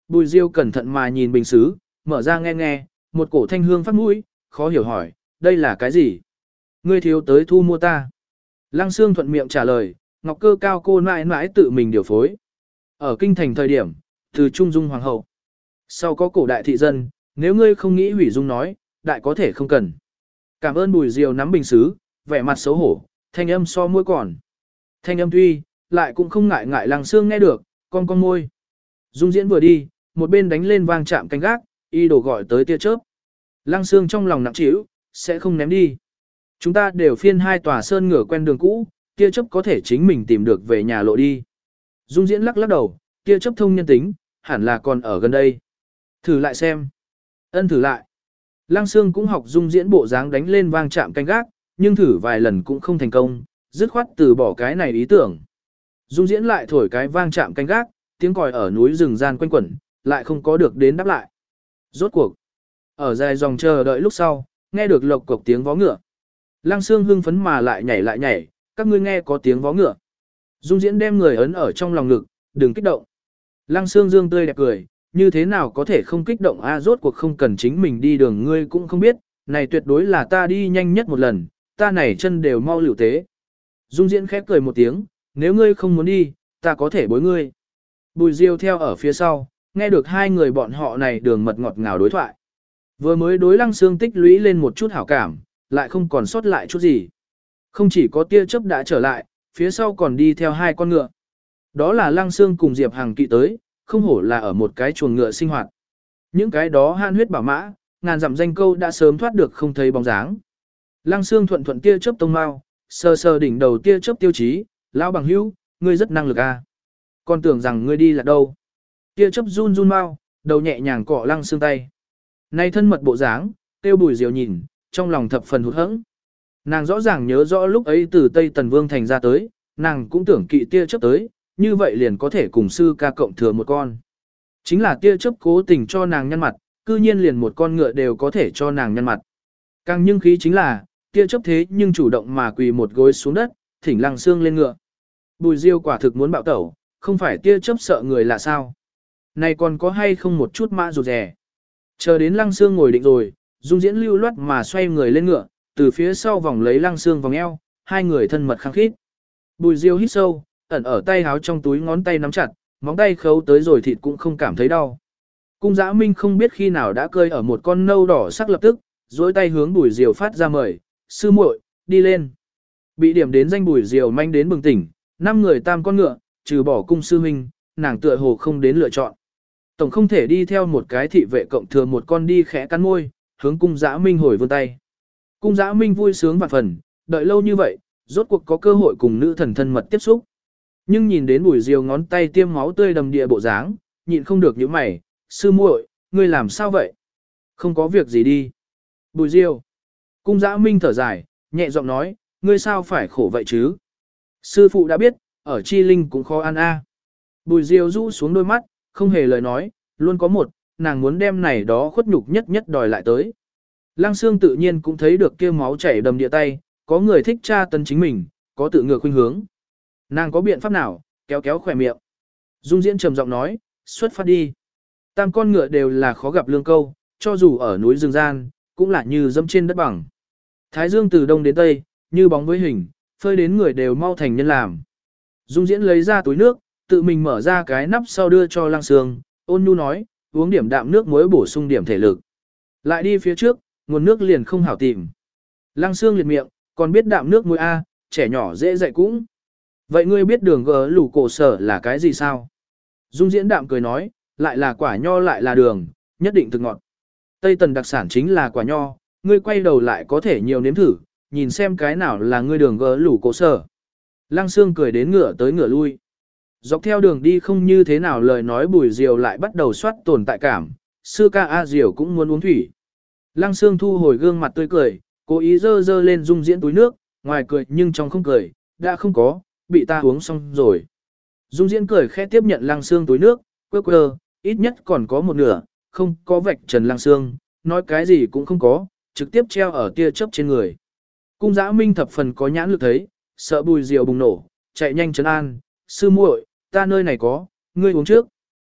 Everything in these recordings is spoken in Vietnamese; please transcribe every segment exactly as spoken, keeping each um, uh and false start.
Bùi Diêu cẩn thận mà nhìn bình sứ, mở ra nghe nghe, một cổ thanh hương phát mũi, khó hiểu hỏi, đây là cái gì? Ngươi thiếu tới thu mua ta. Lăng Sương thuận miệng trả lời, ngọc cơ cao cô mãi mãi tự mình điều phối. Ở kinh thành thời điểm, từ Trung Dung Hoàng hậu. Sau có cổ đại thị dân, nếu ngươi không nghĩ hủy dung nói, đại có thể không cần. Cảm ơn Bùi Diêu nắm bình sứ, vẻ mặt xấu hổ, thanh âm so môi còn. Thanh âm tuy, lại cũng không ngại ngại Lăng Sương nghe được, con con môi. Dung diễn vừa đi, một bên đánh lên vang chạm canh gác, y đổ gọi tới tia chớp. Lăng Sương trong lòng nặng trĩu, sẽ không ném đi. Chúng ta đều phiên hai tòa sơn ngửa quen đường cũ, tia chớp có thể chính mình tìm được về nhà lộ đi. Dung diễn lắc lắc đầu, tia chớp thông nhân tính, hẳn là còn ở gần đây. Thử lại xem. Ân thử lại. Lăng Sương cũng học Dung diễn bộ dáng đánh lên vang chạm canh gác, nhưng thử vài lần cũng không thành công, dứt khoát từ bỏ cái này ý tưởng. Dung diễn lại thổi cái vang chạm canh gác, tiếng còi ở núi rừng gian quanh quẩn, lại không có được đến đáp lại. Rốt cuộc, ở dài dòng chờ đợi lúc sau, nghe được lộc cộc tiếng vó ngựa. Lăng Sương hưng phấn mà lại nhảy lại nhảy, các ngươi nghe có tiếng vó ngựa. Dung diễn đem người ấn ở trong lòng ngực, đừng kích động. Lăng Sương dương tươi đẹp cười, như thế nào có thể không kích động a, rốt cuộc không cần chính mình đi đường ngươi cũng không biết, này tuyệt đối là ta đi nhanh nhất một lần, ta này chân đều mau liều tế. Dung diễn khép cười một tiếng, nếu ngươi không muốn đi, ta có thể bối ngươi. Bùi Diêu theo ở phía sau, nghe được hai người bọn họ này đường mật ngọt ngào đối thoại. Vừa mới đối Lăng Sương tích lũy lên một chút hảo cảm, lại không còn sót lại chút gì. Không chỉ có tia chớp đã trở lại, phía sau còn đi theo hai con ngựa. Đó là Lăng Sương cùng Diệp Hằng kỵ tới, không hổ là ở một cái chuồng ngựa sinh hoạt. Những cái đó han huyết bảo mã, ngàn dặm danh câu đã sớm thoát được không thấy bóng dáng. Lăng Sương thuận thuận tia chớp tông mau, sờ sờ đỉnh đầu tia chớp tiêu chí, lão bằng hữu, ngươi rất năng lực a. Còn tưởng rằng ngươi đi là đâu. Tia chớp run run mau, đầu nhẹ nhàng cọ Lăng Sương tay. Nay thân mật bộ dáng, tiêu Bùi Diêu nhìn, trong lòng thập phần hụt hẫng. Nàng rõ ràng nhớ rõ lúc ấy từ Tây Tần Vương thành ra tới, nàng cũng tưởng kỵ tia chớp tới, như vậy liền có thể cùng sư ca cộng thừa một con. Chính là tia chớp cố tình cho nàng nhăn mặt, cư nhiên liền một con ngựa đều có thể cho nàng nhăn mặt. Càng nhưng khí chính là, tia chớp thế nhưng chủ động mà quỳ một gối xuống đất, thỉnh Lăng Sương lên ngựa. Bùi Diêu quả thực muốn bạo tẩu, không phải tia chớp sợ người là sao. Này còn có hay không một chút mã rụt rè. Chờ đến Lăng Sương ngồi định rồi, Dung diễn lưu loát mà xoay người lên ngựa, từ phía sau vòng lấy Lăng Sương vòng eo, hai người thân mật khăng khít. Bùi Diêu hít sâu, ẩn ở tay háo trong túi ngón tay nắm chặt, móng tay khấu tới rồi thịt cũng không cảm thấy đau. Cung Dã Minh không biết khi nào đã cơi ở một con nâu đỏ sắc lập tức, duỗi tay hướng Bùi Diêu phát ra mời, sư muội, đi lên. Bị điểm đến danh Bùi Diêu manh đến bừng tỉnh, năm người tam con ngựa, trừ bỏ cung sư huynh, nàng tựa hồ không đến lựa chọn. Tổng không thể đi theo một cái thị vệ cộng thừa một con đi khẽ cắn môi, hướng Cung Dã Minh hồi vươn tay. Cung Dã Minh vui sướng vạn phần, đợi lâu như vậy, rốt cuộc có cơ hội cùng nữ thần thân mật tiếp xúc. Nhưng nhìn đến Bùi Diêu ngón tay tiêm máu tươi đầm địa bộ dáng, nhịn không được những mày, sư muội, ngươi làm sao vậy? Không có việc gì đi. Bùi Diêu. Cung Dã Minh thở dài, nhẹ giọng nói, ngươi sao phải khổ vậy chứ? Sư phụ đã biết, ở Chi Linh cũng khó ăn a. Bùi Diêu rũ xuống đôi mắt, không hề lời nói, luôn có một, nàng muốn đem này đó khuất nhục nhất nhất đòi lại tới. Lăng Sương tự nhiên cũng thấy được kia máu chảy đầm địa tay, có người thích tra tấn chính mình, có tự ngược khuynh hướng. Nàng có biện pháp nào, kéo kéo khỏe miệng. Dung diễn trầm giọng nói, xuất phát đi. Tam con ngựa đều là khó gặp lương câu, cho dù ở núi rừng gian, cũng là như dẫm trên đất bằng. Thái dương từ đông đến tây, như bóng với hình, phơi đến người đều mau thành nhân làm. Dung diễn lấy ra túi nước, tự mình mở ra cái nắp sau đưa cho Lăng Sương, ôn nhu nói, uống điểm đạm nước muối bổ sung điểm thể lực. Lại đi phía trước, nguồn nước liền không hảo tìm. Lăng Sương liệt miệng, còn biết đạm nước muối A, trẻ nhỏ dễ dạy cũng. Vậy ngươi biết đường gờ lủ cổ sở là cái gì sao? Dung diễn đạm cười nói, lại là quả nho lại là đường, nhất định thực ngọt. Tây Tần đặc sản chính là quả nho, ngươi quay đầu lại có thể nhiều nếm thử, nhìn xem cái nào là ngươi đường gờ lủ cổ sở. Lăng Sương cười đến ngựa tới ngựa lui. Dọc theo đường đi không như thế nào lời nói Bùi Diêu lại bắt đầu soát tồn tại cảm, sư ca A Diêu cũng muốn uống thủy. Lăng Sương thu hồi gương mặt tươi cười, cố ý dơ dơ lên Dung diễn túi nước, ngoài cười nhưng trong không cười, đã không có, bị ta uống xong rồi. Dung diễn cười khẽ tiếp nhận Lăng Sương túi nước, quơ quơ, ít nhất còn có một nửa, không có vạch trần Lăng Sương, nói cái gì cũng không có, trực tiếp treo ở tia chớp trên người. Cung Dã Minh thập phần có nhãn lực thấy, sợ Bùi Diêu bùng nổ, chạy nhanh trấn an, sư muội, ta nơi này có, ngươi uống trước.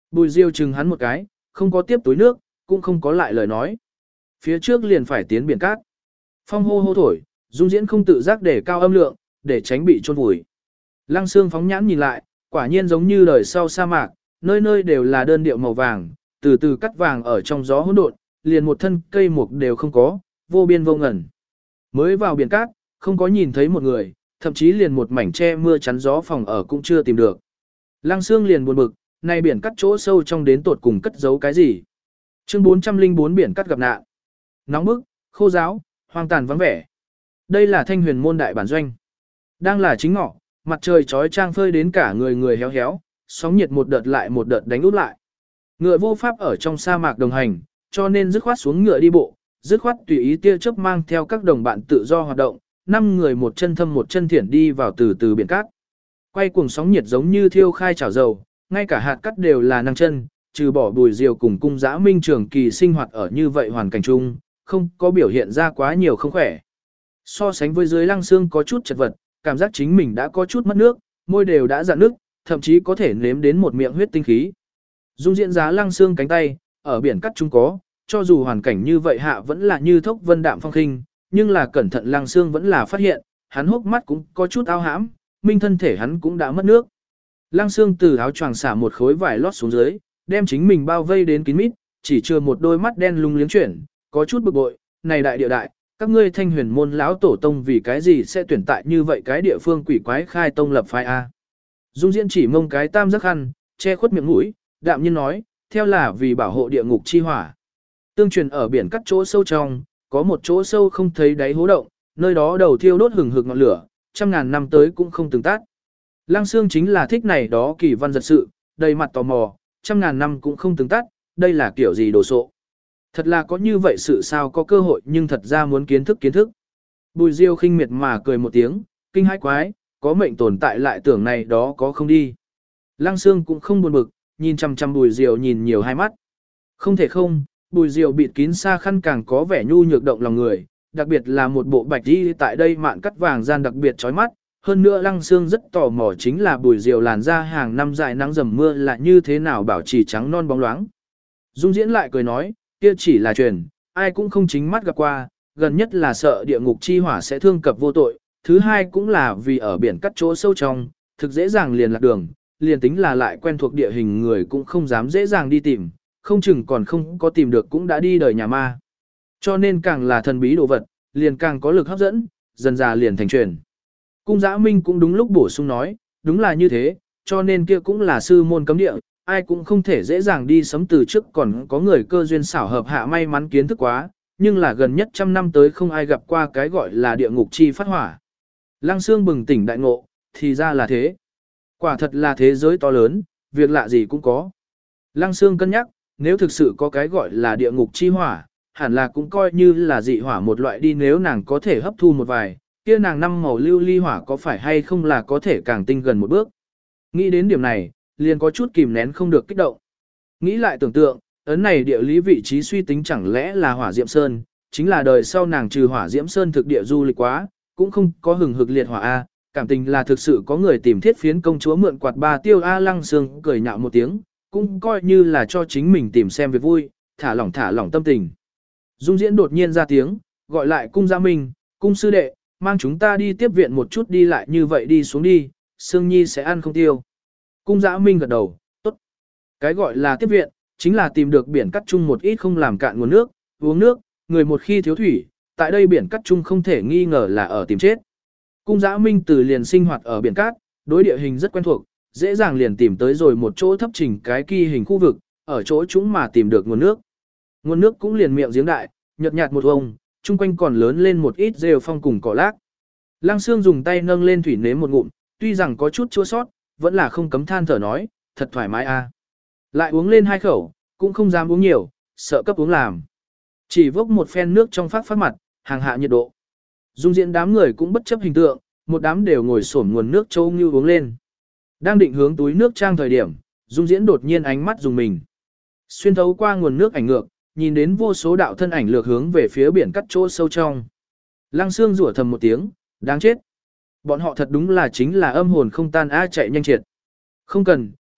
Bùi Diêu chừng hắn một cái, không có tiếp túi nước, cũng không có lại lời nói. Phía trước liền phải tiến biển cát. Phong hô hô thổi, Dung Diễn không tự giác để cao âm lượng, để tránh bị chôn vùi. Lăng Xương phóng nhãn nhìn lại, quả nhiên giống như đời sau sa mạc, nơi nơi đều là đơn điệu màu vàng, từ từ cắt vàng ở trong gió hỗn độn, liền một thân cây mục đều không có, vô biên vô ngần. Mới vào biển cát, không có nhìn thấy một người, thậm chí liền một mảnh che mưa chắn gió phòng ở cũng chưa tìm được. Lăng Xương liền buồn bực, này biển cắt chỗ sâu trong đến tột cùng cất giấu cái gì? Chương bốn trăm lẻ bốn biển cắt gặp nạn. Nóng bức, khô giáo, hoang tàn vắng vẻ. Đây là Thanh Huyền môn đại bản doanh. Đang là chính ngọ, mặt trời chói chang phơi đến cả người người héo héo, sóng nhiệt một đợt lại một đợt đánh úp lại. Ngựa vô pháp ở trong sa mạc đồng hành, cho nên dứt khoát xuống ngựa đi bộ, dứt khoát tùy ý tia chớp mang theo các đồng bạn tự do hoạt động, năm người một chân thâm một chân thiển đi vào từ từ biển cát. Quay cuồng sóng nhiệt giống như thiêu khai chảo dầu, ngay cả hạt cát đều là năng chân, trừ bỏ Bùi Diều cùng Cung Dã Minh trường kỳ sinh hoạt ở như vậy hoàn cảnh chung, không có biểu hiện ra quá nhiều không khỏe. So sánh với dưới Lăng Xương có chút chật vật, cảm giác chính mình đã có chút mất nước, môi đều đã dạn nước, thậm chí có thể nếm đến một miệng huyết tinh khí. Dung Diễn giá Lăng Xương cánh tay, ở biển cắt chung có, cho dù hoàn cảnh như vậy hạ vẫn là như thốc vân đạm phong khinh, nhưng là cẩn thận Lăng Xương vẫn là phát hiện, hắn hốc mắt cũng có chút ao hãm, minh thân thể hắn cũng đã mất nước. Lăng Xương từ áo choàng xả một khối vải lót xuống dưới, đem chính mình bao vây đến kín mít, chỉ chừa một đôi mắt đen lung liếng chuyển, có chút bực bội, này đại địa đại, các ngươi Thanh Huyền môn lão tổ tông vì cái gì sẽ tuyển tại như vậy cái địa phương quỷ quái khai tông lập phái a? Dung Diễn chỉ mông cái tam giác khăn, che khuất miệng mũi, đạm nhiên nói, theo là vì bảo hộ địa ngục chi hỏa. Tương truyền ở biển cắt chỗ sâu trong, có một chỗ sâu không thấy đáy hố động, nơi đó đầu thiêu đốt hừng hực ngọn lửa, trăm ngàn năm tới cũng không từng tắt. Lăng Xương chính là thích này đó kỳ văn giật sự, đầy mặt tò mò, trăm ngàn năm cũng không từng tắt, đây là kiểu gì đồ sộ. Thật là có như vậy sự sao có cơ hội nhưng thật ra muốn kiến thức kiến thức. Bùi Diêu khinh miệt mà cười một tiếng, kinh hãi quái, có mệnh tồn tại lại tưởng này đó có không đi. Lăng Xương cũng không buồn bực, nhìn chăm chăm Bùi Diêu nhìn nhiều hai mắt. Không thể không, Bùi Diêu bịt kín xa khăn càng có vẻ nhu nhược động lòng người, đặc biệt là một bộ bạch y tại đây mạn cắt vàng gian đặc biệt chói mắt. Hơn nữa Lăng Xương rất tò mò chính là Bùi Diêu làn da hàng năm dài nắng dầm mưa là như thế nào bảo trì trắng non bóng loáng. Dung Diễn lại cười nói, kia chỉ là truyền, ai cũng không chính mắt gặp qua, gần nhất là sợ địa ngục chi hỏa sẽ thương cập vô tội, thứ hai cũng là vì ở biển cắt chỗ sâu trong, thực dễ dàng liền lạc đường, liền tính là lại quen thuộc địa hình người cũng không dám dễ dàng đi tìm, không chừng còn không có tìm được cũng đã đi đời nhà ma. Cho nên càng là thần bí đồ vật, liền càng có lực hấp dẫn, dần dà liền thành truyền. Cung Dã Minh cũng đúng lúc bổ sung nói, đúng là như thế, cho nên kia cũng là sư môn cấm địa, ai cũng không thể dễ dàng đi sấm từ trước còn có người cơ duyên xảo hợp hạ may mắn kiến thức quá, nhưng là gần nhất trăm năm tới không ai gặp qua cái gọi là địa ngục chi phát hỏa. Lăng Xương bừng tỉnh đại ngộ, thì ra là thế. Quả thật là thế giới to lớn, việc lạ gì cũng có. Lăng Xương cân nhắc, nếu thực sự có cái gọi là địa ngục chi hỏa, hẳn là cũng coi như là dị hỏa một loại đi nếu nàng có thể hấp thu một vài, kia nàng năm màu lưu ly hỏa có phải hay không là có thể càng tinh gần một bước. Nghĩ đến điểm này, liền có chút kìm nén không được kích động. Nghĩ lại tưởng tượng, ấn này địa lý vị trí suy tính chẳng lẽ là hỏa diệm sơn, chính là đời sau nàng trừ hỏa diệm sơn thực địa du lịch quá, cũng không có hừng hực liệt hỏa A, cảm tình là thực sự có người tìm thiết phiến công chúa mượn quạt ba tiêu A. Lăng Xương cười nhạo một tiếng, cũng coi như là cho chính mình tìm xem việc vui, thả lỏng thả lỏng tâm tình. Dung Diễn đột nhiên ra tiếng, gọi lại Cung Gia Minh, Cung sư đệ, mang chúng ta đi tiếp viện một chút đi lại như vậy đi xuống đi, Sương Nhi sẽ ăn không tiêu. Cung Dã Minh gật đầu, tốt. Cái gọi là tiếp viện, chính là tìm được biển cắt chung một ít không làm cạn nguồn nước, uống nước, người một khi thiếu thủy, tại đây biển cắt chung không thể nghi ngờ là ở tìm chết. Cung Dã Minh từ liền sinh hoạt ở biển cát, đối địa hình rất quen thuộc, dễ dàng liền tìm tới rồi một chỗ thấp trình cái kỳ hình khu vực, ở chỗ chúng mà tìm được nguồn nước. Nguồn nước cũng liền miệng giếng đại, nhợt nhạt một vông, chung quanh còn lớn lên một ít rêu phong cùng cỏ lác. Lăng Xương dùng tay nâng lên thủy nếm một ngụm, tuy rằng có chút chua sót, vẫn là không cấm than thở nói, thật thoải mái a. Lại uống lên hai khẩu, cũng không dám uống nhiều, sợ cấp uống làm. Chỉ vốc một phen nước trong phát phát mặt, hàng hạ nhiệt độ. Dung Diễn đám người cũng bất chấp hình tượng, một đám đều ngồi xổm nguồn nước châu như uống lên. Đang định hướng túi nước trang thời điểm, Dung Diễn đột nhiên ánh mắt dùng mình. Xuyên thấu qua nguồn nước ảnh ngược, nhìn đến vô số đạo thân ảnh lược hướng về phía biển cắt chỗ sâu trong. Lăng Xương rủa thầm một tiếng, đáng chết. Bọn họ thật đúng là chính là âm hồn không tan a chạy nhanh triệt. Không cần,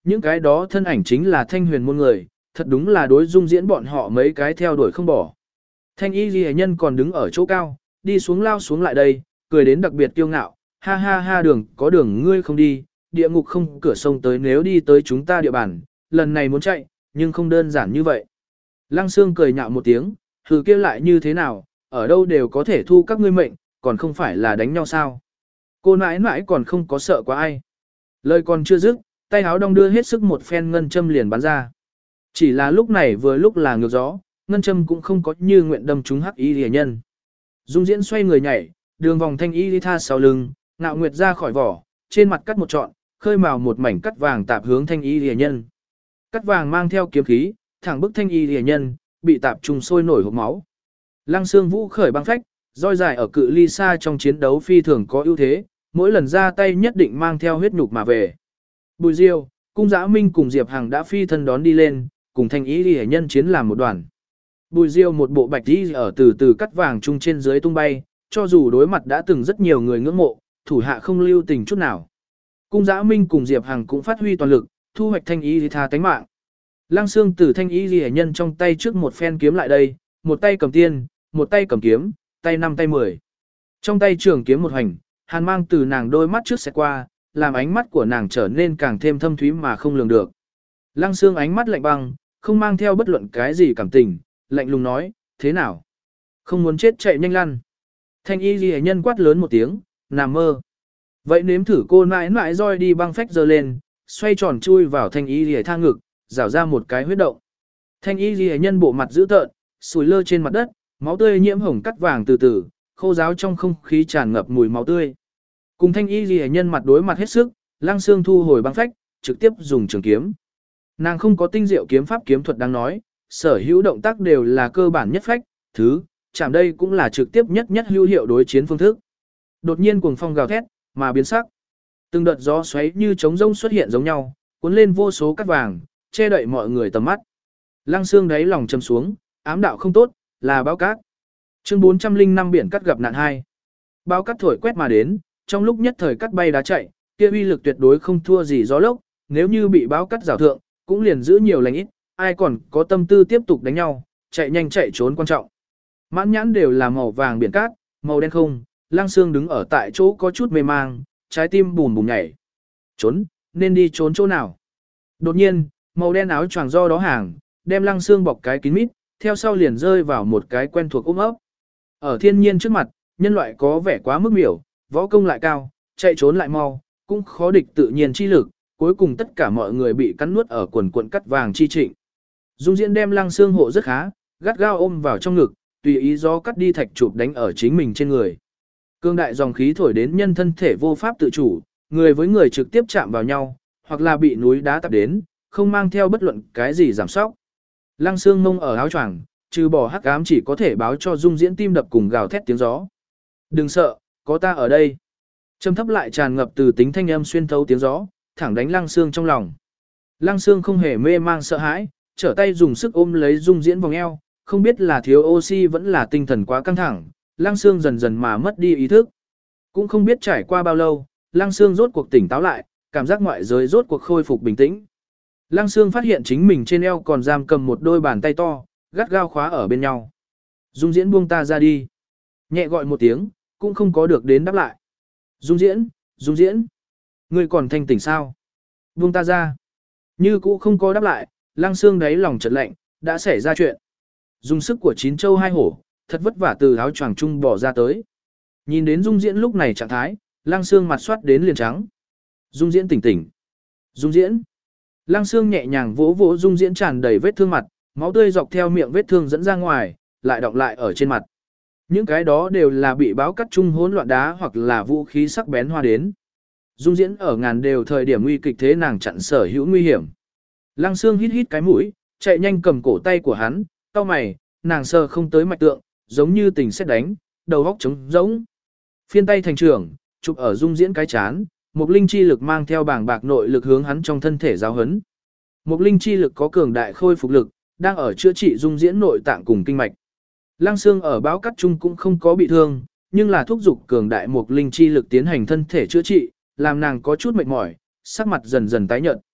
Những cái đó thân ảnh chính là thanh huyền môn người, thật đúng là đối dung diễn bọn họ mấy cái theo đuổi không bỏ. Thanh y ghi nhân còn đứng ở chỗ cao, đi xuống lao xuống lại đây, cười đến đặc biệt kiêu ngạo, ha ha ha đường có đường ngươi không đi, địa ngục không cửa sông tới nếu đi tới chúng ta địa bàn, lần này muốn chạy, nhưng không đơn giản như vậy. Lăng Sương cười nhạo một tiếng, hừ kia lại như thế nào, ở đâu đều có thể thu các ngươi mệnh, còn không phải là đánh nhau sao. Cô nãi nãi còn không có sợ quá ai. Lời còn chưa dứt, tay áo đong đưa hết sức một phen ngân châm liền bắn ra. Chỉ là lúc này vừa lúc là ngược gió, ngân châm cũng không có như nguyện đâm trúng hắc y rìa nhân. Dung diễn xoay người nhảy, đường vòng thanh y đi tha sau lưng, ngạo nguyệt ra khỏi vỏ, trên mặt cắt một trọn, khơi mào một mảnh cắt vàng tạp hướng thanh y rìa nhân. Cắt vàng mang theo kiếm khí, thẳng bức thanh y rìa nhân, bị tạp trùng sôi nổi hộc máu. Lăng Xương Vũ khởi băng phách, roi dài ở cự ly xa trong chiến đấu phi thường có ưu thế, mỗi lần ra tay nhất định mang theo huyết nhục mà về. Bùi Diêu, Cung Dã Minh cùng Diệp Hằng đã phi thân đón đi lên, cùng thanh y rìa nhân chiến làm một đoàn. Bùi Diêu một bộ bạch y ở từ từ cắt vàng trung trên dưới tung bay, cho dù đối mặt đã từng rất nhiều người ngưỡng mộ, thủ hạ không lưu tình chút nào. Cung Dã Minh cùng Diệp Hằng cũng phát huy toàn lực, thu hoạch thanh y tha tánh mạng. Lăng Xương từ thanh y rìa nhân trong tay trước một phen kiếm lại đây, một tay cầm tiên, một tay cầm kiếm, tay năm tay mười. Trong tay trường kiếm một hành, hàn mang từ nàng đôi mắt trước sẽ qua, làm ánh mắt của nàng trở nên càng thêm thâm thúy mà không lường được. Lăng Xương ánh mắt lạnh băng, không mang theo bất luận cái gì cảm tình, lạnh lùng nói, thế nào? Không muốn chết chạy nhanh lăn. Thanh y ghi nhân quát lớn một tiếng, nằm mơ. Vậy nếm thử cô nãi nãi roi đi băng phách giơ lên, xoay tròn chui vào thanh y ghi tha ngực, rảo ra một cái huyết động. Thanh y ghi nhân bộ mặt dữ tợn, sùi lơ trên mặt đất, máu tươi nhiễm hồng cắt vàng từ từ, khô ráo trong không khí tràn ngập mùi máu tươi. Cùng thanh y ghi nhân mặt đối mặt hết sức, Lăng Xương thu hồi băng phách, trực tiếp dùng trường kiếm. Nàng không có tinh diệu kiếm pháp kiếm thuật đáng nói, sở hữu động tác đều là cơ bản nhất phách, thứ, chạm đây cũng là trực tiếp nhất nhất hữu hiệu đối chiến phương thức. Đột nhiên cuồng phong gào thét, mà biến sắc. Từng đợt gió xoáy như trống rông xuất hiện giống nhau, cuốn lên vô số cát vàng, che đậy mọi người tầm mắt. Lăng Xương đáy lòng châm xuống, ám đạo không tốt, là báo cát. Chương bốn trăm linh năm biển cát gặp nạn hai. Báo cát thổi quét mà đến, trong lúc nhất thời cát bay đá chạy, kia uy lực tuyệt đối không thua gì gió lốc, nếu như bị báo cát rào thượng, cũng liền giữ nhiều lành ít, ai còn có tâm tư tiếp tục đánh nhau, chạy nhanh chạy trốn quan trọng. Mãn nhãn đều là màu vàng biển cát, màu đen không, Lăng Xương đứng ở tại chỗ có chút mê mang, trái tim bùm bùm nhảy. Trốn, nên đi trốn chỗ nào? Đột nhiên, màu đen áo choàng do đó hàng, đem Lăng Xương bọc cái kín mít, theo sau liền rơi vào một cái quen thuộc ôm ấp. Ở thiên nhiên trước mặt, nhân loại có vẻ quá mức miểu, võ công lại cao, chạy trốn lại mau, cũng khó địch tự nhiên chi lực, cuối cùng tất cả mọi người bị cắn nuốt ở quần cuộn cắt vàng chi trịnh. Dung Diễn đem Lăng Xương hộ rất khá, gắt gao ôm vào trong ngực, tùy ý gió cắt đi thạch chụp đánh ở chính mình trên người. Cương đại dòng khí thổi đến nhân thân thể vô pháp tự chủ, người với người trực tiếp chạm vào nhau, hoặc là bị núi đá tạp đến, không mang theo bất luận cái gì giảm sóc. Lăng Xương mông ở áo choàng, trừ bỏ hắc ám chỉ có thể báo cho Dung Diễn tim đập cùng gào thét tiếng gió. Đừng sợ, có ta ở đây. Trầm thấp lại tràn ngập từ tính thanh âm xuyên thấu tiếng gió, thẳng đánh Lăng Xương trong lòng. Lăng Xương không hề mê mang sợ hãi, trở tay dùng sức ôm lấy Dung Diễn vòng eo, không biết là thiếu oxy vẫn là tinh thần quá căng thẳng, Lăng Xương dần dần mà mất đi ý thức. Cũng không biết trải qua bao lâu, Lăng Xương rốt cuộc tỉnh táo lại, cảm giác ngoại giới rốt cuộc khôi phục bình tĩnh. Lăng Xương phát hiện chính mình trên eo còn giam cầm một đôi bàn tay to, gắt gao khóa ở bên nhau. Dung Diễn buông ta ra đi. Nhẹ gọi một tiếng, cũng không có được đến đáp lại. Dung Diễn, Dung Diễn, ngươi còn thanh tỉnh sao? Buông ta ra. Như cũ không có đáp lại, Lăng Xương đáy lòng chợt lạnh, đã xảy ra chuyện. Dùng sức của chín châu hai hổ, thật vất vả từ áo choàng trung bỏ ra tới. Nhìn đến Dung Diễn lúc này trạng thái, Lăng Xương mặt soát đến liền trắng. Dung Diễn tỉnh tỉnh. Dung Diễn. Lăng Xương nhẹ nhàng vỗ vỗ Dung Diễn tràn đầy vết thương mặt, máu tươi dọc theo miệng vết thương dẫn ra ngoài, lại đọng lại ở trên mặt. Những cái đó đều là bị báo cắt chung hỗn loạn đá hoặc là vũ khí sắc bén hoa đến. Dung Diễn ở ngàn đều thời điểm nguy kịch thế nàng chặn sở hữu nguy hiểm. Lăng Xương hít hít cái mũi, chạy nhanh cầm cổ tay của hắn, cau mày, nàng sờ không tới mạch tượng, giống như tình xét đánh, đầu óc trống rỗng. Phiên tay thành trưởng, chụp ở Dung Diễn cái chán, một linh chi lực mang theo bảng bạc nội lực hướng hắn trong thân thể giáo hấn. Một linh chi lực có cường đại khôi phục lực, đang ở chữa trị Dung Diễn nội tạng cùng kinh mạch. Lăng Xương ở báo cắt chung cũng không có bị thương, nhưng là thúc dục cường đại một linh chi lực tiến hành thân thể chữa trị, làm nàng có chút mệt mỏi, sắc mặt dần dần tái nhợt.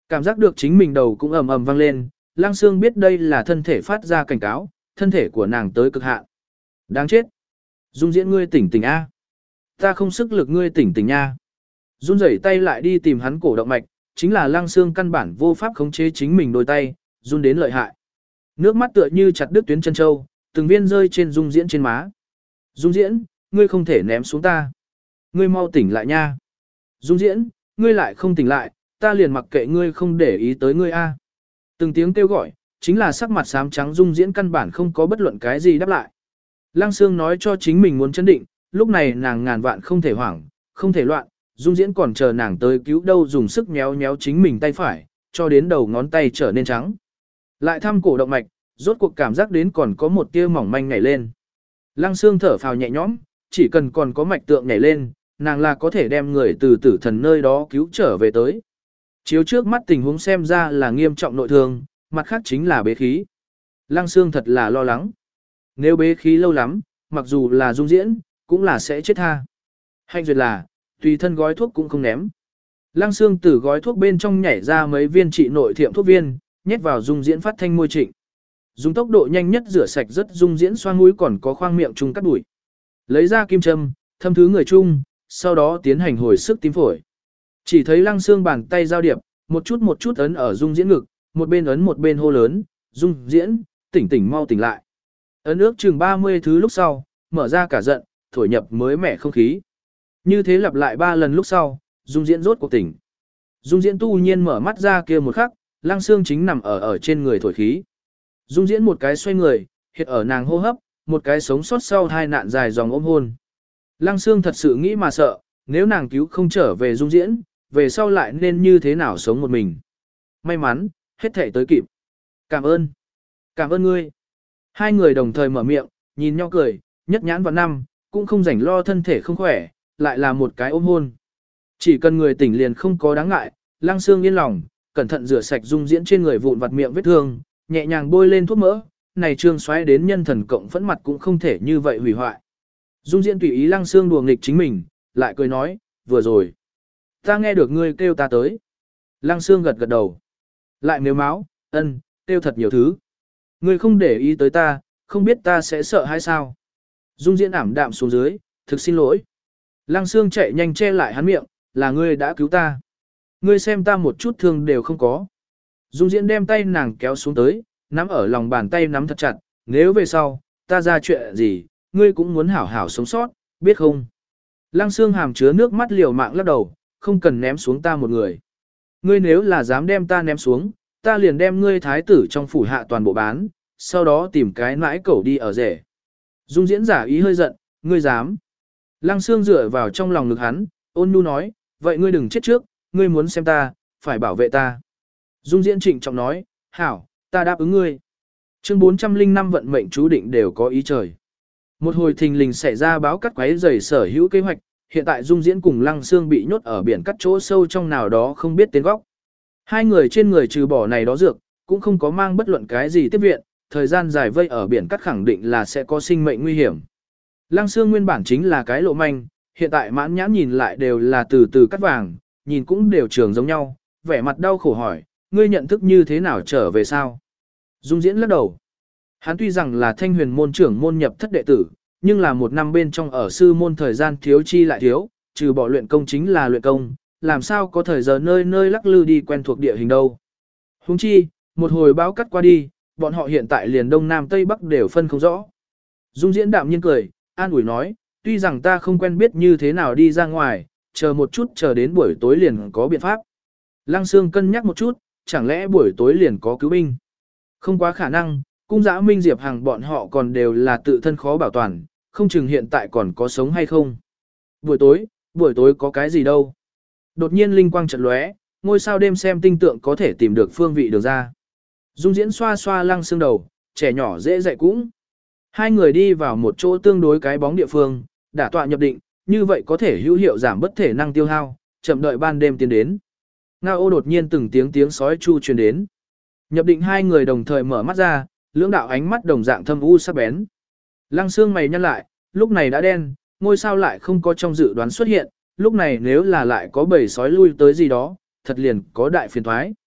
Cảm giác được chính mình đầu cũng ầm ầm vang lên, Lăng Sương biết đây là thân thể phát ra cảnh cáo, thân thể của nàng tới cực hạn. Đáng chết. Dung Diễn ngươi tỉnh tỉnh A. Ta không sức lực ngươi tỉnh tỉnh nha. Run rẩy tay lại đi tìm hắn cổ động mạch, chính là Lăng Sương căn bản vô pháp khống chế chính mình đôi tay, run đến lợi hại. Nước mắt tựa như chặt đứt tuyến chân châu, từng viên rơi trên Dung Diễn trên má. Dung Diễn, ngươi không thể ném xuống ta. Ngươi mau tỉnh lại nha. Dung Diễn, ngươi lại không tỉnh lại, ta liền mặc kệ ngươi không để ý tới ngươi a. Từng tiếng kêu gọi, chính là sắc mặt xám trắng Dung Diễn căn bản không có bất luận cái gì đáp lại. Lăng Sương nói cho chính mình muốn chấn định, lúc này nàng ngàn vạn không thể hoảng, không thể loạn, Dung Diễn còn chờ nàng tới cứu đâu dùng sức nhéo nhéo chính mình tay phải, cho đến đầu ngón tay trở nên trắng. Lại thăm cổ động mạch, rốt cuộc cảm giác đến còn có một tia mỏng manh nhảy lên. Lăng Sương thở phào nhẹ nhõm, chỉ cần còn có mạch tượng nhảy lên, nàng là có thể đem người từ tử thần nơi đó cứu trở về tới. Chiếu trước mắt tình huống xem ra là nghiêm trọng nội thương, mặt khác chính là bế khí. Lăng Sương thật là lo lắng. Nếu bế khí lâu lắm, mặc dù là Dung Diễn, cũng là sẽ chết tha. Hạnh duyệt là, tùy thân gói thuốc cũng không ném. Lăng Sương từ gói thuốc bên trong nhảy ra mấy viên trị nội thiệm thuốc viên, nhét vào Dung Diễn phát thanh môi trịnh. Dùng tốc độ nhanh nhất rửa sạch rất Dung Diễn xoang mũi còn có khoang miệng chung cắt đuổi. Lấy ra kim châm, thâm thứ người chung, sau đó tiến hành hồi sức tím phổi. Chỉ thấy Lăng Sương bàn tay giao điệp, một chút một chút ấn ở Dung Diễn ngực, một bên ấn một bên hô lớn, Dung Diễn, tỉnh tỉnh mau tỉnh lại. Ấn ước chừng ba mươi thứ lúc sau, mở ra cả giận, thổi nhập mới mẻ không khí. Như thế lặp lại ba lần lúc sau, Dung Diễn rốt cuộc tỉnh. Dung Diễn tu nhiên mở mắt ra kia một khắc, Lăng Sương chính nằm ở ở trên người thổi khí. Dung Diễn một cái xoay người, hiện ở nàng hô hấp, một cái sống sót sau hai nạn dài dòng ôm hôn. Lăng Sương thật sự nghĩ mà sợ, nếu nàng cứu không trở về Dung Diễn, về sau lại nên như thế nào sống một mình. May mắn, hết thể tới kịp. Cảm ơn. Cảm ơn ngươi. Hai người đồng thời mở miệng, nhìn nhau cười, nhất nhãn vào năm, cũng không rảnh lo thân thể không khỏe, lại là một cái ôm hôn. Chỉ cần người tỉnh liền không có đáng ngại, Lăng Sương yên lòng, cẩn thận rửa sạch Dung Diễn trên người vụn vặt miệng vết thương, nhẹ nhàng bôi lên thuốc mỡ, này trương xoáy đến nhân thần cộng phẫn mặt cũng không thể như vậy hủy hoại. Dung Diễn tùy ý Lăng Sương đùa nghịch chính mình, lại cười nói, vừa rồi. Ta nghe được ngươi kêu ta tới. Lăng Sương gật gật đầu. Lại nếu máu, ân, kêu thật nhiều thứ. Ngươi không để ý tới ta, không biết ta sẽ sợ hay sao. Dung Diễn ảm đạm xuống dưới, thực xin lỗi. Lăng Sương chạy nhanh che lại hắn miệng, là ngươi đã cứu ta. Ngươi xem ta một chút thương đều không có. Dung Diễn đem tay nàng kéo xuống tới, nắm ở lòng bàn tay nắm thật chặt, nếu về sau, ta ra chuyện gì, ngươi cũng muốn hảo hảo sống sót, biết không? Lăng Sương hàm chứa nước mắt liều mạng lắc đầu, không cần ném xuống ta một người. Ngươi nếu là dám đem ta ném xuống, ta liền đem ngươi thái tử trong phủ hạ toàn bộ bán, sau đó tìm cái nãi cẩu đi ở rể. Dung Diễn giả ý hơi giận, ngươi dám. Lăng Sương dựa vào trong lòng ngực hắn, ôn nhu nói, vậy ngươi đừng chết trước, ngươi muốn xem ta, phải bảo vệ ta. Dung Diễn trịnh trọng nói, hảo, ta đáp ứng ngươi. Chương bốn trăm linh năm vận mệnh chú định đều có ý trời. Một hồi thình lình xảy ra báo cắt quấy rầy sở hữu kế hoạch, hiện tại Dung Diễn cùng Lăng Sương bị nhốt ở biển cắt chỗ sâu trong nào đó không biết tên góc. Hai người trên người trừ bỏ này đó dược, cũng không có mang bất luận cái gì tiếp viện, thời gian dài vây ở biển cắt khẳng định là sẽ có sinh mệnh nguy hiểm. Lăng Sương nguyên bản chính là cái lộ manh, hiện tại mãn nhãn nhìn lại đều là từ từ cắt vàng, nhìn cũng đều trường giống nhau, vẻ mặt đau khổ hỏi, ngươi nhận thức như thế nào trở về sao? Dung Diễn lắc đầu. Hắn tuy rằng là thanh huyền môn trưởng môn nhập thất đệ tử, nhưng là một năm bên trong ở sư môn thời gian thiếu chi lại thiếu, trừ bỏ luyện công chính là luyện công, làm sao có thời giờ nơi nơi lắc lư đi quen thuộc địa hình đâu. Huống chi, một hồi báo cắt qua đi, bọn họ hiện tại liền đông nam tây bắc đều phân không rõ. Dung Diễn đạm nhiên cười, an ủi nói, tuy rằng ta không quen biết như thế nào đi ra ngoài, chờ một chút chờ đến buổi tối liền có biện pháp. Lăng Sương cân nhắc một chút, chẳng lẽ buổi tối liền có cứu binh? Không quá khả năng, cung giã Minh Diệp Hằng bọn họ còn đều là tự thân khó bảo toàn, không chừng hiện tại còn có sống hay không. Buổi tối, buổi tối có cái gì đâu. Đột nhiên linh quang chợt lóe, ngôi sao đêm xem tinh tượng có thể tìm được phương vị được ra. Dung Diễn xoa xoa Lăng Sương đầu, trẻ nhỏ dễ dạy cũng. Hai người đi vào một chỗ tương đối cái bóng địa phương, đả tọa nhập định, như vậy có thể hữu hiệu giảm bất thể năng tiêu hao, chậm đợi ban đêm tiến đến. Ngao ô đột nhiên từng tiếng tiếng sói chu truyền đến. Nhập định hai người đồng thời mở mắt ra, lưỡng đạo ánh mắt đồng dạng thâm u sắc bén. Lăng Sương mày nhăn lại, lúc này đã đen, ngôi sao lại không có trong dự đoán xuất hiện, lúc này nếu là lại có bầy sói lui tới gì đó, thật liền có đại phiền thoái.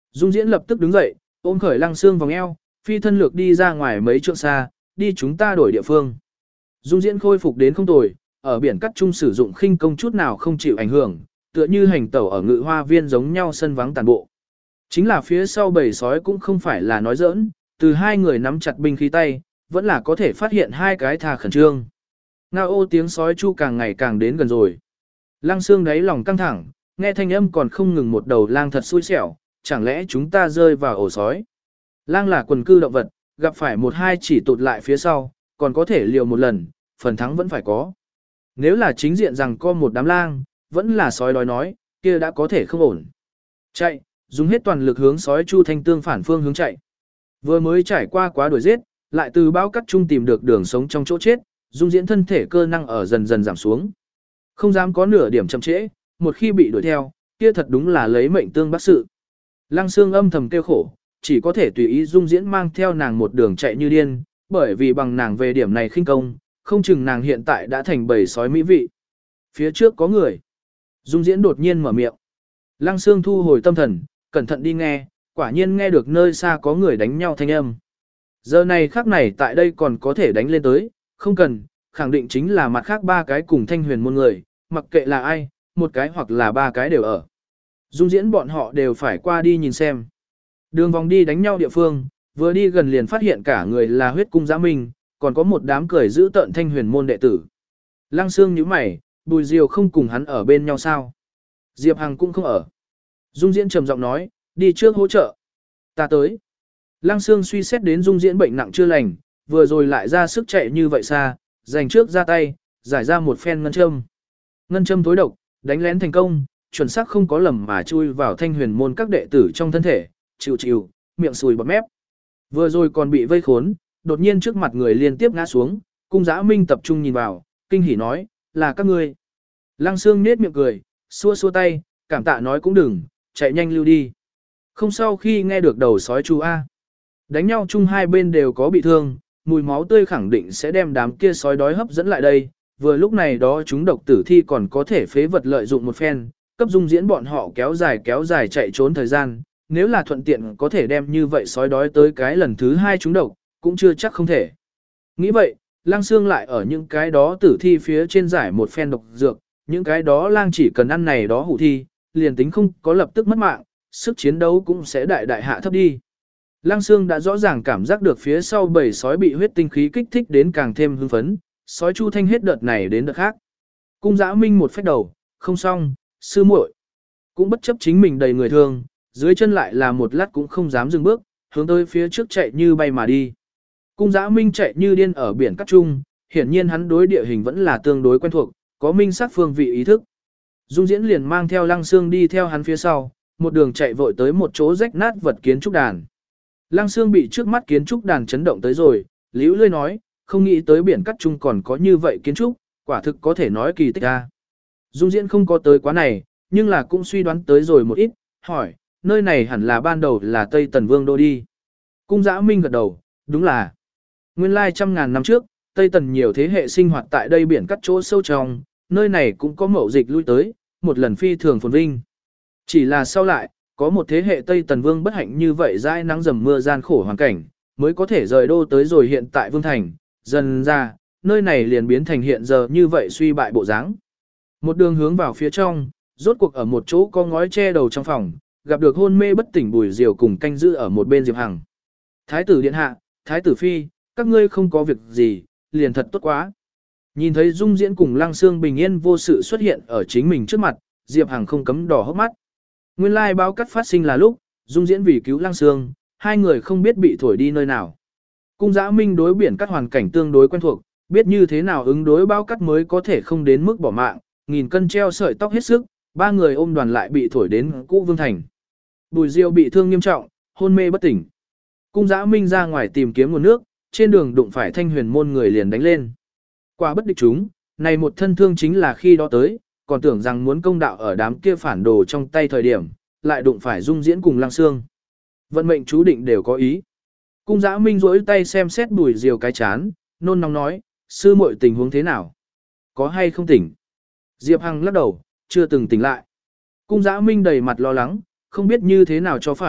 Dung Diễn lập tức đứng dậy, ôm khởi Lăng Xương vòng eo, phi thân lược đi ra ngoài mấy trượng xa, đi chúng ta đổi địa phương. Dung Diễn khôi phục đến không tồi, ở biển cắt chung sử dụng khinh công chút nào không chịu ảnh hưởng, tựa như hành tẩu ở ngự hoa viên giống nhau sân vắng tàn bộ. Chính là phía sau bầy sói cũng không phải là nói giỡn, từ hai người nắm chặt binh khí tay, vẫn là có thể phát hiện hai cái thà khẩn trương. Ngao ô tiếng sói chu càng ngày càng đến gần rồi. Lăng Xương đáy lòng căng thẳng, nghe thanh âm còn không ngừng một đầu lang thật xui xẻo, chẳng lẽ chúng ta rơi vào ổ sói. Lang là quần cư động vật, gặp phải một hai chỉ tụt lại phía sau, còn có thể liều một lần, phần thắng vẫn phải có. Nếu là chính diện rằng có một đám lang, vẫn là sói đói nói, kia đã có thể không ổn. Chạy, dùng hết toàn lực hướng sói chu thanh tương phản phương hướng chạy. Vừa mới trải qua quá đuổi giết, lại từ bao cắt chung tìm được đường sống trong chỗ chết, Dung Diễn thân thể cơ năng ở dần dần giảm xuống. Không dám có nửa điểm chậm trễ, một khi bị đuổi theo, kia thật đúng là lấy mệnh tương bác sự. Lăng Xương âm thầm kêu khổ, chỉ có thể tùy ý Dung Diễn mang theo nàng một đường chạy như điên, bởi vì bằng nàng về điểm này khinh công, không chừng nàng hiện tại đã thành bầy sói mỹ vị. Phía trước có người. Dung Diễn đột nhiên mở miệng. Lăng Xương thu hồi tâm thần, cẩn thận đi nghe, quả nhiên nghe được nơi xa có người đánh nhau thanh âm. Giờ này khắc này tại đây còn có thể đánh lên tới, không cần, khẳng định chính là mặt khác ba cái cùng Thanh Huyền môn người, mặc kệ là ai, một cái hoặc là ba cái đều ở. Dung Diễn bọn họ đều phải qua đi nhìn xem. Đường vòng đi đánh nhau địa phương, vừa đi gần liền phát hiện cả người là huyết cung giã minh, còn có một đám cười giữ tợn Thanh Huyền môn đệ tử. Lăng Xương nhíu mày, Bùi Diều không cùng hắn ở bên nhau sao? Diệp Hằng cũng không ở. Dung Diễn trầm giọng nói, đi trước hỗ trợ. Ta tới. Lăng Xương suy xét đến Dung Diễn bệnh nặng chưa lành, vừa rồi lại ra sức chạy như vậy xa, dành trước ra tay, giải ra một phen ngân châm. Ngân châm tối độc, đánh lén thành công, chuẩn xác không có lầm mà chui vào Thanh Huyền môn các đệ tử trong thân thể, chịu chịu, miệng sùi bọt mép. Vừa rồi còn bị vây khốn, đột nhiên trước mặt người liên tiếp ngã xuống, Cung Giã Minh tập trung nhìn vào, kinh hỉ nói, là các ngươi. Lăng Xương nết miệng cười, xua xua tay, cảm tạ nói cũng đừng, chạy nhanh lưu đi. Không sau khi nghe được đầu sói chú A. Đánh nhau chung hai bên đều có bị thương, mùi máu tươi khẳng định sẽ đem đám kia sói đói hấp dẫn lại đây. Vừa lúc này đó chúng độc tử thi còn có thể phế vật lợi dụng một phen, cấp Dung Diễn bọn họ kéo dài kéo dài chạy trốn thời gian. Nếu là thuận tiện có thể đem như vậy sói đói tới cái lần thứ hai chúng độc, cũng chưa chắc không thể. Nghĩ vậy, Lăng Xương lại ở những cái đó tử thi phía trên giải một phen độc dược, những cái đó lang chỉ cần ăn này đó hủ thi, liền tính không có lập tức mất mạng, sức chiến đấu cũng sẽ đại đại hạ thấp đi. Lăng Xương đã rõ ràng cảm giác được phía sau bầy sói bị huyết tinh khí kích thích đến càng thêm hưng phấn, sói chu thanh hết đợt này đến đợt khác. Cung Giã Minh một phách đầu, không xong, sư muội, cũng bất chấp chính mình đầy người thương, dưới chân lại là một lát cũng không dám dừng bước, hướng tới phía trước chạy như bay mà đi. Cung Giã Minh chạy như điên ở biển cắt trung, hiển nhiên hắn đối địa hình vẫn là tương đối quen thuộc, có minh sát phương vị ý thức. Dung Diễn liền mang theo Lăng Xương đi theo hắn phía sau, một đường chạy vội tới một chỗ rách nát vật kiến trúc đàn. Lăng Xương bị trước mắt kiến trúc đàn chấn động tới rồi, liễu lươi nói, không nghĩ tới biển cắt chung còn có như vậy kiến trúc, quả thực có thể nói kỳ tích ra. Dung Diễn không có tới quá này, nhưng là cũng suy đoán tới rồi một ít, hỏi, nơi này hẳn là ban đầu là Tây Tần Vương đô đi. Cung Giã Minh gật đầu, đúng là. Nguyên lai trăm ngàn năm trước, Tây Tần nhiều thế hệ sinh hoạt tại đây biển cắt chỗ sâu trong, nơi này cũng có mậu dịch lui tới, một lần phi thường phồn vinh. Chỉ là sau lại, có một thế hệ Tây Tần Vương bất hạnh như vậy dãi nắng dầm mưa gian khổ hoàn cảnh, mới có thể rời đô tới rồi hiện tại Vương Thành, dần ra, nơi này liền biến thành hiện giờ như vậy suy bại bộ dáng. Một đường hướng vào phía trong, rốt cuộc ở một chỗ có ngói che đầu trong phòng, gặp được hôn mê bất tỉnh Bùi Diều cùng canh giữ ở một bên Diệp Hằng. Thái tử điện hạ, Thái tử phi, các ngươi không có việc gì, liền thật tốt quá. Nhìn thấy Dung Diễn cùng Lăng Xương bình yên vô sự xuất hiện ở chính mình trước mặt, Diệp Hằng không cấm đỏ hốc mắt. Nguyên lai báo cắt phát sinh là lúc, Dung Diễn vì cứu Lăng Xương, hai người không biết bị thổi đi nơi nào. Cung Giã Minh đối biển cắt hoàn cảnh tương đối quen thuộc, biết như thế nào ứng đối báo cắt mới có thể không đến mức bỏ mạng, nghìn cân treo sợi tóc hết sức, ba người ôm đoàn lại bị thổi đến Cũ Vương Thành. Bùi Diêu bị thương nghiêm trọng, hôn mê bất tỉnh. Cung Giã Minh ra ngoài tìm kiếm nguồn nước, trên đường đụng phải Thanh Huyền môn người liền đánh lên. Quả bất địch chúng, này một thân thương chính là khi đó tới, còn tưởng rằng muốn công đạo ở đám kia phản đồ trong tay thời điểm, lại đụng phải Dung Diễn cùng Lăng Xương. Vận mệnh chú định đều có ý. Cung Giã Minh rỗi tay xem xét Bùi Diều cái chán, nôn nóng nói, sư muội tình huống thế nào? Có hay không tỉnh? Diệp Hằng lắc đầu, chưa từng tỉnh lại. Cung Giã Minh đầy mặt lo lắng, không biết như thế nào cho phải,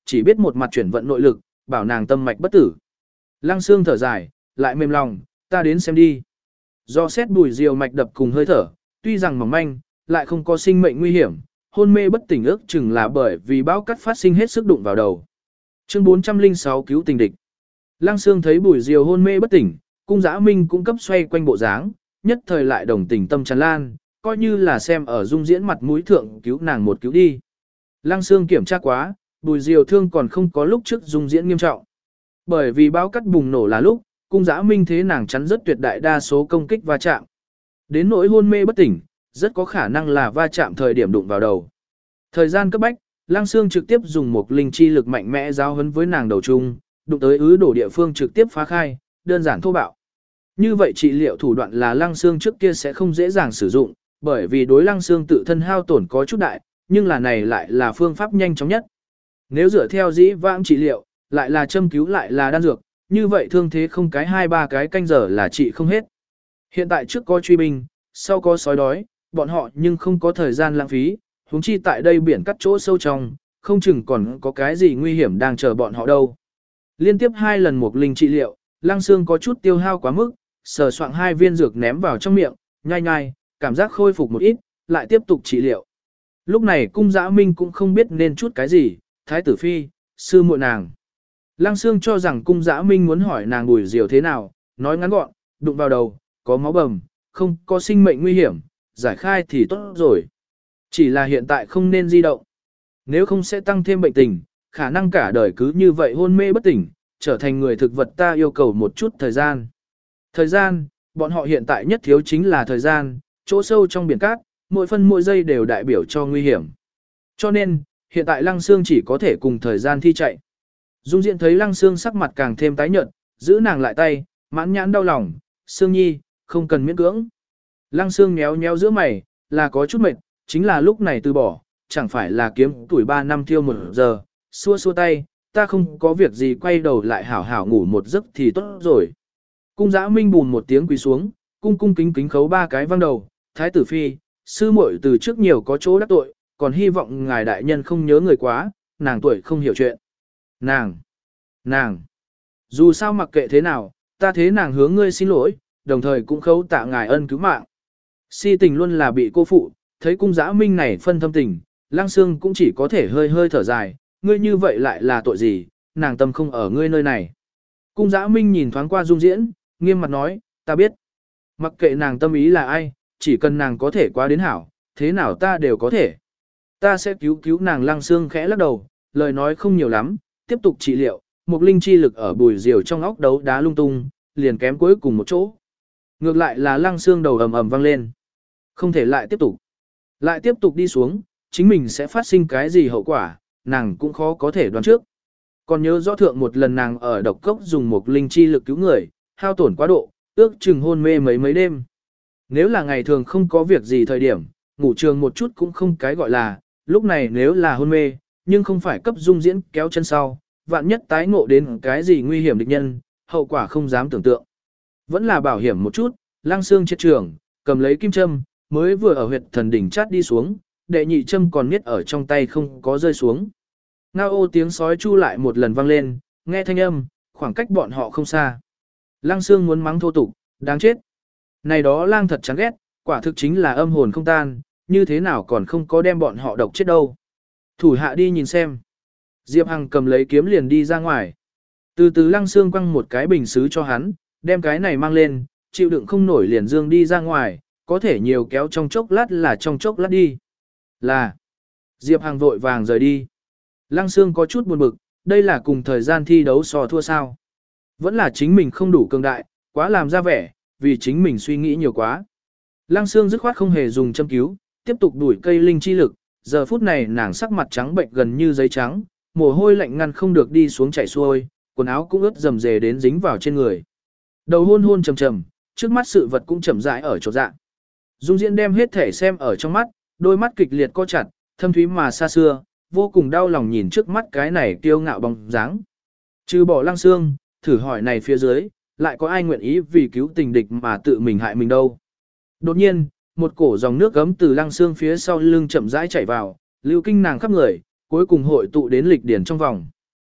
chỉ biết một mặt chuyển vận nội lực, bảo nàng tâm mạch bất tử. Lăng Xương thở dài, lại mềm lòng, ta đến xem đi. Do xét bùi diều mạch đập cùng hơi thở, tuy rằng mỏng manh, lại không có sinh mệnh nguy hiểm, hôn mê bất tỉnh ước chừng là bởi vì bão cắt phát sinh hết sức đụng vào đầu. Chương bốn trăm lẻ sáu cứu tình địch. Lăng Xương thấy bùi diều hôn mê bất tỉnh, cung Dã Minh cũng cấp xoay quanh bộ dáng, nhất thời lại đồng tình tâm tràn lan, coi như là xem ở dung diễn mặt mũi thượng cứu nàng một cứu đi. Lăng Xương kiểm tra quá, bùi diều thương còn không có lúc trước dung diễn nghiêm trọng. Bởi vì bão cắt bùng nổ là lúc, cung Dã Minh thế nàng chắn rất tuyệt đại đa số công kích va chạm. Đến nỗi hôn mê bất tỉnh, rất có khả năng là va chạm thời điểm đụng vào đầu. Thời gian cấp bách, Lăng Xương trực tiếp dùng một linh chi lực mạnh mẽ giao hấn với nàng đầu chung, đụng tới ứ đổ địa phương trực tiếp phá khai, đơn giản thô bạo. Như vậy trị liệu thủ đoạn là Lăng Xương trước kia sẽ không dễ dàng sử dụng, bởi vì đối Lăng Xương tự thân hao tổn có chút đại, nhưng là này lại là phương pháp nhanh chóng nhất. Nếu dựa theo dĩ vãng trị liệu, lại là châm cứu lại là đan dược, như vậy thương thế không cái hai ba cái canh giờ là trị không hết. Hiện tại trước có truy binh, sau có sói đói, bọn họ nhưng không có thời gian lãng phí, huống chi tại đây biển cắt chỗ sâu trong, không chừng còn có cái gì nguy hiểm đang chờ bọn họ đâu. Liên tiếp hai lần một linh trị liệu, Lăng Xương có chút tiêu hao quá mức, sờ soạng hai viên dược ném vào trong miệng, nhai nhai, cảm giác khôi phục một ít, lại tiếp tục trị liệu. Lúc này cung Dã Minh cũng không biết nên chút cái gì, thái tử phi, sư muội nàng. Lăng Xương cho rằng cung Dã Minh muốn hỏi nàng bùi diều thế nào, nói ngắn gọn, đụng vào đầu, có máu bầm, không có sinh mệnh nguy hiểm, giải khai thì tốt rồi. Chỉ là hiện tại không nên di động. Nếu không sẽ tăng thêm bệnh tình, khả năng cả đời cứ như vậy hôn mê bất tỉnh, trở thành người thực vật ta yêu cầu một chút thời gian. Thời gian, bọn họ hiện tại nhất thiếu chính là thời gian, chỗ sâu trong biển cát, mỗi phân mỗi giây đều đại biểu cho nguy hiểm. Cho nên, hiện tại Lăng Xương chỉ có thể cùng thời gian thi chạy. Dung Diện thấy Lăng Xương sắc mặt càng thêm tái nhợt, giữ nàng lại tay, mãn nhãn đau lòng, Xương nhi, không cần miễn cưỡng. Lăng Xương nhéo nhéo giữa mày, là có chút mệt, chính là lúc này từ bỏ, chẳng phải là kiếm tuổi ba năm thiêu một giờ, xua xua tay, ta không có việc gì quay đầu lại hảo hảo ngủ một giấc thì tốt rồi. Cung Dã Minh bùn một tiếng quỳ xuống, cung cung kính kính khấu ba cái văng đầu, thái tử phi, sư muội từ trước nhiều có chỗ đắc tội, còn hy vọng ngài đại nhân không nhớ người quá, nàng tuổi không hiểu chuyện. Nàng, nàng, dù sao mặc kệ thế nào, ta thế nàng hướng ngươi xin lỗi, đồng thời cũng khấu tạ ngài ân cứu mạng. Si tình luôn là bị cô phụ, thấy cung Dã Minh này phân thâm tình, Lăng Xương cũng chỉ có thể hơi hơi thở dài, ngươi như vậy lại là tội gì, nàng tâm không ở ngươi nơi này. Cung Dã Minh nhìn thoáng qua Dung Diễn, nghiêm mặt nói, ta biết. Mặc kệ nàng tâm ý là ai, chỉ cần nàng có thể qua đến hảo, thế nào ta đều có thể. Ta sẽ cứu cứu nàng. Lăng Xương khẽ lắc đầu, lời nói không nhiều lắm, tiếp tục trị liệu, một linh chi lực ở bùi diều trong óc đấu đá lung tung, liền kém cuối cùng một chỗ. Ngược lại là Lăng Xương đầu ầm ầm vang lên. Không thể lại tiếp tục. Lại tiếp tục đi xuống, chính mình sẽ phát sinh cái gì hậu quả, nàng cũng khó có thể đoán trước. Còn nhớ rõ thượng một lần nàng ở độc cốc dùng một linh chi lực cứu người, hao tổn quá độ, ước chừng hôn mê mấy mấy đêm. Nếu là ngày thường không có việc gì thời điểm, ngủ trường một chút cũng không cái gọi là, lúc này nếu là hôn mê, nhưng không phải cấp Dung Diễn kéo chân sau, vạn nhất tái ngộ đến cái gì nguy hiểm địch nhân, hậu quả không dám tưởng tượng. Vẫn là bảo hiểm một chút, Lăng Xương chết trường, cầm lấy kim châm, mới vừa ở huyệt thần đỉnh chát đi xuống, đệ nhị châm còn miết ở trong tay không có rơi xuống. Ngao ô tiếng sói chu lại một lần vang lên, nghe thanh âm, khoảng cách bọn họ không xa. Lăng Xương muốn mắng thô tục, đáng chết. Này đó lang thật chán ghét, quả thực chính là âm hồn không tan, như thế nào còn không có đem bọn họ độc chết đâu. Thủ hạ đi nhìn xem. Diệp Hằng cầm lấy kiếm liền đi ra ngoài. Từ từ Lăng Xương quăng một cái bình sứ cho hắn, đem cái này mang lên, chịu đựng không nổi liền dương đi ra ngoài, có thể nhiều kéo trong chốc lát là trong chốc lát đi. Là. Diệp Hằng vội vàng rời đi. Lăng Xương có chút buồn bực, đây là cùng thời gian thi đấu so thua sao. Vẫn là chính mình không đủ cường đại, quá làm ra vẻ, vì chính mình suy nghĩ nhiều quá. Lăng Xương dứt khoát không hề dùng châm cứu, tiếp tục đuổi cây linh chi lực, giờ phút này nàng sắc mặt trắng bệnh gần như giấy trắng, mồ hôi lạnh ngăn không được đi xuống chảy xuôi, quần áo cũng ướt rầm rề đến dính vào trên người. Đầu hôn hôn trầm trầm, trước mắt sự vật cũng chậm rãi ở chỗ dạng. Dung Diễn đem hết thể xem ở trong mắt, đôi mắt kịch liệt co chặt, thâm thúy mà xa xưa, vô cùng đau lòng nhìn trước mắt cái này kiêu ngạo bóng dáng. Trừ bỏ Lăng Xương, thử hỏi này phía dưới, lại có ai nguyện ý vì cứu tình địch mà tự mình hại mình đâu. Đột nhiên, một cổ dòng nước gấm từ Lăng Xương phía sau lưng chậm rãi chảy vào, lưu kinh nàng khắp người, cuối cùng hội tụ đến lịch điển trong vòng.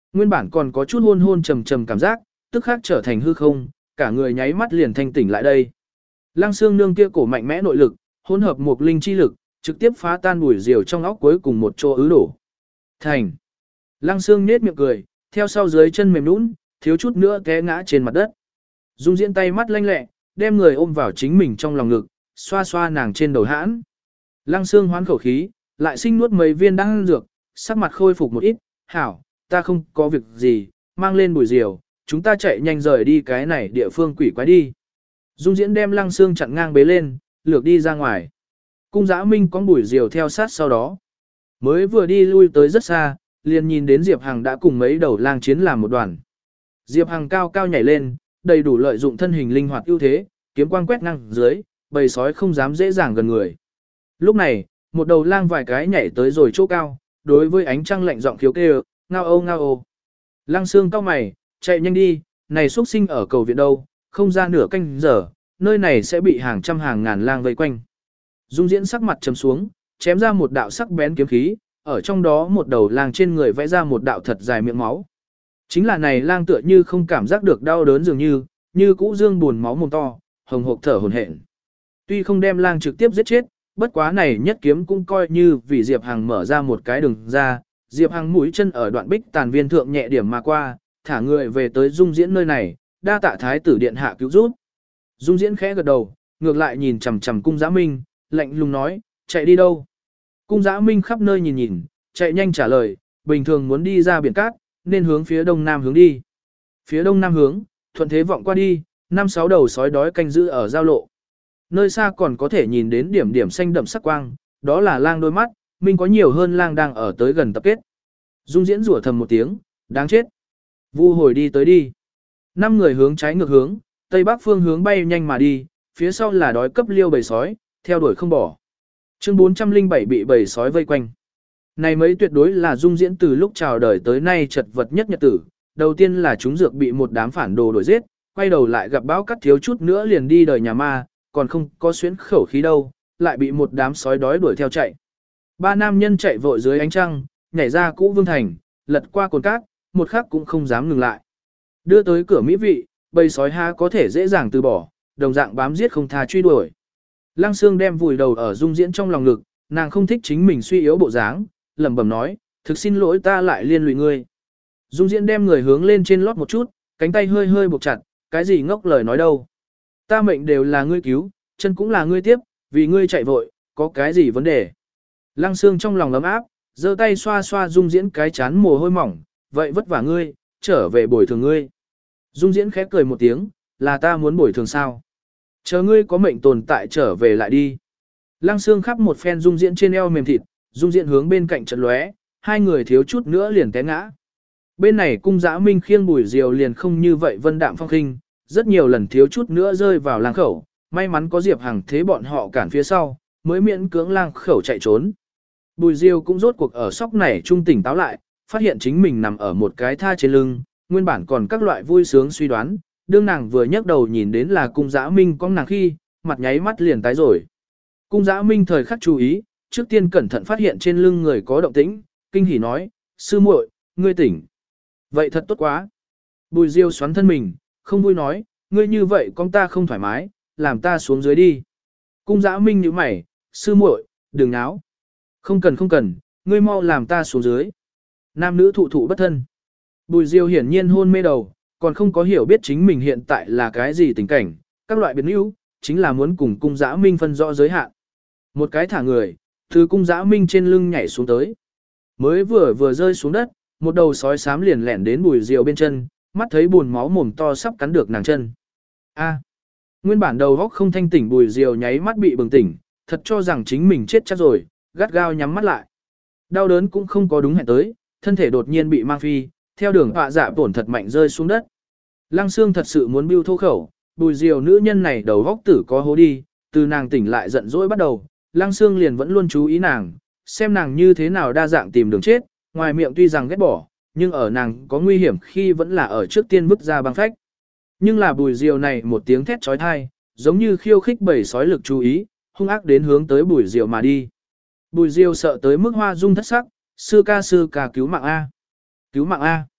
Nguyên bản còn có chút hôn hôn trầm trầm cảm giác, tức khắc trở thành hư không, cả người nháy mắt liền thanh tỉnh lại đây. Lăng Xương Nương kia cổ mạnh mẽ nội lực, hỗn hợp một linh chi lực, trực tiếp phá tan bùi diều trong óc cuối cùng một chỗ ứ đổ. Thành. Lăng Xương nhếch miệng cười, theo sau dưới chân mềm nhũn, thiếu chút nữa té ngã trên mặt đất. Dung Diễn tay mắt lanh lẹ, đem người ôm vào chính mình trong lòng ngực, xoa xoa nàng trên đầu hãn. Lăng Xương hoán khẩu khí, lại sinh nuốt mấy viên đan dược, sắc mặt khôi phục một ít, hảo, ta không có việc gì, mang lên bùi diều, chúng ta chạy nhanh rời đi cái này địa phương quỷ quái đi. Dung Diễn đem Lăng Xương chặn ngang bế lên, lược đi ra ngoài. Cung Dã Minh có bùi diều theo sát sau đó. Mới vừa đi lui tới rất xa, liền nhìn đến Diệp Hằng đã cùng mấy đầu lang chiến làm một đoàn. Diệp Hằng cao cao nhảy lên, đầy đủ lợi dụng thân hình linh hoạt ưu thế, kiếm quang quét ngang dưới, bầy sói không dám dễ dàng gần người. Lúc này, một đầu lang vài cái nhảy tới rồi chỗ cao, đối với ánh trăng lạnh giọng khiếu kêu, ngao ô ngao ô. Lăng Xương cau mày, chạy nhanh đi, này xuất sinh ở cầu viện đâu, không ra nửa canh giờ, nơi này sẽ bị hàng trăm hàng ngàn lang vây quanh. Dung Diễn sắc mặt trầm xuống, chém ra một đạo sắc bén kiếm khí, ở trong đó một đầu lang trên người vẽ ra một đạo thật dài miệng máu. Chính là này lang tựa như không cảm giác được đau đớn dường như, như cũ dương buồn máu mồm to, hồng hộc thở hổn hển. Tuy không đem lang trực tiếp giết chết, bất quá này nhất kiếm cũng coi như vì Diệp Hằng mở ra một cái đường ra, Diệp Hằng mũi chân ở đoạn bích tàn viên thượng nhẹ điểm mà qua, thả người về tới Dung Diễn nơi này, đa tạ thái tử điện hạ cứu giúp. Dung Diễn khẽ gật đầu, ngược lại nhìn chằm chằm Cung Dã Minh, lạnh lùng nói, chạy đi đâu? Cung Dã Minh khắp nơi nhìn nhìn, chạy nhanh trả lời, bình thường muốn đi ra biển cát, nên hướng phía đông nam hướng đi. Phía đông nam hướng, thuận thế vọng qua đi, năm sáu đầu sói đói canh giữ ở giao lộ. Nơi xa còn có thể nhìn đến điểm điểm xanh đậm sắc quang, đó là lang đôi mắt, Minh có nhiều hơn lang đang ở tới gần tập kết. Dung Diễn rủa thầm một tiếng, đáng chết. Vu hồi đi tới đi. Năm người hướng trái ngược hướng, tây bắc phương hướng bay nhanh mà đi, phía sau là đói cấp liêu bầy sói, theo đuổi không bỏ. Chương bốn trăm lẻ bảy bị bầy sói vây quanh. Này mấy tuyệt đối là Dung Diễn từ lúc chào đời tới nay chật vật nhất nhật tử. Đầu tiên là chúng dược bị một đám phản đồ đuổi giết, quay đầu lại gặp bão cắt thiếu chút nữa liền đi đời nhà ma, còn không có xuyến khẩu khí đâu, lại bị một đám sói đói đuổi theo chạy. Ba nam nhân chạy vội dưới ánh trăng, nhảy ra cũ vương thành, lật qua cồn cát, một khắc cũng không dám ngừng lại. Đưa tới cửa mỹ vị, bầy sói há có thể dễ dàng từ bỏ, đồng dạng bám giết không tha truy đuổi. Lăng Xương đem vùi đầu ở Dung Diễn trong lòng ngực, nàng không thích chính mình suy yếu bộ dáng, lẩm bẩm nói, thực xin lỗi ta lại liên lụy ngươi. Dung Diễn đem người hướng lên trên lót một chút, cánh tay hơi hơi buộc chặt, cái gì ngốc lời nói đâu. Ta mệnh đều là ngươi cứu, chân cũng là ngươi tiếp, vì ngươi chạy vội, có cái gì vấn đề. Lăng Xương trong lòng ấm áp, giơ tay xoa xoa Dung Diễn cái chán mồ hôi mỏng, vậy vất vả ngươi, trở về bồi thường ngươi. Dung Diễn khép cười một tiếng, là ta muốn bồi thường sao. Chờ ngươi có mệnh tồn tại trở về lại đi. Lăng Xương khắp một phen Dung Diễn trên eo mềm thịt, Dung Diễn hướng bên cạnh trận lóe, hai người thiếu chút nữa liền té ngã. Bên này Cung Dã Minh khiêng bùi diều liền không như vậy vân đạm phong khinh, rất nhiều lần thiếu chút nữa rơi vào lang khẩu, may mắn có Diệp Hằng thế bọn họ cản phía sau, mới miễn cưỡng lang khẩu chạy trốn. Bùi diều cũng rốt cuộc ở sóc này trung tỉnh táo lại, phát hiện chính mình nằm ở một cái tha trên lưng, nguyên bản còn các loại vui sướng suy đoán, đương nàng vừa nhấc đầu nhìn đến là Cung Dã Minh con nàng khi, mặt nháy mắt liền tái rồi. Cung Dã Minh thời khắc chú ý, trước tiên cẩn thận phát hiện trên lưng người có động tĩnh, kinh hỉ nói, sư muội, ngươi tỉnh. Vậy thật tốt quá. Bùi diêu xoắn thân mình, không vui nói, ngươi như vậy con ta không thoải mái, làm ta xuống dưới đi. Cung Dã Minh nhíu mày, sư muội, đừng náo. Không cần không cần, ngươi mau làm ta xuống dưới. Nam nữ thụ thụ bất thân. Bùi diêu hiển nhiên hôn mê đầu, còn không có hiểu biết chính mình hiện tại là cái gì tình cảnh, các loại biến yếu, chính là muốn cùng Cung Dã Minh phân rõ giới hạn. Một cái thả người, từ Cung Dã Minh trên lưng nhảy xuống tới. Mới vừa vừa rơi xuống đất, một đầu sói xám liền lẻn đến bùi diều bên chân, mắt thấy buồn máu mồm to sắp cắn được nàng chân. A. Nguyên bản đầu góc không thanh tỉnh bùi diều nháy mắt bị bừng tỉnh, thật cho rằng chính mình chết chắc rồi, gắt gao nhắm mắt lại. Đau đớn cũng không có đúng hẹn tới, thân thể đột nhiên bị mang phi, theo đường họa dạ tổn thật mạnh rơi xuống đất. Lăng Xương thật sự muốn bưu thô khẩu, bùi diều nữ nhân này đầu góc tử có hố đi, từ nàng tỉnh lại giận dỗi bắt đầu, Lăng Xương liền vẫn luôn chú ý nàng, xem nàng như thế nào đa dạng tìm đường chết, ngoài miệng tuy rằng ghét bỏ, nhưng ở nàng có nguy hiểm khi vẫn là ở trước tiên vứt ra băng phách. Nhưng là bùi diều này một tiếng thét trói thai, giống như khiêu khích bầy sói lực chú ý, hung ác đến hướng tới bùi diều mà đi. Bùi diều sợ tới mức hoa dung thất sắc, sư ca sư ca cứu mạng A. Cứu mạng A.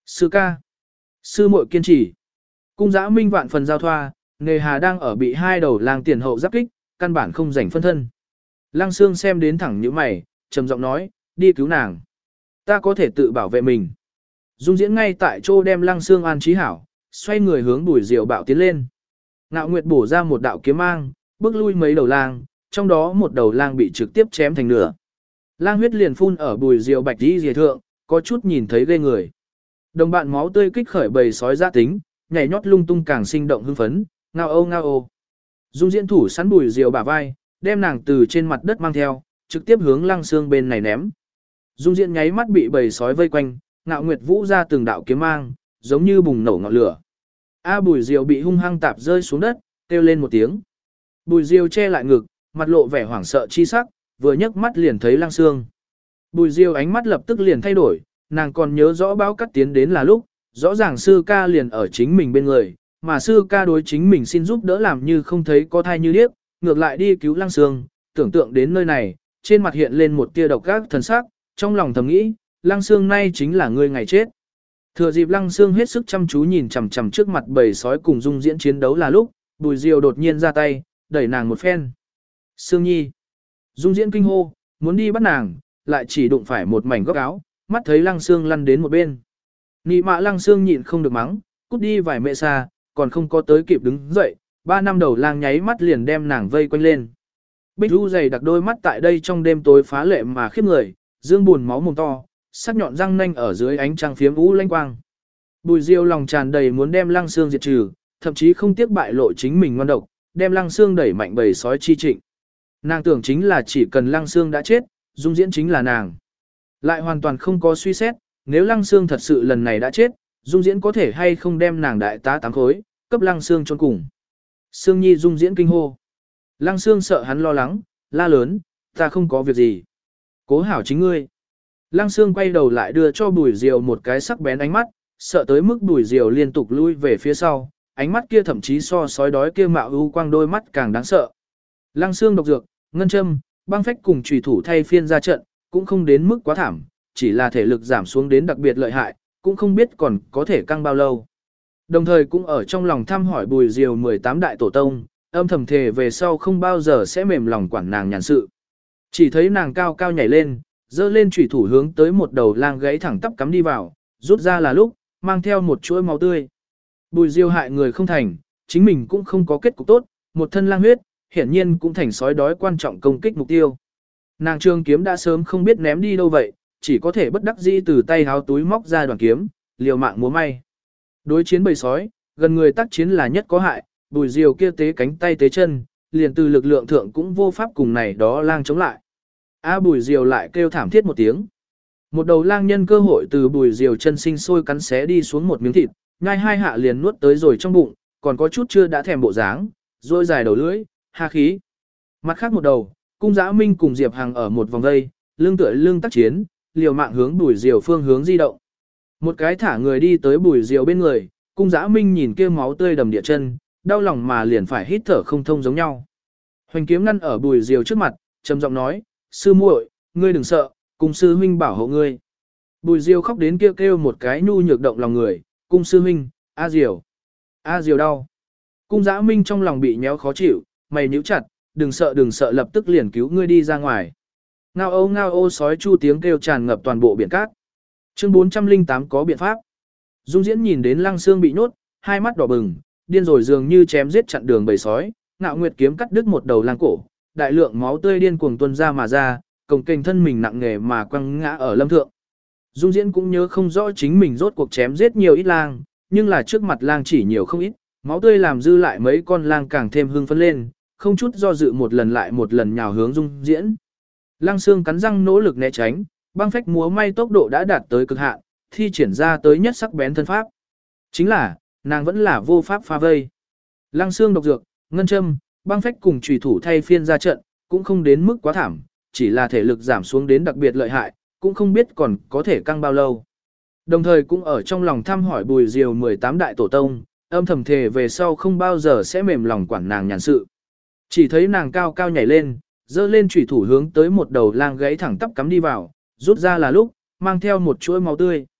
Sư ca. Sư muội kiên trì. Cung Dã Minh vạn phần giao thoa, Nề Hà đang ở bị hai đầu lang tiền hậu giáp kích, căn bản không rảnh phân thân. Lăng Sương xem đến thẳng nhíu mày, trầm giọng nói, đi cứu nàng. Ta có thể tự bảo vệ mình. Dung Diễn ngay tại chỗ đem Lăng Sương an trí hảo, xoay người hướng Bùi Diều bạo tiến lên. Ngạo Nguyệt bổ ra một đạo kiếm mang, bước lui mấy đầu lang, trong đó một đầu lang bị trực tiếp chém thành nửa. Lang huyết liền phun ở Bùi Diều bạch đi dìa thượng, có chút nhìn thấy ghê người. Đồng bạn máu tươi kích khởi bầy sói giã tính, nhảy nhót lung tung càng sinh động hưng phấn, ngao ô ngao ô. Dung Diễn thủ sắn Bùi Diều bả vai, đem nàng từ trên mặt đất mang theo, trực tiếp hướng Lăng Sương bên này ném. Dung Diễn nháy mắt bị bầy sói vây quanh, Ngạo Nguyệt vũ ra từng đạo kiếm mang, giống như bùng nổ ngọn lửa. A Bùi Diều bị hung hăng tạp rơi xuống đất, kêu lên một tiếng. Bùi Diều che lại ngực, mặt lộ vẻ hoảng sợ chi sắc, vừa nhấc mắt liền thấy Lăng Sương. Bùi Diều ánh mắt lập tức liền thay đổi, nàng còn nhớ rõ báo cắt tiến đến là lúc, rõ ràng sư ca liền ở chính mình bên người, mà sư ca đối chính mình xin giúp đỡ làm như không thấy có thai như điếc, ngược lại đi cứu Lăng Sương, tưởng tượng đến nơi này, trên mặt hiện lên một tia độc ác thần sắc, trong lòng thầm nghĩ, Lăng Sương nay chính là ngươi ngày chết. Thừa dịp Lăng Sương hết sức chăm chú nhìn chằm chằm trước mặt bầy sói cùng Dung Diễn chiến đấu là lúc, Bùi Diều đột nhiên ra tay, đẩy nàng một phen. Sương Nhi. Dung Diễn kinh hô, muốn đi bắt nàng, lại chỉ đụng phải một mảnh góc áo, mắt thấy Lăng Sương lăn đến một bên. Nị mạ Lăng Sương nhịn không được mắng, cút đi vài mẹ xa, còn không có tới kịp đứng dậy, ba năm đầu lang nháy mắt liền đem nàng vây quanh lên. Bích Du dày đặc đôi mắt tại đây trong đêm tối phá lệ mà khiếp người, dương buồn máu mồm to, sắc nhọn răng nanh ở dưới ánh trăng phiếm u lanh quang. Bùi Diêu lòng tràn đầy muốn đem Lăng Sương diệt trừ, thậm chí không tiếc bại lộ chính mình ngoan độc, đem Lăng Sương đẩy mạnh bầy sói chi trịnh. Nàng tưởng chính là chỉ cần Lăng Sương đã chết, Dung Diễn chính là nàng. Lại hoàn toàn không có suy xét, nếu Lăng Sương thật sự lần này đã chết, Dung Diễn có thể hay không đem nàng đại tá tám khối, cấp Lăng Sương chôn cùng. Sương Nhi Dung Diễn kinh hô. Lăng Sương sợ hắn lo lắng, la lớn, ta không có việc gì. Cố hảo chính ngươi. Lăng Sương quay đầu lại đưa cho Bùi Diều một cái sắc bén ánh mắt, sợ tới mức Bùi Diều liên tục lui về phía sau, ánh mắt kia thậm chí so sói đói kia mạo ưu quang đôi mắt càng đáng sợ. Lăng Sương độc dược, ngân châm, băng phách cùng chủy thủ thay phiên ra trận, cũng không đến mức quá thảm, chỉ là thể lực giảm xuống đến đặc biệt lợi hại, cũng không biết còn có thể căng bao lâu. Đồng thời cũng ở trong lòng thăm hỏi Bùi Diều mười tám đại tổ tông, âm thầm thề về sau không bao giờ sẽ mềm lòng quản nàng nhàn sự. Chỉ thấy nàng cao cao nhảy lên, dơ lên chủy thủ hướng tới một đầu lang gãy thẳng tắp cắm đi vào, rút ra là lúc, mang theo một chuỗi máu tươi. Bùi Diêu hại người không thành, chính mình cũng không có kết cục tốt, một thân lang huyết, hiển nhiên cũng thành sói đói quan trọng công kích mục tiêu. Nàng trường kiếm đã sớm không biết ném đi đâu vậy, chỉ có thể bất đắc dĩ từ tay háo túi móc ra đoàn kiếm, liều mạng múa may. Đối chiến bầy sói, gần người tác chiến là nhất có hại, Bùi Diêu kia tế cánh tay tế chân, liền từ lực lượng thượng cũng vô pháp cùng này đó lang chống lại. A Bùi Diêu lại kêu thảm thiết một tiếng. Một đầu lang nhân cơ hội từ Bùi Diêu chân sinh sôi cắn xé đi xuống một miếng thịt, nhai hai hạ liền nuốt tới rồi trong bụng, còn có chút chưa đã thèm bộ dáng, rồi dài đầu lưỡi, ha khí. Mặt khác một đầu, Cung Dã Minh cùng Diệp Hằng ở một vòng dây, lưng tựa lưng tác chiến, liều mạng hướng Bùi Diêu phương hướng di động. Một cái thả người đi tới Bùi Diêu bên người, Cung Dã Minh nhìn kia máu tươi đầm địa chân, đau lòng mà liền phải hít thở không thông giống nhau. Hoành kiếm ngăn ở Bùi Diêu trước mặt, trầm giọng nói, sư muội, ngươi đừng sợ, cung sư huynh bảo hộ ngươi. Bùi Diêu khóc đến kêu kêu một cái nhu nhược động lòng người, cung sư huynh, a Diều, a Diều đau. Cung Dã Minh trong lòng bị nhéo khó chịu, mày nhíu chặt, đừng sợ đừng sợ lập tức liền cứu ngươi đi ra ngoài. Ngao ô ngao ô sói chu tiếng kêu tràn ngập toàn bộ biển cát. Chương bốn trăm lẻ tám có biện pháp. Dung Diễn nhìn đến Lăng Sương bị nhốt, hai mắt đỏ bừng, điên rồi dường như chém giết chặn đường bầy sói, Ngạo Nguyệt kiếm cắt đứt một đầu lang cổ, đại lượng máu tươi điên cuồng tuôn ra mà ra, cổng kềnh thân mình nặng nề mà quăng ngã ở lâm thượng. Dung Diễn cũng nhớ không rõ chính mình rốt cuộc chém giết nhiều ít lang, nhưng là trước mặt lang chỉ nhiều không ít, máu tươi làm dư lại mấy con lang càng thêm hưng phấn lên, không chút do dự một lần lại một lần nhào hướng Dung Diễn. Lăng Sương cắn răng nỗ lực né tránh, băng phách múa may tốc độ đã đạt tới cực hạn, thi triển ra tới nhất sắc bén thân pháp. Chính là, nàng vẫn là vô pháp phá vây. Lăng Sương độc dược, ngân châm, băng phách cùng chủy thủ thay phiên ra trận, cũng không đến mức quá thảm, chỉ là thể lực giảm xuống đến đặc biệt lợi hại, cũng không biết còn có thể căng bao lâu. Đồng thời cũng ở trong lòng thăm hỏi Bùi Diều mười tám đại tổ tông, âm thầm thề về sau không bao giờ sẽ mềm lòng quản nàng nhàn sự. Chỉ thấy nàng cao cao nhảy lên, dơ lên chủy thủ hướng tới một đầu lang gãy thẳng tắp cắm đi vào, rút ra là lúc, mang theo một chuỗi máu tươi.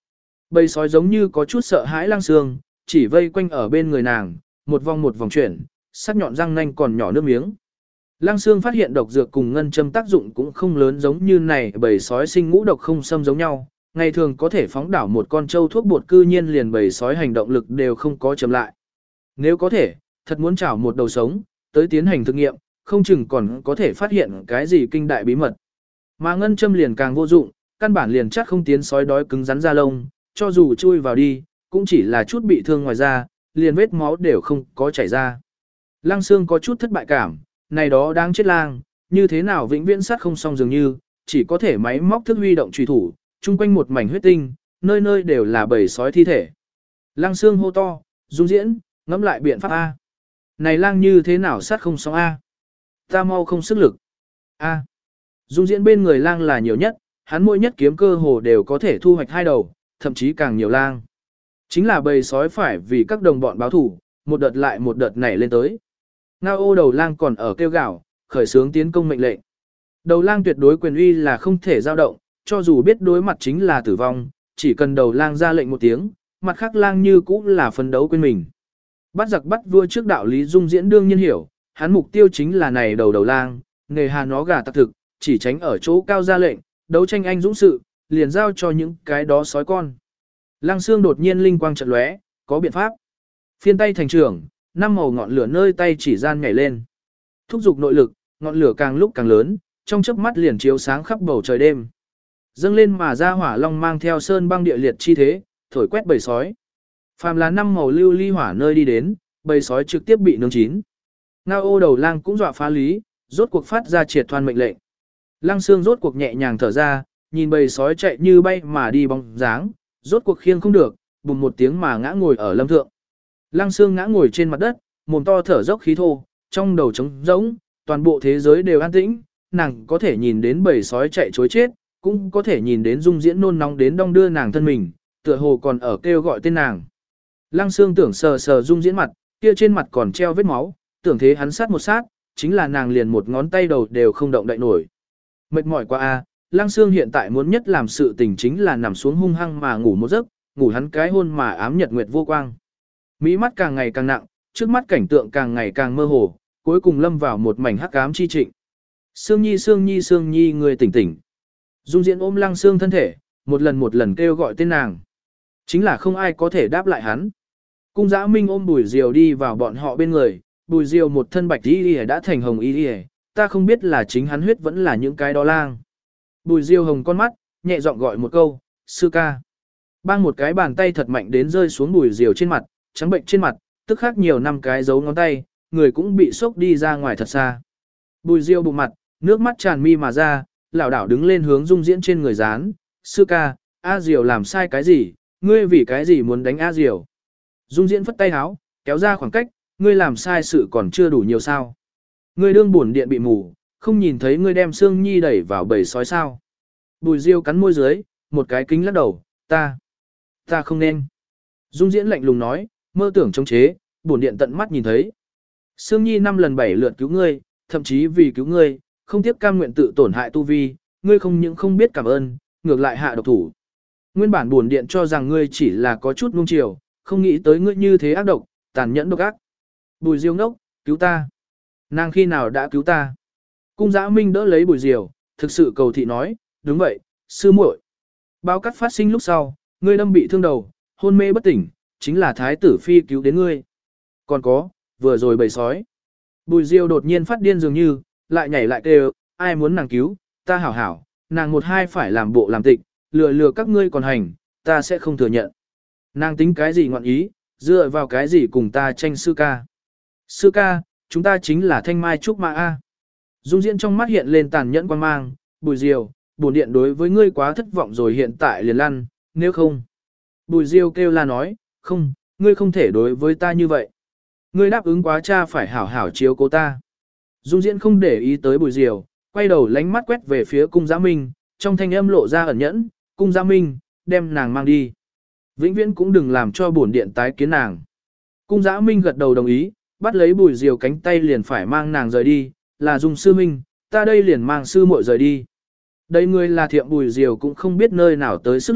Bầy sói giống như có chút sợ hãi Lăng Sương, chỉ vây quanh ở bên người nàng, một vòng một vòng chuyển, sắc nhọn răng nanh còn nhỏ nước miếng. Lăng Sương phát hiện độc dược cùng ngân châm tác dụng cũng không lớn giống như này, bầy sói sinh ngũ độc không xâm giống nhau, ngày thường có thể phóng đảo một con trâu thuốc bột, cư nhiên liền bầy sói hành động lực đều không có chậm lại. Nếu có thể, thật muốn chảo một đầu sống, tới tiến hành thực nghiệm, không chừng còn có thể phát hiện cái gì kinh đại bí mật. Mà ngân châm liền càng vô dụng, căn bản liền chắc không tiến sói đói cứng rắn da lông, cho dù chui vào đi, cũng chỉ là chút bị thương ngoài da, liền vết máu đều không có chảy ra. Lăng Sương có chút thất bại cảm, này đó đang chết lang, như thế nào vĩnh viễn sát không xong dường như, chỉ có thể máy móc thức huy động truy thủ, chung quanh một mảnh huyết tinh, nơi nơi đều là bầy sói thi thể. Lăng Sương hô to, Dung Diễn, ngẫm lại biện pháp A. Này lang như thế nào sát không xong A? Ta mau không sức lực. A. Dung Diễn bên người lang là nhiều nhất, hắn mỗi nhất kiếm cơ hồ đều có thể thu hoạch hai đầu, thậm chí càng nhiều lang. Chính là bầy sói phải vì các đồng bọn báo thủ, một đợt lại một đợt nảy lên tới. Ngao ô đầu lang còn ở kêu gào, khởi xướng tiến công mệnh lệnh. Đầu lang tuyệt đối quyền uy là không thể dao động, cho dù biết đối mặt chính là tử vong, chỉ cần đầu lang ra lệnh một tiếng, mặt khác lang như cũ là phấn đấu quên mình. Bắt giặc bắt vua trước đạo lý Dung Diễn đương nhiên hiểu, hắn mục tiêu chính là này đầu đầu lang, nghề hà nó gà tặc thực, chỉ tránh ở chỗ cao ra lệnh, đấu tranh anh dũng sự, liền giao cho những cái đó sói con. Lăng Sương đột nhiên linh quang chợt lóe, có biện pháp. Phiên tay thành trưởng, năm màu ngọn lửa nơi tay chỉ gian nhảy lên. Thúc giục nội lực, ngọn lửa càng lúc càng lớn, trong chớp mắt liền chiếu sáng khắp bầu trời đêm. Dâng lên mà ra hỏa long mang theo sơn băng địa liệt chi thế, thổi quét bầy sói. Phàm là năm màu lưu ly hỏa nơi đi đến, bầy sói trực tiếp bị nướng chín. Ngao ô đầu lang cũng dọa phá lý, rốt cuộc phát ra triệt thoan mệnh lệnh. Lăng Sương rốt cuộc nhẹ nhàng thở ra, nhìn bầy sói chạy như bay mà đi bóng dáng, rốt cuộc khiêng không được, bùng một tiếng mà ngã ngồi ở lâm thượng. Lăng Sương ngã ngồi trên mặt đất, mồm to thở dốc khí thô, trong đầu trống rỗng, toàn bộ thế giới đều an tĩnh, nàng có thể nhìn đến bầy sói chạy chối chết, cũng có thể nhìn đến Dung Diễn nôn nóng đến đong đưa nàng thân mình, tựa hồ còn ở kêu gọi tên nàng. Lăng Sương tưởng sờ sờ Dung Diễn mặt, kia trên mặt còn treo vết máu, tưởng thế hắn sát một sát, chính là nàng liền một ngón tay đầu đều không động đậy nổi. Mệt mỏi quá a, Lăng Sương hiện tại muốn nhất làm sự tình chính là nằm xuống hung hăng mà ngủ một giấc, ngủ hắn cái hôn mà ám nhật nguyệt vô quang. Mỹ mắt càng ngày càng nặng, trước mắt cảnh tượng càng ngày càng mơ hồ, cuối cùng lâm vào một mảnh hắc ám chi trịnh. Sương Nhi Sương Nhi Sương Nhi người tỉnh tỉnh. Dung Diễn ôm Lăng Sương thân thể, một lần một lần kêu gọi tên nàng. Chính là không ai có thể đáp lại hắn. Cung Dã Minh ôm Bùi Diều đi vào bọn họ bên người, Bùi Diều một thân bạch y y đã thành hồng y y, ta không biết là chính hắn huyết vẫn là những cái đó lang. Bùi Diều hồng con mắt, nhẹ giọng gọi một câu, sư ca. Bang một cái bàn tay thật mạnh đến rơi xuống Bùi Diều trên mặt, trắng bệnh trên mặt, tức khắc nhiều năm cái dấu ngón tay, người cũng bị sốc đi ra ngoài thật xa. Bùi Diều bụng mặt, nước mắt tràn mi mà ra, lảo đảo đứng lên hướng Dung Diễn trên người dán, sư ca, A Diều làm sai cái gì, ngươi vì cái gì muốn đánh A Diều. Dung Diễn phất tay háo, kéo ra khoảng cách, ngươi làm sai sự còn chưa đủ nhiều sao. Ngươi đương buồn điện bị mù, không nhìn thấy ngươi đem Sương Nhi đẩy vào bầy sói sao. Bùi Diêu cắn môi dưới, một cái kính lắc đầu, ta, ta không nên. Dung Diễn lạnh lùng nói, mơ tưởng chống chế, buồn điện tận mắt nhìn thấy. Sương Nhi năm lần bảy lượt cứu ngươi, thậm chí vì cứu ngươi, không tiếc cam nguyện tự tổn hại tu vi, ngươi không những không biết cảm ơn, ngược lại hạ độc thủ. Nguyên bản buồn điện cho rằng ngươi chỉ là có chút nuông chiều, không nghĩ tới ngươi như thế ác độc, tàn nhẫn độc ác. Bùi Diêu ngốc, cứu ta. Nàng khi nào đã cứu ta? Cung Dã Minh đỡ lấy Bùi Diều, thực sự cầu thị nói, đúng vậy, sư muội. Báo cắt phát sinh lúc sau, ngươi đâm bị thương đầu, hôn mê bất tỉnh, chính là thái tử phi cứu đến ngươi. Còn có, vừa rồi bầy sói. Bùi Diêu đột nhiên phát điên dường như, lại nhảy lại kêu, ai muốn nàng cứu, ta hảo hảo, nàng một hai phải làm bộ làm tịch, lừa lừa các ngươi còn hành, ta sẽ không thừa nhận. Nàng tính cái gì ngọn ý, dựa vào cái gì cùng ta tranh sư ca. Sư ca, chúng ta chính là thanh mai trúc mã A. Dung Diễn trong mắt hiện lên tàn nhẫn quan mang, Bùi Diều, bổn điện đối với ngươi quá thất vọng rồi hiện tại liền lăn, nếu không. Bùi Diều kêu la nói, không, ngươi không thể đối với ta như vậy. Ngươi đáp ứng quá cha phải hảo hảo chiếu cố ta. Dung Diễn không để ý tới Bùi Diều, quay đầu lánh mắt quét về phía Cung Dã Minh, trong thanh âm lộ ra ẩn nhẫn, Cung Dã Minh, đem nàng mang đi. Vĩnh viễn cũng đừng làm cho bổn điện tái kiến nàng. Cung Dã Minh gật đầu đồng ý, bắt lấy Bùi Diều cánh tay liền phải mang nàng rời đi, là Dung sư minh, ta đây liền mang sư muội rời đi. Đây người là Thiệm Bùi Diều cũng không biết nơi nào tới sức lực,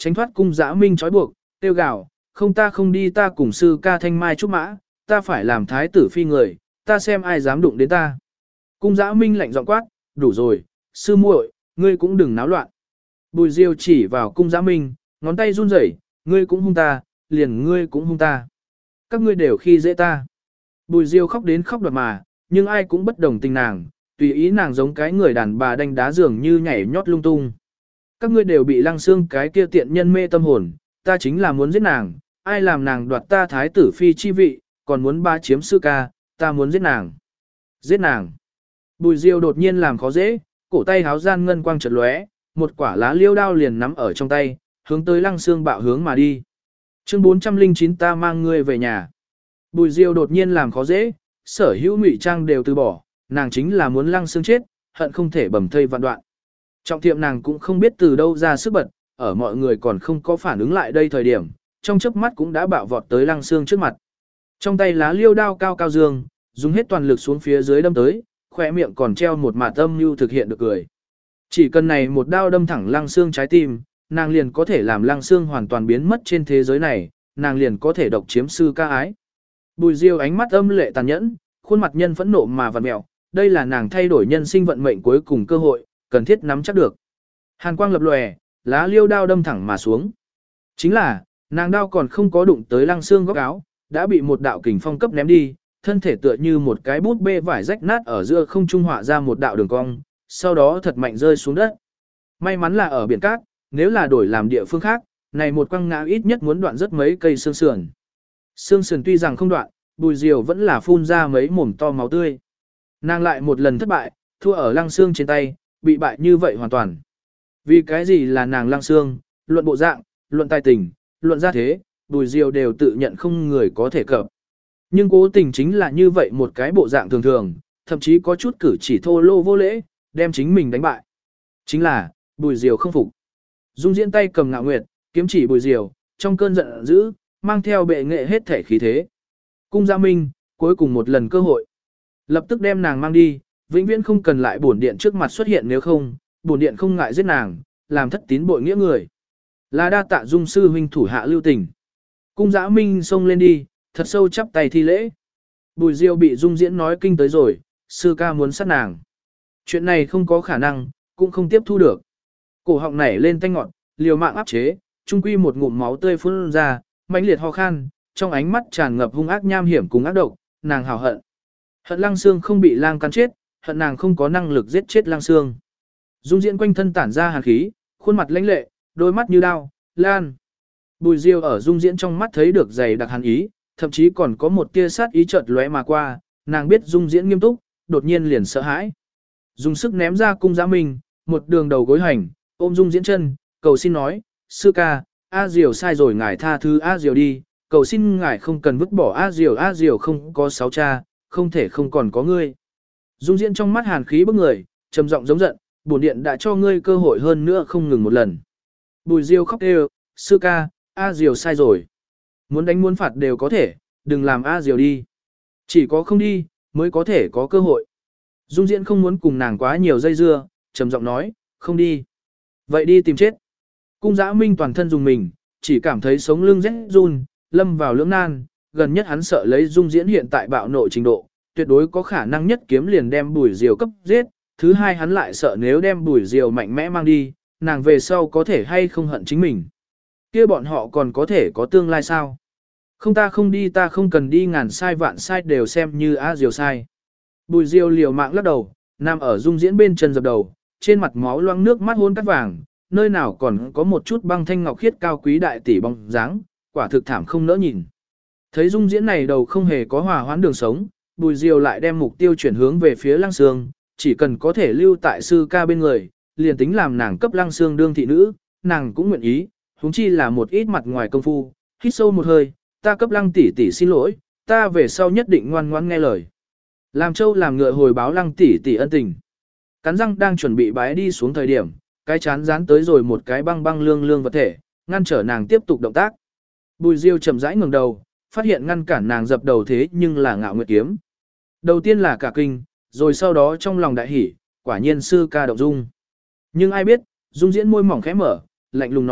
tránh thoát cung Dã Minh trói buộc, tiêu gào, không ta không đi ta cùng sư ca thanh mai trúc mã, ta phải làm thái tử phi người, ta xem ai dám đụng đến ta. Cung Dã Minh lạnh giọng quát, đủ rồi, sư muội, ngươi cũng đừng náo loạn. Bùi Diêu chỉ vào cung Dã Minh, ngón tay run rẩy, ngươi cũng hung ta, liền ngươi cũng hung ta. Các ngươi đều khi dễ ta. Bùi Diêu khóc đến khóc đoạt mà, nhưng ai cũng bất đồng tình nàng, tùy ý nàng giống cái người đàn bà đánh đá dường như nhảy nhót lung tung. Các ngươi đều bị Lăng Xương cái kia tiện nhân mê tâm hồn, ta chính là muốn giết nàng, ai làm nàng đoạt ta thái tử phi chi vị, còn muốn ba chiếm sư ca, ta muốn giết nàng. Giết nàng. Bùi Diêu đột nhiên làm khó dễ, cổ tay háo gian ngân quang chợt lóe, một quả lá liêu đao liền nắm ở trong tay, hướng tới Lăng Xương bạo hướng mà đi. Chương bốn trăm lẻ chín ta mang ngươi về nhà. Bùi Diêu đột nhiên làm khó dễ, sở hữu ngụy trang đều từ bỏ, nàng chính là muốn Lăng Xương chết, hận không thể bầm thây vạn đoạn. Trọng thiệm nàng cũng không biết từ đâu ra sức bật, ở mọi người còn không có phản ứng lại đây thời điểm, trong chớp mắt cũng đã bạo vọt tới Lăng Xương trước mặt. Trong tay lá liêu đao cao cao dương, dùng hết toàn lực xuống phía dưới đâm tới, khỏe miệng còn treo một mạt âm như thực hiện được cười. Chỉ cần này một đao đâm thẳng Lăng Xương trái tim, nàng liền có thể làm Lăng Xương hoàn toàn biến mất trên thế giới này, nàng liền có thể độc chiếm sư ca ái. Bùi Diêu ánh mắt âm lệ tàn nhẫn, khuôn mặt nhân phẫn nộ mà vặn mẹo, đây là nàng thay đổi nhân sinh vận mệnh cuối cùng cơ hội, cần thiết nắm chắc được. Hàn quang lập lòe, lá liêu đao đâm thẳng mà xuống. Chính là, nàng đao còn không có đụng tới Lăng Xương góc áo, đã bị một đạo kình phong cấp ném đi, thân thể tựa như một cái bút bê vải rách nát ở giữa không trung họa ra một đạo đường cong, sau đó thật mạnh rơi xuống đất. May mắn là ở biển cát, nếu là đổi làm địa phương khác, này một quăng ngã ít nhất muốn đoạn rất mấy cây xương sườn. Xương sườn tuy rằng không đoạn, Bùi Diêu vẫn là phun ra mấy mồm to máu tươi. Nàng lại một lần thất bại, thua ở Lăng Xương trên tay, bị bại như vậy hoàn toàn. Vì cái gì là nàng Lăng Xương, luận bộ dạng, luận tài tình, luận gia thế, Bùi Diêu đều tự nhận không người có thể cập. Nhưng cố tình chính là như vậy một cái bộ dạng thường thường, thậm chí có chút cử chỉ thô lô vô lễ, đem chính mình đánh bại. Chính là, Bùi Diêu không phục. Dung Diễn tay cầm Ngạo Nguyệt, kiếm chỉ Bùi Diêu, trong cơn giận dữ, mang theo bệ nghệ hết thể khí thế. Cung Gia Minh, cuối cùng một lần cơ hội. Lập tức đem nàng mang đi, vĩnh viễn không cần lại bổn điện trước mặt xuất hiện, nếu không, bổn điện không ngại giết nàng, làm thất tín bội nghĩa người. Là đa tạ Dung sư huynh thủ hạ lưu tình. Cung Dã Minh xông lên đi, thật sâu chắp tay thi lễ. Bùi Diêu bị Dung Diễn nói kinh tới rồi, sư ca muốn sát nàng. Chuyện này không có khả năng, cũng không tiếp thu được. Cổ họng nảy lên tanh ngọn, liều mạng áp chế, trung quy một ngụm máu tươi phun ra, mãnh liệt ho khan, trong ánh mắt tràn ngập hung ác nham hiểm cùng ác độc, nàng hào hận. Hận Lăng Xương không bị lang cắn chết, hận nàng không có năng lực giết chết Lăng Xương. Dung Diễn quanh thân tản ra hàn khí, khuôn mặt lãnh lệ, đôi mắt như đao, lan. Bùi Diêu ở Dung Diễn trong mắt thấy được dày đặc hàn ý, thậm chí còn có một tia sát ý chợt lóe mà qua, nàng biết Dung Diễn nghiêm túc, đột nhiên liền sợ hãi. Dùng sức ném ra Cung Dã Minh, một đường đầu gối hành, ôm Dung Diễn chân, cầu xin nói, sư ca, A Diều sai rồi ngài tha thứ A Diều đi, cầu xin ngài không cần vứt bỏ A Diều, A Diều không có sáu cha, không thể không còn có ngươi. Dung Diễn trong mắt hàn khí bức người, trầm giọng giống giận, bổn điện đã cho ngươi cơ hội hơn nữa không ngừng một lần. Bùi Diêu khóc kêu, sư ca, A Diều sai rồi. Muốn đánh muốn phạt đều có thể, đừng làm A Diều đi. Chỉ có không đi, mới có thể có cơ hội. Dung Diễn không muốn cùng nàng quá nhiều dây dưa, trầm giọng nói, không đi. Vậy đi tìm chết. Cung Dã Minh toàn thân dùng mình, chỉ cảm thấy sống lưng rét run, lâm vào lưỡng nan, gần nhất hắn sợ lấy Dung Diễn hiện tại bạo nộ trình độ, tuyệt đối có khả năng nhất kiếm liền đem Bùi Diều cấp giết, thứ hai hắn lại sợ nếu đem Bùi Diều mạnh mẽ mang đi, nàng về sau có thể hay không hận chính mình. Kia bọn họ còn có thể có tương lai sao? Không ta không đi ta không cần đi, ngàn sai vạn sai đều xem như A Diều sai. Bùi Diều liều mạng lắc đầu, nằm ở Dung Diễn bên chân dập đầu, trên mặt máu loang nước mắt hôn cắt vàng, nơi nào còn có một chút băng thanh ngọc khiết cao quý đại tỷ bóng dáng, quả thực thảm không nỡ nhìn. Thấy Dung Diễn này đầu không hề có hòa hoãn đường sống, Bùi Diều lại đem mục tiêu chuyển hướng về phía Lăng Xương, chỉ cần có thể lưu tại sư ca bên người, liền tính làm nàng cấp Lăng Xương đương thị nữ, nàng cũng nguyện ý, huống chi là một ít mặt ngoài công phu. Hít sâu một hơi, ta cấp Lăng tỷ tỷ xin lỗi, ta về sau nhất định ngoan ngoãn nghe lời. Làm trâu làm ngựa hồi báo Lăng tỷ tỷ ân tình. Cắn răng đang chuẩn bị bái đi xuống thời điểm, cái chán dán tới rồi một cái băng băng lương lương vật thể, ngăn trở nàng tiếp tục động tác. Bùi Diêu chậm rãi ngẩng đầu, phát hiện ngăn cản nàng dập đầu thế nhưng là Ngạo Nguyệt kiếm. Đầu tiên là cả kinh, rồi sau đó trong lòng đại hỉ, quả nhiên sư ca động dung. Nhưng ai biết, Dung Diễn môi mỏng khẽ mở, lạnh lùng nói,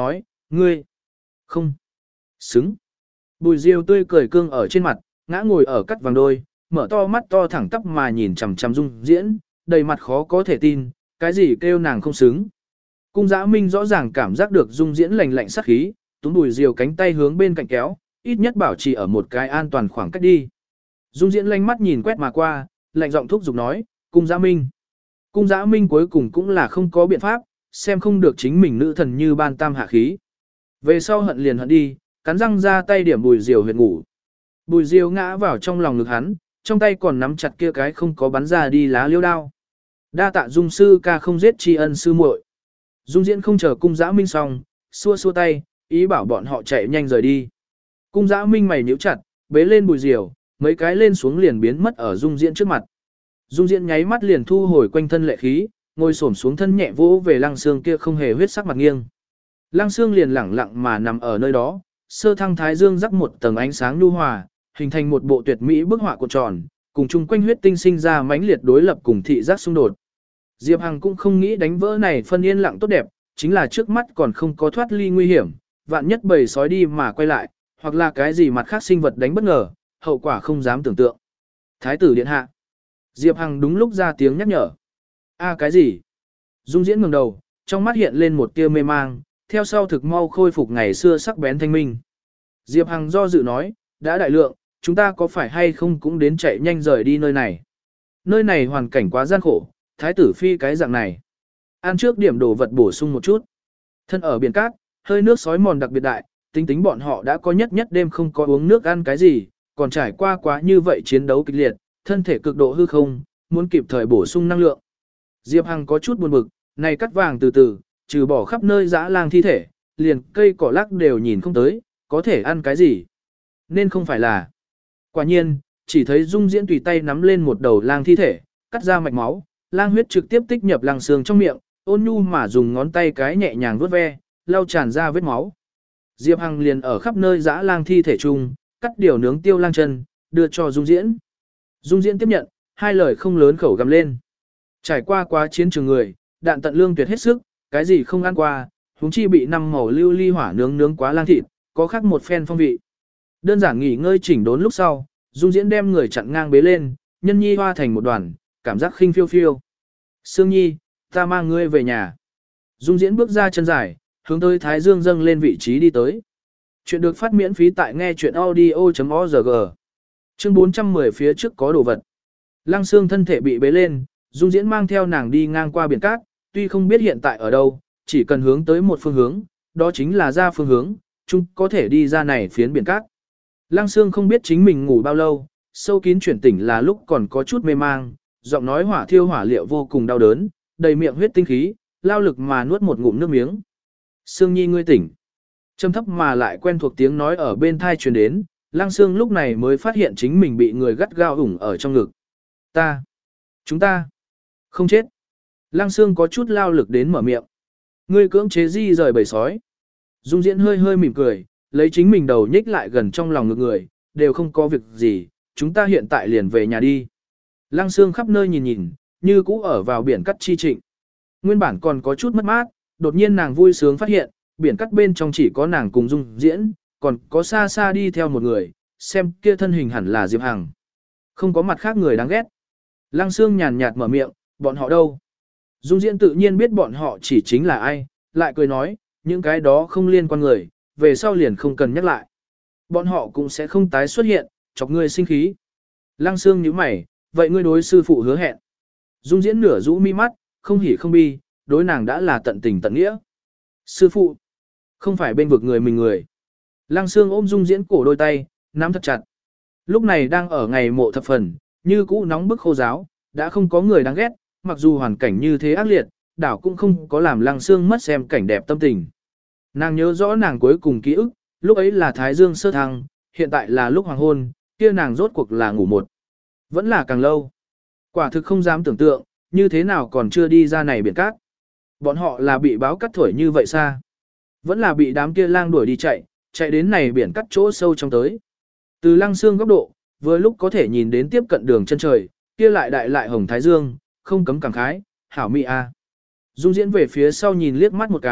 Ngươi, không, xứng. Bùi Diêu tươi cười cương ở trên mặt, ngã ngồi ở cắt vàng đôi, mở to mắt to thẳng tắp mà nhìn chằm chằm Dung Diễn, đầy mặt khó có thể tin, cái gì kêu nàng không xứng. Cung Dã Minh rõ ràng cảm giác được Dung Diễn lạnh lạnh sát khí, túm Bùi Diêu cánh tay hướng bên cạnh kéo, ít nhất bảo trì ở một cái an toàn khoảng cách đi. Dung Diễn lanh mắt nhìn quét mà qua, lạnh giọng thúc giục nói, Cung Dã Minh. Cung Dã Minh cuối cùng cũng là không có biện pháp, xem không được chính mình nữ thần như ban tam hạ khí. Về sau hận liền hận đi, cắn răng ra tay điểm Bùi Diêu huyệt ngủ. Bùi Diêu ngã vào trong lòng ngực hắn, trong tay còn nắm chặt kia cái không có bắn ra đi lá liêu đao. Đa tạ Dung sư ca không giết tri ân sư muội. Dung Diễn không chờ Cung Dã Minh xong, xua xua tay, ý bảo bọn họ chạy nhanh rời đi. Cung Dã Minh mày nhíu chặt, bế lên Bùi Diêu, mấy cái lên xuống liền biến mất ở Dung Diễn trước mặt. Dung Diễn nháy mắt liền thu hồi quanh thân lệ khí, ngồi xổm xuống thân nhẹ vỗ về Lăng Xương kia không hề huyết sắc mặt nghiêng. Lăng Xương liền lẳng lặng mà nằm ở nơi đó, sơ thăng thái dương rắc một tầng ánh sáng nhu hòa, hình thành một bộ tuyệt mỹ bức họa cuộn tròn, cùng chung quanh huyết tinh sinh ra mãnh liệt đối lập cùng thị giác xung đột. Diệp Hằng cũng không nghĩ đánh vỡ này phân yên lặng tốt đẹp, chính là trước mắt còn không có thoát ly nguy hiểm, vạn nhất bầy sói đi mà quay lại, hoặc là cái gì mặt khác sinh vật đánh bất ngờ, hậu quả không dám tưởng tượng. Thái tử điện hạ. Diệp Hằng đúng lúc ra tiếng nhắc nhở. A cái gì? Dung Diễn ngẩng đầu, trong mắt hiện lên một tia mê mang, theo sau thực mau khôi phục ngày xưa sắc bén thanh minh. Diệp Hằng do dự nói, đã đại lượng, chúng ta có phải hay không cũng đến chạy nhanh rời đi nơi này. Nơi này hoàn cảnh quá gian khổ, thái tử phi cái dạng này. Ăn trước điểm đồ vật bổ sung một chút. Thân ở biển cát, hơi nước sói mòn đặc biệt đại, tính tính bọn họ đã có nhất nhất đêm không có uống nước ăn cái gì, còn trải qua quá như vậy chiến đấu kịch liệt, thân thể cực độ hư không, muốn kịp thời bổ sung năng lượng. Diệp Hằng có chút buồn bực, này cắt vàng từ từ, trừ bỏ khắp nơi dã lang thi thể, liền cây cỏ lắc đều nhìn không tới, có thể ăn cái gì. Nên không phải là. Quả nhiên, chỉ thấy Dung Diễn tùy tay nắm lên một đầu lang thi thể, cắt ra mạch máu, lang huyết trực tiếp tích nhập Lăng Xương trong miệng, ôn nhu mà dùng ngón tay cái nhẹ nhàng vuốt ve, lau tràn ra vết máu. Diệp Hằng liền ở khắp nơi dã lang thi thể chung, cắt điều nướng tiêu lang chân, đưa cho Dung Diễn. Dung Diễn tiếp nhận, hai lời không lớn khẩu gầm lên. Trải qua quá chiến trường người, đạn tận lương tuyệt hết sức, cái gì không ăn qua, huống chi bị năm màu lưu ly hỏa nướng nướng quá lang thịt, có khác một phen phong vị. Đơn giản nghỉ ngơi chỉnh đốn lúc sau, Dung Diễn đem người chặn ngang bế lên, nhân nhi hoa thành một đoàn, cảm giác khinh phiêu phiêu. Sương Nhi, ta mang ngươi về nhà. Dung Diễn bước ra chân dài, hướng tới Thái Dương dâng lên vị trí đi tới. Chuyện được phát miễn phí tại nghe chuyện audio.org. Chương bốn trăm mười phía trước có đồ vật. Lăng Xương thân thể bị bế lên, Dung Diễn mang theo nàng đi ngang qua biển cát, tuy không biết hiện tại ở đâu, chỉ cần hướng tới một phương hướng, đó chính là ra phương hướng, chung có thể đi ra này phiến biển cát. Lăng Xương không biết chính mình ngủ bao lâu, sâu kín chuyển tỉnh là lúc còn có chút mê mang, giọng nói hỏa thiêu hỏa liệu vô cùng đau đớn, đầy miệng huyết tinh khí, lao lực mà nuốt một ngụm nước miếng. Sương Nhi ngươi tỉnh. Trầm thấp mà lại quen thuộc tiếng nói ở bên thai truyền đến, Lăng Xương lúc này mới phát hiện chính mình bị người gắt gao ủng ở trong ngực. Ta. Chúng ta. Không chết. Lăng Xương có chút lao lực đến mở miệng. Ngươi cưỡng chế di rời bầy sói. Dung Diễn hơi hơi mỉm cười, lấy chính mình đầu nhích lại gần trong lòng ngực người, đều không có việc gì, chúng ta hiện tại liền về nhà đi. Lăng Xương khắp nơi nhìn nhìn, như cũ ở vào biển cắt chi trịnh. Nguyên bản còn có chút mất mát, đột nhiên nàng vui sướng phát hiện, biển cắt bên trong chỉ có nàng cùng Dung Diễn, còn có xa xa đi theo một người, xem kia thân hình hẳn là Diệp Hằng. Không có mặt khác người đáng ghét. Lăng Xương nhàn nhạt mở miệng, bọn họ đâu? Dung Diễn tự nhiên biết bọn họ chỉ chính là ai, lại cười nói, những cái đó không liên quan người, về sau liền không cần nhắc lại. Bọn họ cũng sẽ không tái xuất hiện, chọc ngươi sinh khí. Lăng Xương nhíu mày, vậy ngươi đối sư phụ hứa hẹn. Dung Diễn nửa rũ mi mắt, không hỉ không bi, đối nàng đã là tận tình tận nghĩa. Sư phụ, không phải bên vực người mình người. Lăng Xương ôm Dung Diễn cổ đôi tay, nắm thật chặt. Lúc này đang ở ngày mộ thập phần, như cũ nóng bức khô giáo, đã không có người đáng ghét, mặc dù hoàn cảnh như thế ác liệt, đảo cũng không có làm Lăng Xương mất xem cảnh đẹp tâm tình. Nàng nhớ rõ nàng cuối cùng ký ức, lúc ấy là Thái Dương sơ thăng, hiện tại là lúc hoàng hôn, kia nàng rốt cuộc là ngủ một. Vẫn là càng lâu. Quả thực không dám tưởng tượng, như thế nào còn chưa đi ra này biển cát. Bọn họ là bị báo cắt thổi như vậy xa. Vẫn là bị đám kia lang đuổi đi chạy, chạy đến này biển cắt chỗ sâu trong tới. Từ Lăng Xương góc độ, vừa lúc có thể nhìn đến tiếp cận đường chân trời, kia lại đại lại hồng Thái Dương, không cấm cảm khái, hảo mỹ a. Dung Diễn về phía sau nhìn liếc mắt một cái,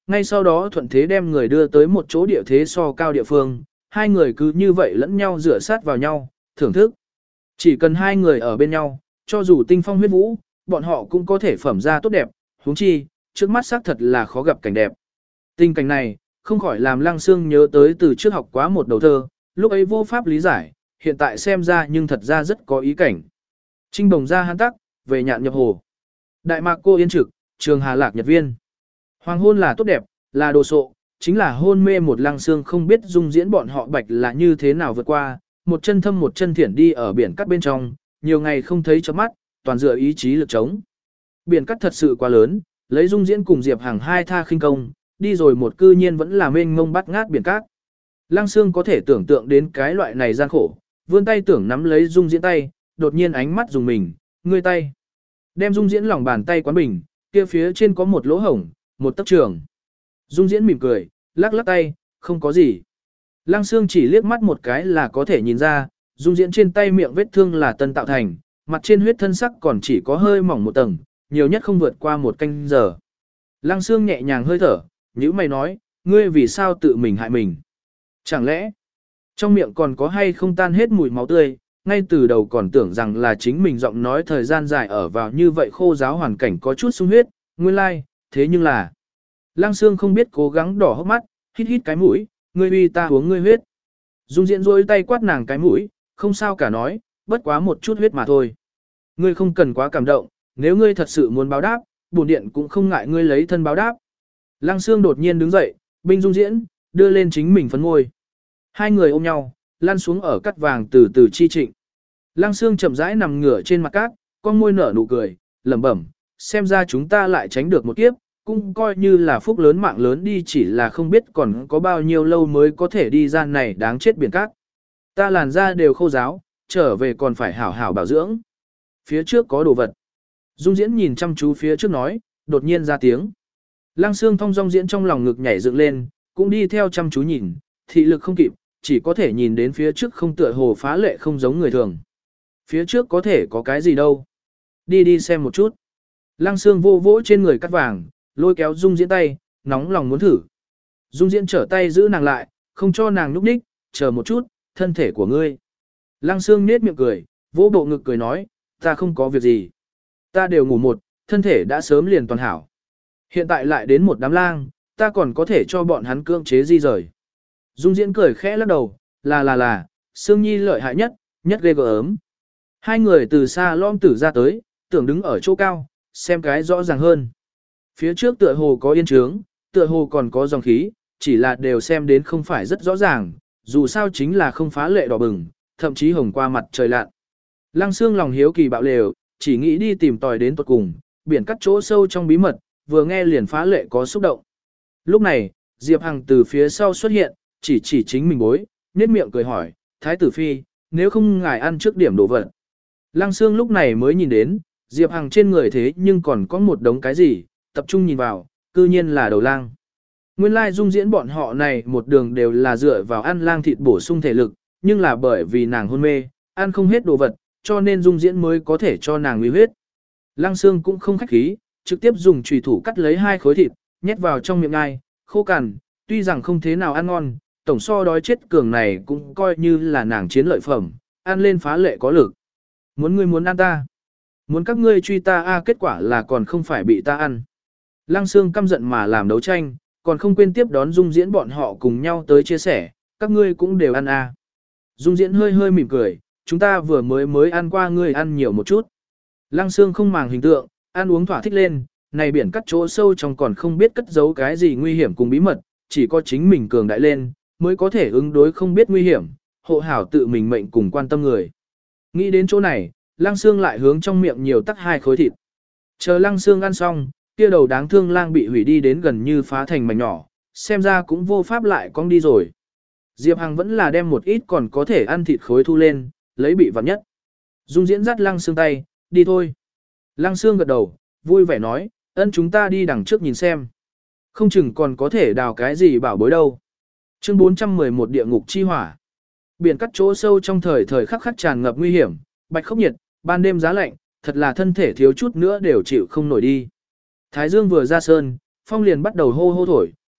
ngay sau đó thuận thế đem người đưa tới một chỗ địa thế so cao địa phương, hai người cứ như vậy lẫn nhau rửa sát vào nhau, thưởng thức. Chỉ cần hai người ở bên nhau, cho dù tinh phong huyết vũ, bọn họ cũng có thể phẩm ra tốt đẹp, huống chi, trước mắt xác thật là khó gặp cảnh đẹp. Tình cảnh này, không khỏi làm Lăng Xương nhớ tới từ trước học quá một đầu thơ, lúc ấy vô pháp lý giải, hiện tại xem ra nhưng thật ra rất có ý cảnh. Trinh bồng ra hán tắc, về nhạn nhập hồ. Đại mạc cô yên trực, trường hà lạc nhật viên. Hoàng hôn là tốt đẹp, là đồ sộ, chính là hôn mê một Lăng Xương không biết dung diễn bọn họ bạch là như thế nào vượt qua, một chân thâm một chân thiển đi ở biển cắt bên trong, nhiều ngày không thấy chớp mắt, toàn dựa ý chí lực chống. Biển cắt thật sự quá lớn, lấy dung diễn cùng Diệp Hằng hai tha khinh công, đi rồi một cư nhiên vẫn là mênh mông bắt ngát biển cát. Lăng Xương có thể tưởng tượng đến cái loại này gian khổ, vươn tay tưởng nắm lấy dung diễn tay, đột nhiên ánh mắt dùng mình, ngươi tay. Đem dung diễn lòng bàn tay quán bình, kia phía trên có một lỗ hổng, một tấc trường. Dung diễn mỉm cười, lắc lắc tay, không có gì. Lăng Xương chỉ liếc mắt một cái là có thể nhìn ra, dung diễn trên tay miệng vết thương là tân tạo thành, mặt trên huyết thân sắc còn chỉ có hơi mỏng một tầng, nhiều nhất không vượt qua một canh giờ. Lăng Xương nhẹ nhàng hơi thở, nhữ mày nói, ngươi vì sao tự mình hại mình? Chẳng lẽ, trong miệng còn có hay không tan hết mùi máu tươi, ngay từ đầu còn tưởng rằng là chính mình giọng nói thời gian dài ở vào như vậy khô giáo hoàn cảnh có chút sung huyết, nguyên lai, like, thế nhưng là... Lăng Xương không biết cố gắng đỏ hốc mắt, hít hít cái mũi, ngươi uy ta uống ngươi huyết. Dung Diễn rôi tay quát nàng cái mũi, không sao cả nói, bất quá một chút huyết mà thôi. Ngươi không cần quá cảm động, nếu ngươi thật sự muốn báo đáp, bổn điện cũng không ngại ngươi lấy thân báo đáp. Lăng Xương đột nhiên đứng dậy, binh Dung Diễn, đưa lên chính mình phấn môi. Hai người ôm nhau, lăn xuống ở cắt vàng từ từ chi trịnh. Lăng Xương chậm rãi nằm ngửa trên mặt cát, con môi nở nụ cười, lẩm bẩm, xem ra chúng ta lại tránh được một kiếp, cũng coi như là phúc lớn mạng lớn đi, chỉ là không biết còn có bao nhiêu lâu mới có thể đi ra này đáng chết biển cát. Ta làn da đều khô ráo, trở về còn phải hảo hảo bảo dưỡng. Phía trước có đồ vật. Dung Diễn nhìn chăm chú phía trước nói, đột nhiên ra tiếng. Lăng Xương thong dong diễn trong lòng ngực nhảy dựng lên, cũng đi theo chăm chú nhìn, thị lực không kịp, chỉ có thể nhìn đến phía trước không tựa hồ phá lệ không giống người thường. Phía trước có thể có cái gì đâu. Đi đi xem một chút. Lăng Xương vô vỗ trên người cắt vàng, lôi kéo Dung Diễn tay, nóng lòng muốn thử. Dung Diễn trở tay giữ nàng lại, không cho nàng núp ních, chờ một chút, thân thể của ngươi. Lăng Xương nết miệng cười, vỗ bộ ngực cười nói, ta không có việc gì. Ta đều ngủ một, thân thể đã sớm liền toàn hảo. Hiện tại lại đến một đám lang, ta còn có thể cho bọn hắn cưỡng chế di rời. Dung Diễn cười khẽ lắc đầu, là là là, Sương Nhi lợi hại nhất, nhất ghê gớm. Hai người từ xa lom tử ra tới, tưởng đứng ở chỗ cao, xem cái rõ ràng hơn. Phía trước tựa hồ có yên trướng, tựa hồ còn có dòng khí, chỉ là đều xem đến không phải rất rõ ràng, dù sao chính là không phá lệ đỏ bừng, thậm chí hồng qua mặt trời lặn. Lăng Xương lòng hiếu kỳ bạo lều, chỉ nghĩ đi tìm tòi đến tuột cùng, biển cắt chỗ sâu trong bí mật, vừa nghe liền phá lệ có xúc động. Lúc này, Diệp Hằng từ phía sau xuất hiện, chỉ chỉ chính mình bối, nét miệng cười hỏi, Thái tử Phi, nếu không ngài ăn trước điểm đồ vật. Lăng Xương lúc này mới nhìn đến, Diệp Hằng trên người thế nhưng còn có một đống cái gì, tập trung nhìn vào, cư nhiên là đầu lang. Nguyên lai Dung Diễn bọn họ này một đường đều là dựa vào ăn lang thịt bổ sung thể lực, nhưng là bởi vì nàng hôn mê, ăn không hết đồ vật, cho nên Dung Diễn mới có thể cho nàng nguy huyết. Lăng Xương cũng không khách khí, trực tiếp dùng chùy thủ cắt lấy hai khối thịt, nhét vào trong miệng ngai, khô cằn, tuy rằng không thế nào ăn ngon, tổng so đói chết cường này cũng coi như là nàng chiến lợi phẩm, ăn lên phá lệ có lực. Muốn ngươi muốn ăn ta, muốn các ngươi truy ta a, kết quả là còn không phải bị ta ăn. Lăng Xương căm giận mà làm đấu tranh, còn không quên tiếp đón Dung Diễn bọn họ cùng nhau tới chia sẻ, các ngươi cũng đều ăn a. Dung Diễn hơi hơi mỉm cười, chúng ta vừa mới mới ăn qua, ngươi ăn nhiều một chút. Lăng Xương không màng hình tượng, ăn uống thỏa thích lên, này biển cắt chỗ sâu trong còn không biết cất giấu cái gì nguy hiểm cùng bí mật, chỉ có chính mình cường đại lên, mới có thể ứng đối không biết nguy hiểm, hộ hảo tự mình mệnh cùng quan tâm người. Nghĩ đến chỗ này, Lăng Xương lại hướng trong miệng nhiều tắc hai khối thịt. Chờ Lăng Xương ăn xong, kia đầu đáng thương lang bị hủy đi đến gần như phá thành mảnh nhỏ, xem ra cũng vô pháp lại cong đi rồi. Diệp Hằng vẫn là đem một ít còn có thể ăn thịt khối thu lên, lấy bị vặn nhất. Dung Diễn dắt Lăng Xương tay, đi thôi. Lăng Xương gật đầu, vui vẻ nói, ân chúng ta đi đằng trước nhìn xem. Không chừng còn có thể đào cái gì bảo bối đâu. Chương bốn trăm mười một địa ngục chi hỏa. Biển cắt chỗ sâu trong thời thời khắc khắc tràn ngập nguy hiểm, bạch khốc nhiệt, ban đêm giá lạnh, thật là thân thể thiếu chút nữa đều chịu không nổi đi. Thái dương vừa ra sơn, phong liền bắt đầu hô hô thổi,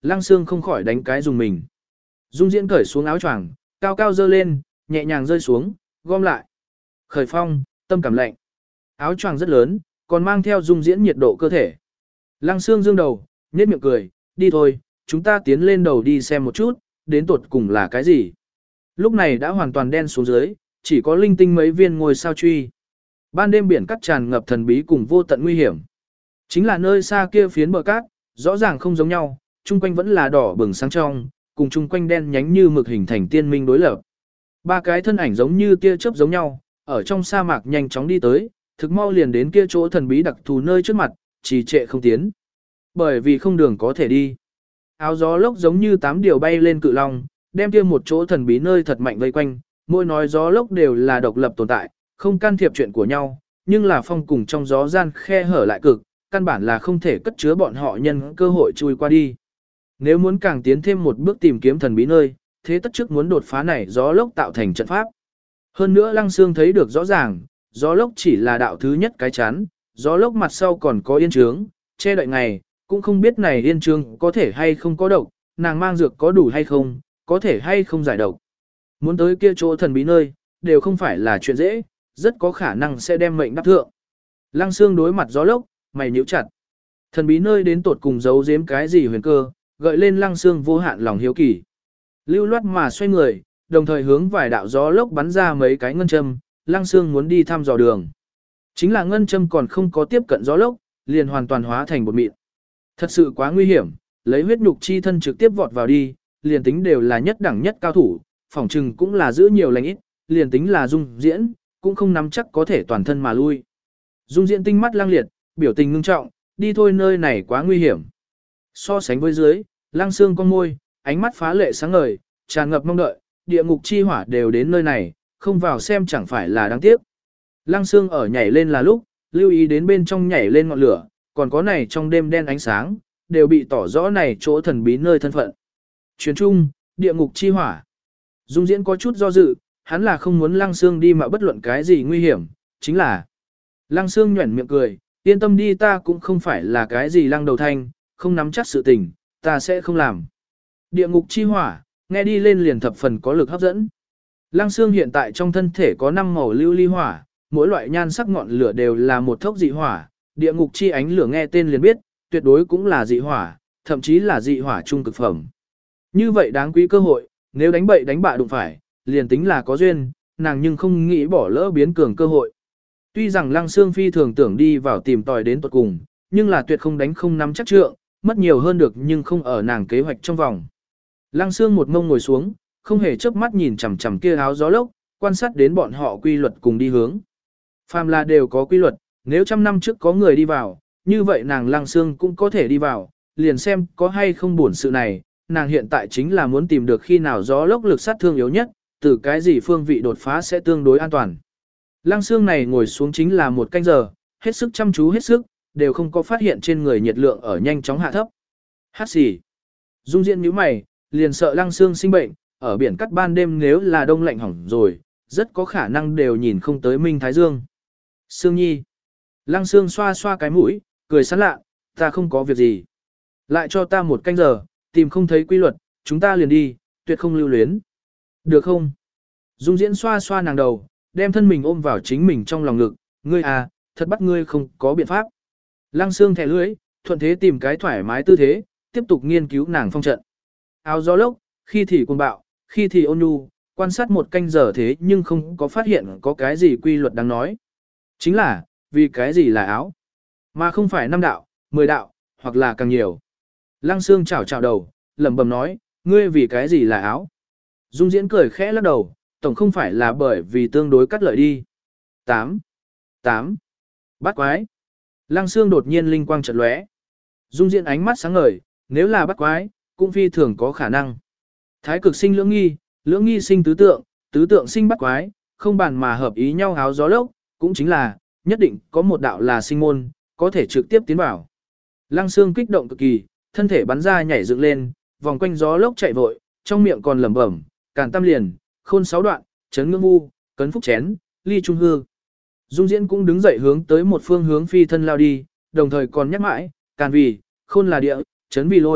Lăng Sương không khỏi đánh cái dùng mình. Dung Diễn cởi xuống áo choàng, cao cao dơ lên, nhẹ nhàng rơi xuống, gom lại. Khởi phong, tâm cảm lạnh. Áo choàng rất lớn, còn mang theo Dung Diễn nhiệt độ cơ thể. Lăng Sương dương đầu, nhếch miệng cười, đi thôi, chúng ta tiến lên đầu đi xem một chút, đến tột cùng là cái gì. Lúc này đã hoàn toàn đen xuống dưới, chỉ có linh tinh mấy viên ngôi sao truy. Ban đêm biển cắt tràn ngập thần bí cùng vô tận nguy hiểm. Chính là nơi xa kia phiến bờ cát, rõ ràng không giống nhau, chung quanh vẫn là đỏ bừng sáng trong, cùng chung quanh đen nhánh như mực hình thành tiên minh đối lập. Ba cái thân ảnh giống như tia chớp giống nhau, ở trong sa mạc nhanh chóng đi tới, thực mau liền đến kia chỗ thần bí đặc thù nơi trước mặt, trì trệ không tiến. Bởi vì không đường có thể đi. Áo gió lốc giống như tám điều bay lên cự long, đem kia một chỗ thần bí nơi thật mạnh vây quanh, mỗi nói gió lốc đều là độc lập tồn tại, không can thiệp chuyện của nhau, nhưng là phong cùng trong gió gian khe hở lại cực, căn bản là không thể cất chứa bọn họ nhân cơ hội chui qua đi. Nếu muốn càng tiến thêm một bước tìm kiếm thần bí nơi, thế tất trước muốn đột phá này gió lốc tạo thành trận pháp. Hơn nữa Lăng Sương thấy được rõ ràng, gió lốc chỉ là đạo thứ nhất cái chán, gió lốc mặt sau còn có yên trướng, che đậy ngày, cũng không biết này yên trướng có thể hay không có độc, nàng mang dược có đủ hay không, có thể hay không giải độc. Muốn tới kia chỗ thần bí nơi, đều không phải là chuyện dễ, rất có khả năng sẽ đem mệnh đắc thượng. Lăng Sương đối mặt gió lốc, mày nhíu chặt. Thần bí nơi đến tột cùng giấu giếm cái gì huyền cơ, gợi lên Lăng Sương vô hạn lòng hiếu kỳ. Lưu loát mà xoay người, đồng thời hướng vài đạo gió lốc bắn ra mấy cái ngân châm, Lăng Sương muốn đi thăm dò đường. Chính là ngân châm còn không có tiếp cận gió lốc, liền hoàn toàn hóa thành bột mịn. Thật sự quá nguy hiểm, lấy huyết nhục chi thân trực tiếp vọt vào đi, liền tính đều là nhất đẳng nhất cao thủ, phỏng trừng cũng là giữ nhiều lành ít, liền tính là Dung Diễn, cũng không nắm chắc có thể toàn thân mà lui. Dung Diễn tinh mắt lang liệt, biểu tình ngưng trọng, đi thôi, nơi này quá nguy hiểm. So sánh với dưới, Lăng Sương con môi, ánh mắt phá lệ sáng ngời, tràn ngập mong đợi, địa ngục chi hỏa đều đến nơi này, không vào xem chẳng phải là đáng tiếc. Lăng Sương ở nhảy lên là lúc, lưu ý đến bên trong nhảy lên ngọn lửa, còn có này trong đêm đen ánh sáng, đều bị tỏ rõ này chỗ thần bí nơi thân phận. Truyền trung, địa ngục chi hỏa. Dung Diễn có chút do dự, hắn là không muốn Lăng Sương đi mà bất luận cái gì nguy hiểm, chính là Lăng Sương nhuẩn miệng cười, yên tâm đi, ta cũng không phải là cái gì lăng đầu thanh, không nắm chắc sự tình, ta sẽ không làm. Địa ngục chi hỏa, nghe đi lên liền thập phần có lực hấp dẫn. Lăng Sương hiện tại trong thân thể có năm màu lưu ly hỏa, mỗi loại nhan sắc ngọn lửa đều là một thốc dị hỏa, địa ngục chi ánh lửa nghe tên liền biết, tuyệt đối cũng là dị hỏa, thậm chí là dị hỏa trung cực phẩm. Như vậy đáng quý cơ hội, nếu đánh bậy đánh bạ đụng phải, liền tính là có duyên, nàng nhưng không nghĩ bỏ lỡ biến cường cơ hội. Tuy rằng Lăng Sương phi thường tưởng đi vào tìm tòi đến tuột cùng, nhưng là tuyệt không đánh không nắm chắc trượng, mất nhiều hơn được nhưng không ở nàng kế hoạch trong vòng. Lăng Sương một mông ngồi xuống, không hề chớp mắt nhìn chằm chằm kia áo gió lốc, quan sát đến bọn họ quy luật cùng đi hướng. Phàm là đều có quy luật, nếu trăm năm trước có người đi vào, như vậy nàng Lăng Sương cũng có thể đi vào, liền xem có hay không buồn sự này, nàng hiện tại chính là muốn tìm được khi nào gió lốc lực sát thương yếu nhất, từ cái gì phương vị đột phá sẽ tương đối an toàn. Lăng Sương này ngồi xuống chính là một canh giờ, hết sức chăm chú hết sức, đều không có phát hiện trên người nhiệt lượng ở nhanh chóng hạ thấp. Hát xì. Dung Diễn nhíu mày, liền sợ Lăng Sương sinh bệnh, ở biển cắt ban đêm nếu là đông lạnh hỏng rồi, rất có khả năng đều nhìn không tới Minh Thái Dương. Sương Nhi. Lăng Sương xoa xoa cái mũi, cười sán lạ, ta không có việc gì. Lại cho ta một canh giờ, tìm không thấy quy luật, chúng ta liền đi, tuyệt không lưu luyến. Được không? Dung Diễn xoa xoa nàng đầu, đem thân mình ôm vào chính mình trong lòng ngực, ngươi à, thật bắt ngươi không có biện pháp. Lăng Sương thẻ lưỡi, thuận thế tìm cái thoải mái tư thế, tiếp tục nghiên cứu nàng phong trận. Áo gió lốc, khi thì cuồng bạo, khi thì ôn nhu, quan sát một canh giờ thế nhưng không có phát hiện có cái gì quy luật đáng nói. Chính là, vì cái gì là áo, mà không phải năm đạo, mười đạo, hoặc là càng nhiều. Lăng Sương chảo chảo đầu, lẩm bẩm nói, ngươi vì cái gì là áo. Dung Diễn cười khẽ lắc đầu, tổng không phải là bởi vì tương đối cắt lợi đi. tám. tám. Bắt quái. Lăng Sương đột nhiên linh quang chợt lóe. Dung Diễn ánh mắt sáng ngời, nếu là bắt quái, cũng phi thường có khả năng. Thái cực sinh lưỡng nghi, lưỡng nghi sinh tứ tượng, tứ tượng sinh bắt quái, không bàn mà hợp ý nhau áo gió lốc, cũng chính là, nhất định có một đạo là sinh môn, có thể trực tiếp tiến vào. Lăng Sương kích động cực kỳ, thân thể bắn ra nhảy dựng lên, vòng quanh gió lốc chạy vội, trong miệng còn lẩm bẩm, càn tam liền, khôn sáu đoạn, chấn ngưỡng vu, cấn phúc chén, ly trung hư. Dung Diễn cũng đứng dậy hướng tới một phương hướng phi thân lao đi, đồng thời còn nhắc mãi, càn vì, khôn là địa, chấn vì lôi,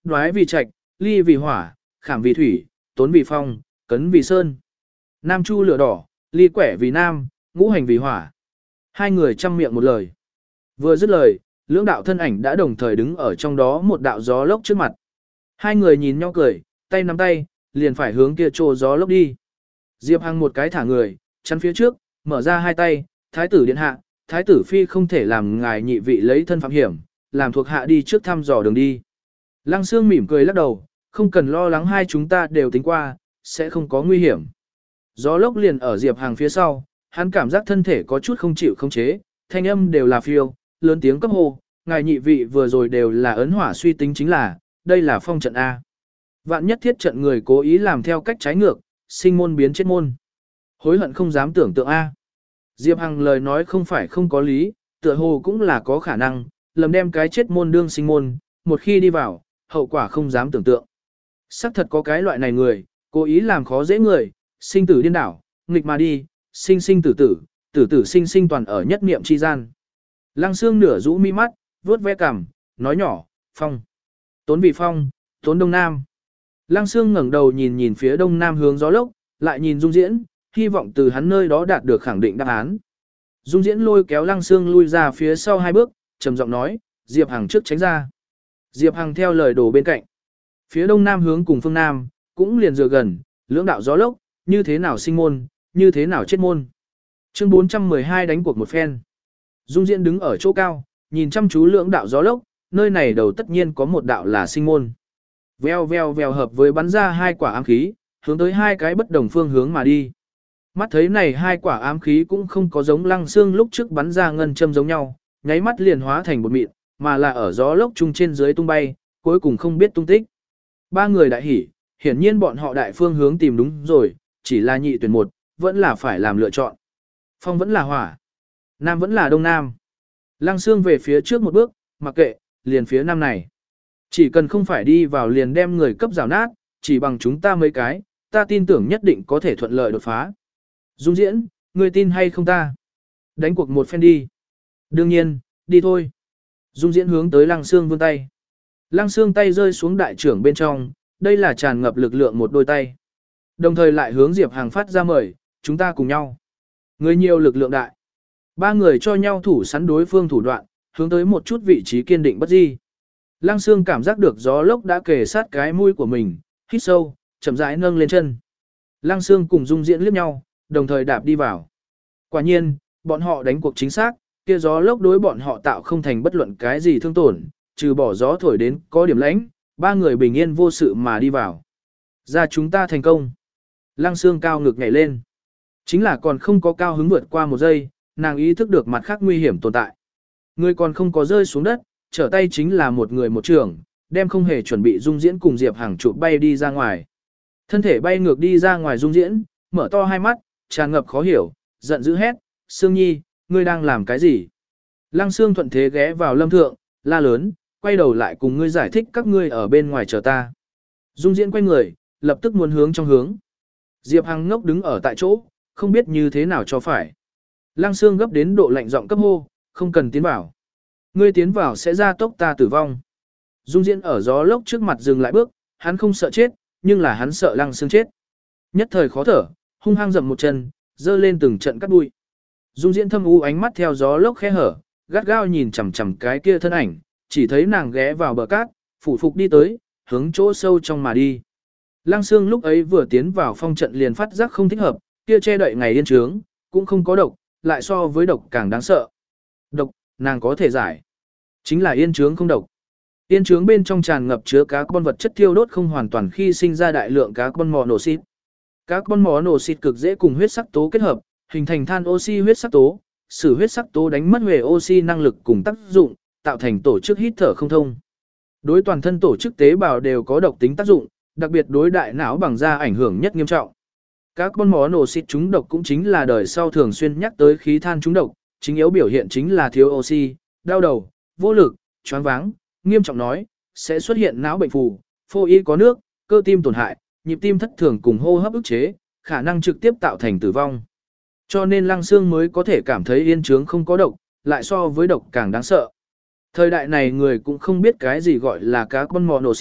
đoái vì trạch, ly vì hỏa, khảm vì thủy, tốn vì phong, cấn vì sơn. Nam chu lửa đỏ, ly quẻ vì nam, ngũ hành vì hỏa. Hai người chăm miệng một lời. Vừa dứt lời, lưỡng đạo thân ảnh đã đồng thời đứng ở trong đó một đạo gió lốc trước mặt. Hai người nhìn nhau cười, tay nắm tay, liền phải hướng kia trô gió lốc đi. Diệp Hằng một cái thả người, chắn phía trước, mở ra hai tay, thái tử điện hạ, thái tử phi không thể làm ngài nhị vị lấy thân phạm hiểm, làm thuộc hạ đi trước thăm dò đường đi. Lăng Sương mỉm cười lắc đầu, không cần lo lắng, hai chúng ta đều tính qua, sẽ không có nguy hiểm. Gió lốc liền ở Diệp Hằng phía sau, hắn cảm giác thân thể có chút không chịu không chế, thanh âm đều là phiêu, lớn tiếng cấp hô, ngài nhị vị vừa rồi đều là ấn hỏa suy tính chính là, đây là phong trận A. Vạn nhất thiết trận người cố ý làm theo cách trái ngược, sinh môn biến chết môn. Hối hận không dám tưởng tượng A. Diệp Hằng lời nói không phải không có lý, tựa hồ cũng là có khả năng, lầm đem cái chết môn đương sinh môn, một khi đi vào, hậu quả không dám tưởng tượng. Sắc thật có cái loại này người, cố ý làm khó dễ người, sinh tử điên đảo, nghịch mà đi, sinh sinh tử tử, tử tử sinh sinh toàn ở nhất niệm chi gian. Lăng Sương nửa rũ mi mắt, vuốt ve cằm, nói nhỏ, phong. Tốn vì phong, tốn đông nam. Lăng Sương ngẩng đầu nhìn nhìn phía đông nam hướng gió lốc, lại nhìn Dung Diễn, hy vọng từ hắn nơi đó đạt được khẳng định đáp án. Dung Diễn lôi kéo Lăng Sương lui ra phía sau hai bước, trầm giọng nói, Diệp Hằng trước tránh ra. Diệp Hằng theo lời đổ bên cạnh. Phía đông nam hướng cùng phương nam, cũng liền dựa gần, lưỡng đạo gió lốc, như thế nào sinh môn, như thế nào chết môn. Chương bốn trăm mười hai đánh cuộc một phen. Dung Diễn đứng ở chỗ cao, nhìn chăm chú lưỡng đạo gió lốc, nơi này đầu tất nhiên có một đạo là sinh môn. Veo veo veo hợp với bắn ra hai quả ám khí, hướng tới hai cái bất đồng phương hướng mà đi. Mắt thấy này hai quả ám khí cũng không có giống Lăng Sương lúc trước bắn ra ngân châm giống nhau, nháy mắt liền hóa thành bột mịn, mà là ở gió lốc chung trên dưới tung bay, cuối cùng không biết tung tích. Ba người đại hỉ, hiển nhiên bọn họ đại phương hướng tìm đúng rồi, chỉ là nhị tuyển một, vẫn là phải làm lựa chọn. Phong vẫn là hỏa, nam vẫn là đông nam. Lăng Sương về phía trước một bước, mặc kệ, liền phía nam này. Chỉ cần không phải đi vào liền đem người cấp rào nát, chỉ bằng chúng ta mấy cái, ta tin tưởng nhất định có thể thuận lợi đột phá. Dung Diễn, ngươi tin hay không ta? Đánh cuộc một phen đi. Đương nhiên, đi thôi. Dung Diễn hướng tới Lăng Sương vươn tay. Lăng Sương tay rơi xuống đại trưởng bên trong, đây là tràn ngập lực lượng một đôi tay. Đồng thời lại hướng Diệp Hằng phát ra mời, chúng ta cùng nhau. Người nhiều lực lượng đại. Ba người cho nhau thủ sẵn đối phương thủ đoạn, hướng tới một chút vị trí kiên định bất di. Lăng Sương cảm giác được gió lốc đã kề sát cái mũi của mình, hít sâu, chậm rãi nâng lên chân. Lăng Sương cùng Dung Diễn liếc nhau, đồng thời đạp đi vào. Quả nhiên, bọn họ đánh cuộc chính xác, kia gió lốc đối bọn họ tạo không thành bất luận cái gì thương tổn, trừ bỏ gió thổi đến có điểm lãnh, ba người bình yên vô sự mà đi vào. Ra chúng ta thành công. Lăng Sương cao ngực nhảy lên. Chính là còn không có cao hứng vượt qua một giây, nàng ý thức được mặt khác nguy hiểm tồn tại. Người còn không có rơi xuống đất, trở tay chính là một người một trường, đem không hề chuẩn bị Dung Diễn cùng Diệp Hằng chụp bay đi ra ngoài. Thân thể bay ngược đi ra ngoài Dung Diễn, mở to hai mắt, tràn ngập khó hiểu, giận dữ hét, Sương Nhi, ngươi đang làm cái gì? Lăng Sương thuận thế ghé vào lâm thượng, la lớn, quay đầu lại cùng ngươi giải thích các ngươi ở bên ngoài chờ ta. Dung Diễn quay người, lập tức muốn hướng trong hướng. Diệp Hằng ngốc đứng ở tại chỗ, không biết như thế nào cho phải. Lăng Sương gấp đến độ lạnh giọng cấp hô, không cần tiến vào. Ngươi tiến vào sẽ ra tốc ta tử vong. Dung Diễn ở gió lốc trước mặt dừng lại bước, hắn không sợ chết, nhưng là hắn sợ Lăng Sương chết. Nhất thời khó thở, hung hăng dậm một chân, dơ lên từng trận cắt bụi. Dung Diễn thâm u ánh mắt theo gió lốc khe hở, gắt gao nhìn chằm chằm cái kia thân ảnh, chỉ thấy nàng ghé vào bờ cát, phủ phục đi tới, hướng chỗ sâu trong mà đi. Lăng Sương lúc ấy vừa tiến vào phong trận liền phát giác không thích hợp, kia che đậy ngày yên trướng, cũng không có độc, lại so với độc càng đáng sợ. Độc, nàng có thể giải. Chính là yên trướng không độc. Yên trướng bên trong tràn ngập chứa carbon vật chất thiêu đốt không hoàn toàn khi sinh ra đại lượng carbon monoxide. Carbon monoxide cực dễ cùng huyết sắc tố kết hợp, hình thành than oxy huyết sắc tố, sử huyết sắc tố đánh mất huề oxy năng lực cùng tác dụng, tạo thành tổ chức hít thở không thông. Đối toàn thân tổ chức tế bào đều có độc tính tác dụng, đặc biệt đối đại não bằng da ảnh hưởng nhất nghiêm trọng. Carbon monoxide trúng độc cũng chính là đời sau thường xuyên nhắc tới khí than trúng độc, chính yếu biểu hiện chính là thiếu oxy, đau đầu, vô lực, choáng váng, nghiêm trọng nói, sẽ xuất hiện não bệnh phù, phô y có nước, cơ tim tổn hại, nhịp tim thất thường cùng hô hấp ức chế, khả năng trực tiếp tạo thành tử vong. Cho nên Lăng Sương mới có thể cảm thấy yên trướng không có độc, lại so với độc càng đáng sợ. Thời đại này người cũng không biết cái gì gọi là carbon monoxide,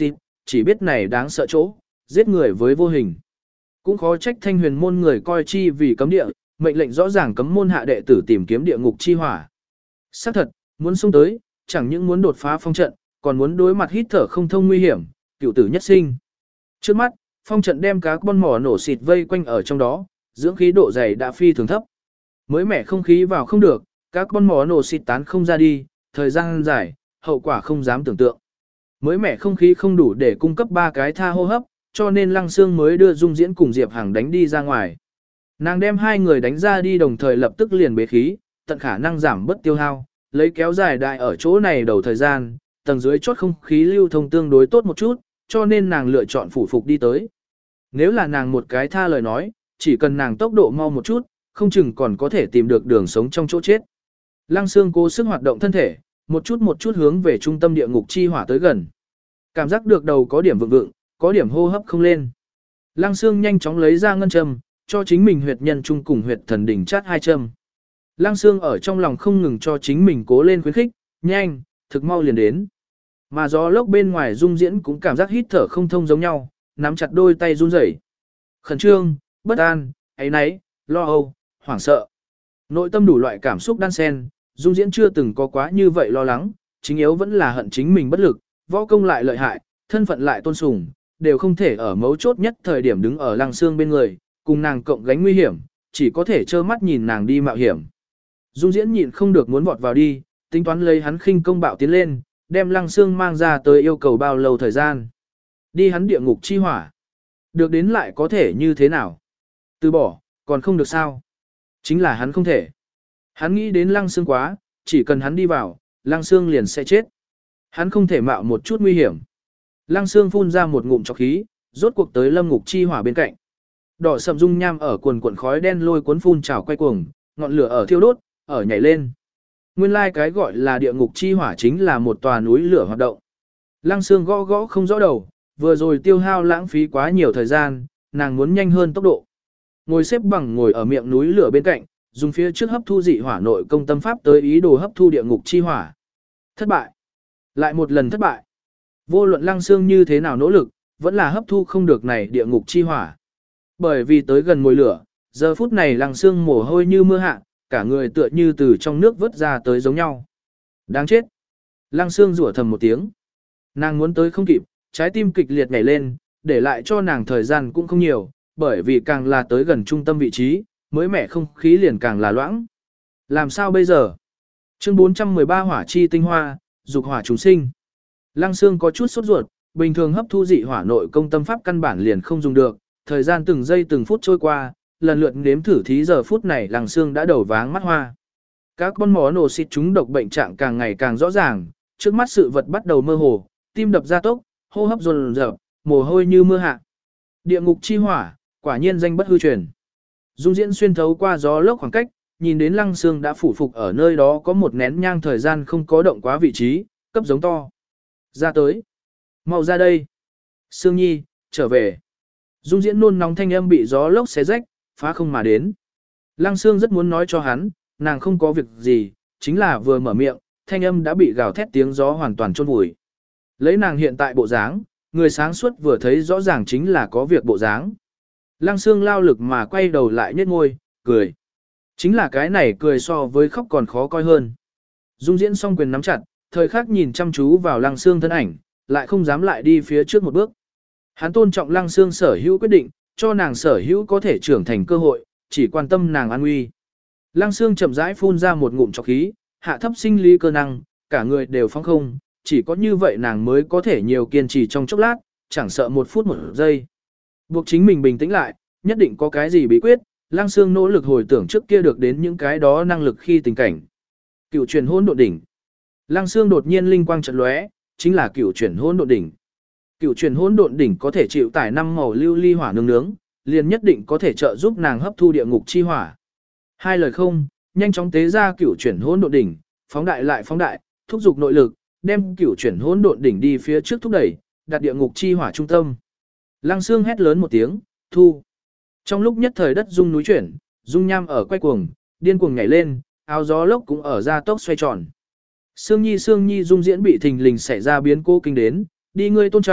chỉ biết này đáng sợ chỗ, giết người với vô hình. Cũng khó trách thanh huyền môn người coi chi vì cấm địa, mệnh lệnh rõ ràng cấm môn hạ đệ tử tìm kiếm địa ngục chi hỏa. Xác thật, muốn xông tới, chẳng những muốn đột phá phong trận, còn muốn đối mặt hít thở không thông nguy hiểm, cựu tử nhất sinh. Trước mắt, phong trận đem các con mỏ nổ xịt vây quanh ở trong đó, dưỡng khí độ dày đã phi thường thấp. Mới mẻ không khí vào không được, các con mỏ nổ xịt tán không ra đi, thời gian dài, hậu quả không dám tưởng tượng. Mới mẻ không khí không đủ để cung cấp ba cái tha hô hấp, cho nên Lăng Sương mới đưa Dung Diễn cùng Diệp Hằng đánh đi ra ngoài. Nàng đem hai người đánh ra đi đồng thời lập tức liền bế khí, tận khả năng giảm bớt tiêu hao, lấy kéo dài đại ở chỗ này đầu thời gian, tầng dưới chốt không khí lưu thông tương đối tốt một chút, cho nên nàng lựa chọn phủ phục đi tới. Nếu là nàng một cái tha lời nói, chỉ cần nàng tốc độ mau một chút, không chừng còn có thể tìm được đường sống trong chỗ chết. Lăng Sương cố sức hoạt động thân thể, một chút một chút hướng về trung tâm địa ngục chi hỏa tới gần. Cảm giác được đầu có điểm vượng vượng, có điểm hô hấp không lên. Lăng Sương nhanh chóng lấy ra ngân châm, cho chính mình huyệt nhân trung cùng huyệt thần đỉnh chát hai châm. Lăng Sương ở trong lòng không ngừng cho chính mình cố lên khuyến khích, nhanh, thực mau liền đến. Mà gió lốc bên ngoài Dung Diễn cũng cảm giác hít thở không thông giống nhau, nắm chặt đôi tay run rẩy. Khẩn trương, bất an, áy náy, lo âu, hoảng sợ. Nội tâm đủ loại cảm xúc đan xen, Dung Diễn chưa từng có quá như vậy lo lắng, chính yếu vẫn là hận chính mình bất lực, võ công lại lợi hại, thân phận lại tôn sùng, đều không thể ở mấu chốt nhất thời điểm đứng ở Lăng Sương bên người, cùng nàng cộng gánh nguy hiểm, chỉ có thể trơ mắt nhìn nàng đi mạo hiểm. Dung Diễn nhịn không được muốn vọt vào đi, tính toán lấy hắn khinh công bạo tiến lên, đem Lăng Sương mang ra tới yêu cầu bao lâu thời gian. Đi hắn địa ngục chi hỏa. Được đến lại có thể như thế nào? Từ bỏ, còn không được sao? Chính là hắn không thể. Hắn nghĩ đến Lăng Sương quá, chỉ cần hắn đi vào, Lăng Sương liền sẽ chết. Hắn không thể mạo một chút nguy hiểm. Lăng Sương phun ra một ngụm trọc khí, rốt cuộc tới lâm ngục chi hỏa bên cạnh. Đỏ sầm dung nham ở cuồn cuộn khói đen lôi cuốn phun trào quay cuồng, ngọn lửa ở thiêu đốt, ở nhảy lên. Nguyên lai like cái gọi là địa ngục chi hỏa chính là một tòa núi lửa hoạt động. Lăng Sương gõ gõ không rõ đầu, vừa rồi tiêu hao lãng phí quá nhiều thời gian, nàng muốn nhanh hơn tốc độ. Ngồi xếp bằng ngồi ở miệng núi lửa bên cạnh, dùng phía trước hấp thu dị hỏa nội công tâm pháp tới ý đồ hấp thu địa ngục chi hỏa. Thất bại. Lại một lần thất bại. Vô luận Lăng Sương như thế nào nỗ lực, vẫn là hấp thu không được này địa ngục chi hỏa. Bởi vì tới gần mồi lửa, giờ phút này Lăng Sương mồ hôi như mưa hạ, cả người tựa như từ trong nước vớt ra tới giống nhau. Đáng chết. Lăng Sương rủa thầm một tiếng. Nàng muốn tới không kịp, trái tim kịch liệt nhảy lên, để lại cho nàng thời gian cũng không nhiều, bởi vì càng là tới gần trung tâm vị trí, mới mẻ không khí liền càng là loãng. Làm sao bây giờ? Chương bốn trăm mười ba hỏa chi tinh hoa, dục hỏa chúng sinh. Lăng Sương có chút sốt ruột, bình thường hấp thu dị hỏa nội công tâm pháp căn bản liền không dùng được, thời gian từng giây từng phút trôi qua, lần lượt nếm thử thí giờ phút này Lăng Sương đã đầu váng mắt hoa. Các con mỏ nổ xịt chúng độc bệnh trạng càng ngày càng rõ ràng, trước mắt sự vật bắt đầu mơ hồ, tim đập gia tốc, hô hấp dồn dập, mồ hôi như mưa hạ. Địa ngục chi hỏa, quả nhiên danh bất hư truyền. Dung Diễn xuyên thấu qua gió lốc khoảng cách, nhìn đến Lăng Sương đã phủ phục ở nơi đó có một nén nhang thời gian không có động quá vị trí, cấp giống to. Ra tới. Mau ra đây. Sương Nhi, trở về. Dung Diễn nôn nóng thanh âm bị gió lốc xé rách, phá không mà đến. Lăng Sương rất muốn nói cho hắn, nàng không có việc gì, chính là vừa mở miệng, thanh âm đã bị gào thét tiếng gió hoàn toàn chôn vùi. Lấy nàng hiện tại bộ dáng, người sáng suốt vừa thấy rõ ràng chính là có việc bộ dáng. Lăng Sương lao lực mà quay đầu lại nhếch môi, cười. Chính là cái này cười so với khóc còn khó coi hơn. Dung Diễn song quyền nắm chặt, thời khắc nhìn chăm chú vào Lăng Sương thân ảnh, lại không dám lại đi phía trước một bước. Hắn tôn trọng Lăng Sương sở hữu quyết định, cho nàng sở hữu có thể trưởng thành cơ hội, chỉ quan tâm nàng an nguy. Lăng Sương chậm rãi phun ra một ngụm trọc khí, hạ thấp sinh lý cơ năng, cả người đều phóng không, chỉ có như vậy nàng mới có thể nhiều kiên trì trong chốc lát, chẳng sợ một phút một giây. Buộc chính mình bình tĩnh lại, nhất định có cái gì bí quyết, Lăng Sương nỗ lực hồi tưởng trước kia được đến những cái đó năng lực khi tình cảnh. Cựu truyền hỗn độn đỉnh. Lăng Sương đột nhiên linh quang chợt lóe, chính là cựu truyền hỗn độn đỉnh. Cựu truyền hỗn độn đỉnh có thể chịu tải năm màu lưu ly hỏa nương nướng, liền nhất định có thể trợ giúp nàng hấp thu địa ngục chi hỏa. Hai lời không, nhanh chóng tế ra cựu truyền hỗn độn đỉnh, phóng đại lại phóng đại, thúc giục nội lực, đem cựu truyền hỗn độn đỉnh đi phía trước thúc đẩy, đặt địa ngục chi hỏa trung tâm. Lăng Sương hét lớn một tiếng, thu. Trong lúc nhất thời đất rung núi chuyển, dung nham ở quay cuồng, điên cuồng nhảy lên, áo gió lốc cũng ở ra tốc xoay tròn. Sương Nhi Sương Nhi Dung Diễn bị thình lình xảy ra biến cố kinh đến, đi ngươi tôn trọng,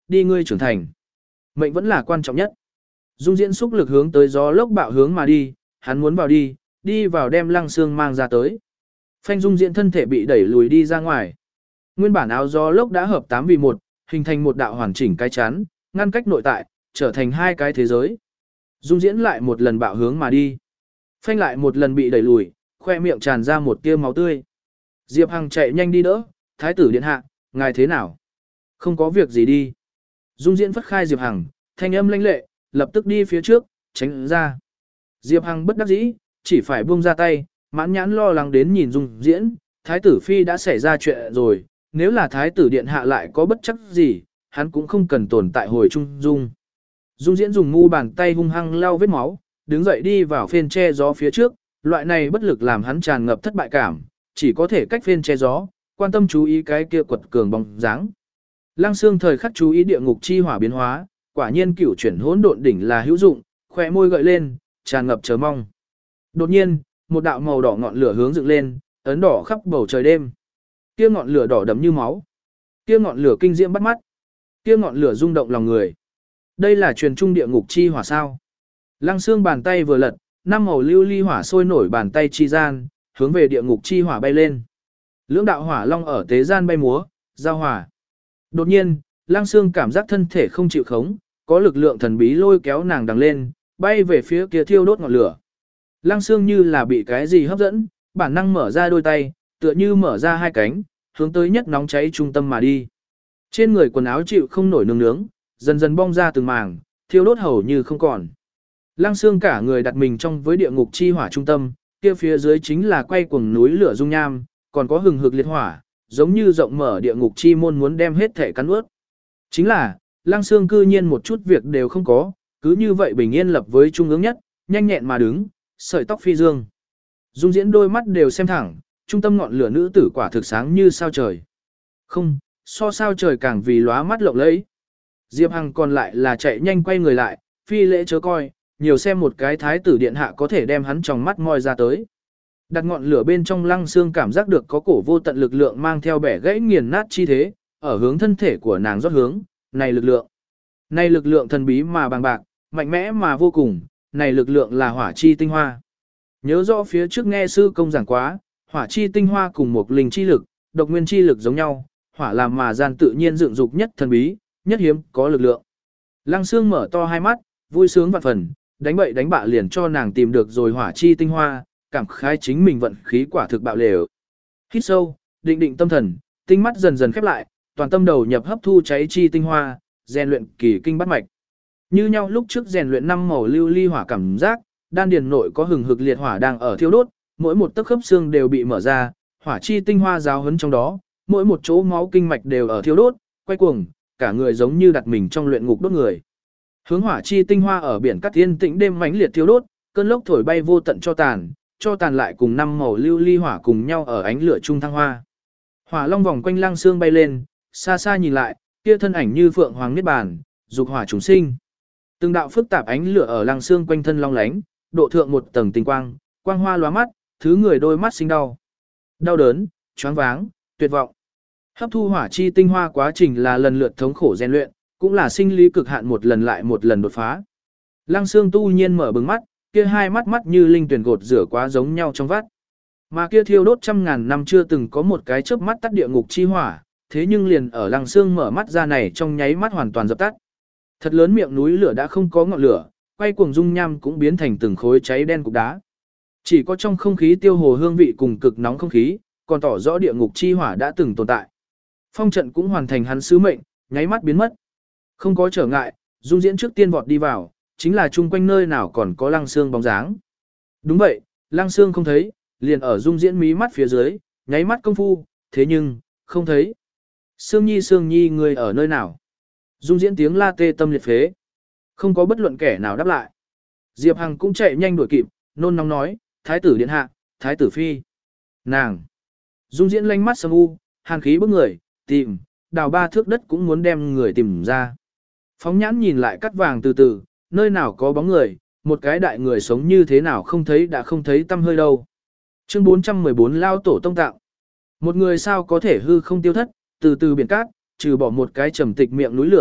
đi ngươi trưởng thành. Mệnh vẫn là quan trọng nhất. Dung Diễn xúc lực hướng tới gió lốc bạo hướng mà đi, hắn muốn vào đi, đi vào đem Lăng Xương mang ra tới. Phanh Dung Diễn thân thể bị đẩy lùi đi ra ngoài. Nguyên bản áo gió lốc đã hợp tám vì một, hình thành một đạo hoàn chỉnh cái chắn, ngăn cách nội tại, trở thành hai cái thế giới. Dung Diễn lại một lần bạo hướng mà đi. Phanh lại một lần bị đẩy lùi, khoe miệng tràn ra một tia máu tươi. Diệp Hằng chạy nhanh đi đỡ, thái tử điện hạ, ngài thế nào? Không có việc gì đi. Dung Diễn phất khai Diệp Hằng, thanh âm lãnh lệ, lập tức đi phía trước, tránh ra. Diệp Hằng bất đắc dĩ, chỉ phải buông ra tay, mãn nhãn lo lắng đến nhìn Dung Diễn, thái tử phi đã xảy ra chuyện rồi, nếu là thái tử điện hạ lại có bất chắc gì, hắn cũng không cần tồn tại hồi trung dung. Dung Diễn dùng ngu bàn tay hung hăng lau vết máu, đứng dậy đi vào phên che gió phía trước, loại này bất lực làm hắn tràn ngập thất bại cảm, chỉ có thể cách phên che gió, quan tâm chú ý cái kia quật cường bóng dáng. Lăng Xương thời khắc chú ý địa ngục chi hỏa biến hóa, quả nhiên cửu chuyển hỗn độn đỉnh là hữu dụng, khóe môi gợi lên, tràn ngập chờ mong. Đột nhiên, một đạo màu đỏ ngọn lửa hướng dựng lên, ấn đỏ khắp bầu trời đêm. Kia ngọn lửa đỏ đậm như máu, kia ngọn lửa kinh diễm bắt mắt, kia ngọn lửa rung động lòng người. Đây là truyền trung địa ngục chi hỏa sao? Lăng Xương bàn tay vừa lật, năm màu lưu ly hỏa sôi nổi bàn tay chi gian, hướng về địa ngục chi hỏa bay lên. Lưỡng đạo hỏa long ở tế gian bay múa, giao hỏa. Đột nhiên, Lăng Xương cảm giác thân thể không chịu khống, có lực lượng thần bí lôi kéo nàng đằng lên, bay về phía kia thiêu đốt ngọn lửa. Lăng Xương như là bị cái gì hấp dẫn, bản năng mở ra đôi tay, tựa như mở ra hai cánh, hướng tới nhất nóng cháy trung tâm mà đi. Trên người quần áo chịu không nổi nướng nướng, dần dần bong ra từng màng, thiêu đốt hầu như không còn. Lăng Xương cả người đặt mình trong với địa ngục chi hỏa trung tâm, kia phía dưới chính là quay cuồng núi lửa dung nham, còn có hừng hực liệt hỏa, giống như rộng mở địa ngục chi môn muốn đem hết thể cắn ướt. Chính là, Lăng Xương cư nhiên một chút việc đều không có, cứ như vậy bình yên lập với trung ương nhất, nhanh nhẹn mà đứng, sợi tóc phi dương. Dung Diễn đôi mắt đều xem thẳng, trung tâm ngọn lửa nữ tử quả thực sáng như sao trời. Không, so sao trời càng vì lóa mắt lộng lẫy. Diệp Hằng còn lại là chạy nhanh quay người lại, phi lễ chớ coi, nhiều xem một cái thái tử điện hạ có thể đem hắn trong mắt moi ra tới. Đặt ngọn lửa bên trong Lăng Xương cảm giác được có cổ vô tận lực lượng mang theo bẻ gãy nghiền nát chi thế, ở hướng thân thể của nàng rót hướng, này lực lượng. Này lực lượng thần bí mà bằng bạc, mạnh mẽ mà vô cùng, này lực lượng là hỏa chi tinh hoa. Nhớ rõ phía trước nghe sư công giảng quá, hỏa chi tinh hoa cùng một linh chi lực, độc nguyên chi lực giống nhau, hỏa làm mà gian tự nhiên dựng dục nhất thần bí, nhất hiếm có lực lượng. Lăng Xương mở to hai mắt, vui sướng vạn phần, đánh bậy đánh bạ liền cho nàng tìm được rồi hỏa chi tinh hoa, cảm khái chính mình vận khí quả thực bạo lều. Hít sâu, định định tâm thần, tinh mắt dần dần khép lại, toàn tâm đầu nhập hấp thu cháy chi tinh hoa, rèn luyện kỳ kinh bát mạch. Như nhau lúc trước rèn luyện năm màu lưu ly hỏa cảm giác, đan điền nội có hừng hực liệt hỏa đang ở thiêu đốt, mỗi một tấc khớp xương đều bị mở ra, hỏa chi tinh hoa giáo huấn trong đó, mỗi một chỗ máu kinh mạch đều ở thiêu đốt, quay cuồng, cả người giống như đặt mình trong luyện ngục đốt người. Hướng hỏa chi tinh hoa ở biển cát thiên tĩnh đêm mãnh liệt thiêu đốt, cơn lốc thổi bay vô tận cho tàn, cho tàn lại cùng năm màu lưu ly hỏa cùng nhau ở ánh lửa trung thăng hoa. Hỏa long vòng quanh Lăng Xương bay lên, xa xa nhìn lại, kia thân ảnh như phượng hoàng niết bàn, dục hỏa chúng sinh. Từng đạo phức tạp ánh lửa ở Lăng Xương quanh thân long lánh, độ thượng một tầng tinh quang, quang hoa lóa mắt, thứ người đôi mắt sinh đau. Đau đớn, choáng váng, tuyệt vọng. Hấp thu hỏa chi tinh hoa quá trình là lần lượt thống khổ rèn luyện, cũng là sinh lý cực hạn một lần lại một lần đột phá. Lăng Xương tu nhiên mở bừng mắt, kia hai mắt mắt như linh tuyển gột rửa quá giống nhau trong vắt. Mà kia thiêu đốt trăm ngàn năm chưa từng có một cái chớp mắt tắt địa ngục chi hỏa, thế nhưng liền ở Lăng Xương mở mắt ra này trong nháy mắt hoàn toàn dập tắt. Thật lớn miệng núi lửa đã không có ngọn lửa, quay cuồng dung nham cũng biến thành từng khối cháy đen cục đá. Chỉ có trong không khí tiêu hồ hương vị cùng cực nóng không khí, còn tỏ rõ địa ngục chi hỏa đã từng tồn tại. Phong trận cũng hoàn thành hắn sứ mệnh, nháy mắt biến mất. Không có trở ngại, Dung Diễn trước tiên vọt đi vào, chính là chung quanh nơi nào còn có Lăng Xương bóng dáng. Đúng vậy, Lăng Xương không thấy, liền ở Dung Diễn mí mắt phía dưới, nháy mắt công phu, thế nhưng, không thấy. Sương Nhi Sương Nhi người ở nơi nào? Dung Diễn tiếng la tê tâm liệt phế. Không có bất luận kẻ nào đáp lại. Diệp Hằng cũng chạy nhanh đuổi kịp, nôn nóng nói, Thái tử điện hạ, Thái tử phi. Nàng. Dung Diễn lanh mắt sầm u, hàn khí bức người, tìm, đào ba thước đất cũng muốn đem người tìm ra. Phóng nhãn nhìn lại cắt vàng từ từ, nơi nào có bóng người, một cái đại người sống như thế nào không thấy đã không thấy tâm hơi đâu. Chương bốn trăm mười bốn Lao tổ tông tạo. Một người sao có thể hư không tiêu thất, từ từ biển cát, trừ bỏ một cái trầm tịch miệng núi lửa,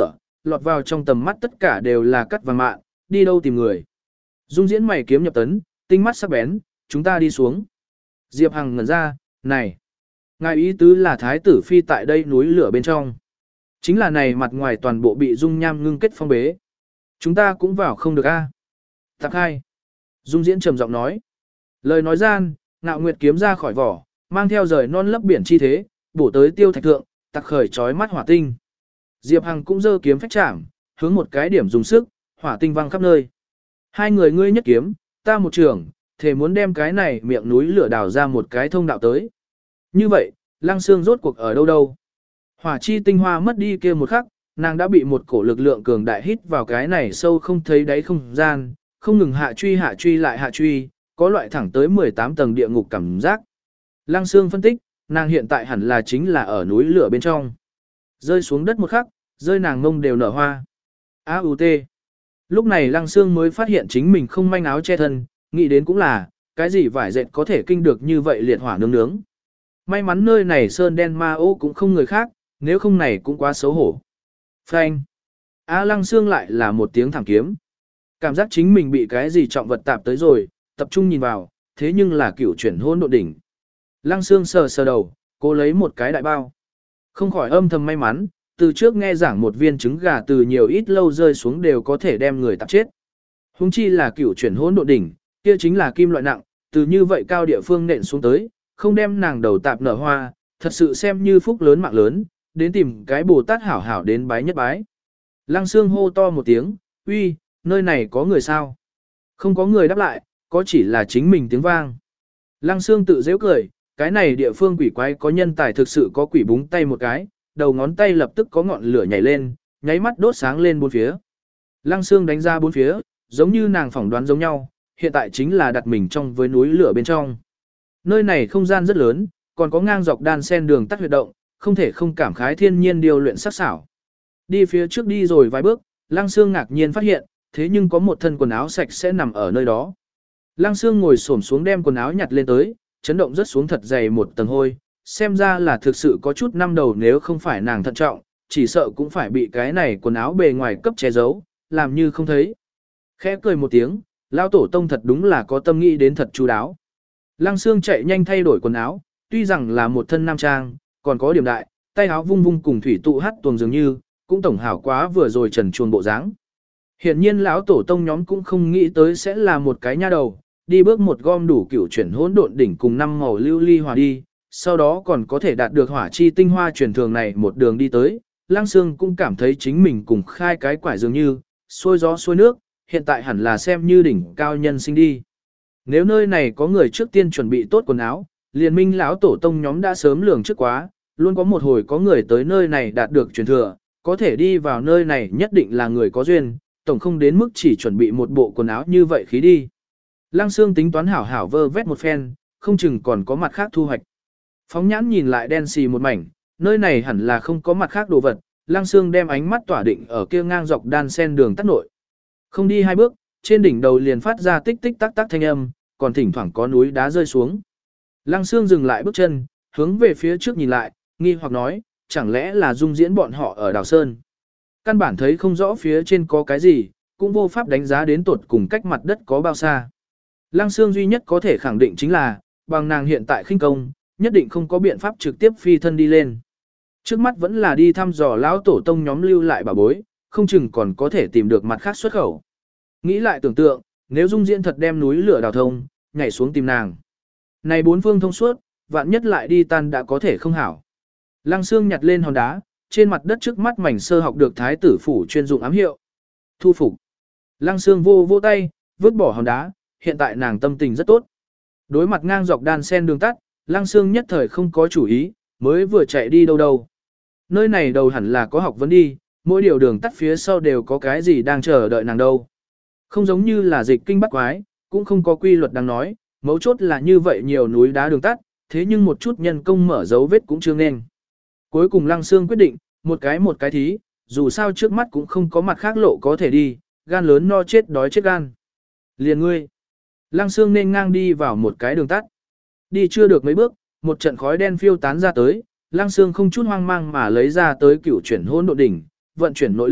lọt vào trong tầm mắt tất cả đều là cắt vàng mạn, đi đâu tìm người. Dung diễn mày kiếm nhập tấn, tinh mắt sắc bén, chúng ta đi xuống. Diệp Hằng ngẩn ra, này. Ngài ý tứ là thái tử phi tại đây núi lửa bên trong. Chính là này mặt ngoài toàn bộ bị dung nham ngưng kết phong bế. Chúng ta cũng vào không được a. À? Tạc hai. Dung diễn trầm giọng nói. Lời nói gian, Ngạo Nguyệt kiếm ra khỏi vỏ, mang theo rời non lấp biển chi thế, bổ tới tiêu thạch thượng, tạc khởi chói mắt hỏa tinh. Diệp Hằng cũng giơ kiếm phách chạm, hướng một cái điểm dùng sức, hỏa tinh văng khắp nơi. Hai người ngươi nhất kiếm, ta một trường, thể muốn đem cái này miệng núi lửa đào ra một cái thông đạo tới. Như vậy, Lăng Xương rốt cuộc ở đâu đâu? Hỏa chi tinh hoa mất đi kia một khắc, nàng đã bị một cổ lực lượng cường đại hít vào cái này sâu không thấy đáy không gian, không ngừng hạ truy hạ truy lại hạ truy, có loại thẳng tới mười tám tầng địa ngục cảm giác. Lăng Xương phân tích, nàng hiện tại hẳn là chính là ở núi lửa bên trong. Rơi xuống đất một khắc, rơi nàng ngông đều nở hoa. A U T. Lúc này Lăng Xương mới phát hiện chính mình không manh áo che thân, nghĩ đến cũng là, cái gì vải dệt có thể kinh được như vậy liệt hỏa nướng nướng. May mắn nơi này sơn đen ma ô cũng không người khác, nếu không này cũng quá xấu hổ. Phanh. A Lăng Xương lại là một tiếng thẳng kiếm. Cảm giác chính mình bị cái gì trọng vật tạp tới rồi, tập trung nhìn vào, thế nhưng là cửu chuyển hôn độ đỉnh. Lăng Xương sờ sờ đầu, cô lấy một cái đại bao. Không khỏi âm thầm may mắn, từ trước nghe giảng một viên trứng gà từ nhiều ít lâu rơi xuống đều có thể đem người tạp chết. Hùng chi là cửu chuyển hôn độ đỉnh, kia chính là kim loại nặng, từ như vậy cao địa phương nện xuống tới, không đem nàng đầu tạp nở hoa, thật sự xem như phúc lớn mạng lớn, đến tìm cái Bồ Tát hảo hảo đến bái nhất bái. Lăng Xương hô to một tiếng, uy, nơi này có người sao? Không có người đáp lại, có chỉ là chính mình tiếng vang. Lăng Xương tự dễ cười, cái này địa phương quỷ quái có nhân tài thực sự có quỷ búng tay một cái, đầu ngón tay lập tức có ngọn lửa nhảy lên, nháy mắt đốt sáng lên bốn phía. Lăng Xương đánh ra bốn phía, giống như nàng phỏng đoán giống nhau, hiện tại chính là đặt mình trong với núi lửa bên trong. Nơi này không gian rất lớn, còn có ngang dọc đan sen đường tắt huyệt động, không thể không cảm khái thiên nhiên điều luyện sắc xảo. Đi phía trước đi rồi vài bước, Lăng Xương ngạc nhiên phát hiện, thế nhưng có một thân quần áo sạch sẽ nằm ở nơi đó. Lăng Xương ngồi xổm xuống đem quần áo nhặt lên tới, chấn động rất xuống thật dày một tầng hôi, xem ra là thực sự có chút năm đầu nếu không phải nàng thận trọng, chỉ sợ cũng phải bị cái này quần áo bề ngoài cấp che giấu, làm như không thấy. Khẽ cười một tiếng, lão tổ tông thật đúng là có tâm nghĩ đến thật chu đáo. Lăng Xương chạy nhanh thay đổi quần áo, tuy rằng là một thân nam trang, còn có điểm đại, tay áo vung vung cùng thủy tụ hát tuồng dường như, cũng tổng hảo quá vừa rồi trần chuồng bộ dáng. Hiện nhiên lão tổ tông nhóm cũng không nghĩ tới sẽ là một cái nha đầu, đi bước một gom đủ cửu chuyển hỗn độn đỉnh cùng năm màu lưu ly hòa đi, sau đó còn có thể đạt được hỏa chi tinh hoa truyền thường này một đường đi tới. Lăng Xương cũng cảm thấy chính mình cùng khai cái quải dường như, xuôi gió xuôi nước, hiện tại hẳn là xem như đỉnh cao nhân sinh đi. Nếu nơi này có người trước tiên chuẩn bị tốt quần áo, liền minh lão tổ tông nhóm đã sớm lường trước quá, luôn có một hồi có người tới nơi này đạt được truyền thừa, có thể đi vào nơi này nhất định là người có duyên, tổng không đến mức chỉ chuẩn bị một bộ quần áo như vậy khí đi. Lăng Xương tính toán hảo hảo vơ vét một phen, không chừng còn có mặt khác thu hoạch. Phóng nhãn nhìn lại đen xì một mảnh, nơi này hẳn là không có mặt khác đồ vật, Lăng Xương đem ánh mắt tỏa định ở kia ngang dọc đan sen đường tắt nội. Không đi hai bước, trên đỉnh đầu liền phát ra tích tích tắc tắc thanh âm, còn thỉnh thoảng có núi đá rơi xuống. Lăng Xương dừng lại bước chân, hướng về phía trước nhìn lại, nghi hoặc nói, chẳng lẽ là Dung Diễn bọn họ ở đảo Sơn. Căn bản thấy không rõ phía trên có cái gì, cũng vô pháp đánh giá đến tột cùng cách mặt đất có bao xa. Lăng Xương duy nhất có thể khẳng định chính là, bằng nàng hiện tại khinh công, nhất định không có biện pháp trực tiếp phi thân đi lên. Trước mắt vẫn là đi thăm dò lão tổ tông nhóm lưu lại bà bối, không chừng còn có thể tìm được mặt khác xuất khẩu. Nghĩ lại tưởng tượng, nếu Dung Diễn thật đem núi lửa đào thông, nhảy xuống tìm nàng. Này bốn phương thông suốt, vạn nhất lại đi tan đã có thể không hảo. Lăng Xương nhặt lên hòn đá, trên mặt đất trước mắt mảnh sơ học được thái tử phủ chuyên dụng ám hiệu. Thu phục. Lăng Xương vô vô tay, vứt bỏ hòn đá, hiện tại nàng tâm tình rất tốt. Đối mặt ngang dọc đan sen đường tắt, Lăng Xương nhất thời không có chủ ý, mới vừa chạy đi đâu đâu. Nơi này đầu hẳn là có học vấn đi, mỗi điều đường tắt phía sau đều có cái gì đang chờ đợi nàng đâu. Không giống như là dịch kinh bắt quái, cũng không có quy luật đang nói, mấu chốt là như vậy nhiều núi đá đường tắt, thế nhưng một chút nhân công mở dấu vết cũng chưa nên. Cuối cùng Lăng Xương quyết định, một cái một cái thí, dù sao trước mắt cũng không có mặt khác lộ có thể đi, gan lớn no chết đói chết gan. Liền ngươi. Lăng Xương nên ngang đi vào một cái đường tắt. Đi chưa được mấy bước, một trận khói đen phiêu tán ra tới, Lăng Xương không chút hoang mang mà lấy ra tới cửu chuyển hỗn độn đỉnh, vận chuyển nội lực,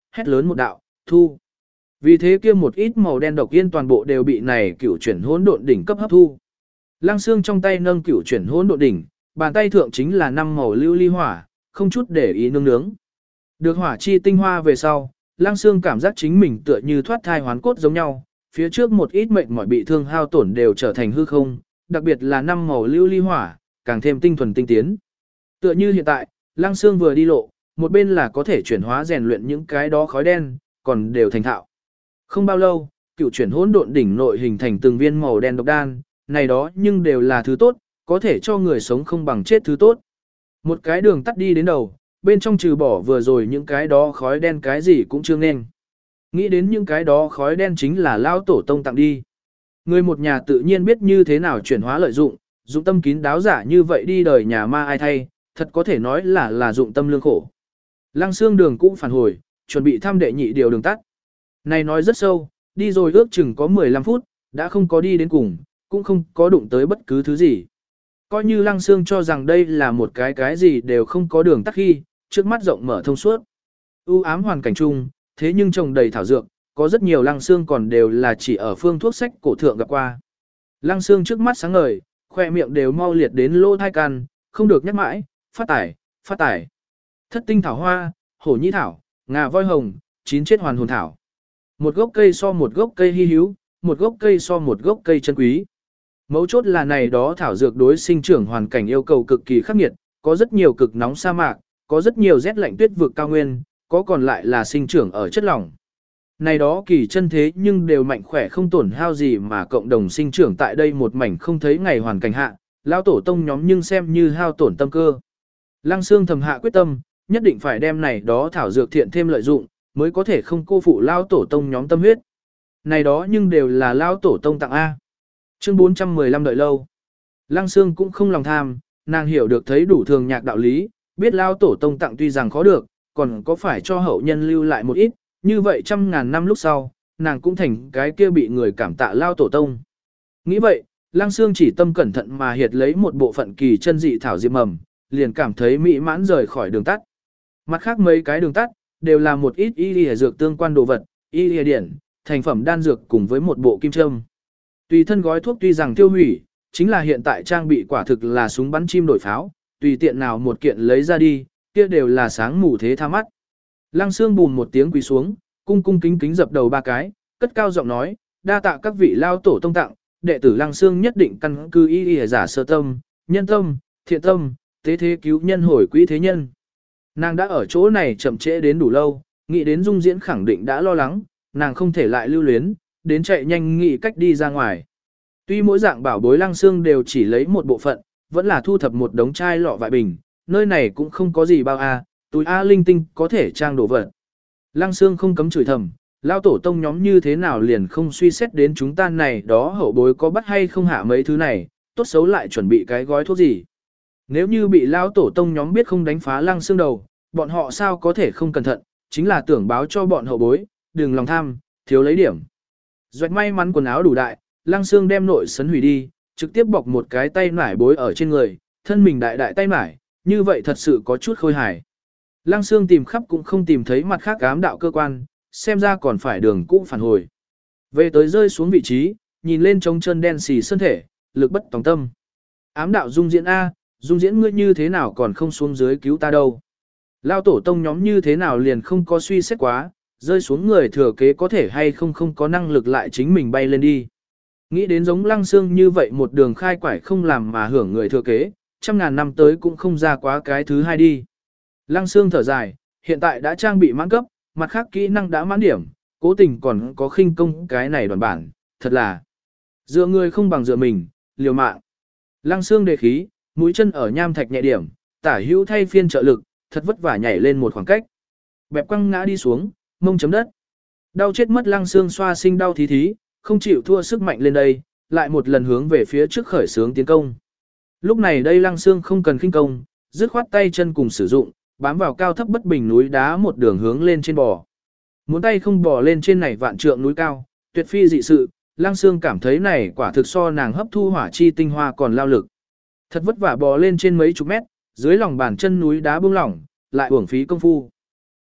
hét lớn một đạo, thu. Vì thế kia một ít màu đen độc yên toàn bộ đều bị này cửu chuyển hỗn độn đỉnh cấp hấp thu. Lăng Xương trong tay nâng cửu chuyển hỗn độn đỉnh, bàn tay thượng chính là năm màu lưu ly hỏa, không chút để ý nương nướng. Được hỏa chi tinh hoa về sau, Lăng Xương cảm giác chính mình tựa như thoát thai hoán cốt giống nhau, phía trước một ít mệnh mỏi bị thương hao tổn đều trở thành hư không, đặc biệt là năm màu lưu ly hỏa, càng thêm tinh thuần tinh tiến. Tựa như hiện tại, Lăng Xương vừa đi lộ, một bên là có thể chuyển hóa rèn luyện những cái đó khói đen, còn đều thành thạo. Không bao lâu, cựu chuyển hỗn độn đỉnh nội hình thành từng viên màu đen độc đan, này đó nhưng đều là thứ tốt, có thể cho người sống không bằng chết thứ tốt. Một cái đường tắt đi đến đầu, bên trong trừ bỏ vừa rồi những cái đó khói đen cái gì cũng chưa nên. Nghĩ đến những cái đó khói đen chính là lao tổ tông tặng đi. Người một nhà tự nhiên biết như thế nào chuyển hóa lợi dụng, dụng tâm kín đáo giả như vậy đi đời nhà ma ai thay, thật có thể nói là là dụng tâm lương khổ. Lăng Xương đường cũng phản hồi, chuẩn bị thăm đệ nhị điều đường tắt. Này nói rất sâu, đi rồi ước chừng có mười lăm phút, đã không có đi đến cùng, cũng không có đụng tới bất cứ thứ gì. Coi như Lăng Xương cho rằng đây là một cái cái gì đều không có đường tắt khi, trước mắt rộng mở thông suốt. U ám hoàn cảnh chung, thế nhưng trồng đầy thảo dược, có rất nhiều Lăng Xương còn đều là chỉ ở phương thuốc sách cổ thượng gặp qua. Lăng Xương trước mắt sáng ngời, khoe miệng đều mau liệt đến lỗ thai can, không được nhắc mãi, phát tải, phát tải. Thất tinh thảo hoa, hổ nhĩ thảo, ngà voi hồng, chín chết hoàn hồn thảo. Một gốc cây so một gốc cây hy hữu, một gốc cây so một gốc cây chân quý. Mấu chốt là này đó thảo dược đối sinh trưởng hoàn cảnh yêu cầu cực kỳ khắc nghiệt, có rất nhiều cực nóng sa mạc, có rất nhiều rét lạnh tuyết vực cao nguyên, có còn lại là sinh trưởng ở chất lỏng. Này đó kỳ chân thế nhưng đều mạnh khỏe không tổn hao gì mà cộng đồng sinh trưởng tại đây một mảnh không thấy ngày hoàn cảnh hạ, lão tổ tông nhóm nhưng xem như hao tổn tâm cơ. Lăng Xương thầm hạ quyết tâm, nhất định phải đem này đó thảo dược thiện thêm lợi dụng, mới có thể không cô phụ lão tổ tông nhóm tâm huyết. Này đó nhưng đều là lão tổ tông tặng A. Chương bốn trăm mười lăm đợi lâu. Lăng Xương cũng không lòng tham, nàng hiểu được thấy đủ thường nhạc đạo lý, biết lão tổ tông tặng tuy rằng khó được, còn có phải cho hậu nhân lưu lại một ít, như vậy trăm ngàn năm lúc sau, nàng cũng thành cái kia bị người cảm tạ lão tổ tông. Nghĩ vậy, Lăng Xương chỉ tâm cẩn thận mà hiệt lấy một bộ phận kỳ chân dị thảo diệp mầm, liền cảm thấy mỹ mãn rời khỏi đường tắt. Mặt khác mấy cái đường tắt, đều là một ít y lìa dược tương quan đồ vật, y lìa điển, thành phẩm đan dược cùng với một bộ kim châm. Tùy thân gói thuốc tuy rằng tiêu hủy, chính là hiện tại trang bị quả thực là súng bắn chim đổi pháo, tùy tiện nào một kiện lấy ra đi, kia đều là sáng mù thế tha mắt. Lăng Xương bùn một tiếng quỳ xuống, cung cung kính kính dập đầu ba cái, cất cao giọng nói, đa tạ các vị lao tổ tông tặng, đệ tử Lăng Xương nhất định căn cứ y lìa giả sơ tâm, nhân tâm, thiện tâm, tế thế cứu nhân hồi quỹ thế nhân. Nàng đã ở chỗ này chậm trễ đến đủ lâu, nghĩ đến Dung Diễn khẳng định đã lo lắng, nàng không thể lại lưu luyến, đến chạy nhanh nghĩ cách đi ra ngoài. Tuy mỗi dạng bảo bối Lăng Xương đều chỉ lấy một bộ phận, vẫn là thu thập một đống chai lọ vại bình, nơi này cũng không có gì bao a, túi a linh tinh có thể trang đồ vật. Lăng Xương không cấm chửi thầm, lao tổ tông nhóm như thế nào liền không suy xét đến chúng ta này đó hậu bối có bắt hay không hạ mấy thứ này, tốt xấu lại chuẩn bị cái gói thuốc gì. Nếu như bị lao tổ tông nhóm biết không đánh phá Lăng Xương đầu, bọn họ sao có thể không cẩn thận, chính là tưởng báo cho bọn hậu bối, đừng lòng tham, thiếu lấy điểm. Doạch may mắn quần áo đủ đại, Lăng Xương đem nội sấn hủy đi, trực tiếp bọc một cái tay nải bối ở trên người, thân mình đại đại tay nải, như vậy thật sự có chút khôi hài. Lăng Xương tìm khắp cũng không tìm thấy mặt khác ám đạo cơ quan, xem ra còn phải đường cũ phản hồi. Về tới rơi xuống vị trí, nhìn lên trống chân đen xì sơn thể, lực bất tòng tâm. Ám đạo Dung Diễn A, Dung Diễn ngươi như thế nào còn không xuống dưới cứu ta đâu. Lao tổ tông nhóm như thế nào liền không có suy xét quá, rơi xuống người thừa kế có thể hay không không có năng lực lại chính mình bay lên đi. Nghĩ đến giống Lăng Xương như vậy một đường khai quải không làm mà hưởng người thừa kế, trăm ngàn năm tới cũng không ra quá cái thứ hai đi. Lăng Xương thở dài, hiện tại đã trang bị mãn cấp, mặt khác kỹ năng đã mãn điểm, cố tình còn có khinh công cái này đoàn bản, thật là dựa người không bằng dựa mình, liều mạng. Lăng Xương đề khí, mũi chân ở nham thạch nhẹ điểm, tả hữu thay phiên trợ lực, thật vất vả nhảy lên một khoảng cách. Bẹp quăng ngã đi xuống, mông chấm đất. Đau chết mất Lăng Xương xoa sinh đau thí thí, không chịu thua sức mạnh lên đây, lại một lần hướng về phía trước khởi sướng tiến công. Lúc này đây Lăng Xương không cần khinh công, dứt khoát tay chân cùng sử dụng, bám vào cao thấp bất bình núi đá một đường hướng lên trên bò. Muốn tay không bò lên trên này vạn trượng núi cao, tuyệt phi dị sự, Lăng Xương cảm thấy này quả thực so nàng hấp thu hỏa chi tinh hoa còn lao lực. Thật vất vả bò lên trên mấy chục mét, dưới lòng bàn chân núi đá bung lỏng, lại uổng phí công phu.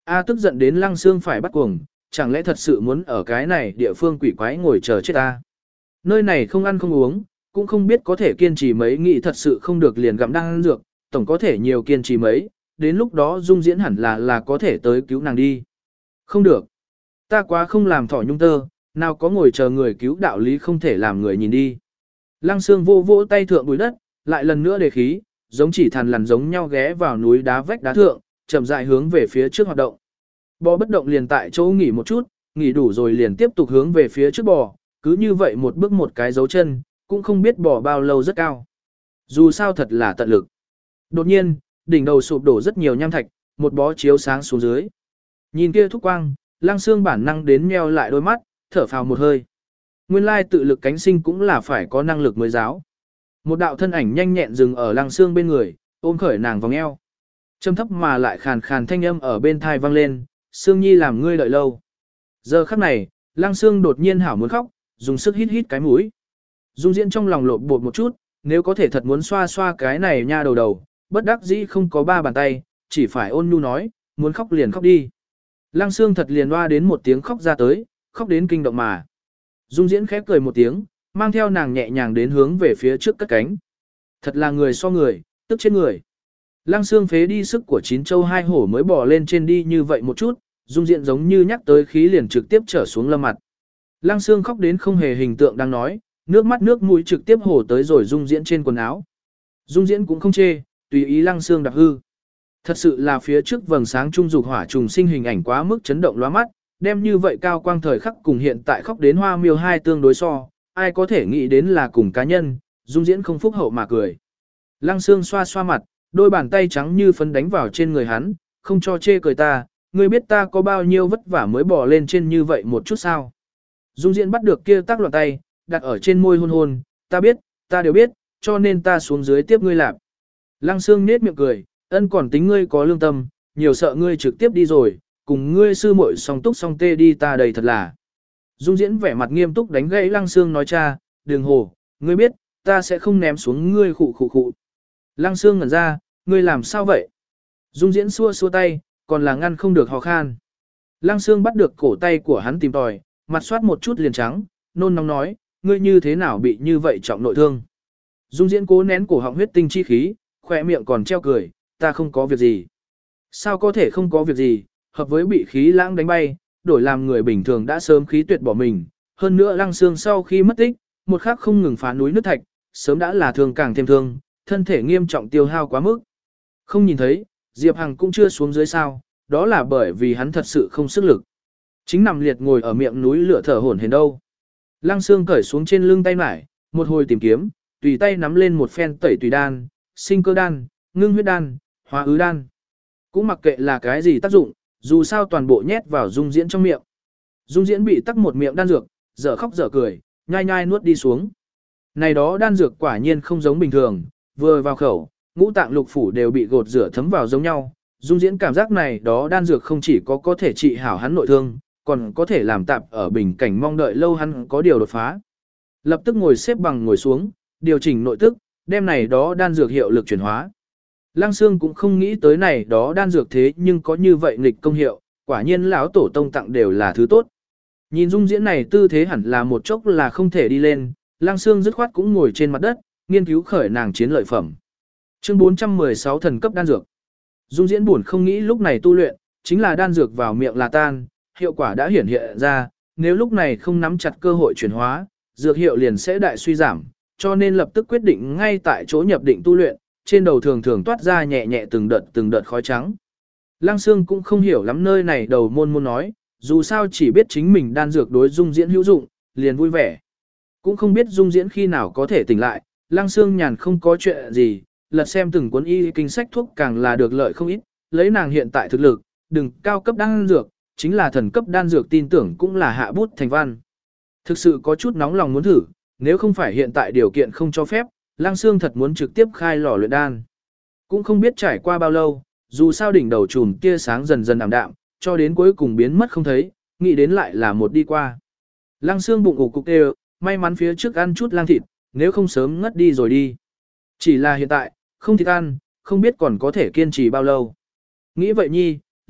A tức giận đến Lăng Xương phải bắt cuồng, chẳng lẽ thật sự muốn ở cái này địa phương quỷ quái ngồi chờ chết ta. Nơi này không ăn không uống, cũng không biết có thể kiên trì mấy, nghĩ thật sự không được liền gặm đang ăn dược, tổng có thể nhiều kiên trì mấy, đến lúc đó Dung Diễn hẳn là là có thể tới cứu nàng đi. Không được. Ta quá không làm thỏ nhung tơ, nào có ngồi chờ người cứu đạo lý không thể làm người nhìn đi. Lăng Xương vô vỗ tay thượng bùi đất, lại lần nữa đề khí, giống chỉ thằn lằn giống nhau ghé vào núi đá vách đá thượng, chậm rãi hướng về phía trước hoạt động. Bò bất động liền tại chỗ nghỉ một chút, nghỉ đủ rồi liền tiếp tục hướng về phía trước bò, cứ như vậy một bước một cái dấu chân, cũng không biết bò bao lâu rất cao. Dù sao thật là tận lực. Đột nhiên, đỉnh đầu sụp đổ rất nhiều nham thạch, một bó chiếu sáng xuống dưới. Nhìn kia thúc quang, Lăng Xương bản năng đến nheo lại đôi mắt, thở phào một hơi. Nguyên lai tự lực cánh sinh cũng là phải có năng lực mới giáo. Một đạo thân ảnh nhanh nhẹn dừng ở Lăng Xương bên người, ôm khởi nàng vòng eo. Trầm thấp mà lại khàn khàn thanh âm ở bên thai vang lên, Xương Nhi làm ngươi đợi lâu. Giờ khắc này, Lăng Xương đột nhiên hảo muốn khóc, dùng sức hít hít cái mũi. Dung Diễn trong lòng lột bột một chút, nếu có thể thật muốn xoa xoa cái này nha đầu đầu, bất đắc dĩ không có ba bàn tay, chỉ phải ôn nhu nói, muốn khóc liền khóc đi. Lăng Xương thật liền loa đến một tiếng khóc ra tới, khóc đến kinh động mà. Dung Diễn khép cười một tiếng, mang theo nàng nhẹ nhàng đến hướng về phía trước cất cánh. Thật là người so người, tức chết người. Lăng Xương phế đi sức của chín châu hai hổ mới bỏ lên trên đi như vậy một chút, Dung Diễn giống như nhắc tới khí liền trực tiếp trở xuống lâm mặt. Lăng Xương khóc đến không hề hình tượng đang nói, nước mắt nước mũi trực tiếp hổ tới rồi Dung Diễn trên quần áo. Dung Diễn cũng không chê, tùy ý Lăng Xương đạp hư. Thật sự là phía trước vầng sáng trung dục hỏa trùng sinh hình ảnh quá mức chấn động lóa mắt, đem như vậy cao quang thời khắc cùng hiện tại khóc đến hoa miêu hai tương đối so, ai có thể nghĩ đến là cùng cá nhân, Dung Diễn không phúc hậu mà cười. Lăng Xương xoa xoa mặt, đôi bàn tay trắng như phấn đánh vào trên người hắn, không cho chê cười ta, ngươi biết ta có bao nhiêu vất vả mới bỏ lên trên như vậy một chút sao. Dung Diễn bắt được kia tác loạn tay, đặt ở trên môi hôn hôn, ta biết, ta đều biết, cho nên ta xuống dưới tiếp ngươi làm. Lăng Xương nết miệng cười, ân còn tính ngươi có lương tâm, nhiều sợ ngươi trực tiếp đi rồi, cùng ngươi sư muội song túc song tê đi ta đầy thật là. Dung Diễn vẻ mặt nghiêm túc đánh gãy Lăng Xương nói cha, đừng hồ, ngươi biết, ta sẽ không ném xuống ngươi khụ khụ khụ. Lăng Xương ngẩn ra, ngươi làm sao vậy? Dung Diễn xua xua tay, còn là ngăn không được hò khan. Lăng Xương bắt được cổ tay của hắn tìm tòi, mặt soát một chút liền trắng, nôn nóng nói, ngươi như thế nào bị như vậy trọng nội thương. Dung Diễn cố nén cổ họng huyết tinh chi khí, khỏe miệng còn treo cười, ta không có việc gì. Sao có thể không có việc gì, hợp với bị khí lãng đánh bay, đổi làm người bình thường đã sớm khí tuyệt bỏ mình. Hơn nữa Lăng Xương sau khi mất tích, một khắc không ngừng phá núi nước thạch, sớm đã là thương càng thêm thương, thân thể nghiêm trọng tiêu hao quá mức. Không nhìn thấy, Diệp Hằng cũng chưa xuống dưới sao, đó là bởi vì hắn thật sự không sức lực. Chính nằm liệt ngồi ở miệng núi lửa thở hổn hển đâu. Lăng Xương cởi xuống trên lưng tay mải, một hồi tìm kiếm, tùy tay nắm lên một phen tẩy tùy đan, sinh cơ đan, ngưng huyết đan, hóa ứ đan. Cũng mặc kệ là cái gì tác dụng, dù sao toàn bộ nhét vào Dung Diễn trong miệng. Dung Diễn bị tắc một miệng đan dược, dở khóc dở cười, nhai nhai nuốt đi xuống. Này đó đan dược quả nhiên không giống bình thường, vừa vào khẩu, ngũ tạng lục phủ đều bị gột rửa thấm vào giống nhau. Dung Diễn cảm giác này đó đan dược không chỉ có có thể trị hảo hắn nội thương, còn có thể làm tạp ở bình cảnh mong đợi lâu hắn có điều đột phá. Lập tức ngồi xếp bằng ngồi xuống, điều chỉnh nội tức, đem này đó đan dược hiệu lực chuyển hóa. Lăng Xương cũng không nghĩ tới này đó đan dược thế nhưng có như vậy nghịch công hiệu, quả nhiên lão tổ tông tặng đều là thứ tốt. Nhìn Dung Diễn này tư thế hẳn là một chốc là không thể đi lên, Lăng Xương dứt khoát cũng ngồi trên mặt đất, nghiên cứu khởi nàng chiến lợi phẩm. Chương bốn trăm mười sáu thần cấp đan dược. Dung Diễn buồn không nghĩ lúc này tu luyện, chính là đan dược vào miệng là tan, hiệu quả đã hiển hiện ra, nếu lúc này không nắm chặt cơ hội chuyển hóa, dược hiệu liền sẽ đại suy giảm, cho nên lập tức quyết định ngay tại chỗ nhập định tu luyện, trên đầu thường thường toát ra nhẹ nhẹ từng đợt từng đợt khói trắng. Lăng Xương cũng không hiểu lắm nơi này đầu môn môn nói, dù sao chỉ biết chính mình đan dược đối Dung Diễn hữu dụng, liền vui vẻ. Cũng không biết Dung Diễn khi nào có thể tỉnh lại, Lăng Xương nhàn không có chuyện gì, lật xem từng cuốn y kinh sách thuốc càng là được lợi không ít, lấy nàng hiện tại thực lực, đừng cao cấp đan dược, chính là thần cấp đan dược tin tưởng cũng là hạ bút thành văn. Thực sự có chút nóng lòng muốn thử, nếu không phải hiện tại điều kiện không cho phép, Lăng Xương thật muốn trực tiếp khai lò luyện đan. Cũng không biết trải qua bao lâu, dù sao đỉnh đầu chùm tia sáng dần dần ảm đạm, cho đến cuối cùng biến mất không thấy, nghĩ đến lại là một đi qua. Lăng Xương bụng ủ cục đều, may mắn phía trước ăn chút lang thịt, nếu không sớm ngất đi rồi đi. Chỉ là hiện tại, không thịt ăn, không biết còn có thể kiên trì bao lâu. Nghĩ vậy nhi,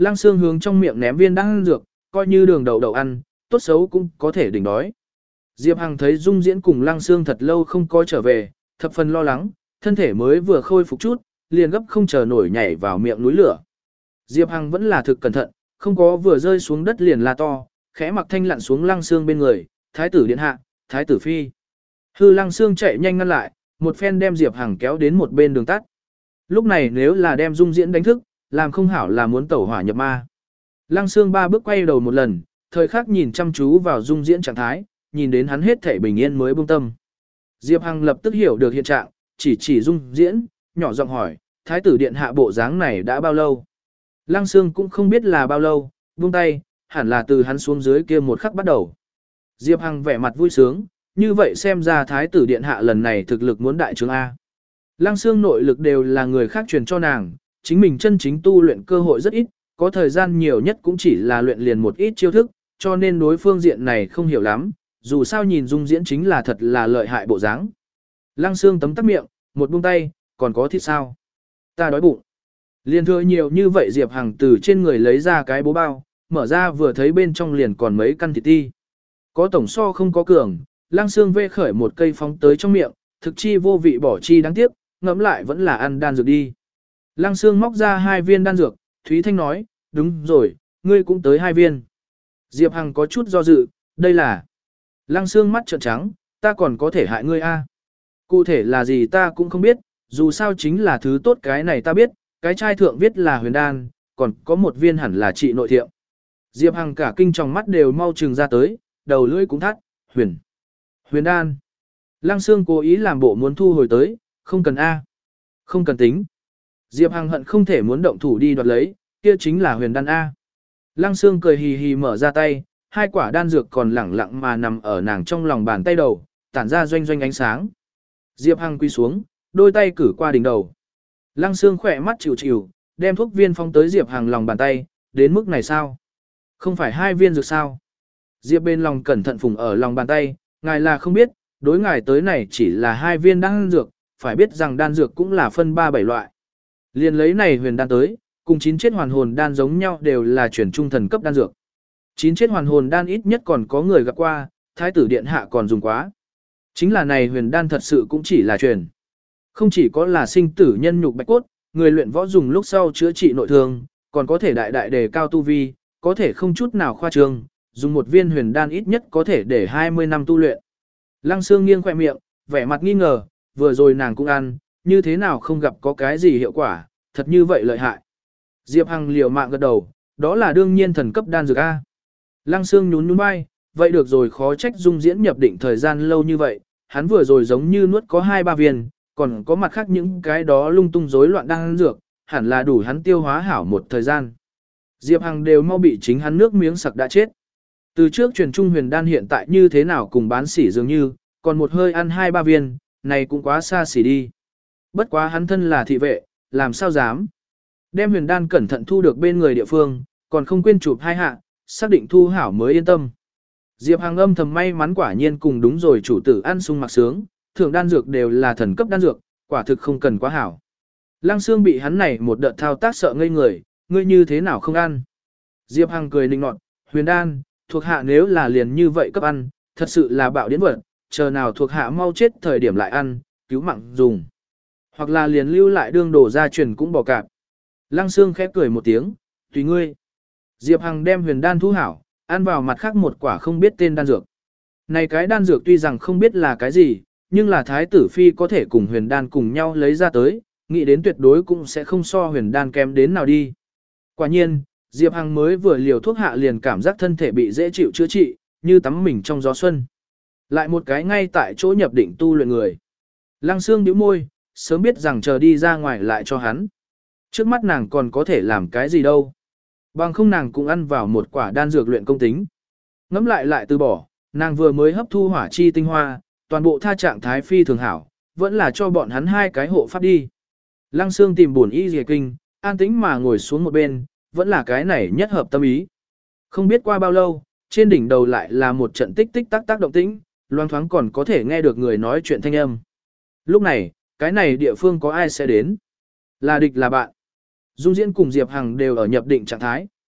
Lăng Sương hướng trong miệng ném viên đan dược, coi như đường đậu đậu ăn, tốt xấu cũng có thể đỉnh đói. Diệp Hằng thấy Dung Diễn cùng Lăng Sương thật lâu không có trở về, thập phần lo lắng, thân thể mới vừa khôi phục chút, liền gấp không chờ nổi nhảy vào miệng núi lửa. Diệp Hằng vẫn là thực cẩn thận, không có vừa rơi xuống đất liền la to, khẽ mặc thanh lặn xuống Lăng Sương bên người, thái tử điện hạ, thái tử phi. Hư Lăng Sương chạy nhanh ngăn lại, một phen đem Diệp Hằng kéo đến một bên đường tắt. Lúc này nếu là đem Dung Diễn đánh thức, làm không hảo là muốn tẩu hỏa nhập ma. Lăng Sương ba bước quay đầu một lần, thời khắc nhìn chăm chú vào Dung Diễn trạng thái, nhìn đến hắn hết thể bình yên mới buông tâm. Diệp Hằng lập tức hiểu được hiện trạng, chỉ chỉ Dung Diễn, nhỏ giọng hỏi, thái tử điện hạ bộ dáng này đã bao lâu? Lăng Sương cũng không biết là bao lâu, buông tay, hẳn là từ hắn xuống dưới kia một khắc bắt đầu. Diệp Hằng vẻ mặt vui sướng, như vậy xem ra thái tử điện hạ lần này thực lực muốn đại trướng A. Lăng Sương nội lực đều là người khác truyền cho nàng, chính mình chân chính tu luyện cơ hội rất ít, có thời gian nhiều nhất cũng chỉ là luyện liền một ít chiêu thức, cho nên đối phương diện này không hiểu lắm, dù sao nhìn Dung Diễn chính là thật là lợi hại bộ dáng. Lăng Sương tấm tắc miệng, một buông tay, còn có thịt sao? Ta đói bụng. Liền thừa nhiều như vậy Diệp Hằng từ trên người lấy ra cái bố bao, mở ra vừa thấy bên trong liền còn mấy căn thịt ti. Có tổng so không có cường, Lăng Sương vê khởi một cây phóng tới trong miệng, thực chi vô vị bỏ chi đáng tiếc, ngẫm lại vẫn là ăn đan dược đi. Lăng Sương móc ra hai viên đan dược, Thúy Thanh nói, đúng rồi, ngươi cũng tới hai viên. Diệp Hằng có chút do dự, đây là... Lăng Sương mắt trợn trắng, ta còn có thể hại ngươi a? À? Cụ thể là gì ta cũng không biết, dù sao chính là thứ tốt cái này ta biết, cái chai thượng viết là huyền đan, còn có một viên hẳn là trị nội thiệm. Diệp Hằng cả kinh trong mắt đều mau trừng ra tới, đầu lưỡi cũng thắt, huyền. Huyền đan. Lăng Sương cố ý làm bộ muốn thu hồi tới, không cần A. Không cần tính. Diệp Hằng hận không thể muốn động thủ đi đoạt lấy, kia chính là huyền đan A. Lăng Sương cười hì hì mở ra tay, hai quả đan dược còn lẳng lặng mà nằm ở nàng trong lòng bàn tay đầu, tản ra doanh doanh ánh sáng. Diệp Hằng quy xuống, đôi tay cử qua đỉnh đầu. Lăng Sương khỏe mắt chịu chịu, đem thuốc viên phong tới Diệp Hằng lòng bàn tay, đến mức này sao? Không phải hai viên dược sao? Diệp bên lòng cẩn thận phùng ở lòng bàn tay, ngài là không biết, đối ngài tới này chỉ là hai viên đan dược, phải biết rằng đan dược cũng là phân ba bảy loại. Liên lấy này huyền đan tới, cùng chín chết hoàn hồn đan giống nhau đều là chuyển trung thần cấp đan dược. Chín chết hoàn hồn đan ít nhất còn có người gặp qua, thái tử điện hạ còn dùng quá. Chính là này huyền đan thật sự cũng chỉ là truyền. Không chỉ có là sinh tử nhân nhục bạch cốt, người luyện võ dùng lúc sau chữa trị nội thương, còn có thể đại đại đề cao tu vi, có thể không chút nào khoa trương, dùng một viên huyền đan ít nhất có thể để hai mươi năm tu luyện. Lăng Sương nghiêng khỏe miệng, vẻ mặt nghi ngờ, vừa rồi nàng cũng ăn, như thế nào không gặp có cái gì hiệu quả, thật như vậy lợi hại. Diệp Hằng liều mạng gật đầu, đó là đương nhiên thần cấp đan dược A. Lăng Sương nhún nhún vai, vậy được rồi khó trách Dung Diễn nhập định thời gian lâu như vậy, hắn vừa rồi giống như nuốt có hai ba viên, còn có mặt khác những cái đó lung tung rối loạn đan dược, hẳn là đủ hắn tiêu hóa hảo một thời gian. Diệp Hằng đều mau bị chính hắn nước miếng sặc đã chết. Từ trước truyền trung huyền đan hiện tại như thế nào cùng bán sỉ dường như, còn một hơi ăn hai ba viên, này cũng quá xa xỉ đi. Bất quá hắn thân là thị vệ, làm sao dám. Đem huyền đan cẩn thận thu được bên người địa phương, còn không quên chụp hai hạ, xác định thu hảo mới yên tâm. Diệp Hằng âm thầm may mắn quả nhiên cùng đúng rồi chủ tử ăn sung mặc sướng, thường đan dược đều là thần cấp đan dược, quả thực không cần quá hảo. Lăng Sương bị hắn này một đợt thao tác sợ ngây người, ngươi như thế nào không ăn. Diệp Hằng cười nịnh nọt, huyền đan, thuộc hạ nếu là liền như vậy cấp ăn, thật sự là bạo điển vật, chờ nào thuộc hạ mau chết thời điểm lại ăn, cứu mạng dùng. Hoặc là liền lưu lại đương đổ ra truyền cũng bỏ cạp. Lăng Sương khép cười một tiếng, tùy ngươi. Diệp Hằng đem huyền đan thu hảo, ăn vào mặt khác một quả không biết tên đan dược. Này cái đan dược tuy rằng không biết là cái gì, nhưng là thái tử phi có thể cùng huyền đan cùng nhau lấy ra tới, nghĩ đến tuyệt đối cũng sẽ không so huyền đan kém đến nào đi. Quả nhiên, Diệp Hằng mới vừa liều thuốc hạ liền cảm giác thân thể bị dễ chịu chữa trị, như tắm mình trong gió xuân. Lại một cái ngay tại chỗ nhập định tu luyện người. Lăng Sương nhíu môi, sớm biết rằng chờ đi ra ngoài lại cho hắn. Trước mắt nàng còn có thể làm cái gì đâu. Bằng không nàng cũng ăn vào một quả đan dược luyện công tính. Ngắm lại lại từ bỏ, nàng vừa mới hấp thu hỏa chi tinh hoa, toàn bộ tha trạng thái phi thường hảo, vẫn là cho bọn hắn hai cái hộ pháp đi. Lăng Sương tìm buồn y dìa kinh, an tĩnh mà ngồi xuống một bên, vẫn là cái này nhất hợp tâm ý. Không biết qua bao lâu, trên đỉnh đầu lại là một trận tích tích tắc tác động tĩnh, loang thoáng còn có thể nghe được người nói chuyện thanh âm. Lúc này, cái này địa phương có ai sẽ đến? Là địch là bạn. Dung Diễn cùng Diệp Hằng đều ở nhập định trạng thái,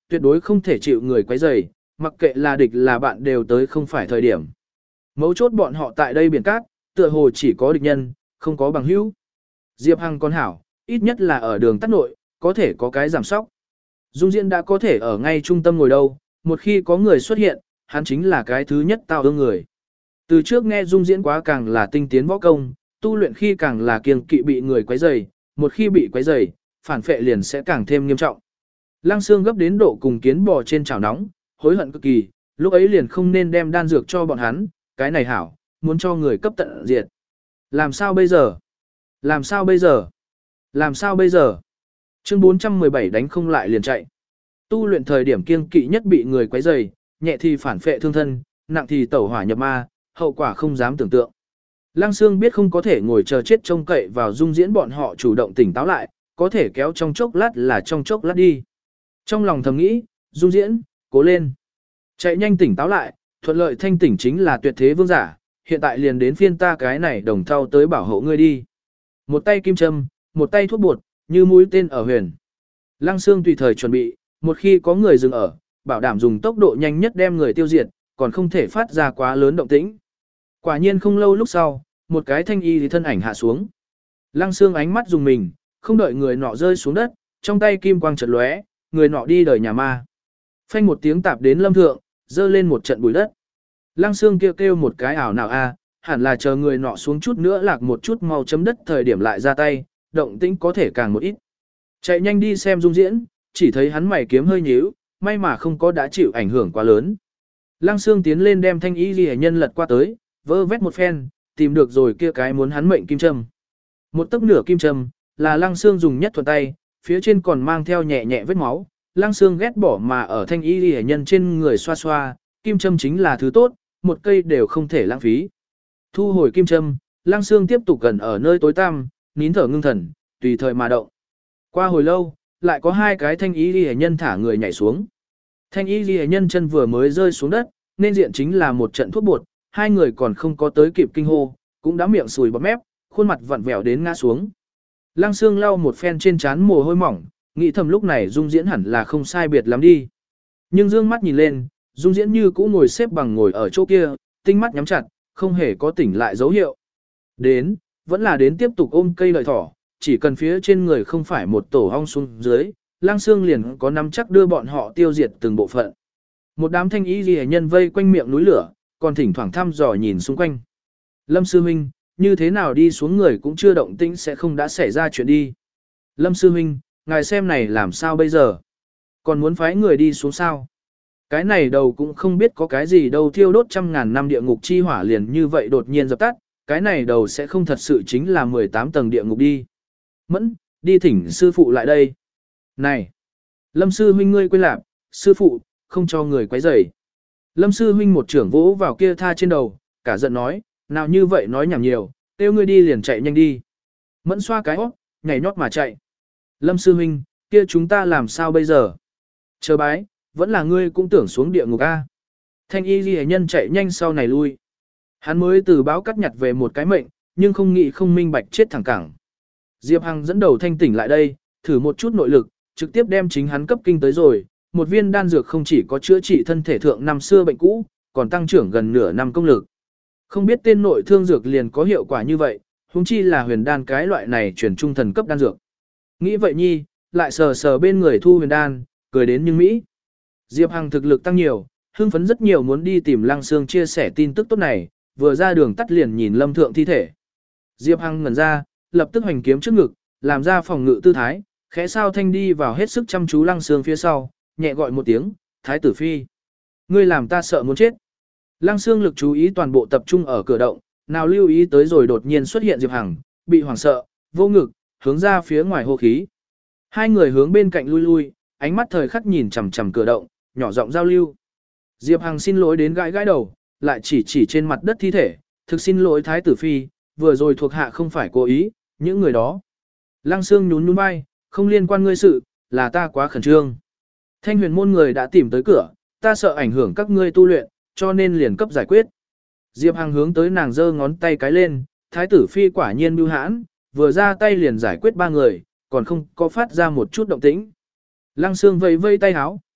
tuyệt đối không thể chịu người quấy rầy, mặc kệ là địch là bạn đều tới không phải thời điểm. Mấu chốt bọn họ tại đây biển cát, tựa hồ chỉ có địch nhân, không có bằng hữu. Diệp Hằng con hảo, ít nhất là ở đường tắt nội, có thể có cái giảm sóc. Dung Diễn đã có thể ở ngay trung tâm ngồi đâu, một khi có người xuất hiện, hắn chính là cái thứ nhất tao ương người. Từ trước nghe Dung Diễn quá càng là tinh tiến võ công, tu luyện khi càng là kiêng kỵ bị người quấy rầy, một khi bị quấy rầy, phản phệ liền sẽ càng thêm nghiêm trọng. Lăng Xương gấp đến độ cùng kiến bò trên chảo nóng, hối hận cực kỳ, lúc ấy liền không nên đem đan dược cho bọn hắn, cái này hảo, muốn cho người cấp tận diệt. Làm sao bây giờ? Làm sao bây giờ? Làm sao bây giờ? Chương bốn trăm mười bảy đánh không lại liền chạy. Tu luyện thời điểm kiêng kỵ nhất bị người quấy rầy, nhẹ thì phản phệ thương thân, nặng thì tẩu hỏa nhập ma, hậu quả không dám tưởng tượng. Lăng Xương biết không có thể ngồi chờ chết trông cậy vào Dung Diễn bọn họ chủ động tỉnh táo lại, có thể kéo trong chốc lát là trong chốc lát đi. Trong lòng thầm nghĩ, Dung Diễn, cố lên. Chạy nhanh tỉnh táo lại, thuận lợi thanh tỉnh chính là tuyệt thế vương giả, hiện tại liền đến phiên ta cái này đồng thau tới bảo hộ ngươi đi. Một tay kim châm, một tay thuốc bột, như mũi tên ở huyền. Lăng Xương tùy thời chuẩn bị, một khi có người dừng ở, bảo đảm dùng tốc độ nhanh nhất đem người tiêu diệt, còn không thể phát ra quá lớn động tĩnh. Quả nhiên không lâu lúc sau, một cái thanh y thì thân ảnh hạ xuống. Lăng Xương ánh mắt dùng mình, không đợi người nọ rơi xuống đất, trong tay kim quang chợt lóe, người nọ đi đời nhà ma. Phanh một tiếng tạp đến lâm thượng, dơ lên một trận bụi đất. Lăng Xương kêu kêu một cái ảo nào a, hẳn là chờ người nọ xuống chút nữa lạc một chút mau chấm đất thời điểm lại ra tay, động tĩnh có thể càng một ít. Chạy nhanh đi xem Dung Diễn, chỉ thấy hắn mày kiếm hơi nhíu, may mà không có đã chịu ảnh hưởng quá lớn. Lăng Xương tiến lên đem thanh y liễu nhân lật qua tới, vơ vét một phen, tìm được rồi kia cái muốn hắn mệnh kim châm. Một tấc nửa kim châm, là Lăng Xương dùng nhất thuận tay, phía trên còn mang theo nhẹ nhẹ vết máu. Lăng Xương ghét bỏ mà ở thanh y liễu nhân trên người xoa xoa, kim châm chính là thứ tốt, một cây đều không thể lãng phí. Thu hồi kim châm, Lăng Xương tiếp tục gần ở nơi tối tăm, nín thở ngưng thần, tùy thời mà động. Qua hồi lâu, lại có hai cái thanh y liễu nhân thả người nhảy xuống. Thanh y liễu nhân chân vừa mới rơi xuống đất, nên diện chính là một trận thuốc bột, hai người còn không có tới kịp kinh hô, cũng đã miệng sùi bọt mép, khuôn mặt vặn vẹo đến ngã xuống. Lăng Xương lau một phen trên trán mồ hôi mỏng, nghĩ thầm lúc này Dung Diễn hẳn là không sai biệt lắm đi. Nhưng dương mắt nhìn lên, Dung Diễn như cũ ngồi xếp bằng ngồi ở chỗ kia, tinh mắt nhắm chặt, không hề có tỉnh lại dấu hiệu. Đến, vẫn là đến tiếp tục ôm cây lợi thỏ, chỉ cần phía trên người không phải một tổ ong xuống dưới, Lăng Xương liền có nắm chắc đưa bọn họ tiêu diệt từng bộ phận. Một đám thanh ý ghi nhân vây quanh miệng núi lửa, còn thỉnh thoảng thăm dò nhìn xung quanh. Lâm Sư Huynh, như thế nào đi xuống người cũng chưa động tĩnh sẽ không đã xảy ra chuyện đi. Lâm Sư Huynh, ngài xem này làm sao bây giờ? Còn muốn phái người đi xuống sao? Cái này đầu cũng không biết có cái gì đâu, thiêu đốt trăm ngàn năm địa ngục chi hỏa liền như vậy đột nhiên dập tắt, cái này đầu sẽ không thật sự chính là mười tám tầng địa ngục đi. Mẫn, đi thỉnh sư phụ lại đây. Này, Lâm Sư Huynh ngươi quên lạc, sư phụ, không cho người quấy rầy. Lâm Sư Huynh một trưởng vỗ vào kia tha trên đầu, cả giận nói, nào như vậy nói nhảm nhiều, kêu ngươi đi liền chạy nhanh đi. Mẫn xoa cái óc, nhảy nhót mà chạy. Lâm Sư Huynh, kia chúng ta làm sao bây giờ? Chờ bái, vẫn là ngươi cũng tưởng xuống địa ngục a. Thanh y ghi nhân chạy nhanh sau này lui. Hắn mới từ báo cắt nhặt về một cái mệnh, nhưng không nghĩ không minh bạch chết thẳng cẳng. Diệp Hằng dẫn đầu thanh tỉnh lại đây, thử một chút nội lực, trực tiếp đem chính hắn cấp kinh tới rồi. Một viên đan dược không chỉ có chữa trị thân thể thượng năm xưa bệnh cũ, còn tăng trưởng gần nửa năm công lực. Không biết tên nội thương dược liền có hiệu quả như vậy, huống chi là huyền đan cái loại này chuyển trung thần cấp đan dược. Nghĩ vậy nhi, lại sờ sờ bên người thu huyền đan, cười đến nhưng Mỹ. Diệp Hằng thực lực tăng nhiều, hưng phấn rất nhiều muốn đi tìm Lăng Xương chia sẻ tin tức tốt này, vừa ra đường tắt liền nhìn Lâm Thượng thi thể. Diệp Hằng ngẩn ra, lập tức hoành kiếm trước ngực, làm ra phòng ngự tư thái, khẽ sao thanh đi vào hết sức chăm chú Lăng Xương phía sau, nhẹ gọi một tiếng, Thái tử Phi. Ngươi làm ta sợ muốn chết. Lăng Xương lực chú ý toàn bộ tập trung ở cửa động, nào lưu ý tới rồi đột nhiên xuất hiện Diệp Hằng, bị hoảng sợ, vô ngực, hướng ra phía ngoài hô khí. Hai người hướng bên cạnh lui lui, ánh mắt thời khắc nhìn chằm chằm cửa động, nhỏ giọng giao lưu. Diệp Hằng xin lỗi đến gãi gãi đầu, lại chỉ chỉ trên mặt đất thi thể, thực xin lỗi Thái tử Phi, vừa rồi thuộc hạ không phải cố ý, những người đó. Lăng Xương nhún nhún vai, không liên quan ngươi sự, là ta quá khẩn trương. Thanh huyền môn người đã tìm tới cửa, ta sợ ảnh hưởng các ngươi tu luyện, cho nên liền cấp giải quyết. Diệp Hằng hướng tới nàng giơ ngón tay cái lên, Thái tử Phi quả nhiên bưu hãn, vừa ra tay liền giải quyết ba người, còn không có phát ra một chút động tĩnh. Lăng Xương vây vây tay háo,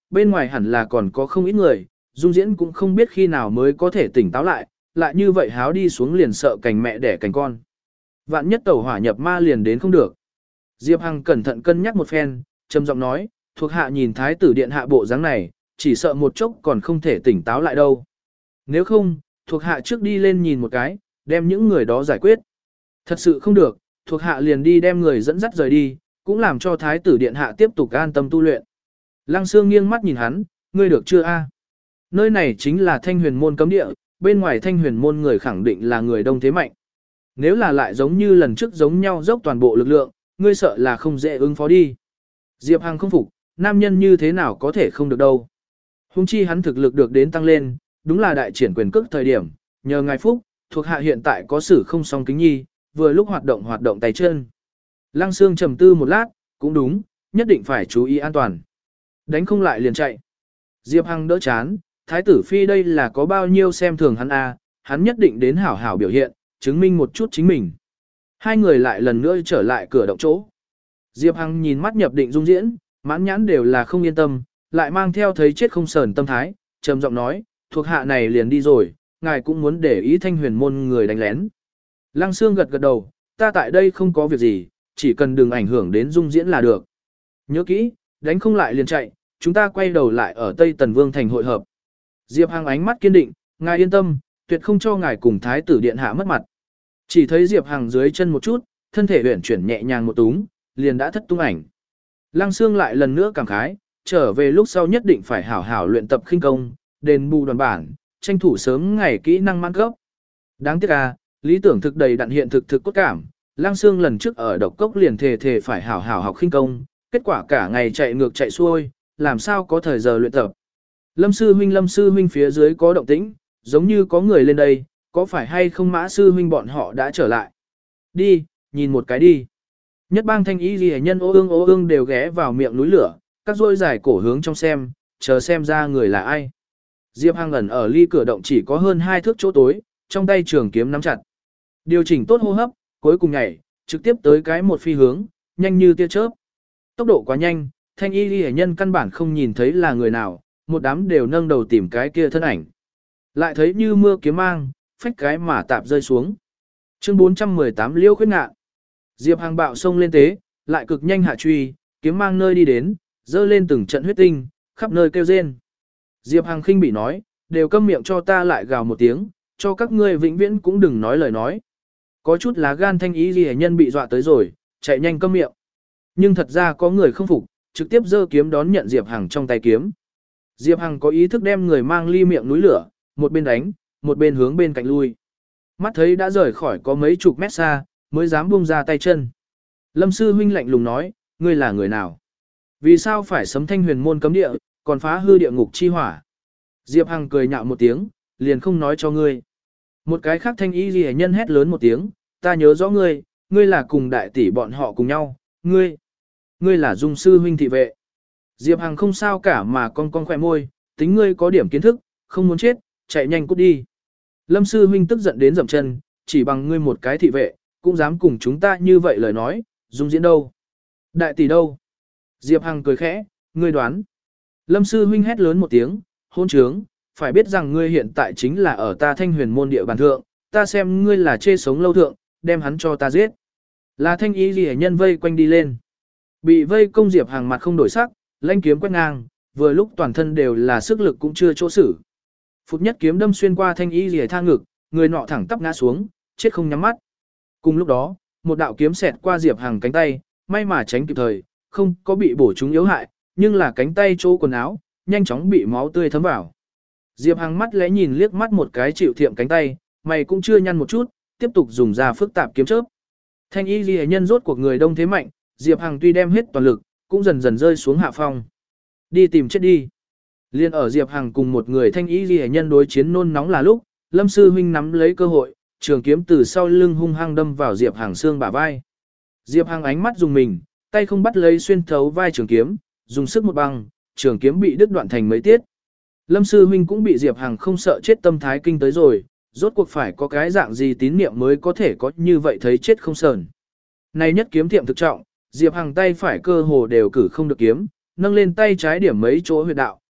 bên ngoài hẳn là còn có không ít người, Dung Diễn cũng không biết khi nào mới có thể tỉnh táo lại, lại như vậy háo đi xuống liền sợ cành mẹ đẻ cành con. Vạn nhất tẩu hỏa nhập ma liền đến không được. Diệp Hằng cẩn thận cân nhắc một phen, trầm giọng nói, thuộc hạ nhìn thái tử điện hạ bộ dáng này, chỉ sợ một chốc còn không thể tỉnh táo lại đâu. Nếu không, thuộc hạ trước đi lên nhìn một cái, đem những người đó giải quyết. Thật sự không được, thuộc hạ liền đi đem người dẫn dắt rời đi, cũng làm cho thái tử điện hạ tiếp tục an tâm tu luyện. Lăng Sương nghiêng mắt nhìn hắn, ngươi được chưa a? Nơi này chính là Thanh Huyền môn cấm địa, bên ngoài Thanh Huyền môn người khẳng định là người đông thế mạnh. Nếu là lại giống như lần trước giống nhau dốc toàn bộ lực lượng, ngươi sợ là không dễ ứng phó đi. Diệp Hằng không phục, nam nhân như thế nào có thể không được đâu. Hùng chi hắn thực lực được đến tăng lên, đúng là đại triển quyền cước thời điểm, nhờ ngài phúc, thuộc hạ hiện tại có sử không song kính nhi, vừa lúc hoạt động hoạt động tay chân. Lăng Sương trầm tư một lát, cũng đúng, nhất định phải chú ý an toàn. Đánh không lại liền chạy. Diệp Hằng đỡ chán, thái tử phi đây là có bao nhiêu xem thường hắn a, hắn nhất định đến hảo hảo biểu hiện, chứng minh một chút chính mình. Hai người lại lần nữa trở lại cửa động chỗ. Diệp Hằng nhìn mắt nhập định Dung Diễn, mãn nhãn đều là không yên tâm, lại mang theo thấy chết không sờn tâm thái, trầm giọng nói, thuộc hạ này liền đi rồi, ngài cũng muốn để ý Thanh Huyền môn người đánh lén. Lăng Sương gật gật đầu, ta tại đây không có việc gì, chỉ cần đừng ảnh hưởng đến Dung Diễn là được. Nhớ kỹ, đánh không lại liền chạy, chúng ta quay đầu lại ở Tây Tần Vương thành hội hợp. Diệp Hằng ánh mắt kiên định, ngài yên tâm, tuyệt không cho ngài cùng thái tử điện hạ mất mặt. Chỉ thấy Diệp Hằng dưới chân một chút, thân thể uyển chuyển nhẹ nhàng một túng, liền đã thất tung ảnh. Lăng Sương lại lần nữa cảm khái, trở về lúc sau nhất định phải hảo hảo luyện tập khinh công, đền bù đoàn bản, tranh thủ sớm ngày kỹ năng mãn cấp. Đáng tiếc à, lý tưởng thực đầy đặn hiện thực thực cốt cảm, Lăng Sương lần trước ở độc cốc liền thề thề phải hảo hảo học khinh công, kết quả cả ngày chạy ngược chạy xuôi, làm sao có thời giờ luyện tập. Lâm sư huynh Lâm sư huynh phía dưới có động tĩnh, giống như có người lên đây, có phải hay không Mã sư huynh bọn họ đã trở lại. Đi, nhìn một cái đi. Nhất bang thanh ý ghi nhân ô ương ô ương đều ghé vào miệng núi lửa, các rôi dài cổ hướng trong xem, chờ xem ra người là ai. Diệp Hằng ẩn ở ly cửa động chỉ có hơn hai thước chỗ tối, trong tay trường kiếm nắm chặt. Điều chỉnh tốt hô hấp, cuối cùng nhảy, trực tiếp tới cái một phi hướng, nhanh như tia chớp. Tốc độ quá nhanh, thanh y ghi nhân căn bản không nhìn thấy là người nào, một đám đều nâng đầu tìm cái kia thân ảnh. Lại thấy như mưa kiếm mang, phách cái mà tạp rơi xuống. Chương bốn trăm mười tám Liêu Khuyết Ngạn. Diệp Hằng bạo sông lên tế, lại cực nhanh hạ truy, kiếm mang nơi đi đến, dơ lên từng trận huyết tinh, khắp nơi kêu rên. Diệp Hằng khinh bị nói, đều câm miệng cho ta lại gào một tiếng, cho các ngươi vĩnh viễn cũng đừng nói lời nói. Có chút lá gan thanh ý ghi nhân bị dọa tới rồi, chạy nhanh câm miệng. Nhưng thật ra có người không phục, trực tiếp giơ kiếm đón nhận Diệp Hằng trong tay kiếm. Diệp Hằng có ý thức đem người mang ly miệng núi lửa, một bên đánh, một bên hướng bên cạnh lui. Mắt thấy đã rời khỏi có mấy chục mét xa, mới dám buông ra tay chân. Lâm sư huynh lạnh lùng nói, ngươi là người nào? Vì sao phải sấm Thanh Huyền môn cấm địa, còn phá hư địa ngục chi hỏa? Diệp Hằng cười nhạo một tiếng, liền không nói cho ngươi. Một cái khác thanh y ghi nhân hét lớn một tiếng, ta nhớ rõ ngươi, ngươi là cùng đại tỷ bọn họ cùng nhau, ngươi, ngươi là Dung sư huynh thị vệ. Diệp Hằng không sao cả mà con con khỏe môi, tính ngươi có điểm kiến thức, không muốn chết, chạy nhanh cút đi. Lâm sư huynh tức giận đến dậm chân, chỉ bằng ngươi một cái thị vệ, cũng dám cùng chúng ta như vậy lời nói, Dung diễn đâu? Đại tỷ đâu? Diệp Hằng cười khẽ, ngươi đoán. Lâm sư huynh hét lớn một tiếng, hôn trướng, phải biết rằng ngươi hiện tại chính là ở ta Thanh Huyền môn địa bàn thượng, ta xem ngươi là chê sống lâu thượng, đem hắn cho ta giết. Là thanh ý gì nhân vây quanh đi lên. Bị vây công Diệp Hằng mặt không đổi sắc, lãnh kiếm quét ngang, vừa lúc toàn thân đều là sức lực cũng chưa chỗ xử. Phút nhất kiếm đâm xuyên qua thanh ý gì thang ngực, người nọ thẳng tắp ngã xuống, chết không nhắm mắt. Cùng lúc đó, một đạo kiếm xẹt qua Diệp Hằng cánh tay, may mà tránh kịp thời, không có bị bổ trúng yếu hại, nhưng là cánh tay chỗ quần áo, nhanh chóng bị máu tươi thấm vào. Diệp Hằng mắt lẽ nhìn liếc mắt một cái chịu thiệm cánh tay, mày cũng chưa nhăn một chút, tiếp tục dùng ra phức tạp kiếm chớp. Thanh y ghi nhân rốt cuộc người đông thế mạnh, Diệp Hằng tuy đem hết toàn lực, cũng dần dần rơi xuống hạ phong. Đi tìm chết đi. Liên ở Diệp Hằng cùng một người thanh y ghi nhân đối chiến nôn nóng là lúc, Lâm sư huynh nắm lấy cơ hội, trường kiếm từ sau lưng hung hăng đâm vào Diệp Hằng xương bả vai. Diệp Hằng ánh mắt dùng mình, tay không bắt lấy xuyên thấu vai trường kiếm, dùng sức một băng, trường kiếm bị đứt đoạn thành mấy tiết. Lâm sư huynh cũng bị Diệp Hằng không sợ chết tâm thái kinh tới rồi, rốt cuộc phải có cái dạng gì tín niệm mới có thể có như vậy thấy chết không sờn. Này nhất kiếm tiệm thực trọng, Diệp Hằng tay phải cơ hồ đều cử không được kiếm, nâng lên tay trái điểm mấy chỗ huyệt đạo,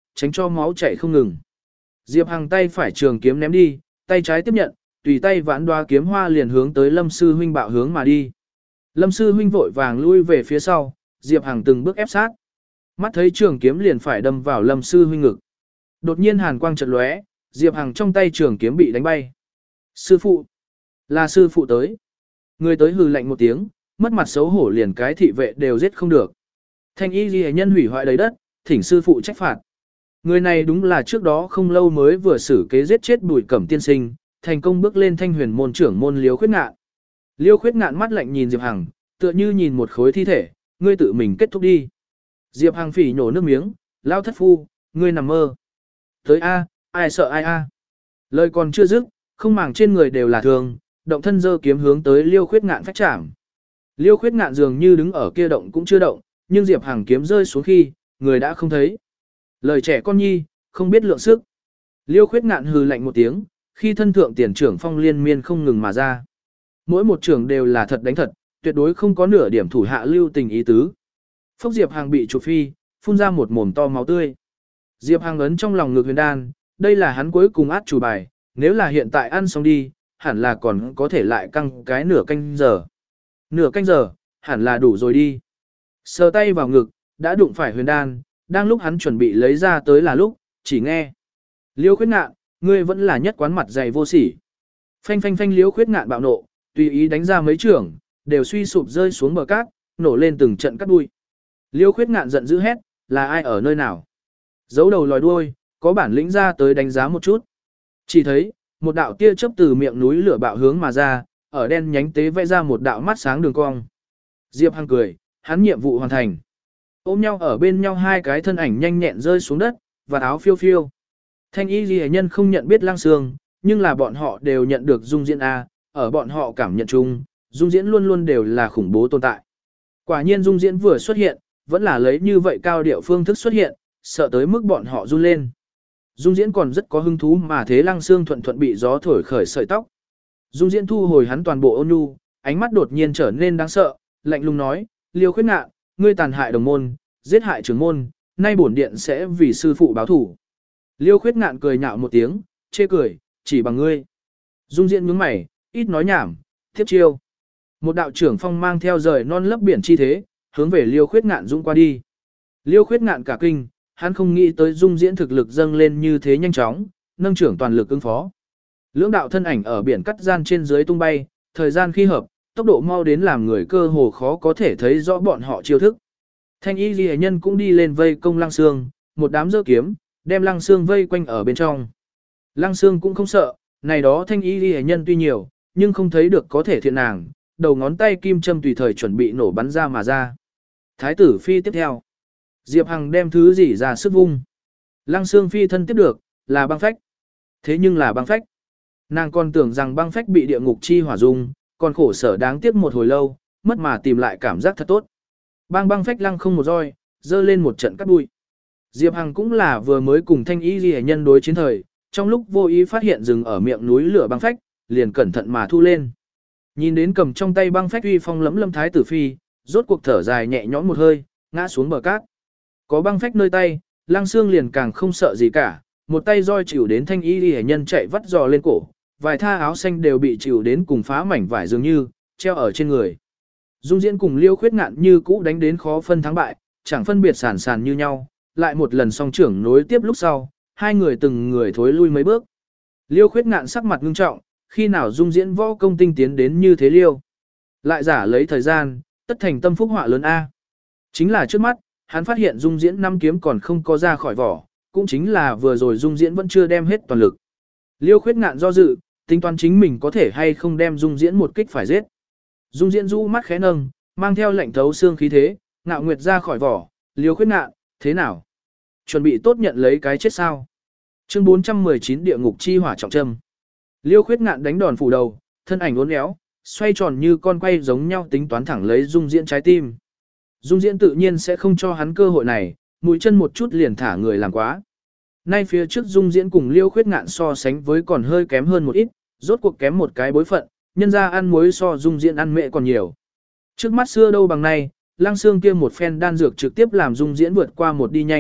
tránh cho máu chảy không ngừng. Diệp Hằng tay phải trường kiếm ném đi, tay trái tiếp nhận, tùy tay vãn đoá kiếm hoa liền hướng tới Lâm sư huynh bạo hướng mà đi. Lâm sư huynh vội vàng lui về phía sau, Diệp Hằng từng bước ép sát. Mắt thấy trường kiếm liền phải đâm vào Lâm sư huynh ngực. Đột nhiên hàn quang chợt lóe, Diệp Hằng trong tay trường kiếm bị đánh bay. Sư phụ! Là sư phụ tới. Người tới hừ lạnh một tiếng, mất mặt xấu hổ liền cái thị vệ đều giết không được. Thanh y ghi nhân hủy hoại đầy đất, thỉnh sư phụ trách phạt. Người này đúng là trước đó không lâu mới vừa xử kế giết chết Bùi Cẩm tiên sinh, thành công bước lên Thanh Huyền môn trưởng môn Liêu Khuyết Ngạn. Liêu Khuyết Ngạn mắt lạnh nhìn Diệp Hằng, tựa như nhìn một khối thi thể, ngươi tự mình kết thúc đi. Diệp Hằng phỉ nhổ nước miếng, lao thất phu, ngươi nằm mơ. Tới a, ai sợ ai a. Lời còn chưa dứt, không màng trên người đều là thương, động thân giơ kiếm hướng tới Liêu Khuyết Ngạn phách chạm. Liêu Khuyết Ngạn dường như đứng ở kia động cũng chưa động, nhưng Diệp Hằng kiếm rơi xuống khi, người đã không thấy. Lời trẻ con nhi, không biết lượng sức. Liêu Khuyết Ngạn hừ lạnh một tiếng, khi thân thượng tiền trưởng phong liên miên không ngừng mà ra. Mỗi một trưởng đều là thật đánh thật, tuyệt đối không có nửa điểm thủ hạ lưu tình ý tứ. Phốc Diệp Hằng bị chụp phi, phun ra một mồm to máu tươi. Diệp Hằng ấn trong lòng ngực huyền đan, đây là hắn cuối cùng át chủ bài, nếu là hiện tại ăn xong đi, hẳn là còn có thể lại căng cái nửa canh giờ. Nửa canh giờ, hẳn là đủ rồi đi. Sờ tay vào ngực, đã đụng phải huyền đan, đang lúc hắn chuẩn bị lấy ra tới là lúc, chỉ nghe. Liêu Khuyết Ngạn, ngươi vẫn là nhất quán mặt dày vô sỉ. Phanh phanh phanh Liêu Khuyết Ngạn bạo nộ, tùy ý đánh ra mấy trưởng, đều suy sụp rơi xuống bờ cát, nổ lên từng trận cắt đuôi. Liêu Khuyết Ngạn giận dữ hét, là ai ở nơi nào? Giấu đầu lòi đuôi, có bản lĩnh ra tới đánh giá một chút. Chỉ thấy, một đạo tia chớp từ miệng núi lửa bạo hướng mà ra, ở đen nhánh tế vẽ ra một đạo mắt sáng đường cong. Diệp Hằng cười, hắn nhiệm vụ hoàn thành. Ôm nhau ở bên nhau hai cái thân ảnh nhanh nhẹn rơi xuống đất, và áo phiêu phiêu. Thanh y ghi nhân không nhận biết Lăng Sương, nhưng là bọn họ đều nhận được Dung Diễn A, ở bọn họ cảm nhận chung, Dung Diễn luôn luôn đều là khủng bố tồn tại. Quả nhiên Dung Diễn vừa xuất hiện, vẫn là lấy như vậy cao điệu phương thức xuất hiện, sợ tới mức bọn họ run lên. Dung Diễn còn rất có hứng thú mà thế Lăng Sương thuận thuận bị gió thổi khởi sợi tóc. Dung Diễn thu hồi hắn toàn bộ ôn nhu, ánh mắt đột nhiên trở nên đáng sợ, lạnh lùng nói, Liêu Khuyết Ngạn, ngươi tàn hại đồng môn, giết hại trưởng môn, nay bổn điện sẽ vì sư phụ báo thủ. Liêu Khuyết Ngạn cười nhạo một tiếng, chê cười, chỉ bằng ngươi. Dung Diễn nhướng mày, ít nói nhảm, tiếp chiêu. Một đạo trưởng phong mang theo rời non lấp biển chi thế, hướng về Liêu Khuyết Ngạn dũng qua đi. Liêu Khuyết Ngạn cả kinh, hắn không nghĩ tới Dung Diễn thực lực dâng lên như thế nhanh chóng, nâng trưởng toàn lực ứng phó. Lưỡng đạo thân ảnh ở biển cắt gian trên dưới tung bay, thời gian khi hợp, tốc độ mau đến làm người cơ hồ khó có thể thấy rõ bọn họ chiêu thức. Thanh y ghi nhân cũng đi lên vây công Lăng Sương, một đám giơ kiếm, đem Lăng Sương vây quanh ở bên trong. Lăng Sương cũng không sợ, này đó thanh y ghi nhân tuy nhiều, nhưng không thấy được có thể thiện nàng, đầu ngón tay kim châm tùy thời chuẩn bị nổ bắn ra mà ra. Thái tử phi tiếp theo. Diệp Hằng đem thứ gì ra sức vung. Lăng Sương phi thân tiếp được, là băng phách. Thế nhưng là băng phách. Nàng còn tưởng rằng băng phách bị địa ngục chi hỏa dung, còn khổ sở đáng tiếc một hồi lâu, mất mà tìm lại cảm giác thật tốt. Bang băng phách lăng không một roi, dơ lên một trận cắt đuôi. Diệp Hằng cũng là vừa mới cùng thanh y ghi nhân đối chiến thời, trong lúc vô ý phát hiện rừng ở miệng núi lửa băng phách, liền cẩn thận mà thu lên. Nhìn đến cầm trong tay băng phách uy phong lẫm lâm thái tử phi, rốt cuộc thở dài nhẹ nhõm một hơi, ngã xuống bờ cát. Có băng phách nơi tay, Lăng Sương liền càng không sợ gì cả, một tay roi chịu đến thanh y ghi nhân chạy vắt giò lên cổ, vài tha áo xanh đều bị chịu đến cùng phá mảnh vải dường như, treo ở trên người. Dung Diễn cùng Liêu Khuyết Ngạn như cũ đánh đến khó phân thắng bại, chẳng phân biệt sản sàn như nhau, lại một lần song trưởng nối tiếp lúc sau, hai người từng người thối lui mấy bước. Liêu Khuyết Ngạn sắc mặt ngưng trọng, khi nào Dung Diễn võ công tinh tiến đến như thế liêu. Lại giả lấy thời gian, tất thành tâm phúc họa lớn A. Chính là trước mắt, hắn phát hiện Dung Diễn năm kiếm còn không có ra khỏi vỏ, cũng chính là vừa rồi Dung Diễn vẫn chưa đem hết toàn lực. Liêu Khuyết Ngạn do dự, tính toán chính mình có thể hay không đem Dung Diễn một kích phải giết. Dung Diễn rũ mắt khẽ nâng, mang theo lệnh thấu xương khí thế, ngạo nguyệt ra khỏi vỏ, Liêu Khuyết Ngạn, thế nào? Chuẩn bị tốt nhận lấy cái chết sao? Chương bốn trăm mười chín địa ngục chi hỏa trọng châm. Liêu Khuyết Ngạn đánh đòn phủ đầu, thân ảnh uốn éo, xoay tròn như con quay giống nhau tính toán thẳng lấy Dung Diễn trái tim. Dung Diễn tự nhiên sẽ không cho hắn cơ hội này, mũi chân một chút liền thả người làm quá. Nay phía trước Dung Diễn cùng Liêu Khuyết Ngạn so sánh với còn hơi kém hơn một ít, rốt cuộc kém một cái bối phận, nhân ra ăn muối so Dung Diễn ăn mẹ còn nhiều. Trước mắt xưa đâu bằng nay, Lăng Sương kia một phen đan dược trực tiếp làm Dung Diễn vượt qua một đi nhanh,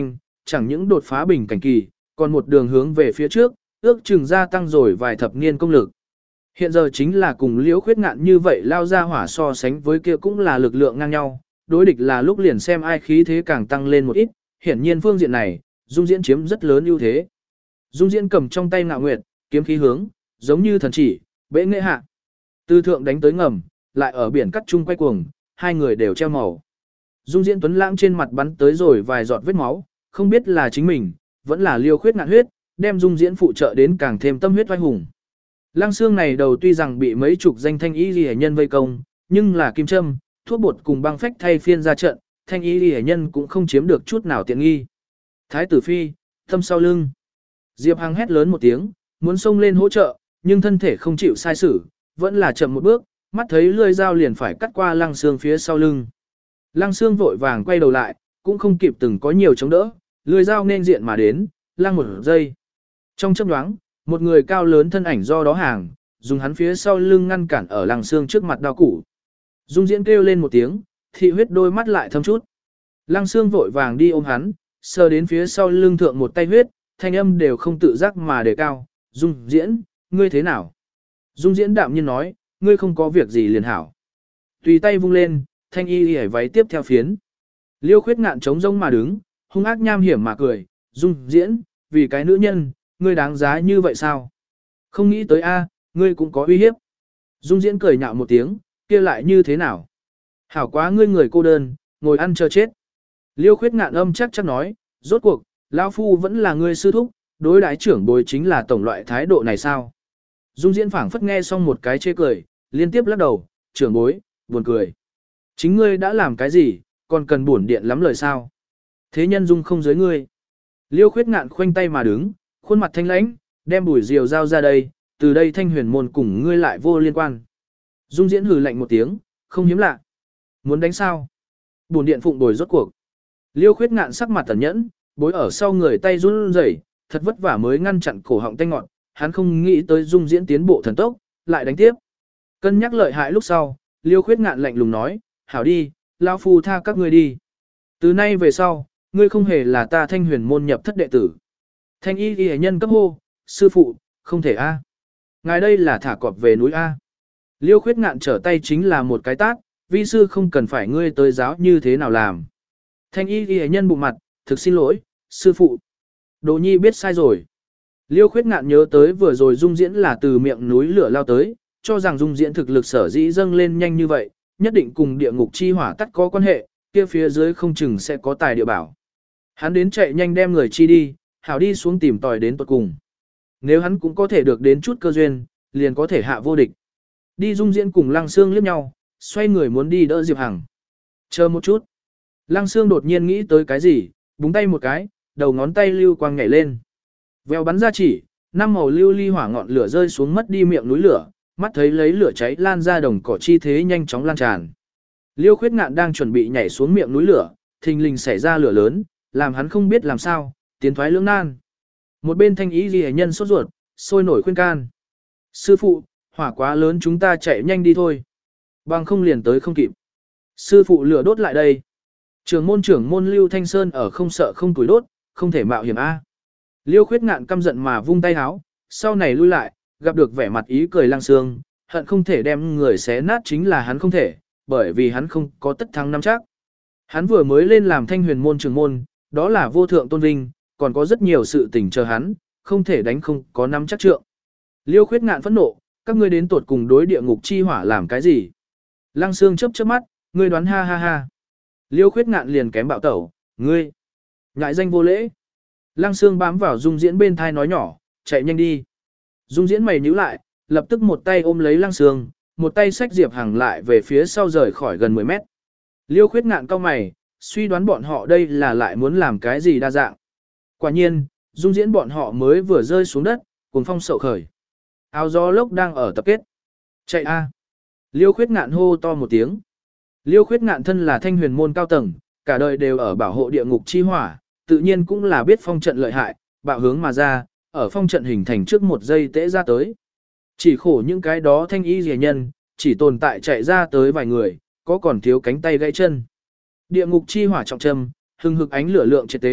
chẳng những đột phá bình cảnh kỳ, còn một đường hướng về phía trước, ước chừng gia tăng rồi vài thập niên công lực. Hiện giờ chính là cùng Liễu Khuyết Ngạn như vậy lao ra hỏa so sánh với kia cũng là lực lượng ngang nhau, đối địch là lúc liền xem ai khí thế càng tăng lên một ít, hiển nhiên phương diện này, Dung Diễn chiếm rất lớn ưu thế. Dung Diễn cầm trong tay Ngạo Nguyệt, kiếm khí hướng, giống như thần chỉ, bệ nghệ hạ. Từ thượng đánh tới ngầm, lại ở biển cắt chung quay cuồng, hai người đều treo màu. Dung Diễn tuấn lãng trên mặt bắn tới rồi vài giọt vết máu, không biết là chính mình, vẫn là Liêu Khuyết Ngạn huyết, đem Dung Diễn phụ trợ đến càng thêm tâm huyết oai hùng. Lăng Xương này đầu tuy rằng bị mấy chục danh thanh y liễu nhân vây công, nhưng là kim châm, thuốc bột cùng băng phách thay phiên ra trận, thanh y liễu nhân cũng không chiếm được chút nào tiện nghi. Thái tử phi, thâm sau lưng. Diệp Hằng hét lớn một tiếng, muốn xông lên hỗ trợ, nhưng thân thể không chịu sai sử, vẫn là chậm một bước, mắt thấy lưỡi dao liền phải cắt qua Lăng Xương phía sau lưng. Lăng Xương vội vàng quay đầu lại, cũng không kịp từng có nhiều chống đỡ, lưỡi dao nên diện mà đến, lăng một giây. Trong chớp nhoáng, một người cao lớn thân ảnh do đó hàng, dùng hắn phía sau lưng ngăn cản ở Lăng Xương trước mặt đao củ. Dung Diễn kêu lên một tiếng, thị huyết đôi mắt lại thâm chút. Lăng Xương vội vàng đi ôm hắn, sờ đến phía sau lưng thượng một tay huyết, thanh âm đều không tự giác mà đề cao. Dung Diễn, ngươi thế nào? Dung Diễn đạm nhiên nói, ngươi không có việc gì liền hảo. Tùy tay vung lên, thanh y hề váy tiếp theo phiến. Liêu Khuyết Ngạn trống rông mà đứng, hung ác nham hiểm mà cười. Dung Diễn, vì cái nữ nhân, ngươi đáng giá như vậy sao? Không nghĩ tới a, ngươi cũng có uy hiếp. Dung Diễn cười nhạo một tiếng, kia lại như thế nào? Hảo quá ngươi người cô đơn, ngồi ăn chờ chết. Liêu Khuyết Ngạn âm chắc chắc nói, rốt cuộc, lão phu vẫn là ngươi sư thúc, đối đãi trưởng bối chính là tổng loại thái độ này sao? Dung Diễn phảng phất nghe xong một cái chê cười, liên tiếp lắc đầu, trưởng bối, buồn cười. Chính ngươi đã làm cái gì, còn cần buồn điện lắm lời sao? Thế nhân dung không giới ngươi. Liêu Khuyết Ngạn khoanh tay mà đứng, khuôn mặt thanh lãnh, đem bùi diều giao ra đây, từ đây thanh huyền môn cùng ngươi lại vô liên quan. Dung Diễn hừ lạnh một tiếng, không hiếm lạ. Muốn đánh sao? Bổn điện phụng bồi rốt cuộc. Liêu Khuyết Ngạn sắc mặt tẩn nhẫn, bối ở sau người tay run rẩy, thật vất vả mới ngăn chặn cổ họng tanh ngọn, hắn không nghĩ tới Dung Diễn tiến bộ thần tốc, lại đánh tiếp. Cân nhắc lợi hại lúc sau, Liêu Khuyết Ngạn lạnh lùng nói, hảo đi, lão phu tha các ngươi đi. Từ nay về sau, ngươi không hề là ta thanh huyền môn nhập thất đệ tử. Thanh y ghi nhân cấp hô, sư phụ, không thể a. Ngài đây là thả cọp về núi A. Liêu Khuyết Ngạn trở tay chính là một cái tát, vi sư không cần phải ngươi tới giáo như thế nào làm. Thanh y ghi nhân bụng mặt, thực xin lỗi, sư phụ. Đồ nhi biết sai rồi. Liêu Khuyết Ngạn nhớ tới vừa rồi Dung Diễn là từ miệng núi lửa lao tới, cho rằng Dung Diễn thực lực sở dĩ dâng lên nhanh như vậy, nhất định cùng địa ngục chi hỏa tắt có quan hệ, kia phía dưới không chừng sẽ có tài địa bảo. Hắn đến chạy nhanh đem người chi đi, hảo đi xuống tìm tòi đến tuột cùng. Nếu hắn cũng có thể được đến chút cơ duyên, liền có thể hạ vô địch. Đi Dung Diễn cùng Lăng Xương liếc nhau, xoay người muốn đi đỡ Diệp Hằng. Chờ một chút. Lăng Xương đột nhiên nghĩ tới cái gì, búng tay một cái, đầu ngón tay lưu quang nhảy lên. Vèo bắn ra chỉ, năm màu lưu ly hỏa ngọn lửa rơi xuống mất đi miệng núi lửa, mắt thấy lấy lửa cháy lan ra đồng cỏ chi thế nhanh chóng lan tràn. Liêu Khuyết Ngạn đang chuẩn bị nhảy xuống miệng núi lửa, thình lình xảy ra lửa lớn, làm hắn không biết làm sao, tiến thoái lưỡng nan. Một bên thanh ý ghi nhân sốt ruột, sôi nổi khuyên can. Sư phụ, hỏa quá lớn chúng ta chạy nhanh đi thôi. Bằng không liền tới không kịp. Sư phụ lửa đốt lại đây. Trưởng môn trưởng môn Lưu Thanh Sơn ở không sợ không tuổi đốt, không thể mạo hiểm A. Liêu Khuyết Ngạn căm giận mà vung tay háo, sau này lui lại, gặp được vẻ mặt ý cười Lăng Xương, hận không thể đem người xé nát chính là hắn không thể, bởi vì hắn không có tất thắng nắm chắc. Hắn vừa mới lên làm thanh huyền môn trưởng môn, đó là vô thượng tôn vinh, còn có rất nhiều sự tình chờ hắn, không thể đánh không có nắm chắc trượng. Liêu Khuyết Ngạn phẫn nộ, các ngươi đến tuột cùng đối địa ngục chi hỏa làm cái gì? Lăng Xương chớp chớp mắt, ngươi đoán ha ha ha. Liêu Khuyết Ngạn liền kém bạo tẩu, ngươi, ngại danh vô lễ. Lăng Xương bám vào Dung Diễn bên thai nói nhỏ, chạy nhanh đi. Dung Diễn mày nhíu lại, lập tức một tay ôm lấy Lăng Xương, một tay xách Diệp Hằng lại về phía sau rời khỏi gần mười mét. Liêu Khuyết Ngạn cau mày, suy đoán bọn họ đây là lại muốn làm cái gì đa dạng. Quả nhiên, Dung Diễn bọn họ mới vừa rơi xuống đất, cuồng phong sậu khởi. Áo gió lốc đang ở tập kết. Chạy a! Liêu Khuyết Ngạn hô to một tiếng. Liêu Khuyết Ngạn thân là thanh huyền môn cao tầng, cả đời đều ở bảo hộ địa ngục chi hỏa, tự nhiên cũng là biết phong trận lợi hại, bạo hướng mà ra, ở phong trận hình thành trước một giây tễ ra tới. Chỉ khổ những cái đó thanh y rẻ nhân, chỉ tồn tại chạy ra tới vài người, có còn thiếu cánh tay gãy chân. Địa ngục chi hỏa trọng trầm, hừng hực ánh lửa lượng triệt tế,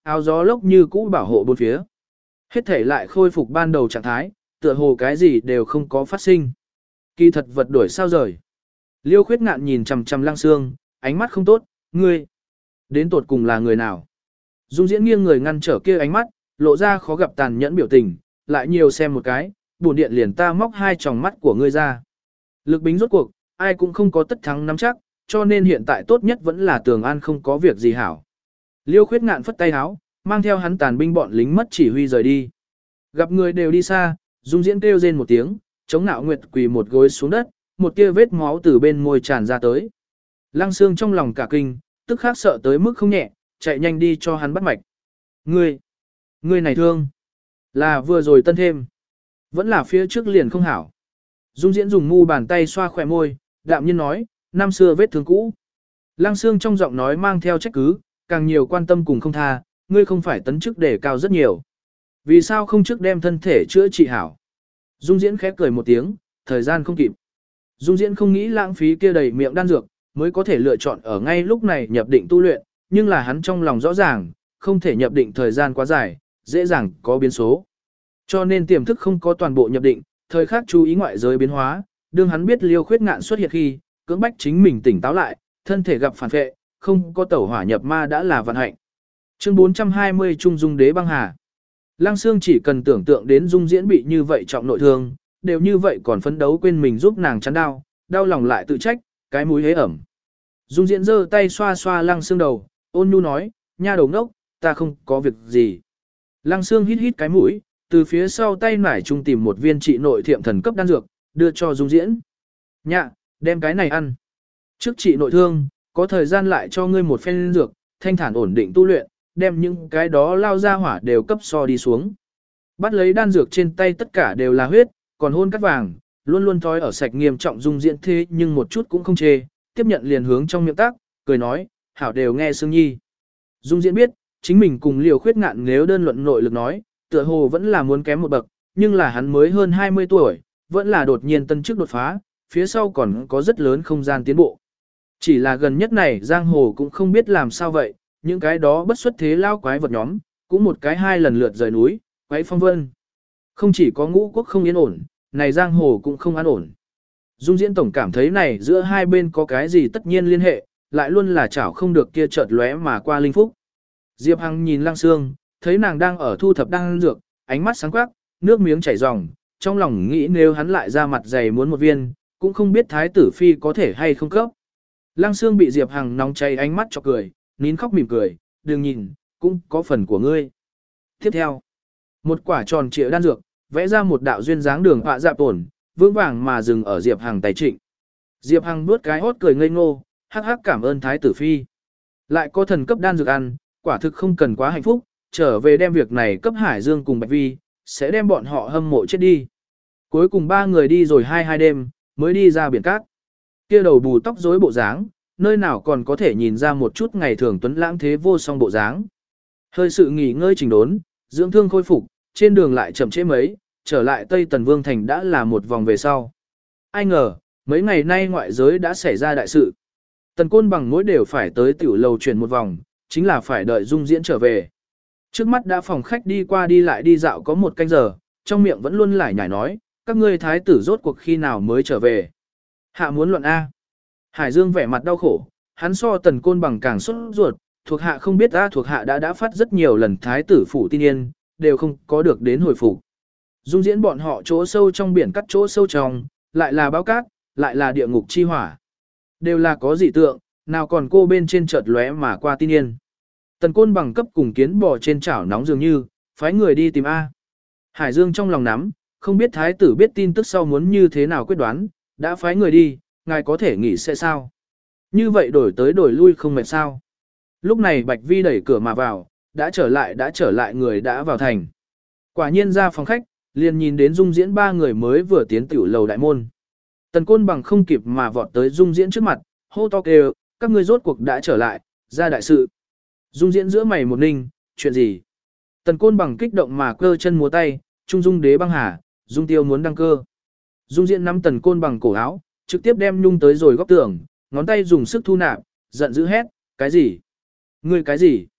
áo gió lốc như cũ bảo hộ bốn phía. Hết thể lại khôi phục ban đầu trạng thái, tựa hồ cái gì đều không có phát sinh. Kỳ thật vật đổi sao rời. Liêu khuyết ngạn nhìn chằm chằm Lăng Sương, ánh mắt không tốt, ngươi. Đến tột cùng là người nào? Dung Diễn nghiêng người ngăn trở kia ánh mắt, lộ ra khó gặp tàn nhẫn biểu tình, lại nhiều xem một cái, buồn điện liền ta móc hai tròng mắt của ngươi ra. Lực bính rốt cuộc, ai cũng không có tất thắng nắm chắc, cho nên hiện tại tốt nhất vẫn là Tường An không có việc gì hảo. Liêu khuyết ngạn phất tay háo, mang theo hắn tàn binh bọn lính mất chỉ huy rời đi. Gặp người đều đi xa, Dung Diễn kêu rên một tiếng, chống nạo nguyệt quỳ một gối xuống đất, một tia vết máu từ bên môi tràn ra tới. Lăng Sương trong lòng cả kinh, tức khắc sợ tới mức không nhẹ, chạy nhanh đi cho hắn bắt mạch. Ngươi, ngươi này thương, là vừa rồi tân thêm, vẫn là phía trước liền không hảo. Dung Diễn dùng mu bàn tay xoa khỏe môi, đạm nhiên nói, năm xưa vết thương cũ. Lăng Sương trong giọng nói mang theo trách cứ, càng nhiều quan tâm cùng không tha, ngươi không phải tấn chức đề cao rất nhiều. Vì sao không trước đem thân thể chữa trị hảo? Dung Diễn khép cười một tiếng, thời gian không kịp. Dung Diễn không nghĩ lãng phí kia đầy miệng đan dược, mới có thể lựa chọn ở ngay lúc này nhập định tu luyện, nhưng là hắn trong lòng rõ ràng, không thể nhập định thời gian quá dài, dễ dàng có biến số. Cho nên tiềm thức không có toàn bộ nhập định, thời khắc chú ý ngoại giới biến hóa, đương hắn biết Liêu Khuyết Ngạn xuất hiện khi, cưỡng bách chính mình tỉnh táo lại, thân thể gặp phản vệ, không có tẩu hỏa nhập ma đã là vận hạnh. Chương bốn trăm hai mươi Trung Dung Đế băng hà. Lăng Sương chỉ cần tưởng tượng đến Dung Diễn bị như vậy trọng nội thương, đều như vậy còn phấn đấu quên mình giúp nàng chắn đau, đau lòng lại tự trách, cái mũi hế ẩm. Dung Diễn giơ tay xoa xoa Lăng Sương đầu, ôn nhu nói, nha đầu ngốc, ta không có việc gì. Lăng Sương hít hít cái mũi, từ phía sau tay nải trung tìm một viên trị nội thiệm thần cấp đan dược, đưa cho Dung Diễn. Nhạ, đem cái này ăn. Trước trị nội thương, có thời gian lại cho ngươi một phen dược, thanh thản ổn định tu luyện, đem những cái đó lao ra hỏa đều cấp so đi xuống. Bắt lấy đan dược trên tay tất cả đều là huyết, còn hôn cắt vàng, luôn luôn thói ở sạch nghiêm trọng Dung Diễn thế nhưng một chút cũng không chê, tiếp nhận liền hướng trong miệng tác, cười nói, hảo đều nghe Sương Nhi. Dung Diễn biết, chính mình cùng Liều Khuyết Ngạn nếu đơn luận nội lực nói, tựa hồ vẫn là muốn kém một bậc, nhưng là hắn mới hơn hai mươi tuổi, vẫn là đột nhiên tân chức đột phá, phía sau còn có rất lớn không gian tiến bộ. Chỉ là gần nhất này giang hồ cũng không biết làm sao vậy, những cái đó bất xuất thế lao quái vật nhóm, cũng một cái hai lần lượt rời núi, quấy phong vân. Không chỉ có ngũ quốc không yên ổn, này giang hồ cũng không an ổn. Dung Diễn tổng cảm thấy này giữa hai bên có cái gì tất nhiên liên hệ, lại luôn là chảo không được kia chợt lóe mà qua linh phúc. Diệp Hằng nhìn Lăng Sương, thấy nàng đang ở thu thập đan dược, ánh mắt sáng quắc, nước miếng chảy ròng, trong lòng nghĩ nếu hắn lại ra mặt dày muốn một viên, cũng không biết thái tử phi có thể hay không cấp. Lăng Sương bị Diệp Hằng nóng cháy ánh mắt cho cười, nín khóc mỉm cười, đừng nhìn, cũng có phần của ngươi. Tiếp theo, một quả tròn trịa đan dược, vẽ ra một đạo duyên dáng đường họa dạp tổn, vững vàng mà dừng ở Diệp Hằng tay trịnh. Diệp Hằng nuốt cái hốt cười ngây ngô, hắc hắc cảm ơn thái tử phi. Lại có thần cấp đan dược ăn, quả thực không cần quá hạnh phúc, trở về đem việc này cấp Hải Dương cùng Bạch Vi, sẽ đem bọn họ hâm mộ chết đi. Cuối cùng ba người đi rồi hai hai đêm, mới đi ra biển cát. Kia đầu bù tóc rối bộ dáng, nơi nào còn có thể nhìn ra một chút ngày thường tuấn lãng thế vô song bộ dáng. Hơi sự nghỉ ngơi chỉnh đốn, dưỡng thương khôi phục, trên đường lại chậm trễ mấy, trở lại Tây Tần Vương Thành đã là một vòng về sau. Ai ngờ, mấy ngày nay ngoại giới đã xảy ra đại sự. Tần Côn Bằng mỗi đều phải tới tiểu lầu chuyển một vòng, chính là phải đợi Dung Diễn trở về. Trước mắt đã phòng khách đi qua đi lại đi dạo có một canh giờ, trong miệng vẫn luôn lải nhải nói, các ngươi thái tử rốt cuộc khi nào mới trở về. Hạ muốn luận A. Hải Dương vẻ mặt đau khổ, hắn so Tần Côn Bằng càng sốt ruột, thuộc hạ không biết A, thuộc hạ đã đã phát rất nhiều lần thái tử phủ tin yên, đều không có được đến hồi phục. Dung Diễn bọn họ chỗ sâu trong biển cắt chỗ sâu trong, lại là báo cát, lại là địa ngục chi hỏa. Đều là có dị tượng, nào còn cô bên trên chợt lóe mà qua tin yên. Tần Côn Bằng cấp cùng kiến bò trên chảo nóng dường như, phái người đi tìm A. Hải Dương trong lòng nắm, không biết thái tử biết tin tức sau muốn như thế nào quyết đoán, đã phái người đi, ngài có thể nghĩ sẽ sao. Như vậy đổi tới đổi lui không mệt sao. Lúc này Bạch Vi đẩy cửa mà vào, đã trở lại đã trở lại người đã vào thành. Quả nhiên ra phòng khách, liền nhìn đến Dung Diễn ba người mới vừa tiến tiểu lầu đại môn. Tần Côn Bằng không kịp mà vọt tới Dung Diễn trước mặt, hô to kêu, các ngươi rốt cuộc đã trở lại, ra đại sự. Dung Diễn giữa mày một ninh, chuyện gì? Tần Côn Bằng kích động mà cơ chân múa tay, Trung Dung Đế băng hà, Dung Tiêu muốn đăng cơ. Dung Diễn nắm Tần Côn Bằng cổ áo, trực tiếp đem nhung tới rồi góc tường, ngón tay dùng sức thu nạp, giận dữ hét, cái gì? Ngươi cái gì?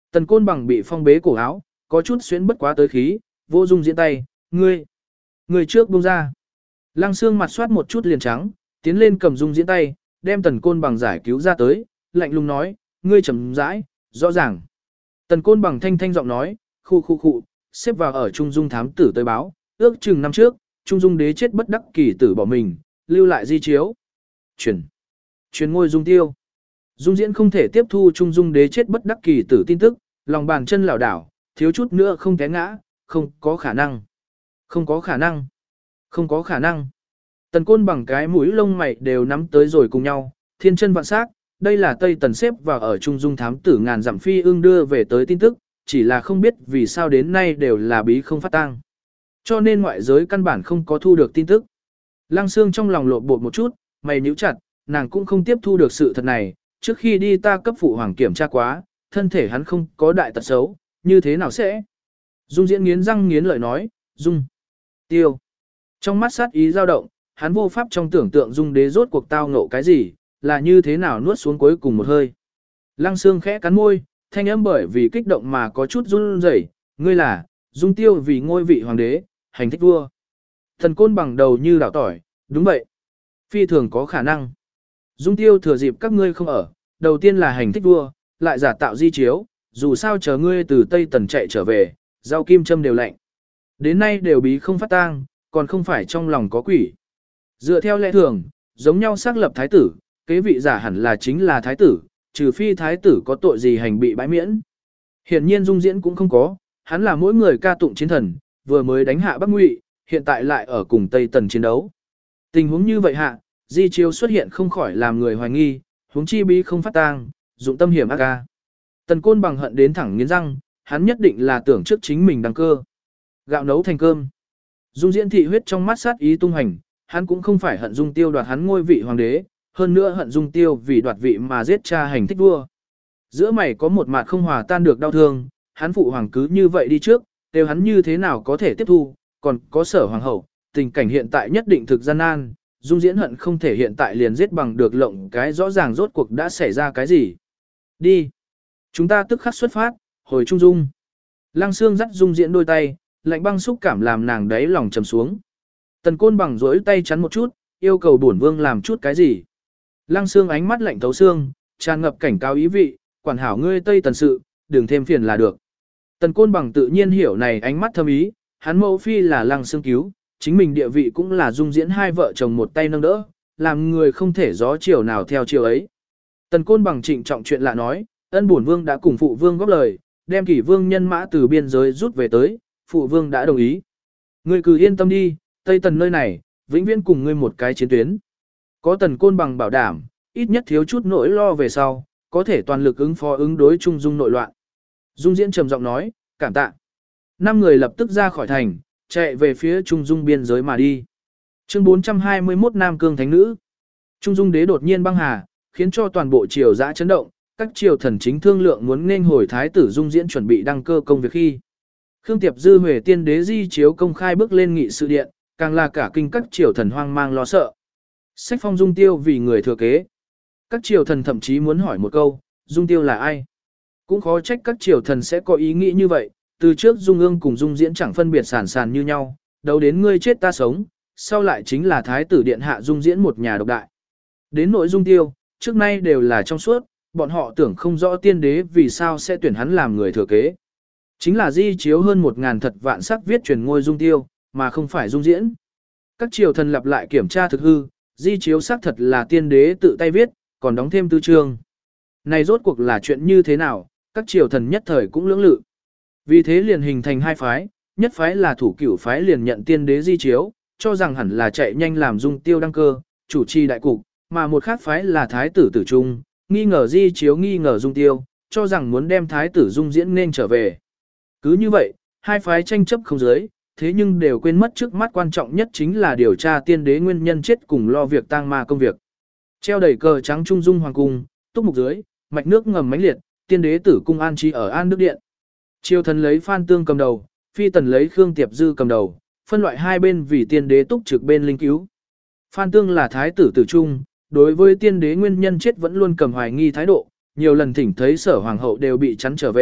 Tần Côn Bằng bị phong bế cổ áo, có chút xuyến bất quá tới khí, vô Dung Diễn tay, ngươi, ngươi trước buông ra. Lăng Xương mặt soát một chút liền trắng, tiến lên cầm Dung Diễn tay, đem Tần Côn Bằng giải cứu ra tới, lạnh lùng nói, ngươi chậm rãi, rõ ràng. Tần Côn Bằng thanh thanh giọng nói, khu khu khu, xếp vào ở Trung Dung thám tử tới báo, ước chừng năm trước, Trung Dung đế chết bất đắc kỳ tử bỏ mình, lưu lại di chiếu. Truyền, truyền ngôi Dung Tiêu. Dung Diễn không thể tiếp thu Trung Dung đế chết bất đắc kỳ tử tin tức, lòng bàn chân lảo đảo, thiếu chút nữa không té ngã, không có khả năng. Không có khả năng. Không có khả năng. Tần Côn Bằng cái mũi lông mày đều nắm tới rồi cùng nhau, thiên chân vạn sắc, đây là Tây Tần xếp vào ở Trung Dung thám tử ngàn dặm phi ương đưa về tới tin tức, chỉ là không biết vì sao đến nay đều là bí không phát tang. Cho nên ngoại giới căn bản không có thu được tin tức. Lăng Xương trong lòng lộn bột một chút, mày nhíu chặt, nàng cũng không tiếp thu được sự thật này, trước khi đi ta cấp phụ hoàng kiểm tra quá, thân thể hắn không có đại tật xấu, như thế nào sẽ? Dung Diễn nghiến răng nghiến lợi nói, Dung, Tiêu. Trong mắt sát ý dao động, hắn vô pháp trong tưởng tượng Dung đế rốt cuộc tao ngộ cái gì, là như thế nào nuốt xuống cuối cùng một hơi. Lăng Xương khẽ cắn môi, thanh âm bởi vì kích động mà có chút run rẩy, ngươi là, Dung Tiêu vì ngôi vị hoàng đế, hành thích vua. Thần Côn Bằng đầu như đảo tỏi, đúng vậy. Phi thường có khả năng. Dung Tiêu thừa dịp các ngươi không ở, đầu tiên là hành thích vua, lại giả tạo di chiếu, dù sao chờ ngươi từ Tây Tần chạy trở về, rau kim châm đều lạnh. Đến nay đều bí không phát tang, còn không phải trong lòng có quỷ. Dựa theo lẽ thường, giống nhau xác lập thái tử, kế vị giả hẳn là chính là thái tử, trừ phi thái tử có tội gì hành bị bãi miễn. Hiển nhiên Dung Diễn cũng không có, hắn là mỗi người ca tụng chiến thần, vừa mới đánh hạ Bắc Ngụy, hiện tại lại ở cùng Tây Tần chiến đấu. Tình huống như vậy hạ, di chiếu xuất hiện không khỏi làm người hoài nghi, huống chi bí không phát tang, dụng tâm hiểm ác ca. Tần Côn Bằng hận đến thẳng nghiến răng, hắn nhất định là tưởng trước chính mình đăng cơ. Gạo nấu thành cơm. Dung Diễn thị huyết trong mắt sát ý tung hành, hắn cũng không phải hận Dung Tiêu đoạt hắn ngôi vị hoàng đế, hơn nữa hận Dung Tiêu vì đoạt vị mà giết cha hành thích vua. Giữa mày có một mặt không hòa tan được đau thương, hắn phụ hoàng cứ như vậy đi trước, đều hắn như thế nào có thể tiếp thu, còn có Sở hoàng hậu, tình cảnh hiện tại nhất định thực gian nan, Dung Diễn hận không thể hiện tại liền giết bằng được lộng cái rõ ràng rốt cuộc đã xảy ra cái gì. Đi. Chúng ta tức khắc xuất phát, hồi Trung Dung. Lăng Xương dắt Dung Diễn đôi tay, lạnh băng xúc cảm làm nàng đáy lòng trầm xuống. Tần Côn Bằng rỗi tay chắn một chút, yêu cầu bổn vương làm chút cái gì. Lăng Xương ánh mắt lạnh thấu xương, tràn ngập cảnh cáo ý vị, quản hảo ngươi Tây Tần sự, đừng thêm phiền là được. Tần Côn Bằng tự nhiên hiểu này ánh mắt thâm ý, hắn mẫu phi là Lăng Xương cứu, chính mình địa vị cũng là Dung Diễn hai vợ chồng một tay nâng đỡ, làm người không thể gió chiều nào theo chiều ấy. Tần Côn Bằng trịnh trọng chuyện lạ nói, ân bổn vương đã cùng phụ vương góp lời, đem kỷ vương nhân mã từ biên giới rút về tới, phụ vương đã đồng ý. Ngươi cứ yên tâm đi, Tây Tần nơi này, vĩnh viễn cùng ngươi một cái chiến tuyến. Có Tần Côn Bằng bảo đảm, ít nhất thiếu chút nỗi lo về sau, có thể toàn lực ứng phó ứng đối Trung Dung nội loạn. Dung Diễn trầm giọng nói, cảm tạ. Năm người lập tức ra khỏi thành, chạy về phía Trung Dung biên giới mà đi. Chương bốn trăm hai mươi mốt Nam Cương Thánh Nữ. Trung Dung đế đột nhiên băng hà, khiến cho toàn bộ triều dã chấn động, các triều thần chính thương lượng muốn nên hồi thái tử Dung Diễn chuẩn bị đăng cơ công việc khi. Khương Tiệp Dư Huệ tiên đế di chiếu công khai bước lên nghị sự điện, càng là cả kinh các triều thần hoang mang lo sợ. Sách phong Dung Tiêu vì người thừa kế. Các triều thần thậm chí muốn hỏi một câu, Dung Tiêu là ai? Cũng khó trách các triều thần sẽ có ý nghĩ như vậy, từ trước Dung Ương cùng Dung Diễn chẳng phân biệt sản sàn như nhau, đấu đến ngươi chết ta sống, sau lại chính là thái tử điện hạ Dung Diễn một nhà độc đại. Đến nội Dung Tiêu, trước nay đều là trong suốt, bọn họ tưởng không rõ tiên đế vì sao sẽ tuyển hắn làm người thừa kế. Chính là di chiếu hơn một ngàn thật vạn sắc viết truyền ngôi Dung Tiêu, mà không phải Dung Diễn. Các triều thần lặp lại kiểm tra thực hư, di chiếu xác thật là tiên đế tự tay viết, còn đóng thêm tư chương. Này rốt cuộc là chuyện như thế nào, các triều thần nhất thời cũng lưỡng lự. Vì thế liền hình thành hai phái, nhất phái là thủ cửu phái liền nhận tiên đế di chiếu, cho rằng hẳn là chạy nhanh làm Dung Tiêu đăng cơ, chủ trì đại cục, mà một khác phái là thái tử tử trung, nghi ngờ di chiếu nghi ngờ Dung Tiêu, cho rằng muốn đem thái tử Dung Diễn nên trở về. Cứ như vậy, hai phái tranh chấp không giới, thế nhưng đều quên mất trước mắt quan trọng nhất chính là điều tra tiên đế nguyên nhân chết cùng lo việc tang ma công việc. Treo đầy cờ trắng trung dung hoàng cung, túc mục dưới, mạch nước ngầm mãnh liệt, tiên đế tử cung an trí ở An Đức Điện. Triều thần lấy Phan Tương cầm đầu, phi tần lấy Khương Tiệp Dư cầm đầu, phân loại hai bên vì tiên đế túc trực bên linh cứu. Phan Tương là thái tử tử trung, đối với tiên đế nguyên nhân chết vẫn luôn cầm hoài nghi thái độ, nhiều lần thỉnh thấy Sở hoàng hậu đều bị chắn trở về,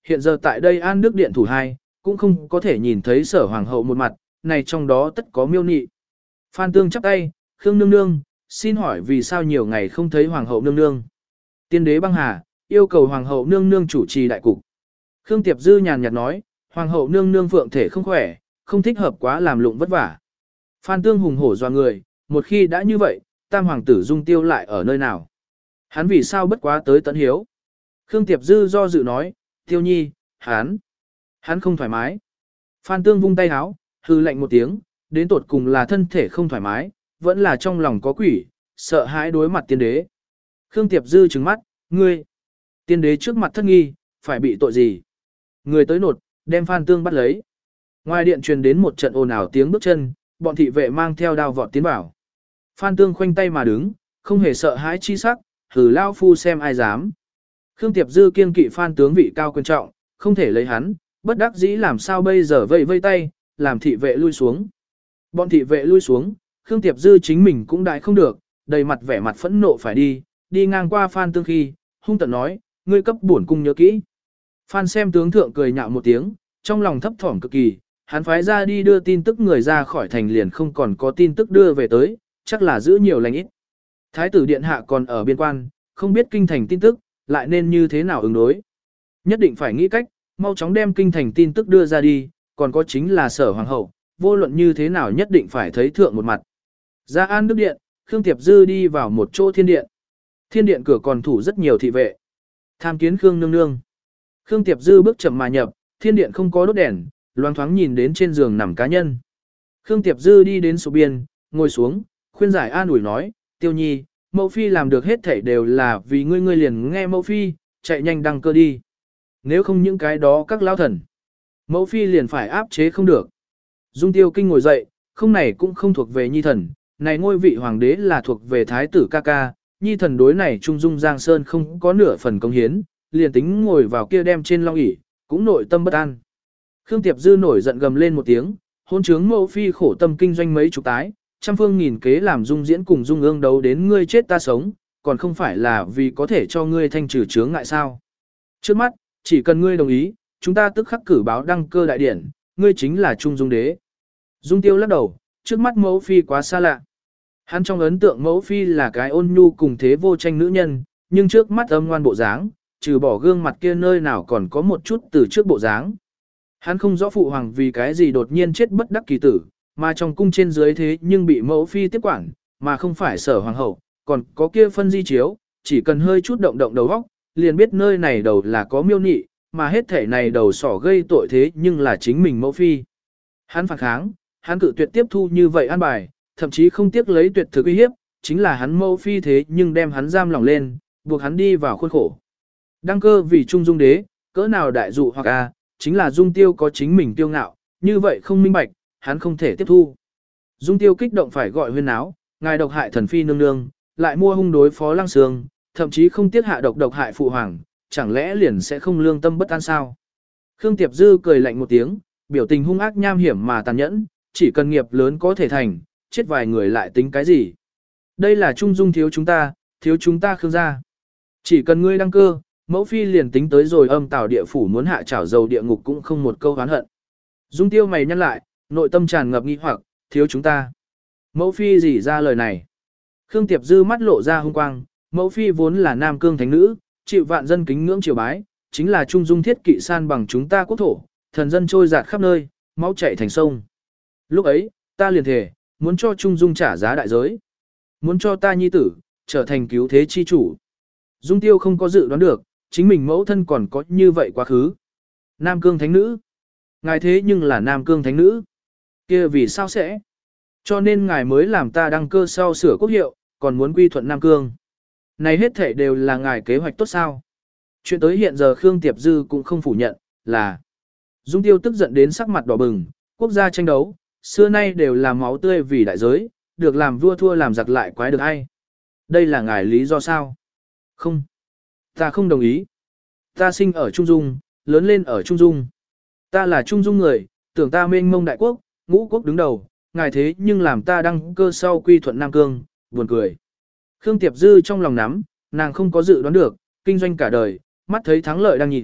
hiện giờ tại đây An Đức Điện thủ hai, cũng không có thể nhìn thấy sở hoàng hậu một mặt, này trong đó tất có miêu nị. Phan Tương chắp tay, Khương nương nương, xin hỏi vì sao nhiều ngày không thấy hoàng hậu nương nương. Tiên đế băng hà, yêu cầu hoàng hậu nương nương chủ trì đại cục. Khương Tiệp Dư nhàn nhạt nói, hoàng hậu nương nương phượng thể không khỏe, không thích hợp quá làm lụng vất vả. Phan Tương hùng hổ doa người, một khi đã như vậy, tam hoàng tử Dung Tiêu lại ở nơi nào? Hắn vì sao bất quá tới tận hiếu? Khương Tiệp Dư do dự nói, Tiêu Nhi, hắn, hắn không thoải mái. Phan Tương vung tay háo, hư lạnh một tiếng, đến tột cùng là thân thể không thoải mái, vẫn là trong lòng có quỷ, sợ hãi đối mặt tiên đế. Khương Tiệp Dư trừng mắt, ngươi, tiên đế trước mặt thất nghi, phải bị tội gì? Người tới nột, đem Phan Tương bắt lấy. Ngoài điện truyền đến một trận ồn ào tiếng bước chân, bọn thị vệ mang theo đao vọt tiến vào. Phan Tương khoanh tay mà đứng, không hề sợ hãi chi sắc, thử lao phu xem ai dám. Khương Tiệp Dư kiên kỵ Phan tướng vị cao quyền trọng, không thể lấy hắn, bất đắc dĩ làm sao bây giờ vây vây tay, làm thị vệ lui xuống. Bọn thị vệ lui xuống, Khương Tiệp Dư chính mình cũng đại không được, đầy mặt vẻ mặt phẫn nộ phải đi, đi ngang qua Phan Tương khi, hung tận nói, ngươi cấp bổn cung nhớ kỹ. Phan xem tướng thượng cười nhạo một tiếng, trong lòng thấp thỏm cực kỳ, hắn phái ra đi đưa tin tức người ra khỏi thành liền không còn có tin tức đưa về tới, chắc là giữ nhiều lành ít. Thái tử điện hạ còn ở biên quan, không biết kinh thành tin tức, lại nên như thế nào ứng đối. Nhất định phải nghĩ cách, mau chóng đem kinh thành tin tức đưa ra đi, còn có chính là sở hoàng hậu, vô luận như thế nào nhất định phải thấy thượng một mặt. Ra An Đức Điện, Khương Tiệp Dư đi vào một chỗ thiên điện. Thiên điện cửa còn thủ rất nhiều thị vệ. Tham kiến Khương nương nương. Khương Tiệp Dư bước chậm mà nhập, thiên điện không có đốt đèn, loáng thoáng nhìn đến trên giường nằm cá nhân. Khương Tiệp Dư đi đến sổ biên, ngồi xuống, khuyên giải an ủi nói, Tiêu Nhi, mẫu phi làm được hết thảy đều là vì ngươi ngươi liền nghe mẫu phi, chạy nhanh đăng cơ đi. Nếu không những cái đó các lão thần, mẫu phi liền phải áp chế không được. Dung Tiêu kinh ngồi dậy, không này cũng không thuộc về nhi thần, này ngôi vị hoàng đế là thuộc về thái tử ca ca, nhi thần đối này Trung Dung Giang Sơn không có nửa phần công hiến, liền tính ngồi vào kia đem trên long ỷ cũng nội tâm bất an. Khương Tiệp Dư nổi giận gầm lên một tiếng, hôn trướng mẫu phi khổ tâm kinh doanh mấy chục tái, trăm phương nghìn kế làm Dung Diễn cùng Dung Ương đấu đến ngươi chết ta sống, còn không phải là vì có thể cho ngươi thanh trừ chướng ngại sao. Trước mắt, chỉ cần ngươi đồng ý, chúng ta tức khắc cử báo đăng cơ đại điển, ngươi chính là Trung Dung đế. Dung Tiêu lắc đầu, trước mắt mẫu phi quá xa lạ. Hắn trong ấn tượng mẫu phi là cái ôn nhu cùng thế vô tranh nữ nhân, nhưng trước mắt âm ngoan bộ dáng, trừ bỏ gương mặt kia nơi nào còn có một chút từ trước bộ dáng. Hắn không rõ phụ hoàng vì cái gì đột nhiên chết bất đắc kỳ tử, mà trong cung trên dưới thế nhưng bị mẫu phi tiếp quản, mà không phải sở hoàng hậu, còn có kia phân di chiếu, chỉ cần hơi chút động động đầu óc, liền biết nơi này đầu là có miêu nị, mà hết thể này đầu sỏ gây tội thế nhưng là chính mình mẫu phi. Hắn phản kháng, hắn cự tuyệt tiếp thu như vậy an bài, thậm chí không tiếc lấy tuyệt thực uy hiếp, chính là hắn mẫu phi thế nhưng đem hắn giam lòng lên, buộc hắn đi vào khuôn khổ. Đăng cơ vì Trung Dung đế, cỡ nào đại dụ hoặc a, chính là Dung Tiêu có chính mình tiêu ngạo, như vậy không minh bạch, hắn không thể tiếp thu. Dung Tiêu kích động phải gọi huyên áo, ngài độc hại thần phi nương nương, lại mua hung đối phó Lăng Sương, thậm chí không tiếc hạ độc độc hại phụ hoàng, chẳng lẽ liền sẽ không lương tâm bất an sao? Khương Tiệp Dư cười lạnh một tiếng, biểu tình hung ác nham hiểm mà tàn nhẫn, chỉ cần nghiệp lớn có thể thành, chết vài người lại tính cái gì? Đây là Trung Dung thiếu chúng ta, thiếu chúng ta Khương gia. Chỉ cần ngươi đăng cơ, mẫu phi liền tính tới rồi âm tào địa phủ muốn hạ chảo dầu địa ngục cũng không một câu oán hận. Dung Tiêu mày nhăn lại, nội tâm tràn ngập nghi hoặc, thiếu chúng ta. Mẫu phi gì ra lời này? Khương Tiệp Dư mắt lộ ra hung quang, mẫu phi vốn là nam cương thánh nữ, chịu vạn dân kính ngưỡng triều bái, chính là Trung Dung thiết kỵ san bằng chúng ta quốc thổ, thần dân trôi dạt khắp nơi, máu chảy thành sông. Lúc ấy, ta liền thề, muốn cho Trung Dung trả giá đại giới. Muốn cho ta nhi tử, trở thành cứu thế chi chủ. Dung Tiêu không có dự đoán được, chính mình mẫu thân còn có như vậy quá khứ. Nam cương thánh nữ. Ngài thế nhưng là Nam cương thánh nữ. Kia vì sao sẽ? Cho nên ngài mới làm ta đăng cơ sau sửa quốc hiệu, còn muốn quy thuận Nam cương. Này hết thể đều là ngài kế hoạch tốt sao? Chuyện tới hiện giờ Khương Tiệp Dư cũng không phủ nhận, là Dung Tiêu tức giận đến sắc mặt đỏ bừng, quốc gia tranh đấu, xưa nay đều là máu tươi vì đại giới, được làm vua thua làm giặc lại quái được ai. Đây là ngài lý do sao? Không. Ta không đồng ý. Ta sinh ở Trung Dung, lớn lên ở Trung Dung. Ta là Trung Dung người, tưởng ta mênh mông đại quốc, ngũ quốc đứng đầu, ngài thế nhưng làm ta đăng cơ sau quy thuận Nam Cương, buồn cười. Khương Tiệp Dư trong lòng nắm, nàng không có dự đoán được, kinh doanh cả đời, mắt thấy thắng lợi đang nhìn,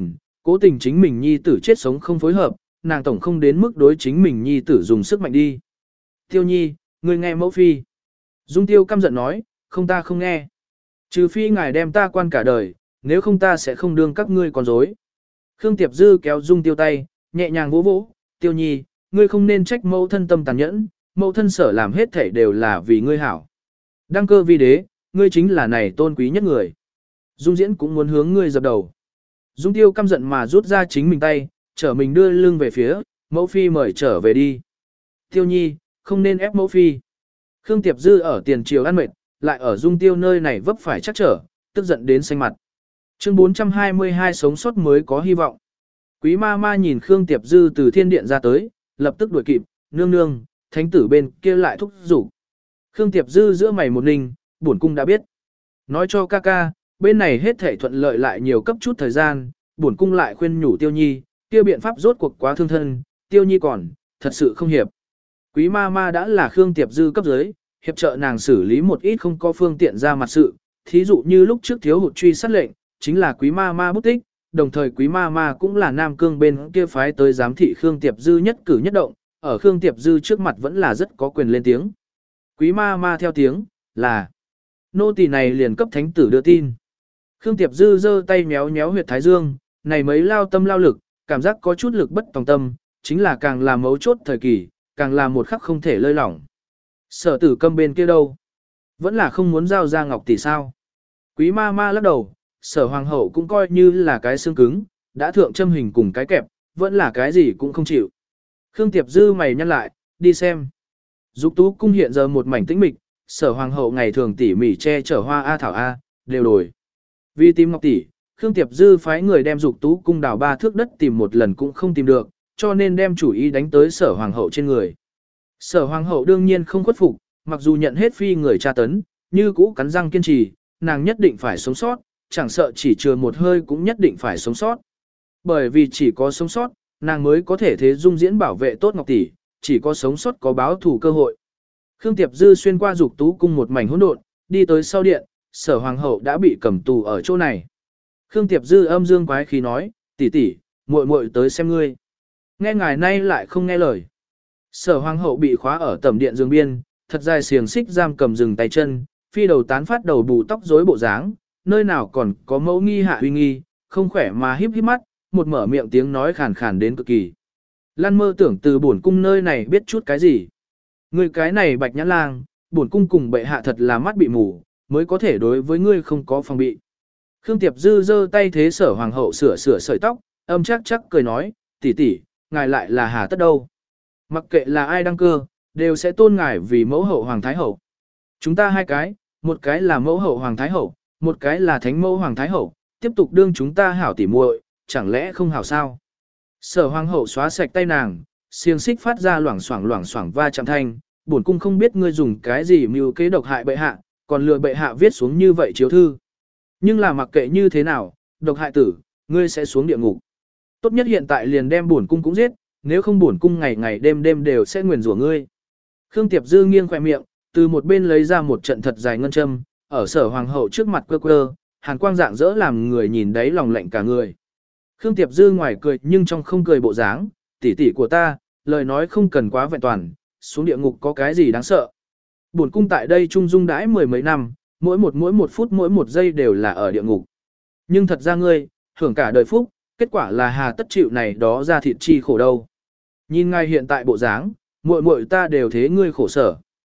cố tình chính mình nhi tử chết sống không phối hợp, nàng tổng không đến mức đối chính mình nhi tử dùng sức mạnh đi. Tiêu nhi, ngươi nghe mẫu phi. Dung Tiêu căm giận nói, không ta không nghe. Trừ phi ngài đem ta quan cả đời, nếu không ta sẽ không đương các ngươi còn dối. Khương Tiệp Dư kéo Dung Tiêu tay, nhẹ nhàng vỗ vỗ, Tiêu nhi, ngươi không nên trách mẫu thân tâm tàn nhẫn, mẫu thân sở làm hết thảy đều là vì ngươi hảo. Đăng cơ vi đế, ngươi chính là này tôn quý nhất người. Dung Diễn cũng muốn hướng ngươi dập đầu. Dung Tiêu căm giận mà rút ra chính mình tay, trở mình đưa lưng về phía, mẫu phi mời trở về đi. Tiêu nhi, không nên ép mẫu phi. Khương Tiệp Dư ở tiền triều ăn mệt, lại ở Dung Tiêu nơi này vấp phải chắc trở, tức giận đến xanh mặt. Chương bốn trăm hai mươi hai sống sót mới có hy vọng. Quý ma ma nhìn Khương Tiệp Dư từ thiên điện ra tới, lập tức đuổi kịp, nương nương, thánh tử bên kia lại thúc giục. Khương Tiệp Dư giữa mày một ninh, bổn cung đã biết. Nói cho ca ca, bên này hết thể thuận lợi lại nhiều cấp chút thời gian, bổn cung lại khuyên nhủ Tiêu nhi, kia biện pháp rốt cuộc quá thương thân, Tiêu nhi còn, thật sự không hiệp. Quý ma ma đã là Khương Tiệp Dư cấp dưới, hiệp trợ nàng xử lý một ít không có phương tiện ra mặt sự, thí dụ như lúc trước thiếu hụt truy sát lệnh, chính là quý ma ma bút tích, đồng thời quý ma ma cũng là Nam Cương bên kia phái tới giám thị Khương Tiệp Dư nhất cử nhất động, ở Khương Tiệp Dư trước mặt vẫn là rất có quyền lên tiếng. Quý ma ma theo tiếng, là nô tỳ này liền cấp thánh tử đưa tin. Khương Tiệp Dư giơ tay méo méo huyệt thái dương, này mấy lao tâm lao lực, cảm giác có chút lực bất tòng tâm, chính là càng là mấu chốt thời kỳ, càng là một khắc không thể lơi lỏng. Sở tử Câm bên kia đâu? Vẫn là không muốn giao ra ngọc tỷ sao? Quý ma ma lắc đầu, sở hoàng hậu cũng coi như là cái xương cứng, đã thượng châm hình cùng cái kẹp, vẫn là cái gì cũng không chịu. Khương Tiệp Dư mày nhăn lại, đi xem. Dục tú cung hiện giờ một mảnh tĩnh mịch, sở hoàng hậu ngày thường tỉ mỉ che chở hoa A thảo A, đều đổi. Vì tìm ngọc tỷ, Khương Tiệp Dư phái người đem dục tú cung đào ba thước đất tìm một lần cũng không tìm được, cho nên đem chủ ý đánh tới sở hoàng hậu trên người. Sở hoàng hậu đương nhiên không khuất phục, mặc dù nhận hết phi người tra tấn, như cũ cắn răng kiên trì, nàng nhất định phải sống sót, chẳng sợ chỉ chừa một hơi cũng nhất định phải sống sót. Bởi vì chỉ có sống sót, nàng mới có thể thế dung diễn bảo vệ tốt ngọc tỷ, chỉ có sống sót có báo thù cơ hội. Khương Tiệp Dư xuyên qua dục tú cung một mảnh hỗn độn, đi tới sau điện, sở hoàng hậu đã bị cầm tù ở chỗ này. Khương Tiệp Dư âm dương quái khí nói, tỷ tỷ, muội muội tới xem ngươi. Nghe ngài nay lại không nghe lời. Sở hoàng hậu bị khóa ở tẩm điện giường biên, thật dài xiềng xích giam cầm dừng tay chân, phi đầu tán phát đầu bù tóc rối bộ dáng, nơi nào còn có mẫu nghi hạ uy nghi, không khỏe mà híp híp mắt, một mở miệng tiếng nói khàn khàn đến cực kỳ. Lan mơ tưởng từ bổn cung nơi này biết chút cái gì. Ngươi cái này bạch nhãn lang, bổn cung cùng bệ hạ thật là mắt bị mù, mới có thể đối với ngươi không có phòng bị. Khương Tiệp Dư giơ tay thế sở hoàng hậu sửa sửa sợi tóc, âm chắc chắc cười nói, tỷ tỷ, ngài lại là hà tất đâu. Mặc kệ là ai đăng cơ, đều sẽ tôn ngài vì mẫu hậu hoàng thái hậu. Chúng ta hai cái, một cái là mẫu hậu hoàng thái hậu, một cái là thánh mẫu hoàng thái hậu, tiếp tục đương chúng ta hảo tỉ muội, chẳng lẽ không hảo sao? Sở hoàng hậu xóa sạch tay nàng, xiềng xích phát ra loảng xoảng loảng xoảng va chạm thanh, bổn cung không biết ngươi dùng cái gì mưu kế độc hại bệ hạ, còn lừa bệ hạ viết xuống như vậy chiếu thư. Nhưng là mặc kệ như thế nào, độc hại tử, ngươi sẽ xuống địa ngục. Tốt nhất hiện tại liền đem bổn cung cũng giết, nếu không bổn cung ngày ngày đêm đêm đều sẽ nguyền rủa ngươi. Khương Tiệp Dư nghiêng khỏe miệng, từ một bên lấy ra một trận thật dài ngân châm, ở sở hoàng hậu trước mặt quơ quơ, hàn quang dạng dỡ làm người nhìn đáy lòng lạnh cả người. Khương Tiệp Dư ngoài cười nhưng trong không cười bộ dáng, tỷ tỷ của ta, lời nói không cần quá vẹn toàn, xuống địa ngục có cái gì đáng sợ. Bổn cung tại đây trung dung đãi mười mấy năm, mỗi một mỗi một phút mỗi một giây đều là ở địa ngục. Nhưng thật ra ngươi, hưởng cả đời phúc, kết quả là hà tất chịu này đó ra thịt chi khổ đâu. Nhìn ngay hiện tại bộ dáng, muội muội ta đều thế ngươi khổ sở.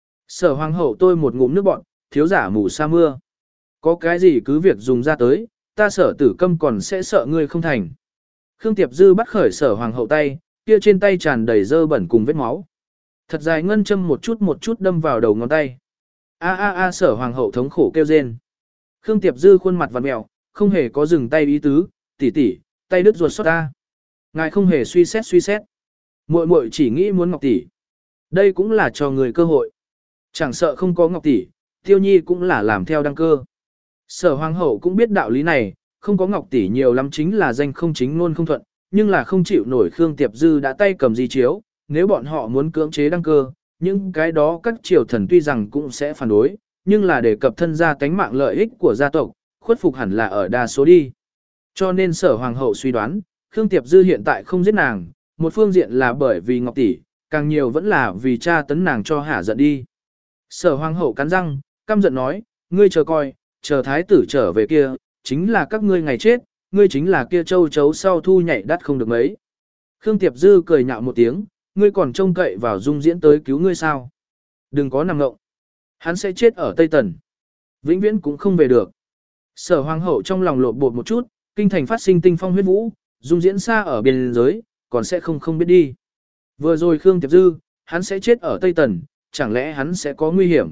Sở hoàng hậu tôi một ngụm nước bọn, thiếu giả mù sa mưa. Có cái gì cứ việc dùng ra tới, ta sở tử Câm còn sẽ sợ ngươi không thành. Khương Tiệp Dư bắt khởi sở hoàng hậu tay, kia trên tay tràn đầy dơ bẩn cùng vết máu. Thật dài ngân châm một chút một chút đâm vào đầu ngón tay. A a a sở hoàng hậu thống khổ kêu rên. Khương Tiệp Dư khuôn mặt vặn mẹo, không hề có dừng tay ý tứ, tỷ tỷ, tay đứt ruột xót ta. Ngài không hề suy xét suy xét. Muội muội chỉ nghĩ muốn ngọc tỷ. Đây cũng là cho người cơ hội. Chẳng sợ không có ngọc tỷ, Tiêu Nhi cũng là làm theo đăng cơ. Sở hoàng hậu cũng biết đạo lý này, không có ngọc tỷ nhiều lắm chính là danh không chính luôn không thuận, nhưng là không chịu nổi Khương Tiệp Dư đã tay cầm di chiếu, nếu bọn họ muốn cưỡng chế đăng cơ, những cái đó các triều thần tuy rằng cũng sẽ phản đối, nhưng là để cập thân gia tánh mạng lợi ích của gia tộc, khuất phục hẳn là ở đa số đi. Cho nên sở hoàng hậu suy đoán, Khương Tiệp Dư hiện tại không giết nàng, một phương diện là bởi vì Ngọc tỷ, càng nhiều vẫn là vì cha tấn nàng cho hả giận đi. Sở hoàng hậu cắn răng, căm giận nói, ngươi chờ coi, chờ thái tử trở về kia, chính là các ngươi ngày chết, ngươi chính là kia châu chấu sau thu nhảy đắt không được mấy. Khương Tiệp Dư cười nhạo một tiếng, ngươi còn trông cậy vào Dung Diễn tới cứu ngươi sao? Đừng có nằm ngộng. Hắn sẽ chết ở Tây Tần. Vĩnh viễn cũng không về được. Sở hoàng hậu trong lòng lộn bột một chút, kinh thành phát sinh tinh phong huyết vũ, Dung Diễn xa ở biên giới, còn sẽ không không biết đi. Vừa rồi Khương Tiệp Dư, hắn sẽ chết ở Tây Tần, chẳng lẽ hắn sẽ có nguy hiểm?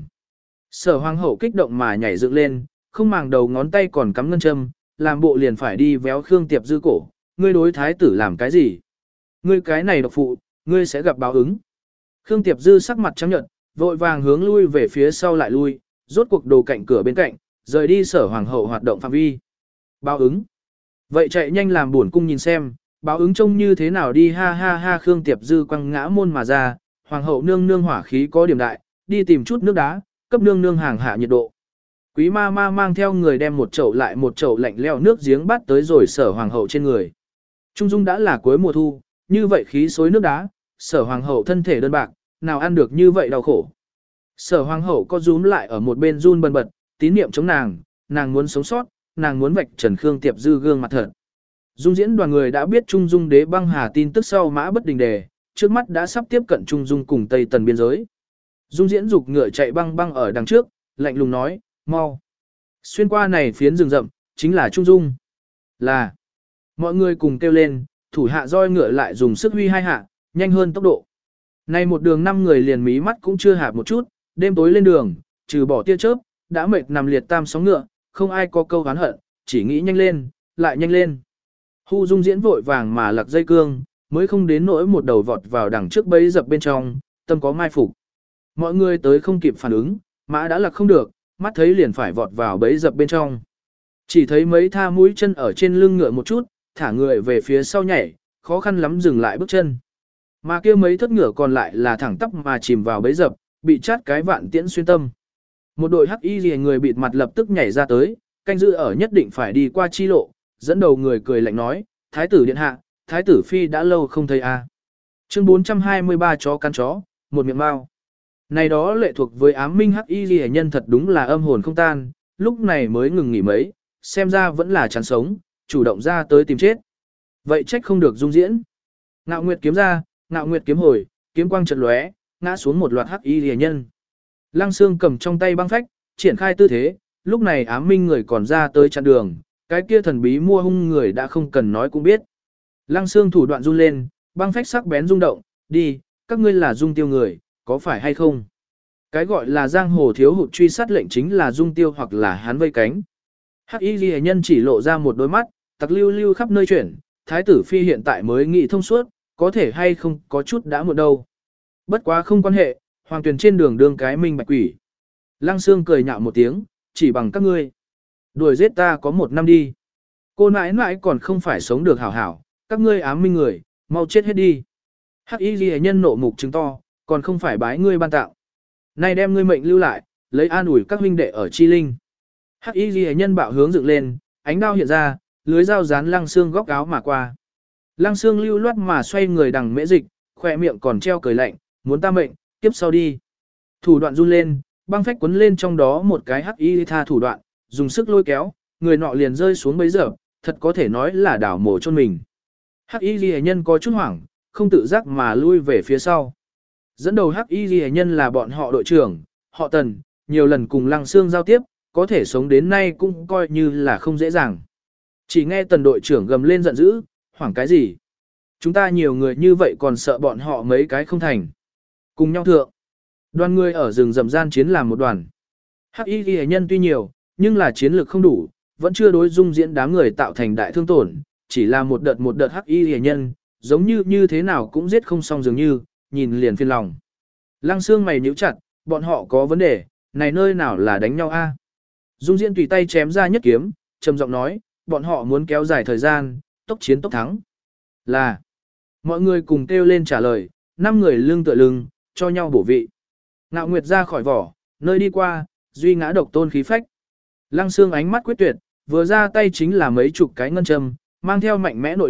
Sở hoàng hậu kích động mà nhảy dựng lên, không màng đầu ngón tay còn cắm ngân châm, làm bộ liền phải đi véo Khương Tiệp Dư cổ. Ngươi đối thái tử làm cái gì? Ngươi cái này độc phụ, ngươi sẽ gặp báo ứng. Khương Tiệp Dư sắc mặt trắng nhợt, vội vàng hướng lui về phía sau lại lui, rốt cuộc đồ cạnh cửa bên cạnh, rời đi sở hoàng hậu hoạt động phạm vi. Báo ứng. Vậy chạy nhanh làm buồn cung nhìn xem, báo ứng trông như thế nào đi ha ha ha. Khương Tiệp Dư quăng ngã môn mà ra, hoàng hậu nương nương hỏa khí có điểm đại, đi tìm chút nước đá, cấp nương nương hàng hạ nhiệt độ. Quý ma ma mang theo người đem một chậu lại một chậu lạnh leo nước giếng bắt tới rồi sở hoàng hậu trên người. Trung dung đã là cuối mùa thu, như vậy khí xối nước đá, sở hoàng hậu thân thể đơn bạc, nào ăn được như vậy đau khổ. Sở hoàng hậu có rúm lại ở một bên run bần bật, tín niệm chống nàng, nàng muốn sống sót, nàng muốn vạch trần Khương Tiệp Dư gương mặt thật. Dung Diễn đoàn người đã biết Trung Dung đế băng hà tin tức sau mã bất đình đề, trước mắt đã sắp tiếp cận Trung Dung cùng Tây Tần biên giới. Dung Diễn dục ngựa chạy băng băng ở đằng trước, lạnh lùng nói, mau. Xuyên qua này phiến rừng rậm, chính là Trung Dung. Là. Mọi người cùng kêu lên, thủ hạ roi ngựa lại dùng sức huy hai hạ, nhanh hơn tốc độ. Nay một đường năm người liền mí mắt cũng chưa hạp một chút, đêm tối lên đường, trừ bỏ tia chớp, đã mệt nằm liệt tam sóng ngựa, không ai có câu oán hận, chỉ nghĩ nhanh lên, lại nhanh lên. Hu Dung Diễn vội vàng mà lặc dây cương, mới không đến nỗi một đầu vọt vào đằng trước bấy dập bên trong, tâm có mai phục. Mọi người tới không kịp phản ứng, mã đã lặc không được, mắt thấy liền phải vọt vào bấy dập bên trong. Chỉ thấy mấy tha mũi chân ở trên lưng ngựa một chút, thả người về phía sau nhảy, khó khăn lắm dừng lại bước chân. Mà kia mấy thất ngựa còn lại là thẳng tắp mà chìm vào bấy dập, bị chát cái vạn tiễn xuyên tâm. Một đội hắc y liề người bịt mặt lập tức nhảy ra tới, canh giữ ở nhất định phải đi qua chi lộ, dẫn đầu người cười lạnh nói, thái tử điện hạ, thái tử phi đã lâu không thấy a. À. Chương bốn trăm hai mươi ba chó cắn chó, một miệng mao. Này đó lệ thuộc với ám minh hắc y liề nhân thật đúng là âm hồn không tan, lúc này mới ngừng nghỉ mấy, xem ra vẫn là chán sống, chủ động ra tới tìm chết. Vậy trách không được Dung Diễn. Ngạo Nguyệt kiếm ra, Ngạo Nguyệt kiếm hồi, kiếm quang chợt lóe, ngã xuống một loạt hắc y liề nhân. Lăng Xương cầm trong tay băng phách, triển khai tư thế, lúc này ám minh người còn ra tới chặn đường, cái kia thần bí mua hung người đã không cần nói cũng biết. Lăng Xương thủ đoạn run lên, băng phách sắc bén rung động, đi, các ngươi là Dung Tiêu người, có phải hay không? Cái gọi là giang hồ thiếu hụt truy sát lệnh chính là Dung Tiêu hoặc là hắn vây cánh. Hắc y ghi nhân chỉ lộ ra một đôi mắt, tặc lưu lưu khắp nơi chuyển, thái tử phi hiện tại mới nghĩ thông suốt, có thể hay không có chút đã muộn đâu. Bất quá không quan hệ, hoàng tuyển trên đường đương cái minh bạch quỷ. Lăng Xương cười nhạo một tiếng, chỉ bằng các ngươi. Đuổi giết ta có một năm đi. Cô nãi nãi còn không phải sống được hảo hảo, các ngươi ám minh người, mau chết hết đi. Hắc y ghi nhân nộ mục trứng to, còn không phải bái ngươi ban tạo. Nay đem ngươi mệnh lưu lại, lấy an ủi các huynh đệ ở chi linh. Hắc y ghi nhân bạo hướng dựng lên, ánh đao hiện ra, lưới dao dán Lăng Xương góc áo mà qua. Lăng Xương lưu loát mà xoay người đằng mễ dịch, khỏe miệng còn treo cười lạnh, muốn ta mệnh, tiếp sau đi. Thủ đoạn run lên, băng phách quấn lên trong đó một cái hắc y tha thủ đoạn, dùng sức lôi kéo, người nọ liền rơi xuống bấy giờ, thật có thể nói là đảo mổ chôn mình. Hắc y ghi nhân có chút hoảng, không tự giác mà lui về phía sau. Dẫn đầu hắc y ghi nhân là bọn họ đội trưởng, họ Tần, nhiều lần cùng Lăng Xương giao tiếp, có thể sống đến nay cũng coi như là không dễ dàng. Chỉ nghe Tần đội trưởng gầm lên giận dữ, hoảng cái gì? Chúng ta nhiều người như vậy còn sợ bọn họ mấy cái không thành. Cùng nhau thượng. Đoàn người ở rừng rậm gian chiến làm một đoàn. Hắc y ghi nhân tuy nhiều, nhưng là chiến lược không đủ, vẫn chưa đối Dung Diễn đám người tạo thành đại thương tổn, chỉ là một đợt một đợt hắc y ghi nhân, giống như như thế nào cũng giết không xong dường như, nhìn liền phiền lòng. Lăng Xương mày nhíu chặt, bọn họ có vấn đề, này nơi nào là đánh nhau a? Dung Diễn tùy tay chém ra nhất kiếm, trầm giọng nói, bọn họ muốn kéo dài thời gian, tốc chiến tốc thắng. Là, mọi người cùng kêu lên trả lời, năm người lưng tựa lưng, cho nhau bổ vị. Ngạo Nguyệt ra khỏi vỏ, nơi đi qua, duy ngã độc tôn khí phách. Lăng Xương ánh mắt quyết tuyệt, vừa ra tay chính là mấy chục cái ngân châm, mang theo mạnh mẽ nội lực,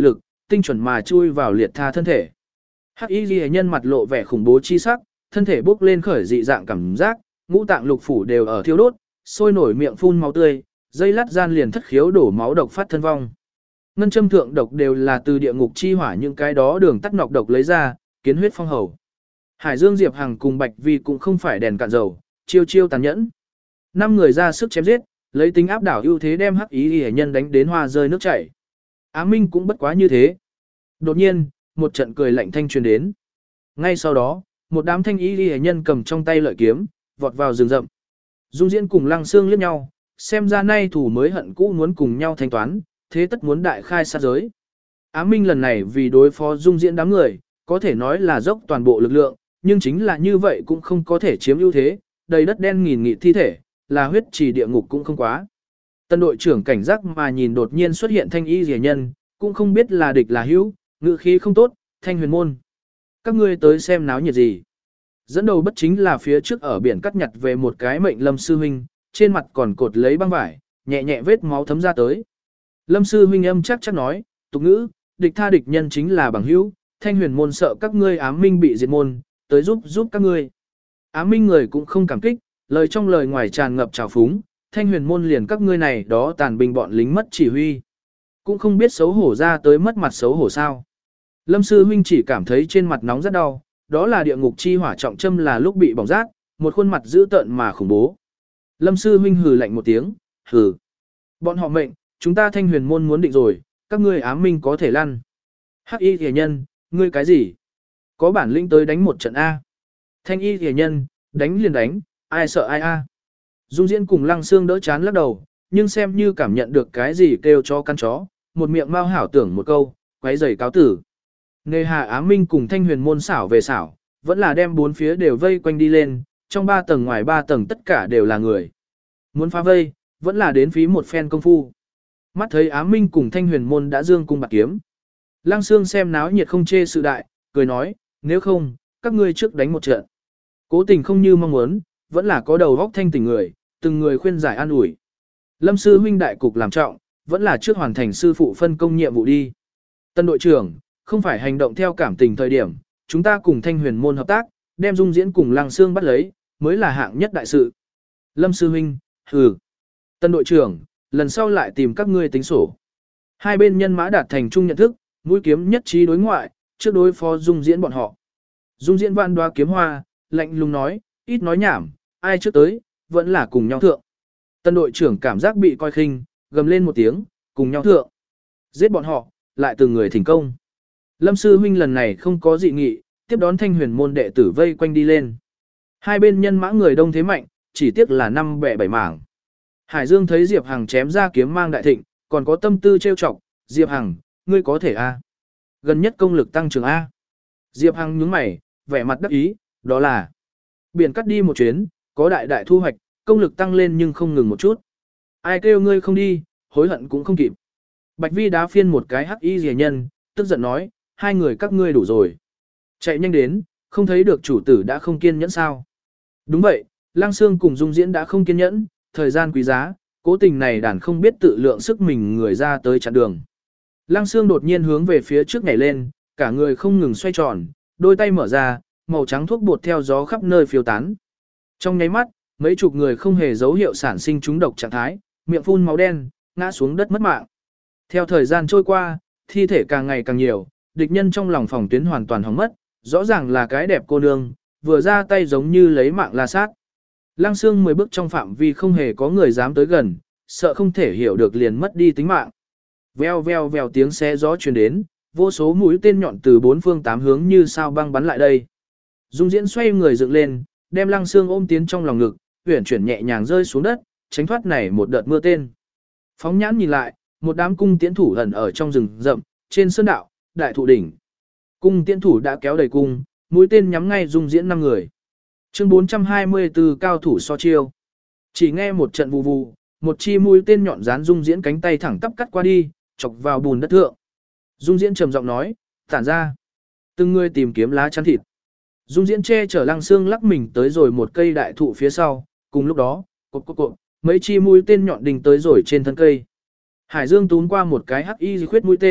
tinh chuẩn mà chui vào liệt tha thân thể. Hắc y ghi nhân mặt lộ vẻ khủng bố chi sắc, thân thể bốc lên khởi dị dạng cảm giác, ngũ tạng lục phủ đều ở thiêu đốt, sôi nổi miệng phun máu tươi, dây lát gian liền thất khiếu đổ máu độc phát thân vong. Ngân châm thượng độc đều là từ địa ngục chi hỏa những cái đó đường tắt nọc độc lấy ra, kiến huyết phong hầu. Hải Dương Diệp Hằng cùng Bạch Vi cũng không phải đèn cạn dầu, chiêu chiêu tàn nhẫn. Năm người ra sức chém giết, lấy tính áp đảo ưu thế đem Hắc y ghi nhân đánh đến hoa rơi nước chảy. Á Minh cũng bất quá như thế. Đột nhiên, một trận cười lạnh thanh truyền đến. Ngay sau đó, một đám thanh y ghi nhân cầm trong tay lợi kiếm, vọt vào rừng rậm. Dung Diễn cùng Lăng Xương liếc nhau, xem ra nay thủ mới hận cũ muốn cùng nhau thanh toán, thế tất muốn đại khai sát giới. Á Minh lần này vì đối phó Dung Diễn đám người, có thể nói là dốc toàn bộ lực lượng, nhưng chính là như vậy cũng không có thể chiếm ưu thế, đầy đất đen nghìn nghị thi thể, là huyết trì địa ngục cũng không quá. Tân đội trưởng cảnh giác mà nhìn đột nhiên xuất hiện thanh y rỉa nhân, cũng không biết là địch là hữu, ngữ khí không tốt, thanh huyền môn. Các ngươi tới xem náo nhiệt gì. Dẫn đầu bất chính là phía trước ở biển cắt nhặt về một cái mệnh Lâm sư huynh, trên mặt còn cột lấy băng vải, nhẹ nhẹ vết máu thấm ra tới. Lâm sư huynh âm chắc chắc nói, tục ngữ, địch tha địch nhân chính là bằng hữu, thanh huyền môn sợ các ngươi ám minh bị diệt môn, tới giúp giúp các ngươi. Ám minh người cũng không cảm kích, lời trong lời ngoài tràn ngập trào phúng, thanh huyền môn liền các ngươi này đó tàn binh bọn lính mất chỉ huy. Cũng không biết xấu hổ ra tới mất mặt xấu hổ sao. Lâm sư huynh chỉ cảm thấy trên mặt nóng rất đau, đó là địa ngục chi hỏa trọng châm là lúc bị bỏng rát, một khuôn mặt dữ tợn mà khủng bố. Lâm sư huynh hừ lạnh một tiếng, hừ. Bọn họ mệnh, chúng ta thanh huyền môn muốn định rồi, các ngươi ám minh có thể lăn. Hắc y thề nhân, ngươi cái gì? Có bản lĩnh tới đánh một trận A. Thanh y thề nhân, đánh liền đánh, ai sợ ai A. Dung Diễn cùng Lăng Xương đỡ chán lắc đầu, nhưng xem như cảm nhận được cái gì kêu cho căn chó, một miệng mau hảo tưởng một câu, quấy giày cáo tử. Nghề hà ám minh cùng thanh huyền môn xảo về xảo, vẫn là đem bốn phía đều vây quanh đi lên, trong ba tầng ngoài ba tầng tất cả đều là người. Muốn phá vây, vẫn là đến phí một phen công phu. Mắt thấy ám minh cùng thanh huyền môn đã dương cung bạc kiếm. Lăng Xương xem náo nhiệt không chê sự đại, cười nói, nếu không, các ngươi trước đánh một trận. Cố tình không như mong muốn, vẫn là có đầu góc thanh tỉnh người, từng người khuyên giải an ủi. Lâm sư huynh đại cục làm trọng, vẫn là trước hoàn thành sư phụ phân công nhiệm vụ đi. Tân đội trưởng, không phải hành động theo cảm tình thời điểm, chúng ta cùng thanh huyền môn hợp tác, đem Dung Diễn cùng Lăng Xương bắt lấy, mới là hạng nhất đại sự. Lâm sư huynh, hừ. Tân đội trưởng, lần sau lại tìm các ngươi tính sổ. Hai bên nhân mã đạt thành chung nhận thức, mũi kiếm nhất trí đối ngoại, trước đối phó Dung Diễn bọn họ. Dung Diễn vạn đoá kiếm hoa, lạnh lùng nói, ít nói nhảm, ai trước tới, vẫn là cùng nhau thượng. Tân đội trưởng cảm giác bị coi khinh, gầm lên một tiếng, cùng nhau thượng. Giết bọn họ, lại từng người thành công. Lâm sư huynh lần này không có dị nghị, tiếp đón thanh huyền môn đệ tử vây quanh đi lên. Hai bên nhân mã người đông thế mạnh, chỉ tiếc là năm bẻ bảy mảng. Hải Dương thấy Diệp Hằng chém ra kiếm mang đại thịnh, còn có tâm tư trêu chọc, Diệp Hằng, ngươi có thể a? Gần nhất công lực tăng trưởng a. Diệp Hằng nhướng mày, vẻ mặt đắc ý, đó là biển cắt đi một chuyến, có đại đại thu hoạch, công lực tăng lên nhưng không ngừng một chút. Ai kêu ngươi không đi, hối hận cũng không kịp. Bạch Vi đá phiên một cái hắc y rìa nhân, tức giận nói, hai người các ngươi đủ rồi. Chạy nhanh đến, không thấy được chủ tử đã không kiên nhẫn sao. Đúng vậy, Lăng Xương cùng Dung Diễn đã không kiên nhẫn, thời gian quý giá, cố tình này đàn không biết tự lượng sức mình người ra tới chặn đường. Lăng Xương đột nhiên hướng về phía trước nhảy lên, cả người không ngừng xoay tròn, đôi tay mở ra, màu trắng thuốc bột theo gió khắp nơi phiêu tán. Trong nháy mắt, mấy chục người không hề dấu hiệu sản sinh trúng độc trạng thái, miệng phun máu đen, ngã xuống đất mất mạng. Theo thời gian trôi qua, thi thể càng ngày càng nhiều, địch nhân trong lòng phòng tuyến hoàn toàn hỏng mất, rõ ràng là cái đẹp cô nương, vừa ra tay giống như lấy mạng la sát. Lăng Xương mười bước trong phạm vi không hề có người dám tới gần, sợ không thể hiểu được liền mất đi tính mạng. Veo veo veo tiếng xé gió truyền đến, vô số mũi tên nhọn từ bốn phương tám hướng như sao băng bắn lại đây. Dung Diễn xoay người dựng lên, đem Lăng Xương ôm tiến trong lòng ngực, uyển chuyển nhẹ nhàng rơi xuống đất, tránh thoát này một đợt mưa tên. Phóng nhãn nhìn lại, một đám cung tiễn thủ ẩn ở trong rừng rậm, trên sơn đạo, đại thụ đỉnh. Cung tiễn thủ đã kéo đầy cung, mũi tên nhắm ngay Dung Diễn năm người. Chương bốn trăm hai mươi tư cao thủ so chiêu. Chỉ nghe một trận vù vù, một chi mũi tên nhọn dán Dung Diễn cánh tay thẳng tắp cắt qua đi, chọc vào bùn đất thượng. Dung Diễn trầm giọng nói, tản ra. Từng người tìm kiếm lá chắn thịt. Dung Diễn che chở Lăng Xương lắc mình tới rồi một cây đại thụ phía sau, cùng lúc đó, cộp cộp cộp, mấy chi mũi tên nhọn đình tới rồi trên thân cây. Hải Dương tún qua một cái hắc y khuyết mũi tên,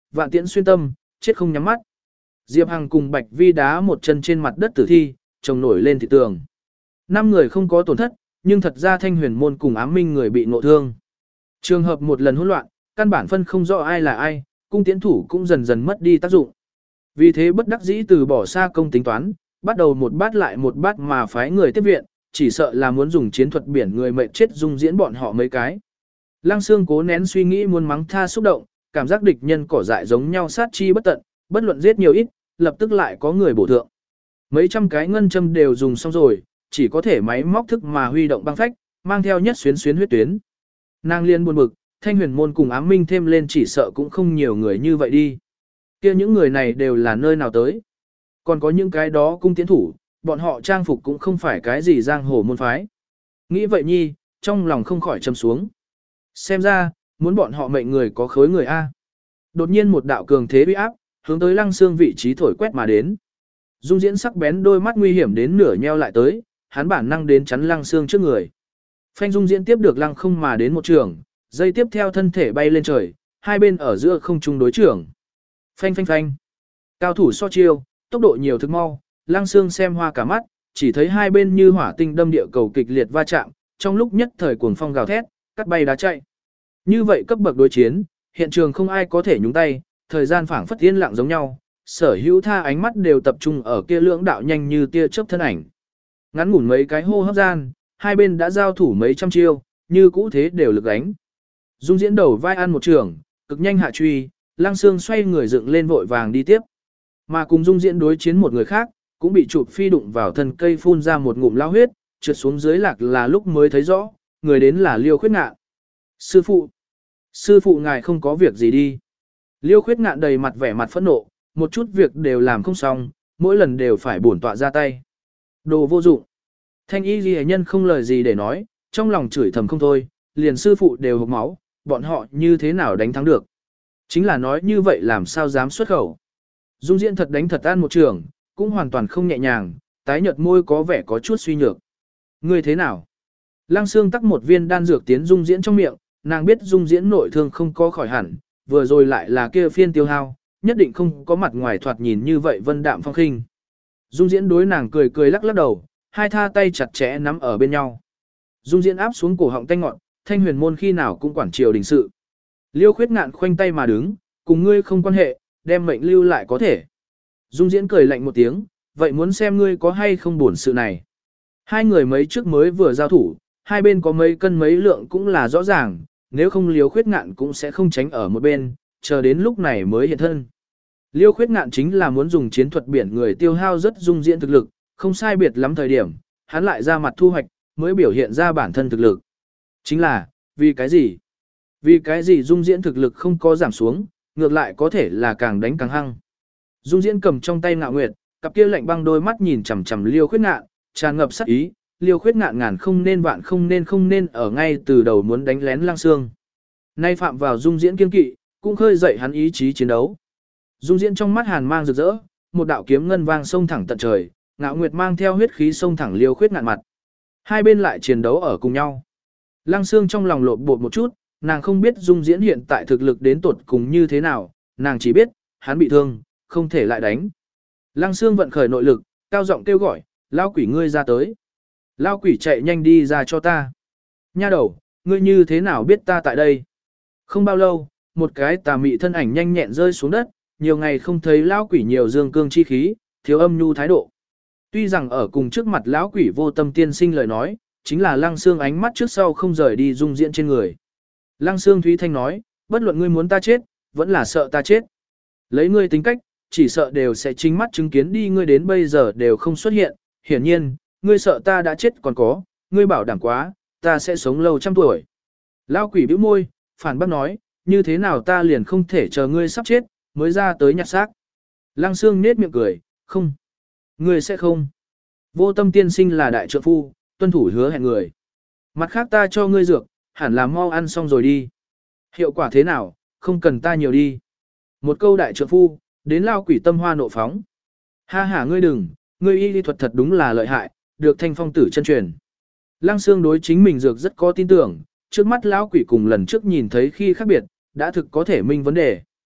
vạn tiễn xuyên tâm, chết không nhắm mắt. Diệp Hằng cùng Bạch Vi đá một chân trên mặt đất tử thi, chồng nổi lên thị tường. Năm người không có tổn thất, nhưng thật ra Thanh Huyền môn cùng Ám Minh người bị ngộ thương. Trường hợp một lần hỗn loạn, căn bản phân không rõ ai là ai, cung tiễn thủ cũng dần dần mất đi tác dụng. Vì thế bất đắc dĩ từ bỏ xa công tính toán, bắt đầu một bát lại một bát mà phái người tiếp viện, chỉ sợ là muốn dùng chiến thuật biển người mệnh chết dung diễn bọn họ mấy cái. Lăng Xương cố nén suy nghĩ muốn mắng tha xúc động, cảm giác địch nhân cỏ dại giống nhau sát chi bất tận, bất luận giết nhiều ít, lập tức lại có người bổ thượng. Mấy trăm cái ngân châm đều dùng xong rồi, chỉ có thể máy móc thức mà huy động băng phách, mang theo nhất xuyến xuyến huyết tuyến. Nàng liên buồn bực, Thanh Huyền môn cùng Ám Minh thêm lên chỉ sợ cũng không nhiều người như vậy đi. Kia những người này đều là nơi nào tới? Còn có những cái đó cung tiến thủ, bọn họ trang phục cũng không phải cái gì giang hồ môn phái. Nghĩ vậy nhi, trong lòng không khỏi trầm xuống. Xem ra, muốn bọn họ mệnh người có khối người A. Đột nhiên một đạo cường thế uy áp, hướng tới Lăng Xương vị trí thổi quét mà đến. Dung Diễn sắc bén đôi mắt nguy hiểm đến nửa nheo lại tới, hắn bản năng đến chắn Lăng Xương trước người. Phanh Dung Diễn tiếp được Lăng không mà đến một trường, dây tiếp theo thân thể bay lên trời, hai bên ở giữa không trung đối trưởng. Phanh phanh phanh. Cao thủ so chiêu, tốc độ nhiều thực mau, Lăng Xương xem hoa cả mắt, chỉ thấy hai bên như hỏa tinh đâm địa cầu kịch liệt va chạm, trong lúc nhất thời cuồng phong gào thét, cắt bay đá chạy. Như vậy cấp bậc đối chiến, hiện trường không ai có thể nhúng tay, thời gian phảng phất yên lặng giống nhau, sở hữu tha ánh mắt đều tập trung ở kia lưỡng đạo nhanh như tia chớp thân ảnh. Ngắn ngủn mấy cái hô hấp gian, hai bên đã giao thủ mấy trăm chiêu, như cũ thế đều lực đánh. Dung Diễn đầu vai ăn một trường, cực nhanh hạ truy, Lăng Xương xoay người dựng lên vội vàng đi tiếp. Mà cùng Dung Diễn đối chiến một người khác, cũng bị chụp phi đụng vào thân cây phun ra một ngụm lao huyết, trượt xuống dưới lạc là lúc mới thấy rõ, người đến là Liêu Khuyết Ngạn. Sư phụ! Sư phụ ngài không có việc gì đi. Liêu Khuyết Ngạn đầy mặt vẻ mặt phẫn nộ, một chút việc đều làm không xong, mỗi lần đều phải bổn tọa ra tay. Đồ vô dụng. Thanh y ghi nhân không lời gì để nói, trong lòng chửi thầm không thôi, liền sư phụ đều hộc máu, bọn họ như thế nào đánh thắng được. Chính là nói như vậy làm sao dám xuất khẩu. Dung Diễn thật đánh thật an một trường, cũng hoàn toàn không nhẹ nhàng, tái nhợt môi có vẻ có chút suy nhược. Ngươi thế nào? Lăng Xương tắc một viên đan dược tiến Dung Diễn trong miệng, nàng biết Dung Diễn nội thương không có khỏi hẳn, vừa rồi lại là kia phiên tiêu hao, nhất định không có mặt ngoài thoạt nhìn như vậy vân đạm phong khinh. Dung Diễn đối nàng cười cười lắc lắc đầu, hai tha tay chặt chẽ nắm ở bên nhau. Dung Diễn áp xuống cổ họng tanh ngọn, Thanh Huyền môn khi nào cũng quản triều đình sự. Liêu Khuyết Ngạn khoanh tay mà đứng, cùng ngươi không quan hệ, đem mệnh lưu lại có thể. Dung Diễn cười lạnh một tiếng, vậy muốn xem ngươi có hay không buồn sự này. Hai người mấy trước mới vừa giao thủ, hai bên có mấy cân mấy lượng cũng là rõ ràng, nếu không Liêu Khuyết Ngạn cũng sẽ không tránh ở một bên, chờ đến lúc này mới hiện thân. Liêu Khuyết Ngạn chính là muốn dùng chiến thuật biển người tiêu hao rất Dung Diễn thực lực, không sai biệt lắm thời điểm, hắn lại ra mặt thu hoạch, mới biểu hiện ra bản thân thực lực. Chính là, vì cái gì? Vì cái gì Dung Diễn thực lực không có giảm xuống, ngược lại có thể là càng đánh càng hăng. Dung Diễn cầm trong tay Ngạo Nguyệt, cặp kia lạnh băng đôi mắt nhìn chằm chằm Liêu Khuyết Ngạn, tràn ngập sát ý, Liêu Khuyết Ngạn ngàn không nên vạn không nên không nên ở ngay từ đầu muốn đánh lén Lăng Xương. Nay phạm vào Dung Diễn kiên kỵ, cũng khơi dậy hắn ý chí chiến đấu. Dung Diễn trong mắt hàn mang rực rỡ, một đạo kiếm ngân vang xông thẳng tận trời, Ngạo Nguyệt mang theo huyết khí xông thẳng Liêu Khuyết Ngạn mặt. Hai bên lại chiến đấu ở cùng nhau. Lăng Xương trong lòng lộn bột một chút, nàng không biết Dung Diễn hiện tại thực lực đến tột cùng như thế nào, nàng chỉ biết, hắn bị thương, không thể lại đánh. Lăng Xương vận khởi nội lực, cao giọng kêu gọi, lao quỷ ngươi ra tới. Lao quỷ chạy nhanh đi ra cho ta. Nha đầu, ngươi như thế nào biết ta tại đây? Không bao lâu, một cái tà mị thân ảnh nhanh nhẹn rơi xuống đất, nhiều ngày không thấy lao quỷ nhiều dương cương chi khí, thiếu âm nhu thái độ. Tuy rằng ở cùng trước mặt lão quỷ vô tâm tiên sinh lời nói, chính là Lăng Xương ánh mắt trước sau không rời đi Dung Diễn trên người. Lăng Xương Thúy Thanh nói, bất luận ngươi muốn ta chết, vẫn là sợ ta chết. Lấy ngươi tính cách, chỉ sợ đều sẽ chính mắt chứng kiến đi ngươi đến bây giờ đều không xuất hiện. Hiển nhiên, ngươi sợ ta đã chết còn có, ngươi bảo đảm quá, ta sẽ sống lâu trăm tuổi. Lão quỷ bĩu môi, phản bác nói, như thế nào ta liền không thể chờ ngươi sắp chết, mới ra tới nhặt xác. Lăng Xương nết miệng cười, không. Ngươi sẽ không. Vô tâm tiên sinh là đại trượng phu, tuân thủ hứa hẹn người. Mặt khác ta cho ngươi dược, hẳn là mau ăn xong rồi đi. Hiệu quả thế nào, không cần ta nhiều đi. Một câu đại trượng phu, đến lao quỷ tâm hoa nộ phóng. Ha ha ngươi đừng, ngươi y lý thuật thật đúng là lợi hại, được thanh phong tử chân truyền. Lăng Xương đối chính mình dược rất có tin tưởng, trước mắt lão quỷ cùng lần trước nhìn thấy khi khác biệt, đã thực có thể minh vấn đề.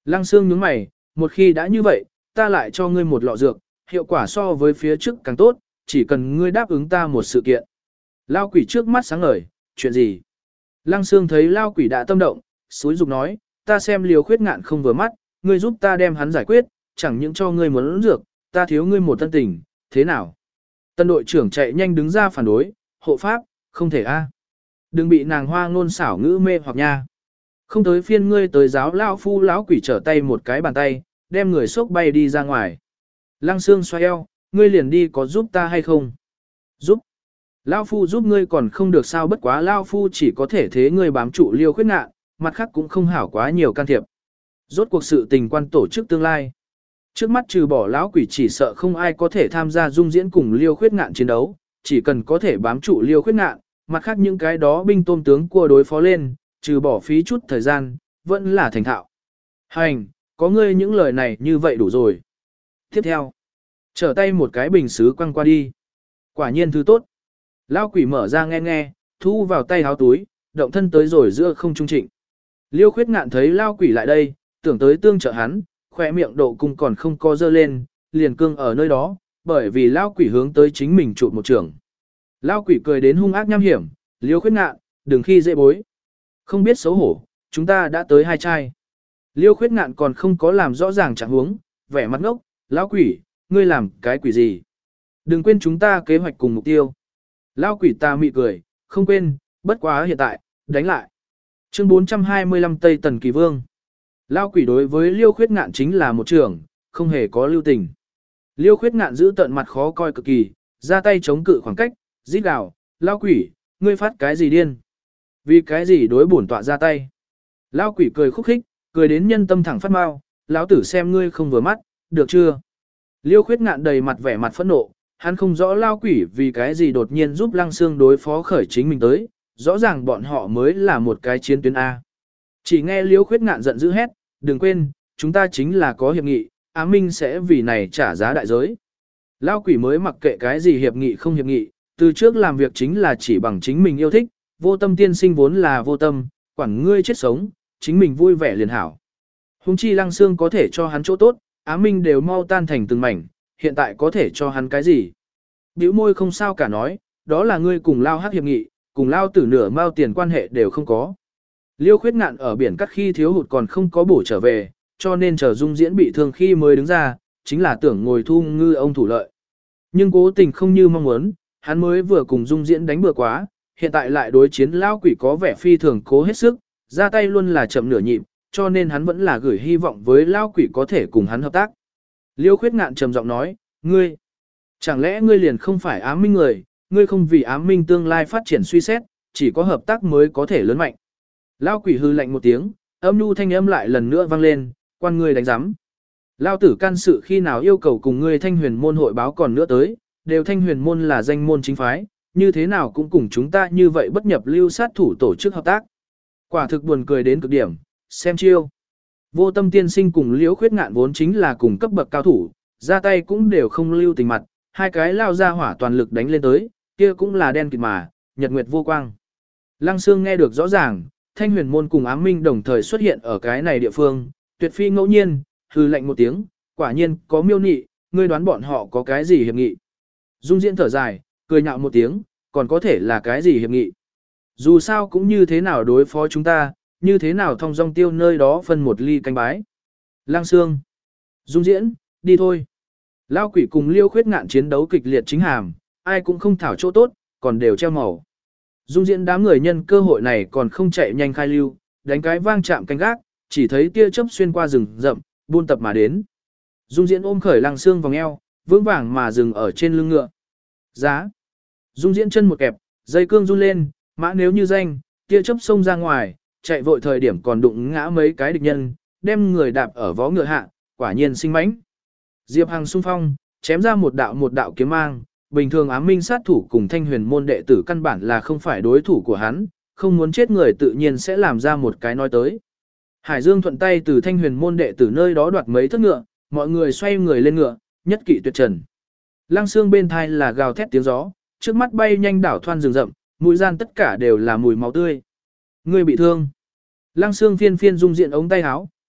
Lăng Sương nhướng mày, một khi đã như vậy, ta lại cho ngươi một lọ dược, hiệu quả so với phía trước càng tốt, chỉ cần ngươi đáp ứng ta một sự kiện. Lao quỷ trước mắt sáng ngời, chuyện gì? Lăng Sương thấy Lao quỷ đã tâm động, xúi dục nói, ta xem Liêu Khuyết Ngạn không vừa mắt, ngươi giúp ta đem hắn giải quyết, chẳng những cho ngươi muốn dược, ta thiếu ngươi một tân tình, thế nào? Tân đội trưởng chạy nhanh đứng ra phản đối, hộ pháp, không thể a, đừng bị nàng hoa ngôn xảo ngữ mê hoặc nha. Không tới phiên ngươi tới giáo lão phu lão quỷ trở tay một cái bàn tay, đem người sốc bay đi ra ngoài. Lăng Sương xoay eo, ngươi liền đi có giúp ta hay không? Giúp. Lão phu giúp ngươi còn không được sao, bất quá lão phu chỉ có thể thế ngươi bám trụ Liêu Khuyết Ngạn, mặt khác cũng không hảo quá nhiều can thiệp. Rốt cuộc sự tình quan tổ chức tương lai. Trước mắt trừ bỏ lão quỷ chỉ sợ không ai có thể tham gia dung diễn cùng Liêu Khuyết Ngạn chiến đấu, chỉ cần có thể bám trụ Liêu Khuyết Ngạn, mặt khác những cái đó binh tôm tướng cua đối phó lên, trừ bỏ phí chút thời gian, vẫn là thành thạo. Hành, có ngươi những lời này như vậy đủ rồi. Tiếp theo, trở tay một cái bình sứ quăng qua đi. Quả nhiên thứ tốt. Lão quỷ mở ra nghe nghe, thu vào tay háo túi, động thân tới rồi giữa không trung trịnh. Liêu Khuyết Ngạn thấy Lão quỷ lại đây, tưởng tới tương trợ hắn, khỏe miệng độ cung còn không co dơ lên, liền cương ở nơi đó, bởi vì Lão quỷ hướng tới chính mình trụ một trường. Lão quỷ cười đến hung ác nham hiểm, Liêu Khuyết Ngạn, đừng khi dễ bối. Không biết xấu hổ, chúng ta đã tới hai chai. Liêu Khuyết Ngạn còn không có làm rõ ràng trạng huống, vẻ mặt ngốc, lão quỷ, ngươi làm cái quỷ gì? Đừng quên chúng ta kế hoạch cùng mục tiêu. Lão quỷ ta mị cười, không quên, bất quá hiện tại, đánh lại. Chương bốn trăm hai mươi lăm Tây Tần Kỳ Vương. Lão quỷ đối với Liêu Khuyết Ngạn chính là một trưởng, không hề có lưu tình. Liêu Khuyết Ngạn giữ tận mặt khó coi cực kỳ, ra tay chống cự khoảng cách, rít gào, lão quỷ, ngươi phát cái gì điên? Vì cái gì đối bổn tọa ra tay? Lão quỷ cười khúc khích, cười đến nhân tâm thẳng phát mau, lão tử xem ngươi không vừa mắt, được chưa? Liêu Khuyết Ngạn đầy mặt vẻ mặt phẫn nộ, hắn không rõ lão quỷ vì cái gì đột nhiên giúp Lăng Sương đối phó khởi chính mình tới, rõ ràng bọn họ mới là một cái chiến tuyến A. Chỉ nghe Liêu Khuyết Ngạn giận dữ hét, đừng quên, chúng ta chính là có hiệp nghị, Á Minh sẽ vì này trả giá đại giới. Lão quỷ mới mặc kệ cái gì hiệp nghị không hiệp nghị, từ trước làm việc chính là chỉ bằng chính mình yêu thích, vô tâm tiên sinh vốn là vô tâm, quản ngươi chết sống, chính mình vui vẻ liền hảo. Hùng chi Lăng Sương có thể cho hắn chỗ tốt, Á Minh đều mau tan thành từng mảnh, hiện tại có thể cho hắn cái gì? Bĩu môi không sao cả nói, đó là ngươi cùng Lao Hắc hiệp nghị, cùng Lao tử nửa mao tiền quan hệ đều không có. Liêu Khuyết Ngạn ở biển cắt khi thiếu hụt còn không có bổ trở về, cho nên chờ Dung Diễn bị thương khi mới đứng ra, chính là tưởng ngồi thu ngư ông thủ lợi. Nhưng cố tình không như mong muốn, hắn mới vừa cùng Dung Diễn đánh bừa quá, hiện tại lại đối chiến Lao quỷ có vẻ phi thường cố hết sức, ra tay luôn là chậm nửa nhịp, cho nên hắn vẫn là gửi hy vọng với Lao quỷ có thể cùng hắn hợp tác. Liêu Khuyết Ngạn trầm giọng nói, ngươi, chẳng lẽ ngươi liền không phải ám minh người, ngươi không vì ám minh tương lai phát triển suy xét, chỉ có hợp tác mới có thể lớn mạnh. Lao quỷ hư lạnh một tiếng, âm nhu thanh âm lại lần nữa vang lên, quan ngươi đánh giám. Lao tử can sự khi nào yêu cầu cùng ngươi thanh huyền môn hội báo còn nữa tới, đều thanh huyền môn là danh môn chính phái, như thế nào cũng cùng chúng ta như vậy bất nhập lưu sát thủ tổ chức hợp tác. Quả thực buồn cười đến cực điểm, xem chiêu. Vô tâm tiên sinh cùng Liễu Khuyết Ngạn vốn chính là cùng cấp bậc cao thủ, ra tay cũng đều không lưu tình mặt, hai cái lao ra hỏa toàn lực đánh lên tới, kia cũng là đen kịt mà, nhật nguyệt vô quang. Lăng Sương nghe được rõ ràng, thanh huyền môn cùng ám minh đồng thời xuất hiện ở cái này địa phương, tuyệt phi ngẫu nhiên, hư lạnh một tiếng, quả nhiên có miêu nị, ngươi đoán bọn họ có cái gì hiệp nghị. Dung Diễn thở dài, cười nhạo một tiếng, còn có thể là cái gì hiệp nghị. Dù sao cũng như thế nào đối phó chúng ta, như thế nào thông dong tiêu nơi đó phân một ly canh bái. Lăng Sương, Dung Diễn, đi thôi. Lao quỷ cùng Liêu Khuyết Ngạn chiến đấu kịch liệt chính hàm, ai cũng không thảo chỗ tốt, còn đều treo màu. Dung Diễn đám người nhân cơ hội này còn không chạy nhanh khai lưu, đánh cái vang chạm canh gác, chỉ thấy tia chớp xuyên qua rừng rậm, buôn tập mà đến. Dung Diễn ôm khởi Lăng Sương vòng eo, vững vàng mà dừng ở trên lưng ngựa. Giá. Dung Diễn chân một kẹp, dây cương run lên, mã nếu như danh, tia chớp xông ra ngoài, chạy vội thời điểm còn đụng ngã mấy cái địch nhân, đem người đạp ở vó ngựa hạ, quả nhiên sinh mãnh. Diệp Hằng xung phong, chém ra một đạo một đạo kiếm mang, bình thường ám minh sát thủ cùng thanh huyền môn đệ tử căn bản là không phải đối thủ của hắn, không muốn chết người tự nhiên sẽ làm ra một cái nói tới. Hải Dương thuận tay từ thanh huyền môn đệ tử nơi đó đoạt mấy thất ngựa, mọi người xoay người lên ngựa, nhất kỵ tuyệt trần. Lăng Sương bên thai là gào thét tiếng gió, trước mắt bay nhanh đảo thoăn rừng rậm, mũi gian tất cả đều là mùi máu tươi. Người bị thương. Lăng Sương phiên phiên dung diện ống tay áo,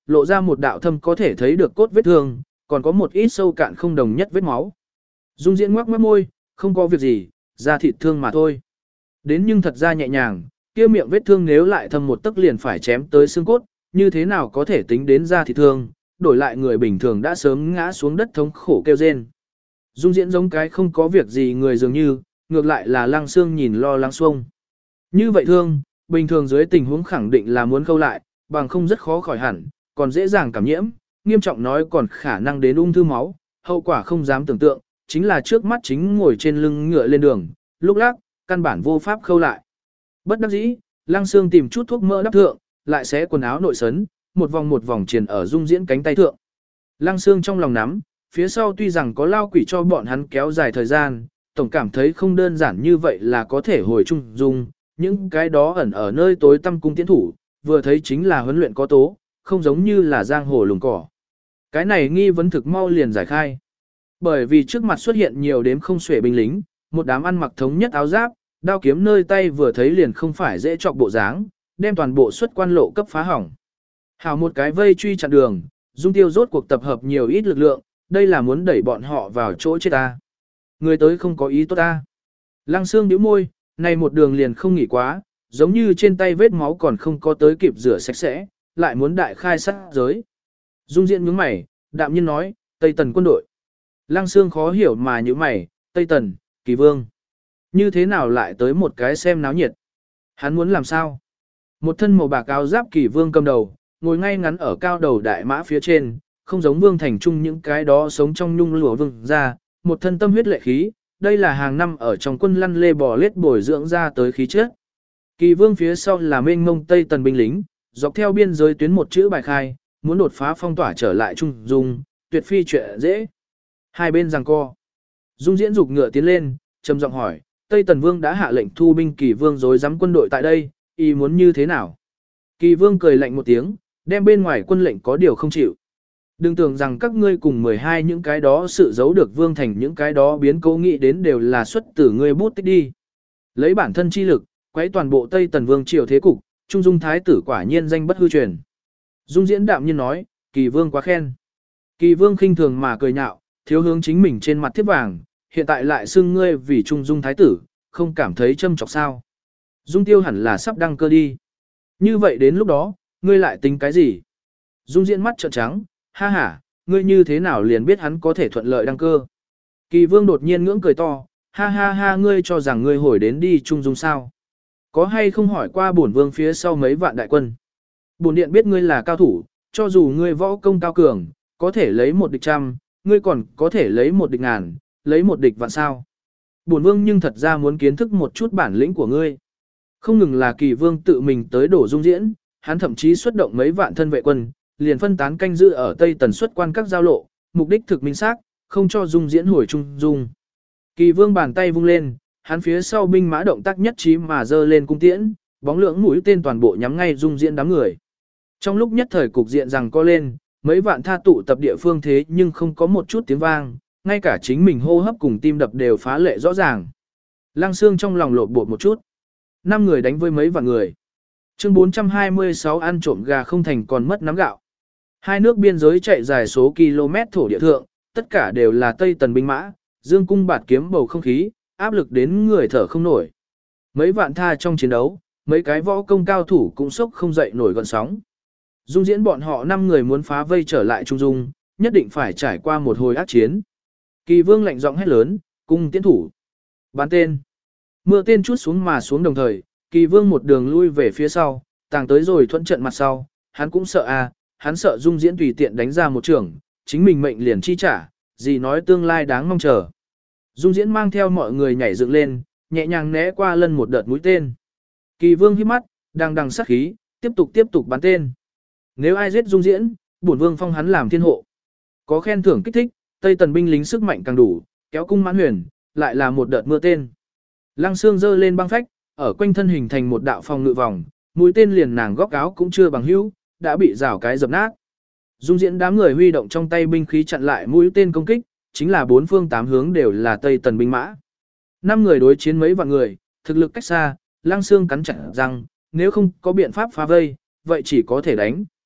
lộ ra một đạo thâm có thể thấy được cốt vết thương, còn có một ít sâu cạn không đồng nhất vết máu. Dung Diễn ngoác mắt môi, không có việc gì, da thịt thương mà thôi. Đến nhưng thật ra nhẹ nhàng, kia miệng vết thương nếu lại thâm một tấc liền phải chém tới xương cốt, như thế nào có thể tính đến da thịt thương, đổi lại người bình thường đã sớm ngã xuống đất thống khổ kêu rên. Dung Diễn giống cái không có việc gì người dường như, ngược lại là Lăng Xương nhìn lo lắng xuông. Như vậy thương, bình thường dưới tình huống khẳng định là muốn khâu lại, bằng không rất khó khỏi hẳn, còn dễ dàng cảm nhiễm, nghiêm trọng nói còn khả năng đến ung thư máu, hậu quả không dám tưởng tượng, chính là trước mắt chính ngồi trên lưng ngựa lên đường, lúc lắc, căn bản vô pháp khâu lại. Bất đắc dĩ, Lăng Xương tìm chút thuốc mỡ đắp thượng, lại xé quần áo nội sấn, một vòng một vòng triền ở Dung Diễn cánh tay thượng. Lăng Xương trong lòng nắm, phía sau tuy rằng có lao quỷ cho bọn hắn kéo dài thời gian, tổng cảm thấy không đơn giản như vậy là có thể hồi trung dung, những cái đó ẩn ở nơi tối tăm cung tiến thủ, vừa thấy chính là huấn luyện có tố, không giống như là giang hồ lùng cỏ. Cái này nghi vấn thực mau liền giải khai. Bởi vì trước mặt xuất hiện nhiều đếm không xuể binh lính, một đám ăn mặc thống nhất áo giáp, đao kiếm nơi tay vừa thấy liền không phải dễ chọc bộ dáng, đem toàn bộ xuất quan lộ cấp phá hỏng. Hào một cái vây truy chặn đường, Dung Tiêu rốt cuộc tập hợp nhiều ít lực lượng, đây là muốn đẩy bọn họ vào chỗ chết ta. Người tới không có ý tốt ta. Lăng Xương nhíu môi, này một đường liền không nghỉ quá, giống như trên tay vết máu còn không có tới kịp rửa sạch sẽ, lại muốn đại khai sát giới. Dung Diễn nhướng mày, đạm nhiên nói, Tây Tần quân đội. Lăng Xương khó hiểu mà nhíu mày, Tây Tần, Kỳ Vương. Như thế nào lại tới một cái xem náo nhiệt? Hắn muốn làm sao? Một thân màu bạc áo giáp Kỳ Vương cầm đầu, ngồi ngay ngắn ở cao đầu đại mã phía trên, không giống Vương Thành Trung những cái đó sống trong nhung lụa vương ra, một thân tâm huyết lệ khí, đây là hàng năm ở trong quân lăn lê bò lết bồi dưỡng ra tới khí chất. Kỳ Vương phía sau là mênh mông Tây Tần binh lính, dọc theo biên giới tuyến một chữ bài khai, muốn đột phá phong tỏa trở lại Trung Dung, tuyệt phi chuyện dễ. Hai bên giằng co. Dung Diễn dục ngựa tiến lên, trầm giọng hỏi, Tây Tần Vương đã hạ lệnh thu binh Kỳ Vương dối dám quân đội tại đây, ý muốn như thế nào? Kỳ Vương cười lạnh một tiếng, đem bên ngoài quân lệnh có điều không chịu. Đừng tưởng rằng các ngươi cùng mười hai những cái đó sự giấu được Vương thành những cái đó biến cố nghĩ đến đều là xuất từ ngươi bút tích đi. Lấy bản thân chi lực, quấy toàn bộ Tây Tần Vương triều thế cục, Trung Dung Thái tử quả nhiên danh bất hư truyền. Dung Diễn đạm nhiên nói, Kỳ Vương quá khen. Kỳ Vương khinh thường mà cười nhạo, thiếu hướng chính mình trên mặt thiếp vàng, hiện tại lại xưng ngươi vì Trung Dung Thái tử, không cảm thấy châm chọc sao. Dung Tiêu hẳn là sắp đăng cơ đi. Như vậy đến lúc đó, ngươi lại tính cái gì? Dung Diễn mắt trợn trắng, ha ha, ngươi như thế nào liền biết hắn có thể thuận lợi đăng cơ? Kỳ Vương đột nhiên ngưỡng cười to, ha ha ha, ngươi cho rằng ngươi hồi đến đi Trung Dung sao? Có hay không hỏi qua bổn vương phía sau mấy vạn đại quân? Bổn điện biết ngươi là cao thủ, cho dù ngươi võ công cao cường, có thể lấy một địch trăm, ngươi còn có thể lấy một địch ngàn, lấy một địch vạn sao? Bổn vương nhưng thật ra muốn kiến thức một chút bản lĩnh của ngươi. Không ngừng là Kỳ Vương tự mình tới đổ Dung Diễn, hắn thậm chí xuất động mấy vạn thân vệ quân, liền phân tán canh giữ ở Tây Tần xuất quan các giao lộ, mục đích thực minh xác, không cho Dung Diễn hồi Trung Dung. Kỳ Vương bàn tay vung lên, hắn phía sau binh mã động tác nhất trí mà giơ lên cung tiễn, bóng lưỡng mũi tên toàn bộ nhắm ngay Dung Diễn đám người. Trong lúc nhất thời cục diện rằng co lên, mấy vạn tha tụ tập địa phương thế nhưng không có một chút tiếng vang, ngay cả chính mình hô hấp cùng tim đập đều phá lệ rõ ràng. Lăng Xương trong lòng lột bột một chút. Năm người đánh với mấy vạn người. Chương bốn trăm hai mươi sáu ăn trộm gà không thành còn mất nắm gạo. Hai nước biên giới chạy dài số km thổ địa thượng, tất cả đều là Tây Tần binh mã, dương cung bạt kiếm bầu không khí, áp lực đến người thở không nổi. Mấy vạn tha trong chiến đấu, mấy cái võ công cao thủ cũng sốc không dậy nổi gọn sóng. Dung Diễn bọn họ năm người muốn phá vây trở lại Trung Dung, nhất định phải trải qua một hồi ác chiến. Kỳ Vương lạnh giọng hét lớn, cung tiến thủ. Bắn tên. Mưa tên chút xuống mà xuống đồng thời, Kỳ Vương một đường lui về phía sau, tàng tới rồi thuận trận mặt sau, hắn cũng sợ à, hắn sợ Dung Diễn tùy tiện đánh ra một trường, chính mình mệnh liền chi trả, gì nói tương lai đáng mong chờ. Dung Diễn mang theo mọi người nhảy dựng lên, nhẹ nhàng né qua lân một đợt mũi tên. Kỳ Vương hít mắt, đang đằng sát khí, tiếp tục tiếp tục bắn tên. Nếu ai giết Dung Diễn, bổn vương phong hắn làm thiên hộ. Có khen thưởng kích thích, Tây Tần binh lính sức mạnh càng đủ, kéo cung mãn huyền, lại là một đợt mưa tên. Lăng Xương giơ lên băng phách, ở quanh thân hình thành một đạo phòng ngự vòng, mũi tên liền nàng góc áo cũng chưa bằng hữu, đã bị rào cái dập nát. Dung Diễn đám người huy động trong tay binh khí chặn lại mũi tên công kích, chính là bốn phương tám hướng đều là Tây Tần binh mã. Năm người đối chiến mấy vạn người, thực lực cách xa, Lăng Xương cắn chặt răng, nếu không có biện pháp phá vây, vậy chỉ có thể đánh.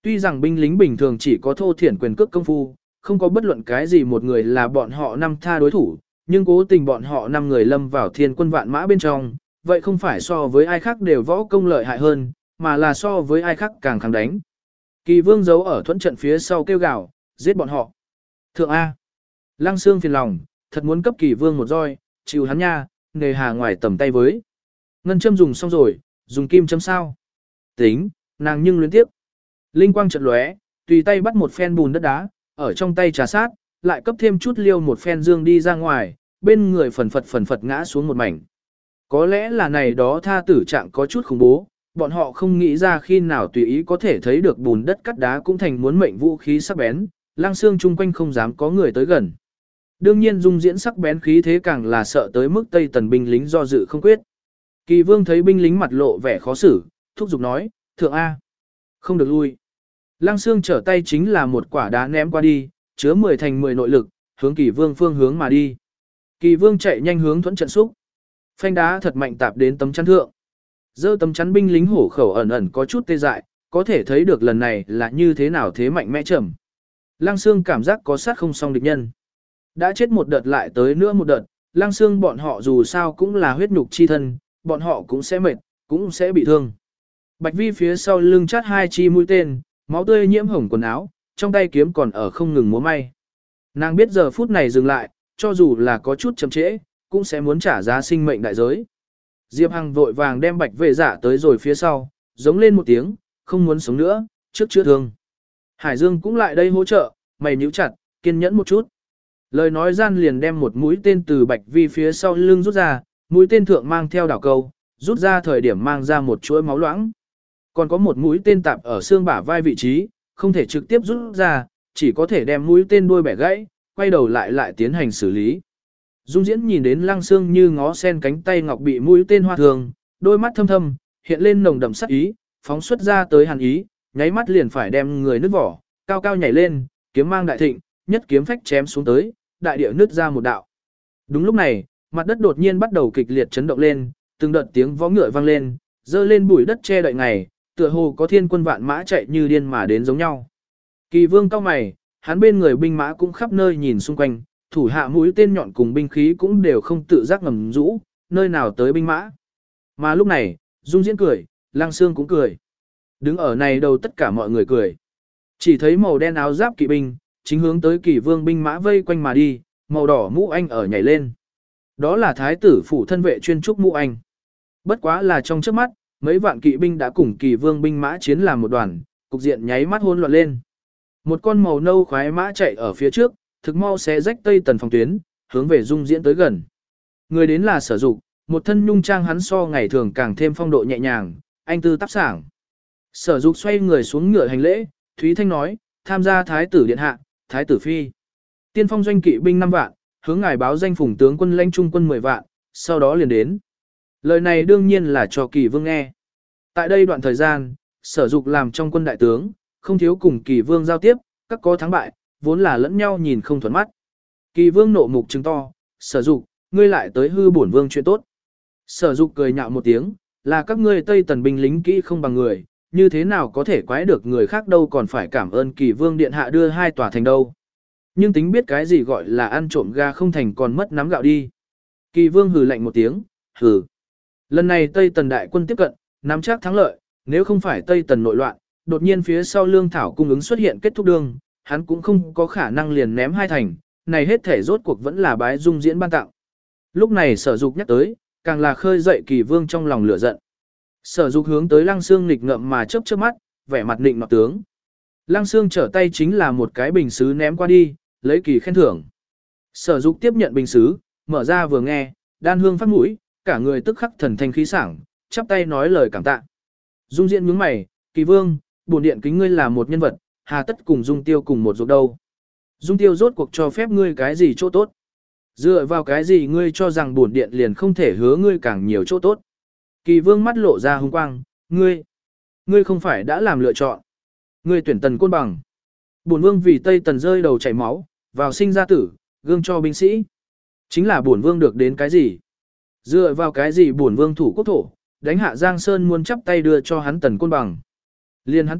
Tuy rằng binh lính bình thường chỉ có thô thiển quyền cước công phu, không có bất luận cái gì một người là bọn họ năm tha đối thủ, nhưng cố tình bọn họ năm người lâm vào thiên quân vạn mã bên trong, vậy không phải so với ai khác đều võ công lợi hại hơn, mà là so với ai khác càng kháng đánh. Kỳ vương giấu ở thuẫn trận phía sau kêu gào, giết bọn họ. Thượng A. Lăng Xương phiền lòng, thật muốn cấp kỳ vương một roi, chịu hắn nha, nề hà ngoài tầm tay với. Ngân châm dùng xong rồi, dùng kim châm sao. Tính, nàng nhưng luyến tiếp. Linh quang chợt lóe, tùy tay bắt một phen bùn đất đá, ở trong tay trà sát, lại cấp thêm chút liêu một phen dương đi ra ngoài, bên người phần phật phần phật ngã xuống một mảnh. Có lẽ là này đó tha tử trạng có chút khủng bố, bọn họ không nghĩ ra khi nào tùy ý có thể thấy được bùn đất cắt đá cũng thành muốn mệnh vũ khí sắc bén, Lăng Xương chung quanh không dám có người tới gần. Đương nhiên dung diễn sắc bén khí thế càng là sợ tới mức Tây Tần binh lính do dự không quyết. Kỳ vương thấy binh lính mặt lộ vẻ khó xử, thúc giục nói, thượng A. Không được lui. Lăng Xương trở tay chính là một quả đá ném qua đi, chứa mười thành mười nội lực, hướng kỳ vương phương hướng mà đi. Kỳ vương chạy nhanh hướng thuẫn trận xúc. Phanh đá thật mạnh tạp đến tấm chắn thượng. Dơ tấm chắn binh lính hổ khẩu ẩn ẩn có chút tê dại, có thể thấy được lần này là như thế nào thế mạnh mẽ trầm. Lăng Xương cảm giác có sát không song địch nhân. Đã chết một đợt lại tới nữa một đợt, Lăng Xương bọn họ dù sao cũng là huyết nhục chi thân, bọn họ cũng sẽ mệt, cũng sẽ bị thương. Bạch Vi phía sau lưng chát hai chi mũi tên, máu tươi nhiễm hồng quần áo, trong tay kiếm còn ở không ngừng múa may. Nàng biết giờ phút này dừng lại, cho dù là có chút chậm trễ, cũng sẽ muốn trả giá sinh mệnh đại giới. Diệp Hằng vội vàng đem Bạch Vệ Dạ tới rồi phía sau, giống lên một tiếng, không muốn sống nữa, trước chữa thương. Hải Dương cũng lại đây hỗ trợ, mày nhíu chặt, kiên nhẫn một chút. Lời nói gian liền đem một mũi tên từ Bạch Vi phía sau lưng rút ra, mũi tên thượng mang theo đảo câu, rút ra thời điểm mang ra một chuỗi máu loãng. Còn có một mũi tên tạp ở xương bả vai vị trí, không thể trực tiếp rút ra, chỉ có thể đem mũi tên đuôi bẻ gãy, quay đầu lại lại tiến hành xử lý. Dung Diễn nhìn đến Lăng Xương như ngó sen cánh tay ngọc bị mũi tên hoa thường, đôi mắt thâm thâm, hiện lên nồng đậm sắc ý, phóng xuất ra tới hàn ý, nháy mắt liền phải đem người nứt vỏ, cao cao nhảy lên, kiếm mang đại thịnh, nhất kiếm phách chém xuống tới, đại địa nứt ra một đạo. Đúng lúc này, mặt đất đột nhiên bắt đầu kịch liệt chấn động lên, từng đợt tiếng vó ngựa vang lên, dơ lên bụi đất che đậy ngày, tựa hồ có thiên quân vạn mã chạy như điên mà đến giống nhau. Kỳ vương cao mày, hắn bên người binh mã cũng khắp nơi nhìn xung quanh, thủ hạ mũi tên nhọn cùng binh khí cũng đều không tự giác ngầm rũ, nơi nào tới binh mã. Mà lúc này, Dung Diễn cười, Lăng Xương cũng cười. Đứng ở này đầu tất cả mọi người cười. Chỉ thấy màu đen áo giáp kỵ binh, chính hướng tới Kỳ vương binh mã vây quanh mà đi, màu đỏ mũ anh ở nhảy lên. Đó là thái tử phủ thân vệ chuyên trúc mũ anh. Bất quá là trong trước mắt, mấy vạn kỵ binh đã cùng Kỳ vương binh mã chiến làm một đoàn, cục diện nháy mắt hỗn loạn lên. Một con màu nâu khoái mã chạy ở phía trước, thực mau sẽ rách Tây Tần phòng tuyến, hướng về Dung Diễn tới gần. Người đến là Sở Dục, một thân nhung trang hắn so ngày thường càng thêm phong độ nhẹ nhàng, anh tư tác sảng. Sở Dục xoay người xuống ngựa hành lễ, Thúy Thanh nói, tham gia thái tử điện hạ, thái tử phi. Tiên phong doanh kỵ binh năm vạn, hướng ngài báo danh phùng tướng quân lãnh trung quân mười vạn, sau đó liền đến. Lời này đương nhiên là cho Kỳ vương nghe. Tại đây đoạn thời gian, Sở Dục làm trong quân đại tướng, không thiếu cùng Kỳ vương giao tiếp, các có thắng bại, vốn là lẫn nhau nhìn không thuận mắt. Kỳ vương nộ mục trừng to, Sở Dục, ngươi lại tới hư bổn vương chuyện tốt. Sở Dục cười nhạo một tiếng, là các ngươi Tây Tần binh lính kỹ không bằng người, như thế nào có thể quái được người khác đâu, còn phải cảm ơn Kỳ vương điện hạ đưa hai tòa thành đâu. Nhưng tính biết cái gì gọi là ăn trộm gà không thành còn mất nắm gạo đi. Kỳ vương hừ lạnh một tiếng, hừ. Lần này Tây Tần đại quân tiếp cận, nắm chắc thắng lợi, nếu không phải Tây Tần nội loạn, đột nhiên phía sau lương thảo cung ứng xuất hiện kết thúc đương, hắn cũng không có khả năng liền ném hai thành, này hết thể rốt cuộc vẫn là bái Dung Diễn ban tặng. Lúc này Sở Dục nhắc tới, càng là khơi dậy Kỳ vương trong lòng lửa giận. Sở Dục hướng tới Lăng Xương nghịch ngợm mà chớp chớp mắt, vẻ mặt nịnh nọt tướng. Lăng Xương trở tay chính là một cái bình sứ ném qua đi, lấy Kỳ khen thưởng. Sở Dục tiếp nhận bình sứ, mở ra vừa nghe, đan hương phát mũi, cả người tức khắc thần thanh khí sảng, chắp tay nói lời cảm tạ. Dung Diễn nhướng mày, Kỳ vương, bổn điện kính ngươi là một nhân vật, hà tất cùng Dung Tiêu cùng một ruột đâu. Dung Tiêu rốt cuộc cho phép ngươi cái gì chỗ tốt? Dựa vào cái gì ngươi cho rằng bổn điện liền không thể hứa ngươi càng nhiều chỗ tốt? Kỳ vương mắt lộ ra hung quang, ngươi, ngươi không phải đã làm lựa chọn. Ngươi tuyển Tần Côn Bằng. Bổn vương vì Tây Tần rơi đầu chảy máu, vào sinh ra tử, gương cho binh sĩ. Chính là bổn vương được đến cái gì? Dựa vào cái gì bổn vương thủ quốc thổ, đánh hạ Giang Sơn muốn chắp tay đưa cho hắn Tần Côn Bằng. Liên hắn tử,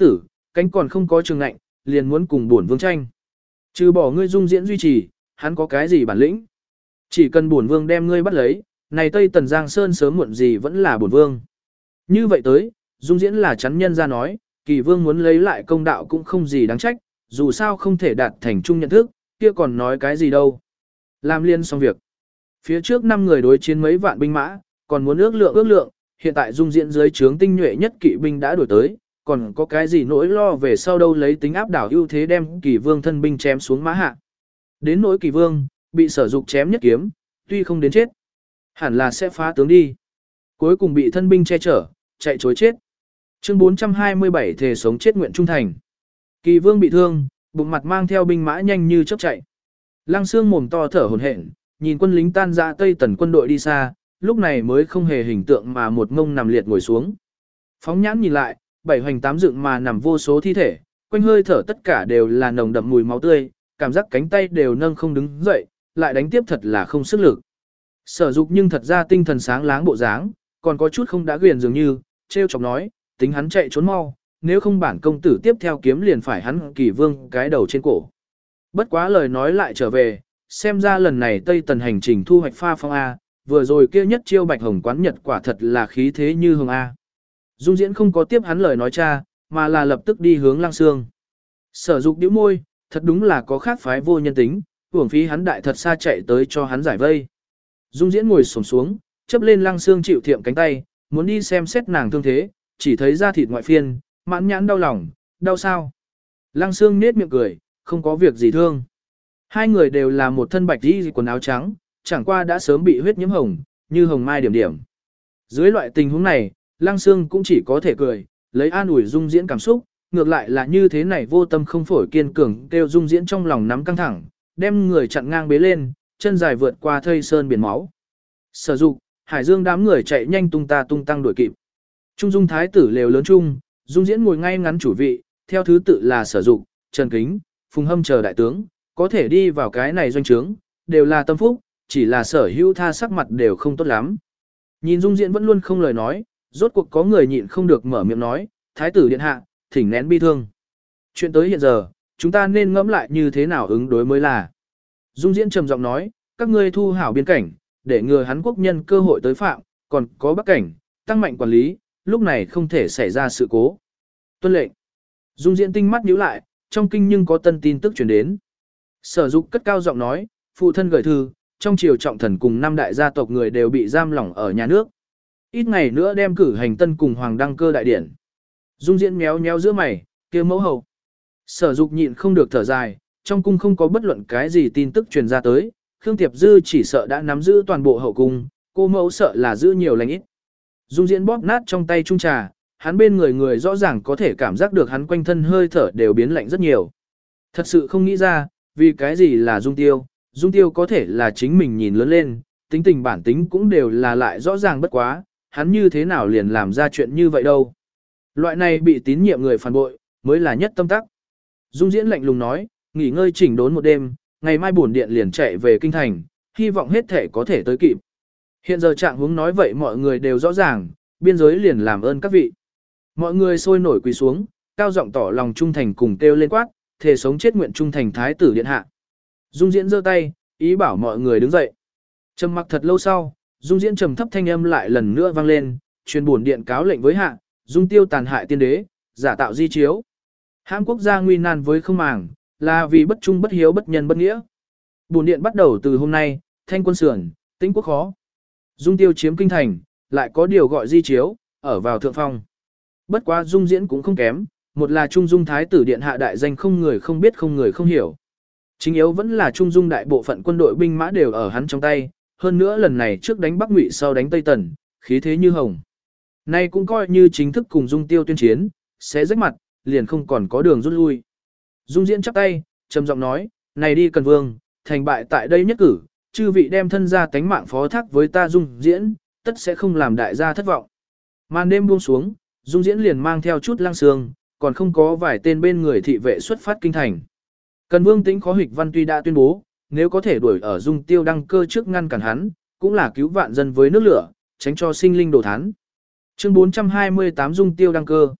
cánh còn không có trường ngạnh, liền muốn cùng bổn vương tranh. Trừ bỏ ngươi dung diễn duy trì, hắn có cái gì bản lĩnh? Chỉ cần bổn vương đem ngươi bắt lấy, này Tây Tần Giang Sơn sớm muộn gì vẫn là bổn vương. Như vậy tới, dung diễn là chắn nhân ra nói, kỳ vương muốn lấy lại công đạo cũng không gì đáng trách, dù sao không thể đạt thành chung nhận thức, kia còn nói cái gì đâu. Làm liên xong việc. Phía trước năm người đối chiến mấy vạn binh mã, còn muốn ước lượng ước lượng, hiện tại dung diễn dưới trướng tinh nhuệ nhất kỵ binh đã đuổi tới, còn có cái gì nỗi lo về sau đâu lấy tính áp đảo ưu thế đem kỳ vương thân binh chém xuống mã hạ. Đến nỗi kỳ vương, bị sở dục chém nhất kiếm, tuy không đến chết, hẳn là sẽ phá tướng đi. Cuối cùng bị thân binh che chở, chạy chối chết. Chương bốn trăm hai mươi bảy thề sống chết nguyện trung thành. Kỳ vương bị thương, bụng mặt mang theo binh mã nhanh như chớp chạy. Lăng Xương mồm to thở hổn hển, nhìn quân lính tan ra Tây Tần quân đội đi xa, lúc này mới không hề hình tượng mà một ngông nằm liệt ngồi xuống. Phóng nhãn nhìn lại, bảy hoành tám dựng mà nằm vô số thi thể, quanh hơi thở tất cả đều là nồng đậm mùi máu tươi, cảm giác cánh tay đều nâng không đứng dậy, lại đánh tiếp thật là không sức lực. Sở Dục nhưng thật ra tinh thần sáng láng bộ dáng, còn có chút không đã quyền dường như, trêu chọc nói, tính hắn chạy trốn mau, nếu không bản công tử tiếp theo kiếm liền phải hắn Kỳ vương cái đầu trên cổ. Bất quá lời nói lại trở về, xem ra lần này Tây Tần hành trình thu hoạch pha phong A, vừa rồi kia nhất chiêu bạch hồng quán nhật quả thật là khí thế như hồng A. Dung diễn không có tiếp hắn lời nói cha, mà là lập tức đi hướng Lăng Xương. Sở Dục nhíu môi, thật đúng là có khác phái vô nhân tính, uổng phí hắn đại thật xa chạy tới cho hắn giải vây. Dung diễn ngồi xổm xuống, chấp lên Lăng Xương chịu thiệm cánh tay, muốn đi xem xét nàng thương thế, chỉ thấy da thịt ngoại phiên, mãn nhãn đau lòng, đau sao. Lăng Xương nết miệng cười, không có việc gì thương. Hai người đều là một thân bạch y quần áo trắng, chẳng qua đã sớm bị huyết nhiễm hồng, như hồng mai điểm điểm. Dưới loại tình huống này, Lăng Xương cũng chỉ có thể cười, lấy an ủi Dung diễn cảm xúc, ngược lại là như thế này vô tâm không phổi kiên cường kêu Dung diễn trong lòng nắm căng thẳng, đem người chặn ngang bế lên, chân dài vượt qua thây sơn biển máu. Sở Dục, Hải Dương đám người chạy nhanh tung ta tung tăng đuổi kịp. Trung Dung thái tử lều lớn chung, Dung diễn ngồi ngay ngắn chủ vị, theo thứ tự là Sở Dục, Trần Kính, Phùng Hâm chờ đại tướng, có thể đi vào cái này doanh trướng, đều là tâm phúc, chỉ là Sở Hữu tha sắc mặt đều không tốt lắm. Nhìn Dung diễn vẫn luôn không lời nói, rốt cuộc có người nhịn không được mở miệng nói, thái tử điện hạ, thỉnh nén bi thương. Chuyện tới hiện giờ, chúng ta nên ngẫm lại như thế nào ứng đối mới là. Dung diễn trầm giọng nói, các ngươi thu hảo biên cảnh, để ngừa hắn quốc nhân cơ hội tới phạm, còn có bắc cảnh, tăng mạnh quản lý, lúc này không thể xảy ra sự cố. Tuân lệnh. Dung diễn tinh mắt nhíu lại, trong kinh nhưng có tân tin tức truyền đến. Sở Dục cất cao giọng nói, phụ thân gửi thư, trong triều trọng thần cùng năm đại gia tộc người đều bị giam lỏng ở nhà nước. Ít ngày nữa đem cử hành tân cùng hoàng đăng cơ đại điển. Dung diễn méo méo giữa mày, kia mẫu hậu. Sở Dục nhịn không được thở dài, trong cung không có bất luận cái gì tin tức truyền ra tới, Khương Tiệp Dư chỉ sợ đã nắm giữ toàn bộ hậu cung, cô mẫu sợ là giữ nhiều lành ít. Dung diễn bóp nát trong tay chung trà, hắn bên người người rõ ràng có thể cảm giác được hắn quanh thân hơi thở đều biến lạnh rất nhiều. Thật sự không nghĩ ra, vì cái gì là Dung Tiêu, Dung Tiêu có thể là chính mình nhìn lớn lên, tính tình bản tính cũng đều là lại rõ ràng bất quá, hắn như thế nào liền làm ra chuyện như vậy đâu. Loại này bị tín nhiệm người phản bội, mới là nhất tâm tắc. Dung diễn lạnh lùng nói, nghỉ ngơi chỉnh đốn một đêm, ngày mai bổn điện liền chạy về kinh thành, hy vọng hết thể có thể tới kịp. Hiện giờ trạng huống nói vậy mọi người đều rõ ràng, biên giới liền làm ơn các vị. Mọi người sôi nổi quỳ xuống, cao giọng tỏ lòng trung thành cùng kêu lên quát, thề sống chết nguyện trung thành thái tử điện hạ. Dung diễn giơ tay, ý bảo mọi người đứng dậy. Trầm mặc thật lâu sau, Dung diễn trầm thấp thanh âm lại lần nữa vang lên, truyền bổn điện cáo lệnh với hạ, Dung Tiêu tàn hại tiên đế, giả tạo di chiếu. Hãm quốc gia nguy nan với không màng, là vì bất trung bất hiếu bất nhân bất nghĩa. Bổn điện bắt đầu từ hôm nay, thanh quân sườn, tĩnh quốc khó. Dung Tiêu chiếm kinh thành, lại có điều gọi di chiếu, ở vào thượng phong. Bất quá Dung diễn cũng không kém, một là Trung Dung thái tử điện hạ đại danh không người không biết không người không hiểu. Chính yếu vẫn là Trung Dung đại bộ phận quân đội binh mã đều ở hắn trong tay, hơn nữa lần này trước đánh Bắc Ngụy sau đánh Tây Tần, khí thế như hồng. Nay cũng coi như chính thức cùng Dung Tiêu tuyên chiến, sẽ rách mặt, liền không còn có đường rút lui. Dung diễn chắp tay, trầm giọng nói, này đi Cần Vương, thành bại tại đây nhất cử, chư vị đem thân ra tánh mạng phó thác với ta Dung diễn, tất sẽ không làm đại gia thất vọng. Màn đêm buông xuống, Dung diễn liền mang theo chút Lăng Xương, còn không có vài tên bên người thị vệ xuất phát kinh thành. Cần Vương Tĩnh Khó Hịch Văn tuy đã tuyên bố, nếu có thể đuổi ở Dung Tiêu đăng cơ trước ngăn cản hắn, cũng là cứu vạn dân với nước lửa, tránh cho sinh linh đổ thán. Chương bốn trăm hai mươi tám Dung Tiêu đăng cơ.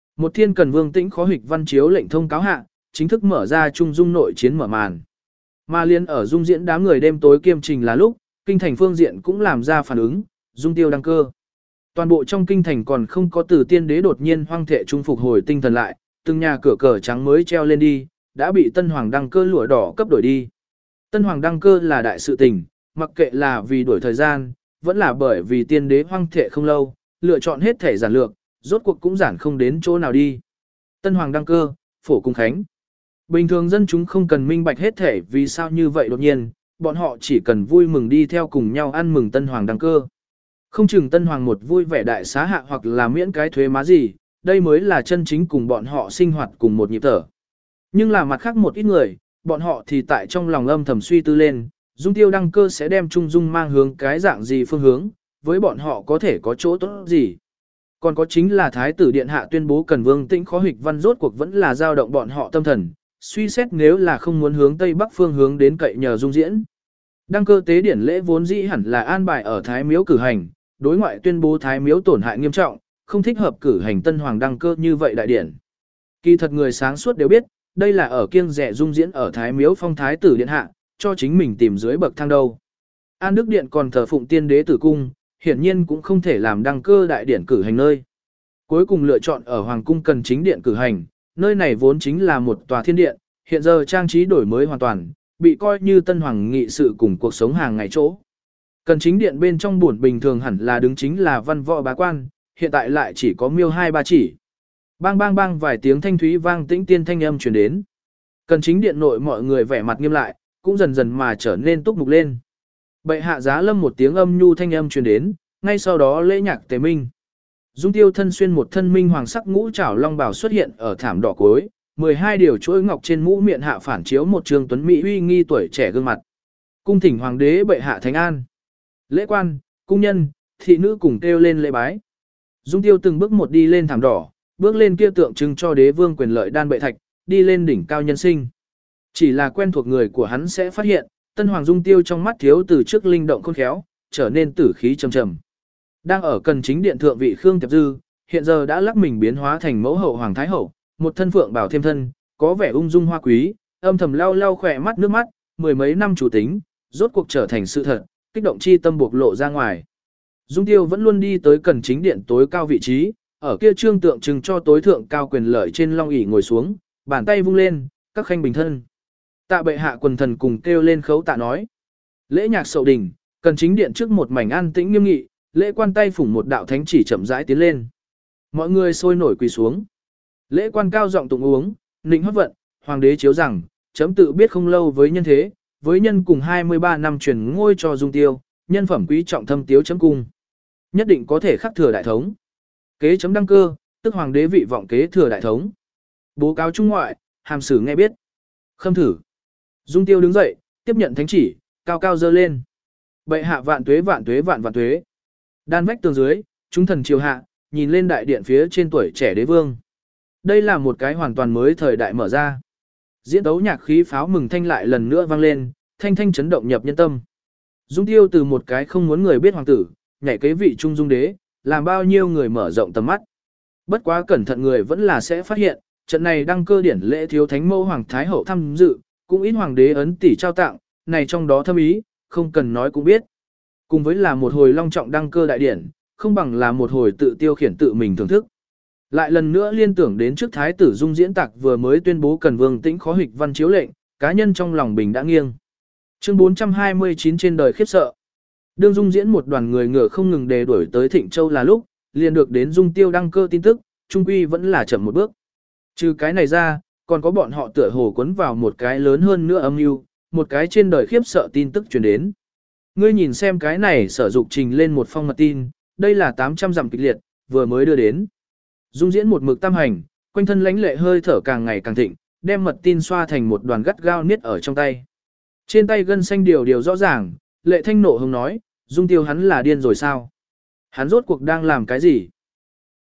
Một thiên cần Vương Tĩnh khó hịch văn chiếu lệnh thông cáo hạ, chính thức mở ra trung dung nội chiến mở màn. Mà liên ở dung diễn đám người đêm tối kiêm trình là lúc, kinh thành phương diện cũng làm ra phản ứng, dung tiêu đăng cơ. Toàn bộ trong kinh thành còn không có từ tiên đế đột nhiên hoang thệ trung phục hồi tinh thần lại, từng nhà cửa cờ trắng mới treo lên đi, đã bị tân hoàng đăng cơ lụa đỏ cấp đổi đi. Tân hoàng đăng cơ là đại sự tình, mặc kệ là vì đổi thời gian, vẫn là bởi vì tiên đế hoang thệ không lâu, lựa chọn hết thể giản lược, rốt cuộc cũng giản không đến chỗ nào đi. Tân hoàng đăng cơ, phổ cung khánh. Bình thường dân chúng không cần minh bạch hết thể vì sao như vậy đột nhiên, bọn họ chỉ cần vui mừng đi theo cùng nhau ăn mừng tân hoàng đăng cơ. Không chừng tân hoàng một vui vẻ đại xá hạ hoặc là miễn cái thuế má gì, đây mới là chân chính cùng bọn họ sinh hoạt cùng một nhịp thở. Nhưng là mặt khác một ít người, bọn họ thì tại trong lòng âm thầm suy tư lên, dung tiêu đăng cơ sẽ đem Trung Dung mang hướng cái dạng gì phương hướng, với bọn họ có thể có chỗ tốt gì. Còn có chính là Thái tử Điện Hạ tuyên bố Cần Vương Tĩnh khó hịch văn rốt cuộc vẫn là dao động bọn họ tâm thần, suy xét nếu là không muốn hướng Tây Bắc phương hướng đến cậy nhờ dung diễn. Đăng cơ tế điển lễ vốn dĩ hẳn là an bài ở Thái Miếu cử hành, đối ngoại tuyên bố Thái Miếu tổn hại nghiêm trọng, không thích hợp cử hành tân hoàng đăng cơ như vậy đại điển. Kỳ thật người sáng suốt đều biết, đây là ở kiêng rẻ dung diễn ở Thái Miếu phong Thái tử Điện Hạ, cho chính mình tìm dưới bậc thang đâu. An Đức Điện còn thờ phụng tiên đế tử cung, hiển nhiên cũng không thể làm đăng cơ đại điển cử hành nơi. Cuối cùng lựa chọn ở Hoàng cung Cần Chính Điện cử hành, nơi này vốn chính là một tòa thiên điện, hiện giờ trang trí đổi mới hoàn toàn, bị coi như tân hoàng nghị sự cùng cuộc sống hàng ngày chỗ. Cần Chính Điện bên trong buồn bình thường hẳn là đứng chính là văn võ bá quan, hiện tại lại chỉ có miêu hai ba chỉ. Bang bang bang vài tiếng thanh thúy vang tĩnh tiên thanh âm truyền đến. Cần Chính Điện nội mọi người vẻ mặt nghiêm lại, cũng dần dần mà trở nên túc mục lên. Bệ hạ giá lâm một tiếng âm nhu thanh âm truyền đến, ngay sau đó lễ nhạc tề minh. Dung tiêu thân xuyên một thân minh hoàng sắc ngũ trảo long bào xuất hiện ở thảm đỏ cuối, mười hai điều chuỗi ngọc trên mũ miệng hạ phản chiếu một trường tuấn mỹ uy nghi tuổi trẻ gương mặt. Cung thỉnh hoàng đế bệ hạ thánh an. Lễ quan, cung nhân, thị nữ cùng kêu lên lễ bái. Dung tiêu từng bước một đi lên thảm đỏ, bước lên kia tượng trưng cho đế vương quyền lợi đan bệ thạch, đi lên đỉnh cao nhân sinh. Chỉ là quen thuộc người của hắn sẽ phát hiện, tân hoàng Dung tiêu trong mắt thiếu từ trước linh động khôn khéo, trở nên tử khí trầm trầm. Đang ở Cần Chính Điện thượng vị Khương Tiệp Dư, hiện giờ đã lắc mình biến hóa thành mẫu hậu hoàng thái hậu, một thân phượng bảo thêm thân, có vẻ ung dung hoa quý, âm thầm lau lau khỏe mắt nước mắt, mười mấy năm chủ tính, rốt cuộc trở thành sự thật, kích động chi tâm buộc lộ ra ngoài. Dung tiêu vẫn luôn đi tới Cần Chính Điện tối cao vị trí, ở kia trương tượng trưng cho tối thượng cao quyền lợi trên long ỷ ngồi xuống, bàn tay vung lên, các khanh bình thân. Tạ bệ hạ quần thần cùng kêu lên khấu tạ nói. Lễ nhạc sậu đình, Cần Chính Điện trước một mảnh an tĩnh nghiêm nghị, lễ quan tay phủng một đạo thánh chỉ chậm rãi tiến lên. Mọi người sôi nổi quỳ xuống. Lễ quan cao giọng tụng uống, nịnh hót vận, hoàng đế chiếu rằng, chấm tự biết không lâu với nhân thế, với nhân cùng hai mươi ba năm truyền ngôi cho Dung tiêu, nhân phẩm quý trọng thâm tiếu chấm cung. Nhất định có thể khắc thừa đại thống. Kế chấm đăng cơ, tức hoàng đế vị vọng kế thừa đại thống. Bố cáo trung ngoại, hàm sử nghe biết. Khâm thử. Dung tiêu đứng dậy, tiếp nhận thánh chỉ, cao cao dơ lên. Bệ hạ vạn tuế vạn tuế vạn vạn tuế. Đan vách tường dưới, chúng thần triều hạ, nhìn lên đại điện phía trên tuổi trẻ đế vương. Đây là một cái hoàn toàn mới thời đại mở ra. Diễn tấu nhạc khí pháo mừng thanh lại lần nữa vang lên, thanh thanh chấn động nhập nhân tâm. Dung tiêu từ một cái không muốn người biết hoàng tử, nhảy kế vị trung dung đế, làm bao nhiêu người mở rộng tầm mắt. Bất quá cẩn thận người vẫn là sẽ phát hiện, trận này đăng cơ điển lễ thiếu thánh mẫu hoàng thái hậu tham dự, cũng ít hoàng đế ấn tỷ trao tặng, này trong đó thâm ý, không cần nói cũng biết. Cùng với là một hồi long trọng đăng cơ đại điển, không bằng là một hồi tự tiêu khiển tự mình thưởng thức. Lại lần nữa liên tưởng đến trước thái tử Dung diễn tạc vừa mới tuyên bố Cần Vương Tĩnh khó hịch văn chiếu lệnh, cá nhân trong lòng bình đã nghiêng. Chương bốn trăm hai mươi chín trên đời khiếp sợ. Đương Dung diễn một đoàn người ngựa không ngừng đề đuổi tới Thịnh Châu là lúc, liền được đến Dung tiêu đăng cơ tin tức, trung quy vẫn là chậm một bước. Trừ cái này ra, còn có bọn họ tựa hồ cuốn vào một cái lớn hơn nữa âm mưu, một cái trên đời khiếp sợ tin tức truyền đến. Ngươi nhìn xem cái này sở dục trình lên một phong mật tin, đây là tám trăm dặm kịch liệt, vừa mới đưa đến. Dung diễn một mực tam hành, quanh thân lãnh lệ hơi thở càng ngày càng thịnh, đem mật tin xoa thành một đoàn gắt gao niết ở trong tay. Trên tay gân xanh điều điều rõ ràng, lệ thanh nộ hùng nói, Dung tiêu hắn là điên rồi sao? Hắn rốt cuộc đang làm cái gì?